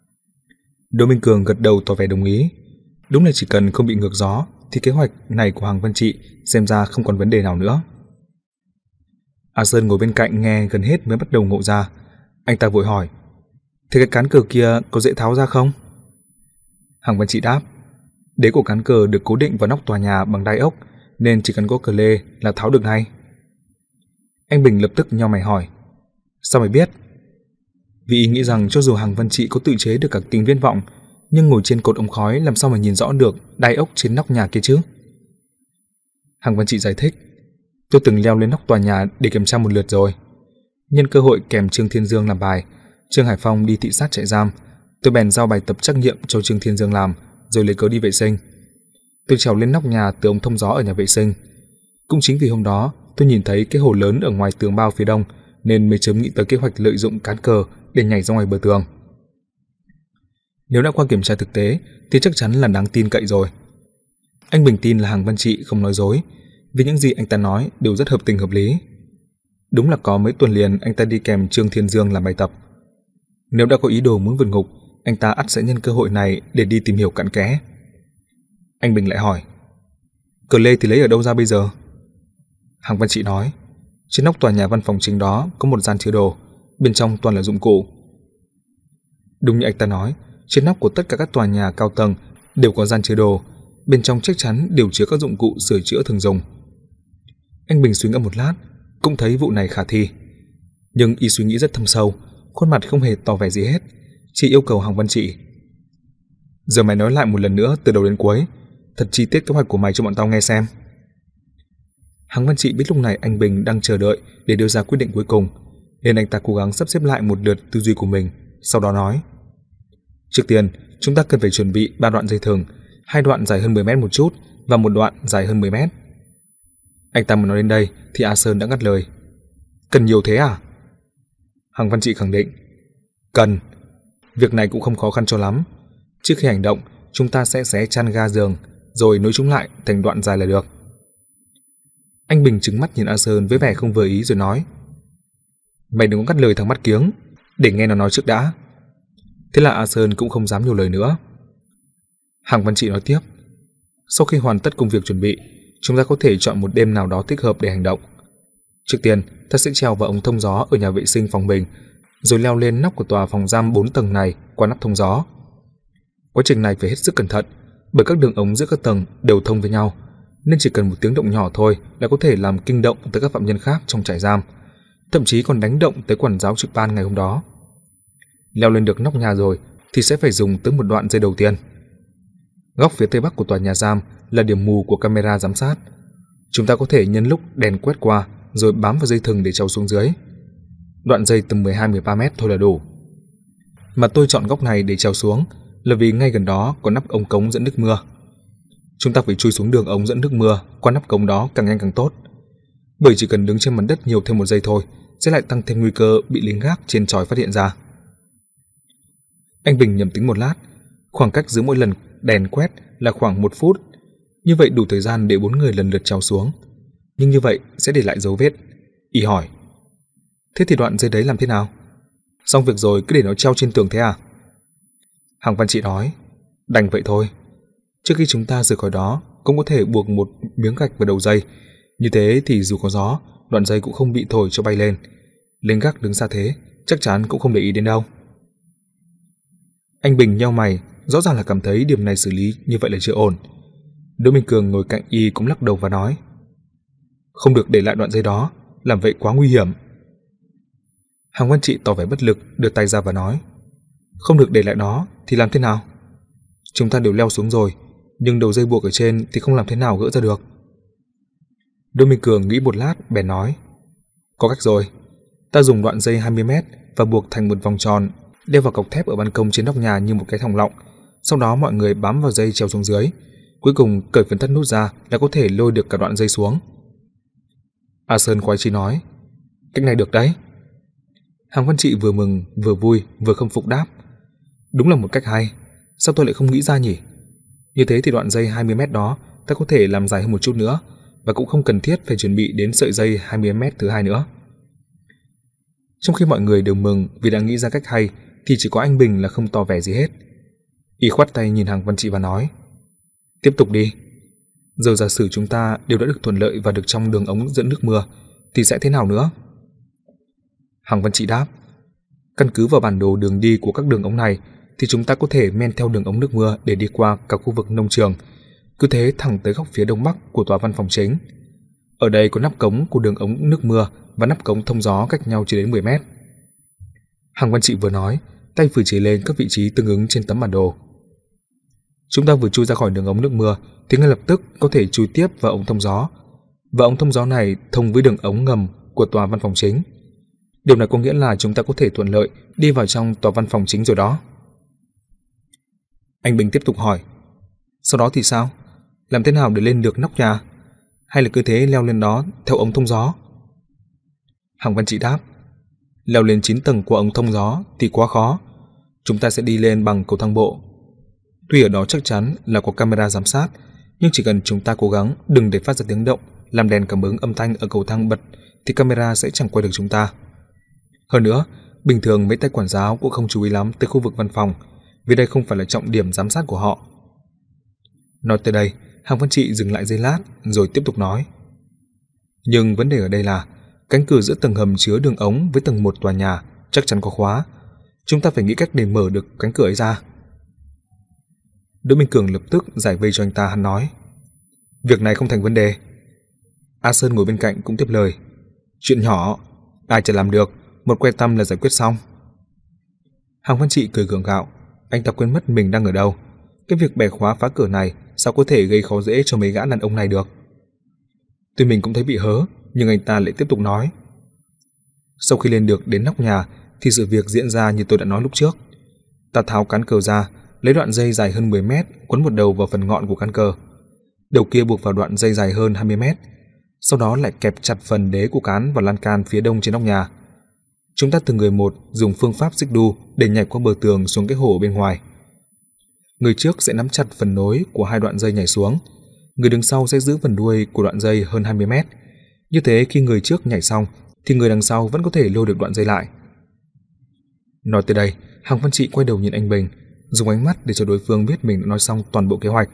Đỗ Minh Cường gật đầu tỏ vẻ đồng ý. Đúng là chỉ cần không bị ngược gió thì kế hoạch này của Hàng Văn Trị xem ra không còn vấn đề nào nữa. A Sơn ngồi bên cạnh nghe gần hết mới bắt đầu ngộ ra. Anh ta vội hỏi. Thế cái cán cờ kia có dễ tháo ra không? Hàng Văn Trị đáp. Đế của cán cờ được cố định vào nóc tòa nhà bằng đai ốc, nên chỉ cần có cờ lê là tháo được ngay. Anh Bình lập tức nhíu mày hỏi. Sao mày biết? Vì ý nghĩ rằng cho dù Hàng Văn Trị có tự chế được cả kính viễn vọng, nhưng ngồi trên cột ống khói làm sao mà nhìn rõ được đai ốc trên nóc nhà kia chứ? Hàng Văn Trị giải thích. Tôi từng leo lên nóc tòa nhà để kiểm tra một lượt rồi. Nhân cơ hội kèm Trương Thiên Dương làm bài, Trương Hải Phong đi thị sát trại giam, tôi bèn giao bài tập trắc nghiệm cho Trương Thiên Dương làm, rồi lấy cớ đi vệ sinh. Tôi trèo lên nóc nhà từ ống thông gió ở nhà vệ sinh. Cũng chính vì hôm đó tôi nhìn thấy cái hồ lớn ở ngoài tường bao phía đông, nên mới chớm nghĩ tới kế hoạch lợi dụng cán cờ để nhảy ra ngoài bờ tường. Nếu đã qua kiểm tra thực tế thì chắc chắn là đáng tin cậy rồi. Anh Bình tin là Hàng Văn Trị không nói dối, vì những gì anh ta nói đều rất hợp tình hợp lý. Đúng là có mấy tuần liền anh ta đi kèm Trương Thiên Dương làm bài tập. Nếu đã có ý đồ muốn vượt ngục, anh ta ắt sẽ nhân cơ hội này để đi tìm hiểu cặn kẽ. Anh Bình lại hỏi. Cờ lê thì lấy ở đâu ra bây giờ? Hàng Văn Trị nói, trên nóc tòa nhà văn phòng chính đó có một gian chứa đồ, bên trong toàn là dụng cụ. Đúng như anh ta nói, trên nóc của tất cả các tòa nhà cao tầng đều có gian chứa đồ, bên trong chắc chắn đều chứa các dụng cụ sửa chữa thường dùng. Anh Bình suy ngẫm một lát, cũng thấy vụ này khả thi. Nhưng y suy nghĩ rất thâm sâu, khuôn mặt không hề tỏ vẻ gì hết, chỉ yêu cầu Hàng Văn Trị: giờ mày nói lại một lần nữa từ đầu đến cuối, thật chi tiết kế hoạch của mày cho bọn tao nghe xem. Hàng Văn Trị biết lúc này anh Bình đang chờ đợi để đưa ra quyết định cuối cùng, nên anh ta cố gắng sắp xếp lại một lượt tư duy của mình, sau đó nói: trước tiên, chúng ta cần phải chuẩn bị ba đoạn dây thừng, hai đoạn dài hơn mười mét một chút và một đoạn dài hơn mười mét. Anh ta mới nói đến đây thì A Sơn đã ngắt lời: cần nhiều thế à? Hàng Văn Trị khẳng định: cần. Việc này cũng không khó khăn cho lắm. Trước khi hành động, chúng ta sẽ xé chăn ga giường, rồi nối chúng lại thành đoạn dài là được. Anh Bình trừng mắt nhìn A Sơn với vẻ không vừa ý rồi nói: mày đừng có ngắt lời thằng mắt kiếng, để nghe nó nói trước đã. Thế là A Sơn cũng không dám nhiều lời nữa. Hàng Văn Trị nói tiếp: sau khi hoàn tất công việc chuẩn bị, chúng ta có thể chọn một đêm nào đó thích hợp để hành động. Trước tiên, ta sẽ treo vào ống thông gió ở nhà vệ sinh phòng mình, rồi leo lên nóc của tòa phòng giam bốn tầng này qua nắp thông gió. Quá trình này phải hết sức cẩn thận, bởi các đường ống giữa các tầng đều thông với nhau, nên chỉ cần một tiếng động nhỏ thôi là có thể làm kinh động tới các phạm nhân khác trong trại giam, thậm chí còn đánh động tới quản giáo trực ban ngày hôm đó. Leo lên được nóc nhà rồi thì sẽ phải dùng tới một đoạn dây đầu tiên. Góc phía tây bắc của tòa nhà giam là điểm mù của camera giám sát. Chúng ta có thể nhân lúc đèn quét qua rồi bám vào dây thừng để trèo xuống dưới. Đoạn dây tầm mười hai mười ba mét thôi là đủ. Mà tôi chọn góc này để trèo xuống là vì ngay gần đó có nắp ống cống dẫn nước mưa. Chúng ta phải chui xuống đường ống dẫn nước mưa qua nắp cống đó càng nhanh càng tốt. Bởi chỉ cần đứng trên mặt đất nhiều thêm một giây thôi sẽ lại tăng thêm nguy cơ bị lính gác trên chòi phát hiện ra. Anh Bình nhẩm tính một lát, khoảng cách giữa mỗi lần đèn quét là khoảng một phút. Như vậy đủ thời gian để bốn người lần lượt trèo xuống. Nhưng như vậy sẽ để lại dấu vết. Y hỏi: thế thì đoạn dây đấy làm thế nào? Xong việc rồi cứ để nó treo trên tường thế à? Hàng Văn Trị nói: đành vậy thôi. Trước khi chúng ta rời khỏi đó cũng có thể buộc một miếng gạch vào đầu dây. Như thế thì dù có gió, đoạn dây cũng không bị thổi cho bay lên. Lính gác đứng xa thế chắc chắn cũng không để ý đến đâu. Anh Bình nheo mày, rõ ràng là cảm thấy điểm này xử lý như vậy là chưa ổn. Đỗ Minh Cường ngồi cạnh y cũng lắc đầu và nói: không được để lại đoạn dây đó, làm vậy quá nguy hiểm. Hàng Văn Trị tỏ vẻ bất lực, đưa tay ra và nói: không được để lại nó thì làm thế nào? Chúng ta đều leo xuống rồi, nhưng đầu dây buộc ở trên thì không làm thế nào gỡ ra được. Đỗ Minh Cường nghĩ một lát bèn nói: có cách rồi. Ta dùng đoạn dây hai mươi mét và buộc thành một vòng tròn, đeo vào cọc thép ở ban công trên nóc nhà như một cái thòng lọng. Sau đó mọi người bám vào dây trèo xuống dưới, cuối cùng cởi phần thắt nút ra là có thể lôi được cả đoạn dây xuống. A Sơn khoái chí nói: cách này được đấy. Hàng Văn Trị vừa mừng vừa vui vừa khâm phục đáp: đúng là một cách hay, sao tôi lại không nghĩ ra nhỉ? Như thế thì đoạn dây hai mươi mét đó ta có thể làm dài hơn một chút nữa, và cũng không cần thiết phải chuẩn bị đến sợi dây hai mươi mét thứ hai nữa. Trong khi mọi người đều mừng vì đã nghĩ ra cách hay thì chỉ có anh Bình là không tỏ vẻ gì hết. Y khoát tay nhìn Hàng Văn Trị và nói: tiếp tục đi. Giờ giả sử chúng ta đều đã được thuận lợi và được trong đường ống dẫn nước mưa thì sẽ thế nào nữa? Hàng Văn Trị đáp: căn cứ vào bản đồ đường đi của các đường ống này thì chúng ta có thể men theo đường ống nước mưa để đi qua cả khu vực nông trường, cứ thế thẳng tới góc phía đông bắc của tòa văn phòng chính. Ở đây có nắp cống của đường ống nước mưa và nắp cống thông gió cách nhau chưa đến mười mét. Hàng Văn Trị vừa nói, tay vừa chỉ lên các vị trí tương ứng trên tấm bản đồ. Chúng ta vừa chui ra khỏi đường ống nước mưa thì ngay lập tức có thể chui tiếp vào ống thông gió, và ống thông gió này thông với đường ống ngầm của tòa văn phòng chính. Điều này có nghĩa là chúng ta có thể thuận lợi đi vào trong tòa văn phòng chính rồi đó. Anh Bình tiếp tục hỏi: sau đó thì sao? Làm thế nào để lên được nóc nhà? Hay là cứ thế leo lên đó theo ống thông gió? Hàng Văn Trị đáp: leo lên chín tầng của ống thông gió thì quá khó. Chúng ta sẽ đi lên bằng cầu thang bộ. Tuy ở đó chắc chắn là có camera giám sát, nhưng chỉ cần chúng ta cố gắng đừng để phát ra tiếng động làm đèn cảm ứng âm thanh ở cầu thang bật thì camera sẽ chẳng quay được chúng ta. Hơn nữa, bình thường mấy tay quản giáo cũng không chú ý lắm tới khu vực văn phòng, vì đây không phải là trọng điểm giám sát của họ. Nói tới đây, Hàng Văn Trị dừng lại giây lát rồi tiếp tục nói: Nhưng vấn đề ở đây là cánh cửa giữa tầng hầm chứa đường ống với tầng một tòa nhà chắc chắn có khóa. Chúng ta phải nghĩ cách để mở được cánh cửa ấy ra. Đỗ Minh Cường lập tức giải vây cho anh ta. Hắn nói: Việc này không thành vấn đề. A Sơn ngồi bên cạnh cũng tiếp lời: Chuyện nhỏ, ai chả làm được, một que tăm là giải quyết xong. Hàng Văn Trị cười gượng gạo, anh ta quên mất mình đang ở đâu. Cái việc bẻ khóa phá cửa này sao có thể gây khó dễ cho mấy gã đàn ông này được. Tuy mình cũng thấy bị hớ, nhưng anh ta lại tiếp tục nói: Sau khi lên được đến nóc nhà thì sự việc diễn ra như tôi đã nói lúc trước. Ta tháo cán cờ ra, lấy đoạn dây dài hơn mười mét quấn một đầu vào phần ngọn của cán cờ. Đầu kia buộc vào đoạn dây dài hơn hai mươi mét. Sau đó lại kẹp chặt phần đế của cán vào lan can phía đông trên nóc nhà. Chúng ta từng người một dùng phương pháp xích đu để nhảy qua bờ tường xuống cái hồ bên ngoài. Người trước sẽ nắm chặt phần nối của hai đoạn dây nhảy xuống, người đứng sau sẽ giữ phần đuôi của đoạn dây hơn hai mươi mét. Như thế khi người trước nhảy xong thì người đằng sau vẫn có thể lôi được đoạn dây lại. Nói tới đây, Hàng Văn Trị quay đầu nhìn anh Bình, dùng ánh mắt để cho đối phương biết mình đã nói xong toàn bộ kế hoạch.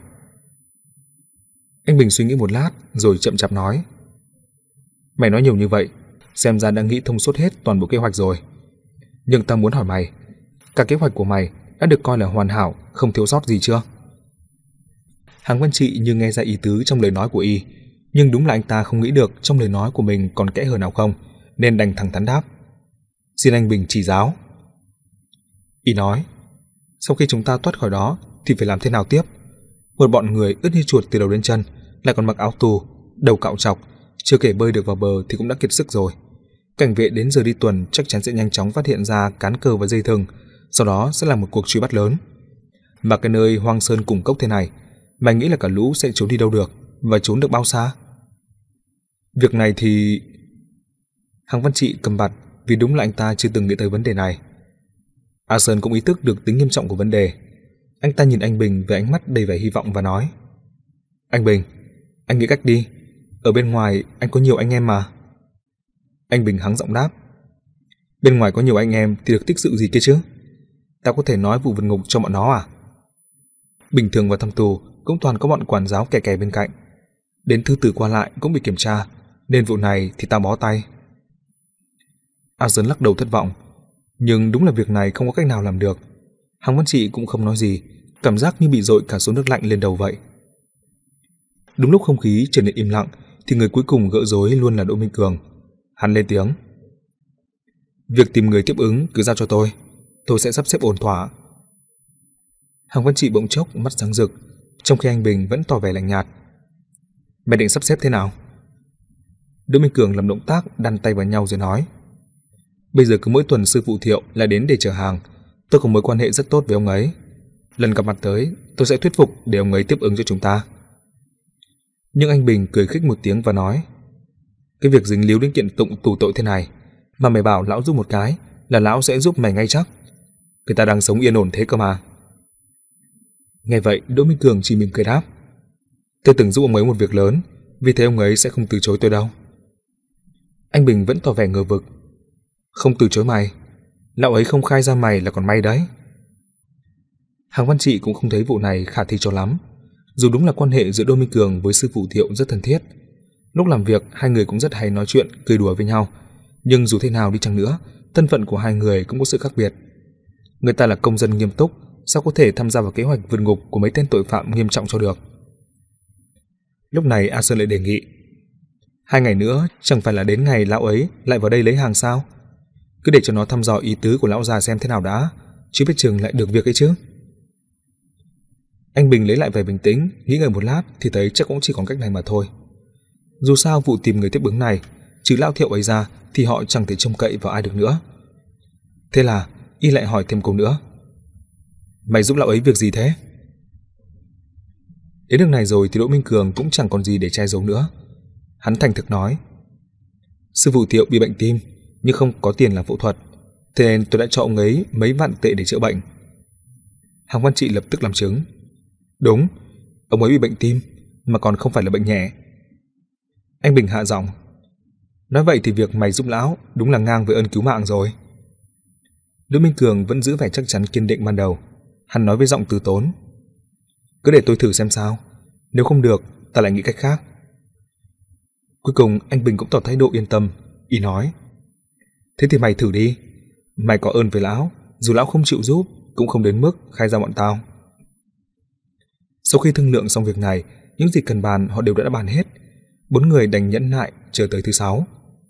Anh Bình suy nghĩ một lát rồi chậm chạp nói: Mày nói nhiều như vậy, xem ra đã nghĩ thông suốt hết toàn bộ kế hoạch rồi. Nhưng ta muốn hỏi mày, cả kế hoạch của mày đã được coi là hoàn hảo, không thiếu sót gì chưa? Hàng Văn Trị như nghe ra ý tứ trong lời nói của y, nhưng đúng là anh ta không nghĩ được trong lời nói của mình còn kẽ hở nào không, nên đành thẳng thắn đáp: Xin anh Bình chỉ giáo. Y nói: Sau khi chúng ta thoát khỏi đó thì phải làm thế nào tiếp? Một bọn người ướt như chuột từ đầu đến chân, lại còn mặc áo tù, đầu cạo trọc, chưa kể bơi được vào bờ thì cũng đã kiệt sức rồi. Cảnh vệ đến giờ đi tuần chắc chắn sẽ nhanh chóng phát hiện ra cán cờ và dây thừng, sau đó sẽ là một cuộc truy bắt lớn. Mà cái nơi hoang sơn cùng cốc thế này, mày nghĩ là cả lũ sẽ trốn đi đâu được, và trốn được bao xa? Việc này thì... Hàng Văn Trị cầm bặt vì đúng là anh ta chưa từng nghĩ tới vấn đề này. A Sơn cũng ý thức được tính nghiêm trọng của vấn đề. Anh ta nhìn anh Bình với ánh mắt đầy vẻ hy vọng và nói: Anh Bình, anh nghĩ cách đi. Ở bên ngoài anh có nhiều anh em mà. Anh Bình hắng giọng đáp: Bên ngoài có nhiều anh em thì được tích sự gì kia chứ? Tao có thể nói vụ vượt ngục cho bọn nó à? Bình thường vào thăm tù cũng toàn có bọn quản giáo kè kè bên cạnh. Đến thư tử qua lại cũng bị kiểm tra, nên vụ này thì tao bó tay. A Sơn lắc đầu thất vọng. Nhưng đúng là việc này không có cách nào làm được. Hàng Văn Trị cũng không nói gì, cảm giác như bị dội cả số nước lạnh lên đầu vậy. Đúng lúc không khí trở nên im lặng thì người cuối cùng gỡ rối luôn là Đỗ Minh Cường. Hắn lên tiếng: Việc tìm người tiếp ứng cứ giao cho tôi, tôi sẽ sắp xếp ổn thỏa. Hàng Văn Trị bỗng chốc mắt sáng rực, trong khi anh Bình vẫn tỏ vẻ lạnh nhạt. Mày định sắp xếp thế nào? Đỗ Minh Cường làm động tác đan tay vào nhau rồi nói: Bây giờ cứ mỗi tuần sư phụ Thiệu lại đến để chở hàng. Tôi có mối quan hệ rất tốt với ông ấy. Lần gặp mặt tới, tôi sẽ thuyết phục để ông ấy tiếp ứng cho chúng ta. Nhưng anh Bình cười khích một tiếng và nói: Cái việc dính líu đến kiện tụng tù tội thế này mà mày bảo lão giúp một cái là lão sẽ giúp mày ngay chắc. Người ta đang sống yên ổn thế cơ mà. Nghe vậy, Đỗ Minh Cường chỉ mỉm cười đáp: Tôi từng giúp ông ấy một việc lớn, vì thế ông ấy sẽ không từ chối tôi đâu. Anh Bình vẫn tỏ vẻ ngờ vực: Không từ chối mày? Lão ấy không khai ra mày là còn may đấy. Hàng Văn Trị cũng không thấy vụ này khả thi cho lắm. Dù đúng là quan hệ giữa Đỗ Minh Cường với sư phụ Thiệu rất thân thiết, lúc làm việc hai người cũng rất hay nói chuyện cười đùa với nhau, nhưng dù thế nào đi chăng nữa, thân phận của hai người cũng có sự khác biệt. Người ta là công dân nghiêm túc, sao có thể tham gia vào kế hoạch vượt ngục của mấy tên tội phạm nghiêm trọng cho được. Lúc này A Sơn lại đề nghị: Hai ngày nữa chẳng phải là đến ngày lão ấy lại vào đây lấy hàng sao? Cứ để cho nó thăm dò ý tứ của lão già xem thế nào đã, chứ biết chừng lại được việc ấy chứ. Anh Bình lấy lại vẻ bình tĩnh, nghĩ ngợi một lát thì thấy chắc cũng chỉ còn cách này mà thôi. Dù sao vụ tìm người tiếp ứng này, trừ lão Thiệu ấy ra thì họ chẳng thể trông cậy vào ai được nữa. Thế là y lại hỏi thêm câu nữa: Mày giúp lão ấy việc gì thế? Đến nước này rồi thì Đỗ Minh Cường cũng chẳng còn gì để che giấu nữa. Hắn thành thực nói: Sư phụ Thiệu bị bệnh tim nhưng không có tiền làm phẫu thuật, thế nên tôi đã cho ông ấy mấy vạn tệ để chữa bệnh. Hàng Văn Trị lập tức làm chứng: Đúng, ông ấy bị bệnh tim mà còn không phải là bệnh nhẹ. Anh Bình hạ giọng: Nói vậy thì việc mày giúp lão đúng là ngang với ơn cứu mạng rồi. Đỗ Minh Cường vẫn giữ vẻ chắc chắn kiên định ban đầu. Hắn nói với giọng từ tốn: Cứ để tôi thử xem sao, nếu không được ta lại nghĩ cách khác. Cuối cùng anh Bình cũng tỏ thái độ yên tâm, y nói: Thế thì mày thử đi, mày có ơn với lão, dù lão không chịu giúp cũng không đến mức khai ra bọn tao. Sau khi thương lượng xong việc này, những gì cần bàn họ đều đã bàn hết. Bốn người đành nhẫn nại chờ tới thứ sáu.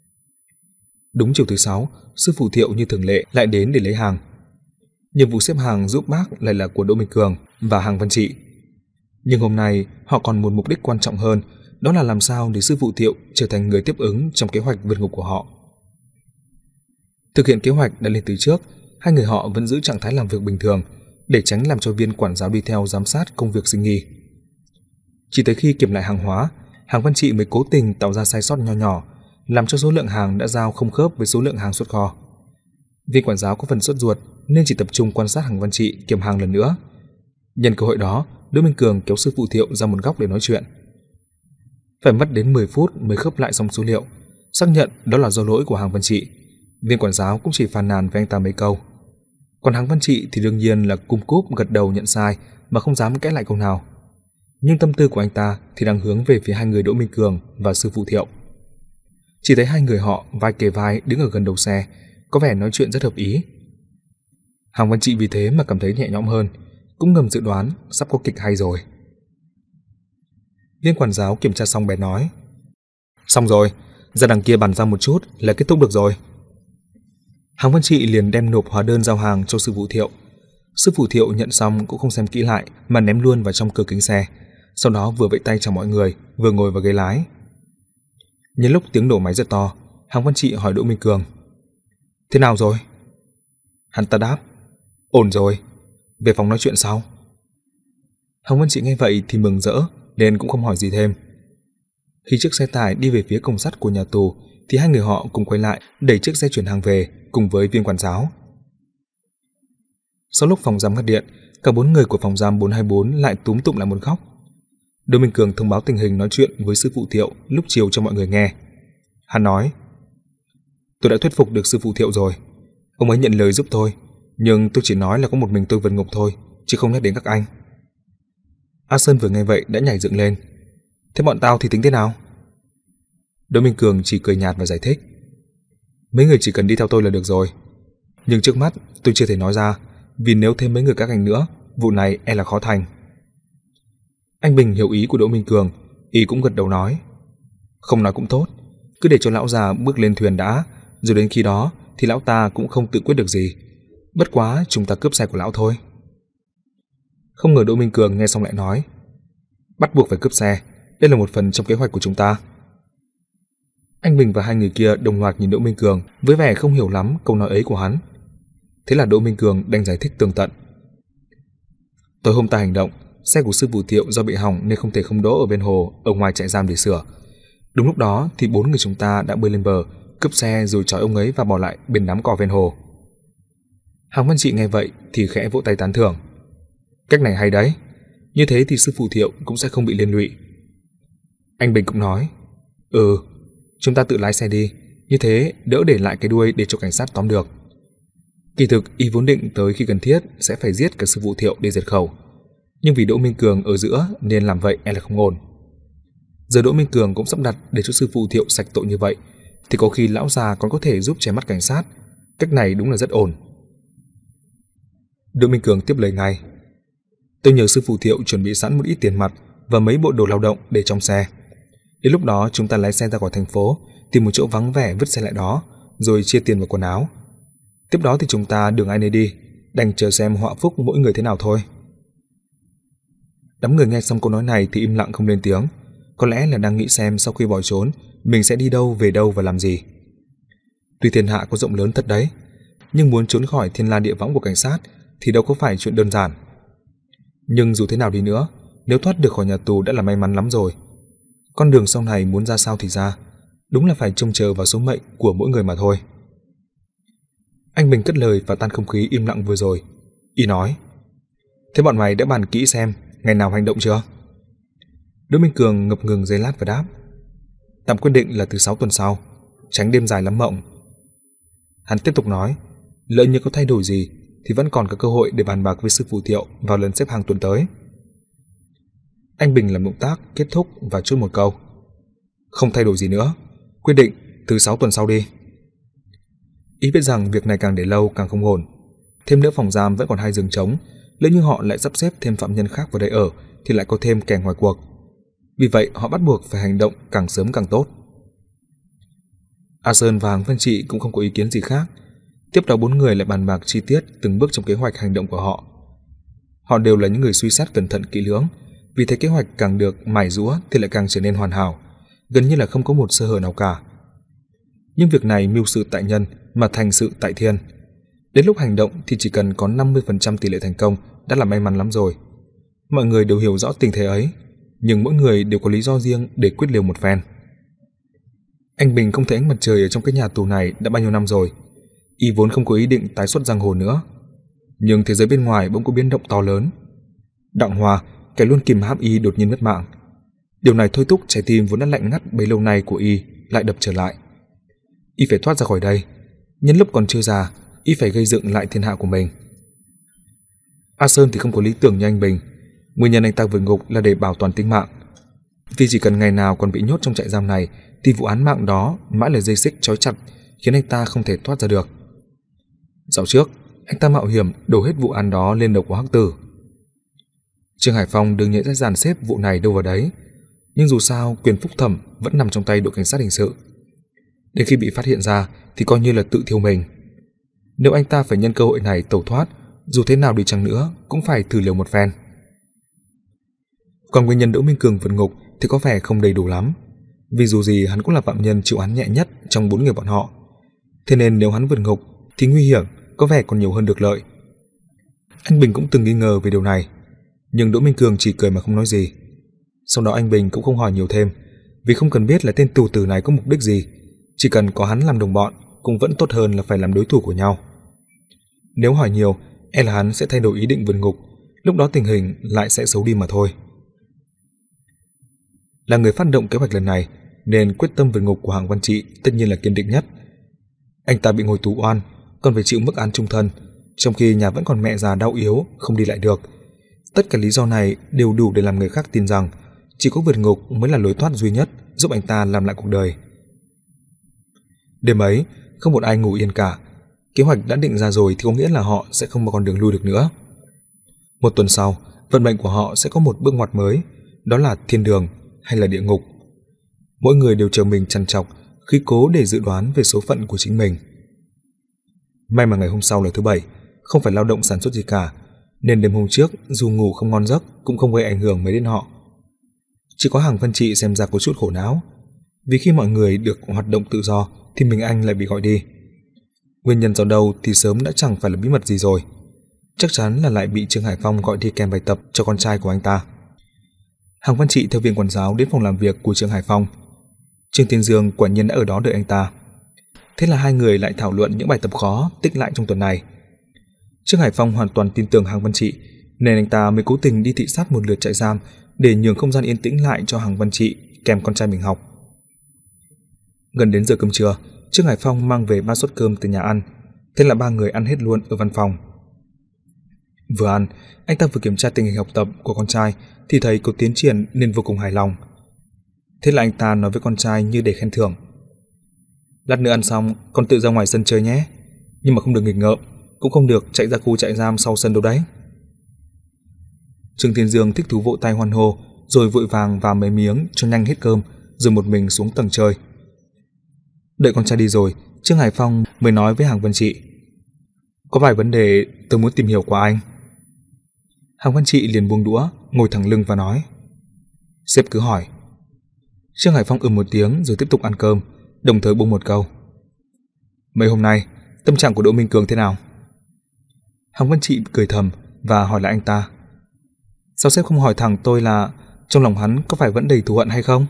Đúng chiều thứ sáu, sư phụ Thiệu như thường lệ lại đến để lấy hàng. Nhiệm vụ xếp hàng giúp bác lại là của Đỗ Minh Cường và Hàng Văn Trị. Nhưng hôm nay họ còn một mục đích quan trọng hơn, đó là làm sao để sư phụ Thiệu trở thành người tiếp ứng trong kế hoạch vượt ngục của họ. Thực hiện kế hoạch đã lên từ trước, hai người họ vẫn giữ trạng thái làm việc bình thường để tránh làm cho viên quản giáo đi theo giám sát công việc sinh nghi. Chỉ tới khi kiểm lại hàng hóa, Hàng Văn Trị mới cố tình tạo ra sai sót nho nhỏ, làm cho số lượng hàng đã giao không khớp với số lượng hàng xuất kho. Viên quản giáo có phần sốt ruột nên chỉ tập trung quan sát Hàng Văn Trị kiểm hàng lần nữa. Nhân cơ hội đó, Đỗ Minh Cường kéo sư phụ Thiệu ra một góc để nói chuyện. Phải mất đến mười phút mới khớp lại xong số liệu, xác nhận đó là do lỗi của Hàng Văn Trị. Viên quản giáo cũng chỉ phàn nàn với anh ta mấy câu. Còn Hàng Văn Trị thì đương nhiên là cung cúp gật đầu nhận sai mà không dám cãi lại câu nào. Nhưng tâm tư của anh ta thì đang hướng về phía hai người Đỗ Minh Cường và sư phụ Thiệu. Chỉ thấy hai người họ vai kề vai đứng ở gần đầu xe, có vẻ nói chuyện rất hợp ý. Hàng Văn Trị vì thế mà cảm thấy nhẹ nhõm hơn, cũng ngầm dự đoán sắp có kịch hay rồi. Viên quản giáo kiểm tra xong bèn nói: Xong rồi, ra đằng kia bàn ra một chút là kết thúc được rồi. Hàng Văn Trị liền đem nộp hóa đơn giao hàng cho sư phụ Thiệu. Sư phụ Thiệu nhận xong cũng không xem kỹ lại mà ném luôn vào trong cửa kính xe, sau đó vừa vẫy tay chào mọi người, vừa ngồi vào ghế lái. Nhân lúc tiếng nổ máy rất to, Hàng Văn Trị hỏi Đỗ Minh Cường: Thế nào rồi? Hắn ta đáp: Ổn rồi, về phòng nói chuyện sau. Hàng Văn Trị nghe vậy thì mừng rỡ nên cũng không hỏi gì thêm. Khi chiếc xe tải đi về phía cổng sắt của nhà tù thì hai người họ cùng quay lại đẩy chiếc xe chuyển hàng về cùng với viên quản giáo. Sau lúc phòng giam ngắt điện, cả bốn người của phòng giam bốn hai bốn lại túm tụm lại một góc. Đỗ Minh Cường thông báo tình hình nói chuyện với sư phụ Thiệu lúc chiều cho mọi người nghe. Hắn nói: Tôi đã thuyết phục được sư phụ Thiệu rồi, ông ấy nhận lời giúp tôi, nhưng tôi chỉ nói là có một mình tôi vượt ngục thôi, chứ không nhắc đến các anh. A Sơn vừa nghe vậy đã nhảy dựng lên: Thế bọn tao thì tính thế nào? Đỗ Minh Cường chỉ cười nhạt và giải thích: Mấy người chỉ cần đi theo tôi là được rồi. Nhưng trước mắt tôi chưa thể nói ra, vì nếu thêm mấy người các anh nữa, vụ này e là khó thành. Anh Bình hiểu ý của Đỗ Minh Cường, y cũng gật đầu nói: Không nói cũng tốt, cứ để cho lão già bước lên thuyền đã, rồi đến khi đó thì lão ta cũng không tự quyết được gì. Bất quá chúng ta cướp xe của lão thôi. Không ngờ Đỗ Minh Cường nghe xong lại nói: Bắt buộc phải cướp xe, đây là một phần trong kế hoạch của chúng ta. Anh Bình và hai người kia đồng loạt nhìn Đỗ Minh Cường với vẻ không hiểu lắm câu nói ấy của hắn. Thế là Đỗ Minh Cường đành giải thích tường tận: Tối hôm ta hành động, xe của sư phụ Thiệu do bị hỏng nên không thể không đỗ ở bên hồ ở ngoài trại giam để sửa. Đúng lúc đó thì bốn người chúng ta đã bơi lên bờ, cướp xe rồi trói ông ấy và bỏ lại bên đám cỏ ven hồ. Hàng Văn Trị nghe vậy thì khẽ vỗ tay tán thưởng: Cách này hay đấy, như thế thì sư phụ Thiệu cũng sẽ không bị liên lụy. Anh Bình cũng nói: Ừ, chúng ta tự lái xe đi, như thế đỡ để lại cái đuôi để cho cảnh sát tóm được. Kỳ thực y vốn định tới khi cần thiết sẽ phải giết cả sư phụ Thiệu để diệt khẩu, nhưng vì Đỗ Minh Cường ở giữa nên làm vậy e là không ổn. Giờ Đỗ Minh Cường cũng sắp đặt để cho sư phụ Thiệu sạch tội như vậy, thì có khi lão già còn có thể giúp che mắt cảnh sát. Cách này đúng là rất ổn. Đỗ Minh Cường tiếp lời ngay: Tôi nhờ sư phụ Thiệu chuẩn bị sẵn một ít tiền mặt và mấy bộ đồ lao động để trong xe. Đến lúc đó chúng ta lái xe ra khỏi thành phố, tìm một chỗ vắng vẻ vứt xe lại đó, rồi chia tiền vào quần áo. Tiếp đó thì chúng ta đường ai nấy đi, đành chờ xem họa phúc mỗi người thế nào thôi. Đám người nghe xong câu nói này thì im lặng không lên tiếng, có lẽ là đang nghĩ xem sau khi bỏ trốn mình sẽ đi đâu, về đâu và làm gì. Tuy thiên hạ có rộng lớn thật đấy, nhưng muốn trốn khỏi thiên la địa võng của cảnh sát thì đâu có phải chuyện đơn giản. Nhưng dù thế nào đi nữa, nếu thoát được khỏi nhà tù đã là may mắn lắm rồi. Con đường sau này muốn ra sao thì ra, đúng là phải trông chờ vào số mệnh của mỗi người mà thôi. Anh Bình cất lời và tan không khí im lặng vừa rồi. Y nói: Thế bọn mày đã bàn kỹ xem ngày nào hành động chưa? Đỗ Minh Cường ngập ngừng giây lát và đáp: Tạm quyết định là thứ sáu tuần sau, tránh đêm dài lắm mộng. Hắn tiếp tục nói: Lỡ như có thay đổi gì thì vẫn còn có cơ hội để bàn bạc với sư phụ Thiệu vào lần xếp hàng tuần tới. Anh Bình làm động tác kết thúc và chốt một câu: Không thay đổi gì nữa. Quyết định thứ sáu tuần sau đi. Ý biết rằng việc này càng để lâu càng không ổn. Thêm nữa phòng giam vẫn còn hai giường trống, lỡ như họ lại sắp xếp thêm phạm nhân khác vào đây ở thì lại có thêm kẻ ngoài cuộc. Vì vậy họ bắt buộc phải hành động càng sớm càng tốt. A Sơn và Hàng Văn Trị cũng không có ý kiến gì khác. Tiếp đó bốn người lại bàn bạc chi tiết từng bước trong kế hoạch hành động của họ. Họ đều là những người suy xét cẩn thận kỹ lưỡng, vì thế kế hoạch càng được mài giũa thì lại càng trở nên hoàn hảo, gần như là không có một sơ hở nào cả. Nhưng việc này mưu sự tại nhân mà thành sự tại thiên. Đến lúc hành động thì chỉ cần có năm mươi phần trăm tỷ lệ thành công đã là may mắn lắm rồi. Mọi người đều hiểu rõ tình thế ấy, nhưng mỗi người đều có lý do riêng để quyết liều một phen. Anh Bình không thấy ánh mặt trời ở trong cái nhà tù này đã bao nhiêu năm rồi. Y vốn không có ý định tái xuất giang hồ nữa. Nhưng thế giới bên ngoài bỗng có biến động to lớn. Đặng Hòa, kẻ luôn kìm hãm Y đột nhiên mất mạng. Điều này thôi thúc trái tim vốn đã lạnh ngắt bấy lâu nay của Y lại đập trở lại. Y phải thoát ra khỏi đây. Nhân lúc còn chưa già, Y phải gây dựng lại thiên hạ của mình. A Sơn thì không có lý tưởng như anh Bình. Nguyên nhân anh ta vượt ngục là để bảo toàn tính mạng. Vì chỉ cần ngày nào còn bị nhốt trong trại giam này thì vụ án mạng đó mãi là dây xích trói chặt, khiến anh ta không thể thoát ra được. Dạo trước, anh ta mạo hiểm đổ hết vụ án đó lên đầu của Hắc Tử. Trương Hải Phong đương nhiên sẽ dàn xếp vụ này đâu vào đấy, nhưng dù sao quyền phúc thẩm vẫn nằm trong tay đội cảnh sát hình sự. Đến khi bị phát hiện ra thì coi như là tự thiêu mình. Nếu anh ta phải nhân cơ hội này tẩu thoát, dù thế nào đi chăng nữa cũng phải thử liều một phen. Còn nguyên nhân Đỗ Minh Cường vượt ngục thì có vẻ không đầy đủ lắm, vì dù gì hắn cũng là phạm nhân chịu án nhẹ nhất trong bốn người bọn họ. Thế nên nếu hắn vượt ngục thì nguy hiểm có vẻ còn nhiều hơn được lợi. Anh Bình cũng từng nghi ngờ về điều này, nhưng Đỗ Minh Cường chỉ cười mà không nói gì. Sau đó anh Bình cũng không hỏi nhiều thêm, vì không cần biết là tên tù tử này có mục đích gì, chỉ cần có hắn làm đồng bọn cũng vẫn tốt hơn là phải làm đối thủ của nhau. Nếu hỏi nhiều, e là hắn sẽ thay đổi ý định vượt ngục, lúc đó tình hình lại sẽ xấu đi mà thôi. Là người phát động kế hoạch lần này, nên quyết tâm vượt ngục của Hàng Văn Trị tất nhiên là kiên định nhất. Anh ta bị ngồi tù oan, còn phải chịu mức án chung thân, trong khi nhà vẫn còn mẹ già đau yếu, không đi lại được. Tất cả lý do này đều đủ để làm người khác tin rằng chỉ có vượt ngục mới là lối thoát duy nhất giúp anh ta làm lại cuộc đời. Đêm ấy, không một ai ngủ yên cả. Kế hoạch đã định ra rồi thì có nghĩa là họ sẽ không có con đường lui được nữa. Một tuần sau, vận mệnh của họ sẽ có một bước ngoặt mới, đó là thiên đường hay là địa ngục. Mỗi người đều chờ mình trằn trọc khi cố để dự đoán về số phận của chính mình. May mà ngày hôm sau là thứ bảy, không phải lao động sản xuất gì cả, nên đêm hôm trước dù ngủ không ngon giấc cũng không gây ảnh hưởng mấy đến họ. Chỉ có Hàng Văn Trị xem ra có chút khổ não, vì khi mọi người được hoạt động tự do thì mình anh lại bị gọi đi. Nguyên nhân do đâu thì sớm đã chẳng phải là bí mật gì rồi, chắc chắn là lại bị Trương Hải Phong gọi đi kèm bài tập cho con trai của anh ta. Hàng Văn Trị theo viên quản giáo đến phòng làm việc của Trương Hải Phong. Trương Tiên Dương quả nhiên đã ở đó đợi anh ta. Thế là hai người lại thảo luận những bài tập khó tích lại trong tuần này. Trương Hải Phong hoàn toàn tin tưởng Hàng Văn Trị, nên anh ta mới cố tình đi thị sát một lượt trại giam để nhường không gian yên tĩnh lại cho Hàng Văn Trị kèm con trai mình học. Gần đến giờ cơm trưa, Trương Hải Phong mang về ba suất cơm từ nhà ăn, thế là ba người ăn hết luôn ở văn phòng. Vừa ăn, anh ta vừa kiểm tra tình hình học tập của con trai thì thấy có tiến triển nên vô cùng hài lòng. Thế là anh ta nói với con trai như để khen thưởng: "Lát nữa ăn xong con tự ra ngoài sân chơi nhé, nhưng mà không được nghịch ngợm, cũng không được chạy ra khu trại giam sau sân đâu đấy." Trương Thiên Dương thích thú vỗ tay hoan hô, rồi vội vàng vào mấy miếng cho nhanh hết cơm, rồi một mình xuống tầng chơi. Đợi con trai đi rồi, Trương Hải Phong mới nói với Hàng Văn Trị: "Có vài vấn đề tôi muốn tìm hiểu qua anh." Hàng Văn Trị liền buông đũa, ngồi thẳng lưng và nói: "Sếp cứ hỏi." Trương Hải Phong ừm một tiếng rồi tiếp tục ăn cơm, đồng thời buông một câu: "Mấy hôm nay tâm trạng của Đỗ Minh Cường thế nào?" Hàng Văn Trị cười thầm và hỏi lại anh ta: "Sao sếp không hỏi thẳng tôi là trong lòng hắn có phải vẫn đầy thù hận hay không?"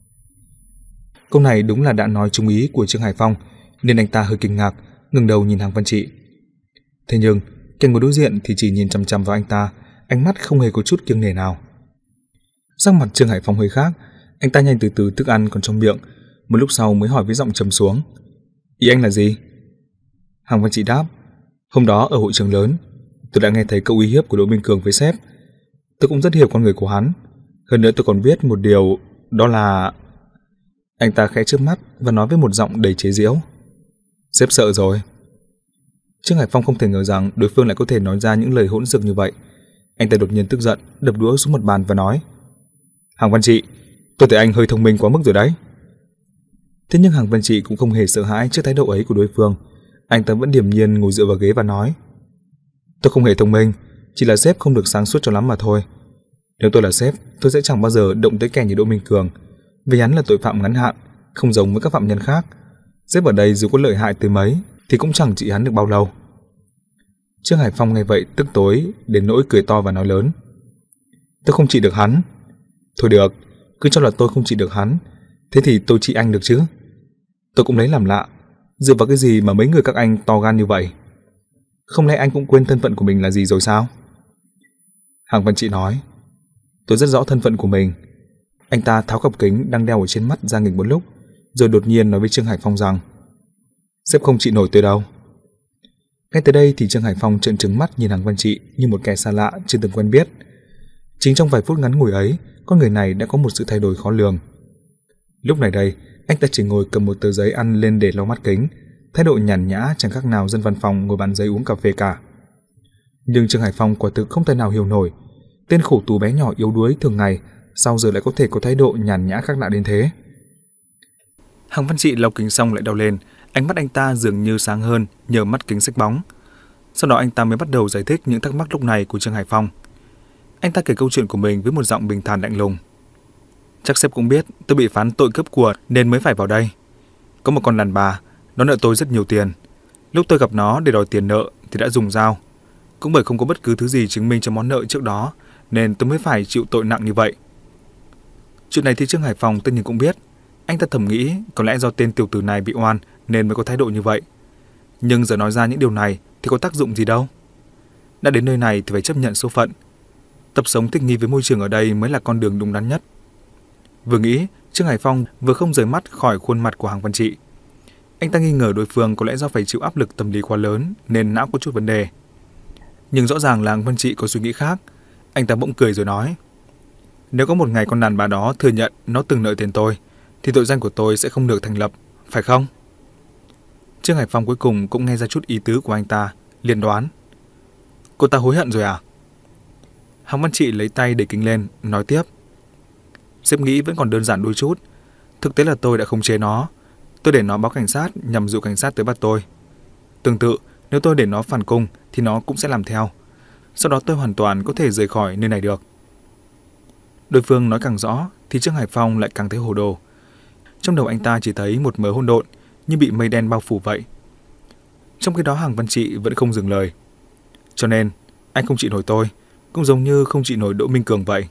Câu này đúng là đã nói trúng ý của Trương Hải Phong, nên anh ta hơi kinh ngạc, ngẩng đầu nhìn Hàng Văn Trị. Thế nhưng kẻ ngồi đối diện thì chỉ nhìn chằm chằm vào anh ta, ánh mắt không hề có chút kiêng nể nào. Sắc mặt Trương Hải Phong hơi khác, anh ta nhanh từ từ thức ăn còn trong miệng, một lúc sau mới hỏi với giọng trầm xuống: "Ý anh là gì?" Hàng Văn Trị đáp: "Hôm đó ở hội trường lớn, tôi đã nghe thấy câu uy hiếp của Đỗ Minh Cường với sếp. Tôi cũng rất hiểu con người của hắn. Hơn nữa tôi còn biết một điều, đó là..." Anh ta khẽ chớp mắt và nói với một giọng đầy chế giễu. Sếp sợ rồi. Trương Hải Phong không thể ngờ rằng đối phương lại có thể nói ra những lời hỗn xược như vậy. Anh ta đột nhiên tức giận, đập đũa xuống mặt bàn và nói: Hàng Văn Trị, tôi thấy anh hơi thông minh quá mức rồi đấy. Thế nhưng Hàng Văn Trị cũng không hề sợ hãi trước thái độ ấy của đối phương. Anh ta vẫn điềm nhiên ngồi dựa vào ghế và nói: Tôi không hề thông minh, chỉ là sếp không được sáng suốt cho lắm mà thôi. Nếu tôi là sếp, tôi sẽ chẳng bao giờ động tới kẻ như Đỗ Minh Cường, vì hắn là tội phạm ngắn hạn, không giống với các phạm nhân khác. Sếp ở đây dù có lợi hại tới mấy thì cũng chẳng trị hắn được bao lâu. Trương Hải Phong nghe vậy tức tối đến nỗi cười to và nói lớn: Tôi không trị được hắn. Thôi được, cứ cho là tôi không trị được hắn, thế thì tôi trị anh được chứ? Tôi cũng lấy làm lạ, dựa vào cái gì mà mấy người các anh to gan như vậy? Không lẽ anh cũng quên thân phận của mình là gì rồi sao? Hàng Văn Trị nói: Tôi rất rõ thân phận của mình. Anh ta tháo cặp kính đang đeo ở trên mắt ra nghịch một lúc, rồi đột nhiên nói với Trương Hải Phong rằng: Sếp không trị nổi tôi đâu. Ngay tới đây thì Trương Hải Phong trợn trừng mắt nhìn Hàng Văn Trị như một kẻ xa lạ chưa từng quen biết. Chính trong vài phút ngắn ngủi ấy, con người này đã có một sự thay đổi khó lường. Lúc này đây, anh ta chỉ ngồi cầm một tờ giấy ăn lên để lau mắt kính, thái độ nhàn nhã chẳng khác nào dân văn phòng ngồi bàn giấy uống cà phê cả. Nhưng Trương Hải Phong quả thực không thể nào hiểu nổi, tên khổ tù bé nhỏ yếu đuối thường ngày sao giờ lại có thể có thái độ nhàn nhã khác lạ đến thế. Hàng Văn Trị lau kính xong lại đau lên, ánh mắt anh ta dường như sáng hơn nhờ mắt kính xếch bóng. Sau đó anh ta mới bắt đầu giải thích những thắc mắc lúc này của Trương Hải Phong. Anh ta kể câu chuyện của mình với một giọng bình thản lạnh lùng. Chắc sếp cũng biết tôi bị phán tội cướp của nên mới phải vào đây. Có một con đàn bà, nó nợ tôi rất nhiều tiền. Lúc tôi gặp nó để đòi tiền nợ thì đã dùng dao. Cũng bởi không có bất cứ thứ gì chứng minh cho món nợ trước đó nên tôi mới phải chịu tội nặng như vậy. Chuyện này thì Trương Hải Phong tất nhiên cũng biết. Anh ta thầm nghĩ có lẽ do tên tiểu tử này bị oan nên mới có thái độ như vậy. Nhưng giờ nói ra những điều này thì có tác dụng gì đâu. Đã đến nơi này thì phải chấp nhận số phận. Tập sống thích nghi với môi trường ở đây mới là con đường đúng đắn nhất. Vừa nghĩ, Trương Hải Phong vừa không rời mắt khỏi khuôn mặt của Hàng Văn Trị. Anh ta nghi ngờ đối phương có lẽ do phải chịu áp lực tâm lý quá lớn nên não có chút vấn đề. Nhưng rõ ràng là Hàng Văn Trị có suy nghĩ khác. Anh ta bỗng cười rồi nói: Nếu có một ngày con đàn bà đó thừa nhận nó từng nợ tiền tôi thì tội danh của tôi sẽ không được thành lập, phải không? Trương Hải Phong cuối cùng cũng nghe ra chút ý tứ của anh ta, liền đoán: Cô ta hối hận rồi à? Hàng Văn Trị lấy tay để kính lên, nói tiếp: Sếp nghĩ vẫn còn đơn giản đôi chút. Thực tế là tôi đã khống chế nó. Tôi để nó báo cảnh sát nhằm dụ cảnh sát tới bắt tôi. Tương tự, nếu tôi để nó phản cung thì nó cũng sẽ làm theo. Sau đó tôi hoàn toàn có thể rời khỏi nơi này được. Đối phương nói càng rõ thì Trương Hải Phong lại càng thấy hồ đồ. Trong đầu anh ta chỉ thấy một mớ hỗn độn như bị mây đen bao phủ vậy. Trong khi đó Hàng Văn Trị vẫn không dừng lời. Cho nên, anh không trị nổi tôi, cũng giống như không trị nổi Đỗ Minh Cường vậy.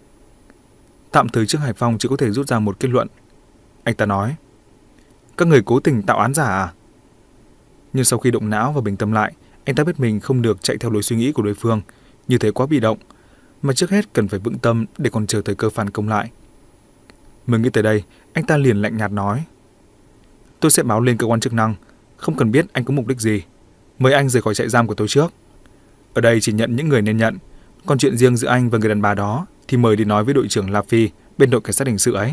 Tạm thời Trương Hải Phong chỉ có thể rút ra một kết luận. Anh ta nói: Các người cố tình tạo án giả à? Nhưng sau khi động não và bình tâm lại, anh ta biết mình không được chạy theo lối suy nghĩ của đối phương, như thế quá bị động, mà trước hết cần phải vững tâm để còn chờ thời cơ phản công lại. Mới nghĩ tới đây, anh ta liền lạnh nhạt nói: Tôi sẽ báo lên cơ quan chức năng, không cần biết anh có mục đích gì. Mời anh rời khỏi trại giam của tôi trước. Ở đây chỉ nhận những người nên nhận, còn chuyện riêng giữa anh và người đàn bà đó thì mời đi nói với đội trưởng La Phi bên đội cảnh sát hình sự ấy.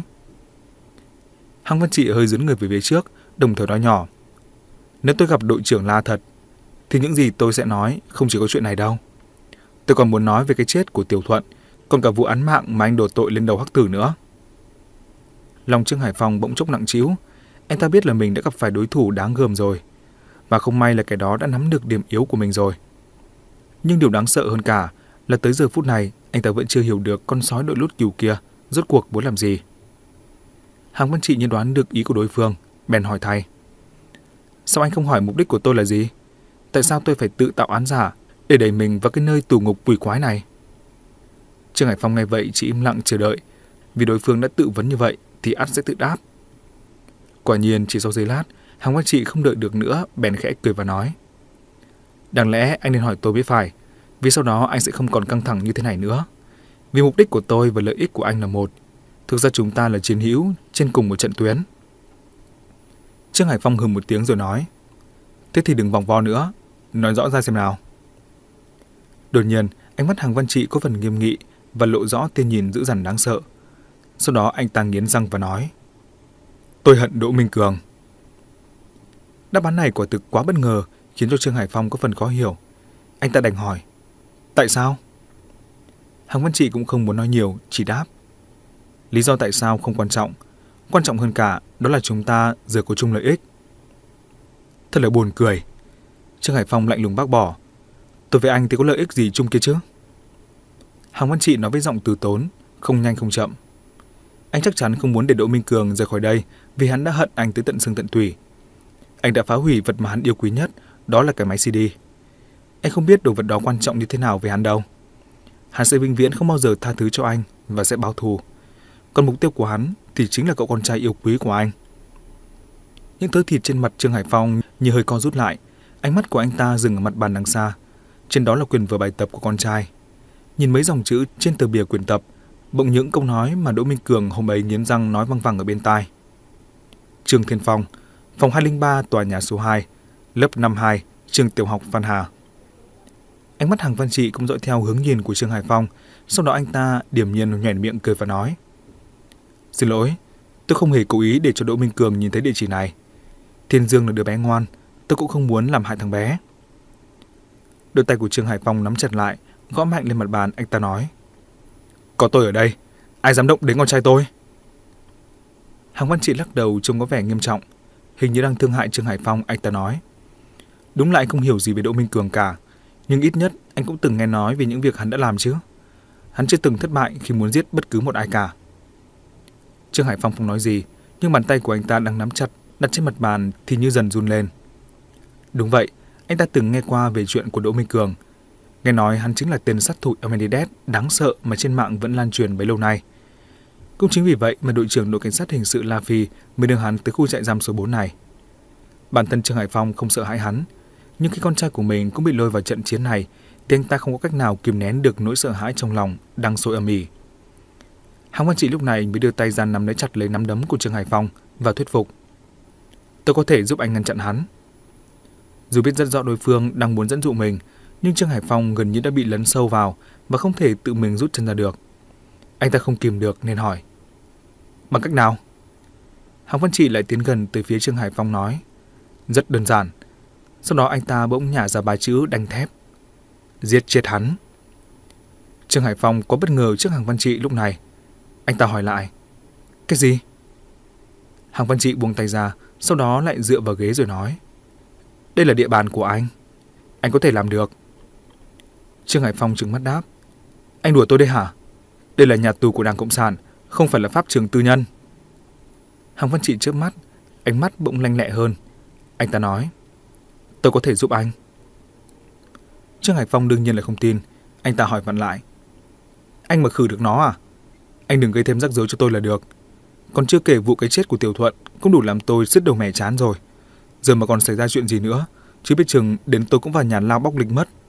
Hàng Văn Trị hơi dướn người về phía trước, đồng thời nói nhỏ: Nếu tôi gặp đội trưởng La thật thì những gì tôi sẽ nói không chỉ có chuyện này đâu. Tôi còn muốn nói về cái chết của Tiểu Thuận, còn cả vụ án mạng mà anh đổ tội lên đầu Hắc Tử nữa. Lòng Trương Hải Phong bỗng chốc nặng trĩu. Anh ta biết là mình đã gặp phải đối thủ đáng gờm rồi, và không may là kẻ đó đã nắm được điểm yếu của mình rồi. Nhưng điều đáng sợ hơn cả là tới giờ phút này anh ta vẫn chưa hiểu được con sói đội lốt cừu kia rốt cuộc muốn làm gì. Hàng Văn Trị nhận đoán được ý của đối phương, bèn hỏi thay: Sao anh không hỏi mục đích của tôi là gì? Tại sao tôi phải tự tạo án giả để đẩy mình vào cái nơi tù ngục quỷ quái này? Trương Hải Phong nghe vậy chỉ im lặng chờ đợi, vì đối phương đã tự vấn như vậy thì ắt sẽ tự đáp. Quả nhiên chỉ sau giây lát, Hàng Văn Trị không đợi được nữa, bèn khẽ cười và nói: Đáng lẽ anh nên hỏi tôi mới phải, vì sau đó anh sẽ không còn căng thẳng như thế này nữa. Vì mục đích của tôi và lợi ích của anh là một. Thực ra chúng ta là chiến hữu trên cùng một trận tuyến. Trương Hải Phong hừ một tiếng rồi nói: Thế thì đừng vòng vo nữa, nói rõ ra xem nào. Đột nhiên, ánh mắt Hàng Văn Trị có phần nghiêm nghị và lộ rõ tia nhìn dữ dằn đáng sợ. Sau đó anh ta nghiến răng và nói: Tôi hận Đỗ Minh Cường. Đáp án này quả thực quá bất ngờ, khiến cho Trương Hải Phong có phần khó hiểu. Anh ta đành hỏi, tại sao? Hàng Văn Trị cũng không muốn nói nhiều, chỉ đáp, lý do tại sao không quan trọng, quan trọng hơn cả đó là chúng ta giờ có chung lợi ích. Thật là buồn cười. Trương Hải Phong lạnh lùng bác bỏ, tôi với anh thì có lợi ích gì chung kia chứ? Hàng Văn Trị nói với giọng từ tốn, không nhanh không chậm. Anh chắc chắn không muốn để Đỗ Minh Cường rời khỏi đây, vì hắn đã hận anh tới tận xương tận tủy. Anh đã phá hủy vật mà hắn yêu quý nhất, đó là cái máy xê đê. Anh không biết đồ vật đó quan trọng như thế nào với hắn đâu. Hắn sẽ vĩnh viễn không bao giờ tha thứ cho anh và sẽ báo thù. Còn mục tiêu của hắn thì chính là cậu con trai yêu quý của anh. Những thớ thịt trên mặt Trương Hải Phong như hơi co rút lại. Ánh mắt của anh ta dừng ở mặt bàn đằng xa. Trên đó là quyển vở bài tập của con trai. Nhìn mấy dòng chữ trên tờ bìa quyển tập, bỗng những câu nói mà Đỗ Minh Cường hôm ấy nghiến răng nói văng vẳng ở bên tai. Trương Thiên Phong, phòng hai không ba, tòa nhà số hai, lớp năm hai, trường tiểu học Phan Hà. Ánh mắt Hàng Văn Trị cũng dõi theo hướng nhìn của Trương Hải Phong. Sau đó anh ta điềm nhiên nhoẻn miệng cười và nói, xin lỗi, tôi không hề cố ý để cho Đỗ Minh Cường nhìn thấy địa chỉ này. Thiên Dương là đứa bé ngoan, tôi cũng không muốn làm hại thằng bé. Đôi tay của Trương Hải Phong nắm chặt lại, gõ mạnh lên mặt bàn. Anh ta nói, có tôi ở đây, ai dám động đến con trai tôi? Hàng Văn Trị lắc đầu trông có vẻ nghiêm trọng, hình như đang thương hại Trương Hải Phong. Anh ta nói, đúng là anh không hiểu gì về Đỗ Minh Cường cả, nhưng ít nhất anh cũng từng nghe nói về những việc hắn đã làm chứ. Hắn chưa từng thất bại khi muốn giết bất cứ một ai cả. Trương Hải Phong không nói gì, nhưng bàn tay của anh ta đang nắm chặt đặt trên mặt bàn thì như dần run lên. Đúng vậy, anh ta từng nghe qua về chuyện của Đỗ Minh Cường. Nghe nói hắn chính là tên sát thủ Amendides đáng sợ mà trên mạng vẫn lan truyền bấy lâu nay. Cũng chính vì vậy mà đội trưởng đội cảnh sát hình sự La Phi mới đưa hắn tới khu trại giam số bốn này. Bản thân Trương Hải Phong không sợ hãi hắn, nhưng khi con trai của mình cũng bị lôi vào trận chiến này thì anh ta không có cách nào kìm nén được nỗi sợ hãi trong lòng đang sôi ầm ĩ. Hàng Văn Trị lúc này mới đưa tay ra nắm lấy chặt lấy nắm đấm của Trương Hải Phong và thuyết phục, tôi có thể giúp anh ngăn chặn hắn. Dù biết rất rõ đối phương đang muốn dẫn dụ mình, nhưng Trương Hải Phong gần như đã bị lấn sâu vào và không thể tự mình rút chân ra được. Anh ta không kìm được nên hỏi, bằng cách nào? Hàng Văn Trị lại tiến gần tới phía Trương Hải Phong nói, rất đơn giản. Sau đó anh ta bỗng nhả ra ba chữ đanh thép, giết chết hắn. Trương Hải Phong có bất ngờ trước Hàng Văn Trị lúc này. Anh ta hỏi lại, cái gì? Hàng Văn Trị buông tay ra, sau đó lại dựa vào ghế rồi nói, đây là địa bàn của anh, anh có thể làm được. Trương Hải Phong trừng mắt đáp, anh đùa tôi đây hả? Đây là nhà tù của Đảng Cộng sản, không phải là pháp trường tư nhân. Hàng Văn Trị chớp mắt, ánh mắt bỗng lanh lẹ hơn. Anh ta nói, tôi có thể giúp anh. Trương Hải Phong đương nhiên là không tin. Anh ta hỏi vặn lại, anh mà khử được nó à? Anh đừng gây thêm rắc rối cho tôi là được. Còn chưa kể vụ cái chết của Tiểu Thuận cũng đủ làm tôi sứt đầu mẻ chán rồi. Giờ mà còn xảy ra chuyện gì nữa, chứ biết chừng đến tôi cũng vào nhà lao bóc lịch mất.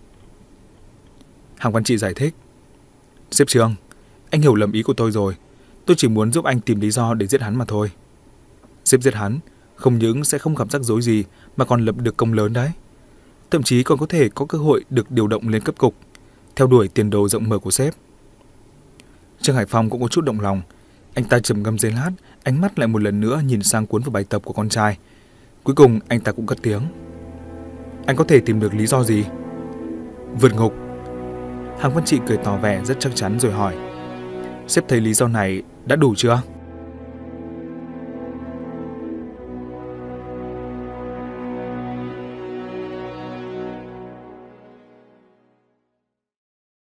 Hàng Văn Trị giải thích, sếp Trương, anh hiểu lầm ý của tôi rồi. Tôi chỉ muốn giúp anh tìm lý do để giết hắn mà thôi. Sếp giết hắn không những sẽ không gặp rắc rối gì mà còn lập được công lớn đấy. Thậm chí còn có thể có cơ hội được điều động lên cấp cục, theo đuổi tiền đồ rộng mở của sếp. Trương Hải Phong cũng có chút động lòng. Anh ta trầm ngâm giây lát, ánh mắt lại một lần nữa nhìn sang cuốn vào bài tập của con trai. Cuối cùng anh ta cũng cất tiếng, anh có thể tìm được lý do gì? Vượt ngục. Hàng Văn Trị cười tỏ vẻ rất chắc chắn rồi hỏi, sếp thấy lý do này đã đủ chưa?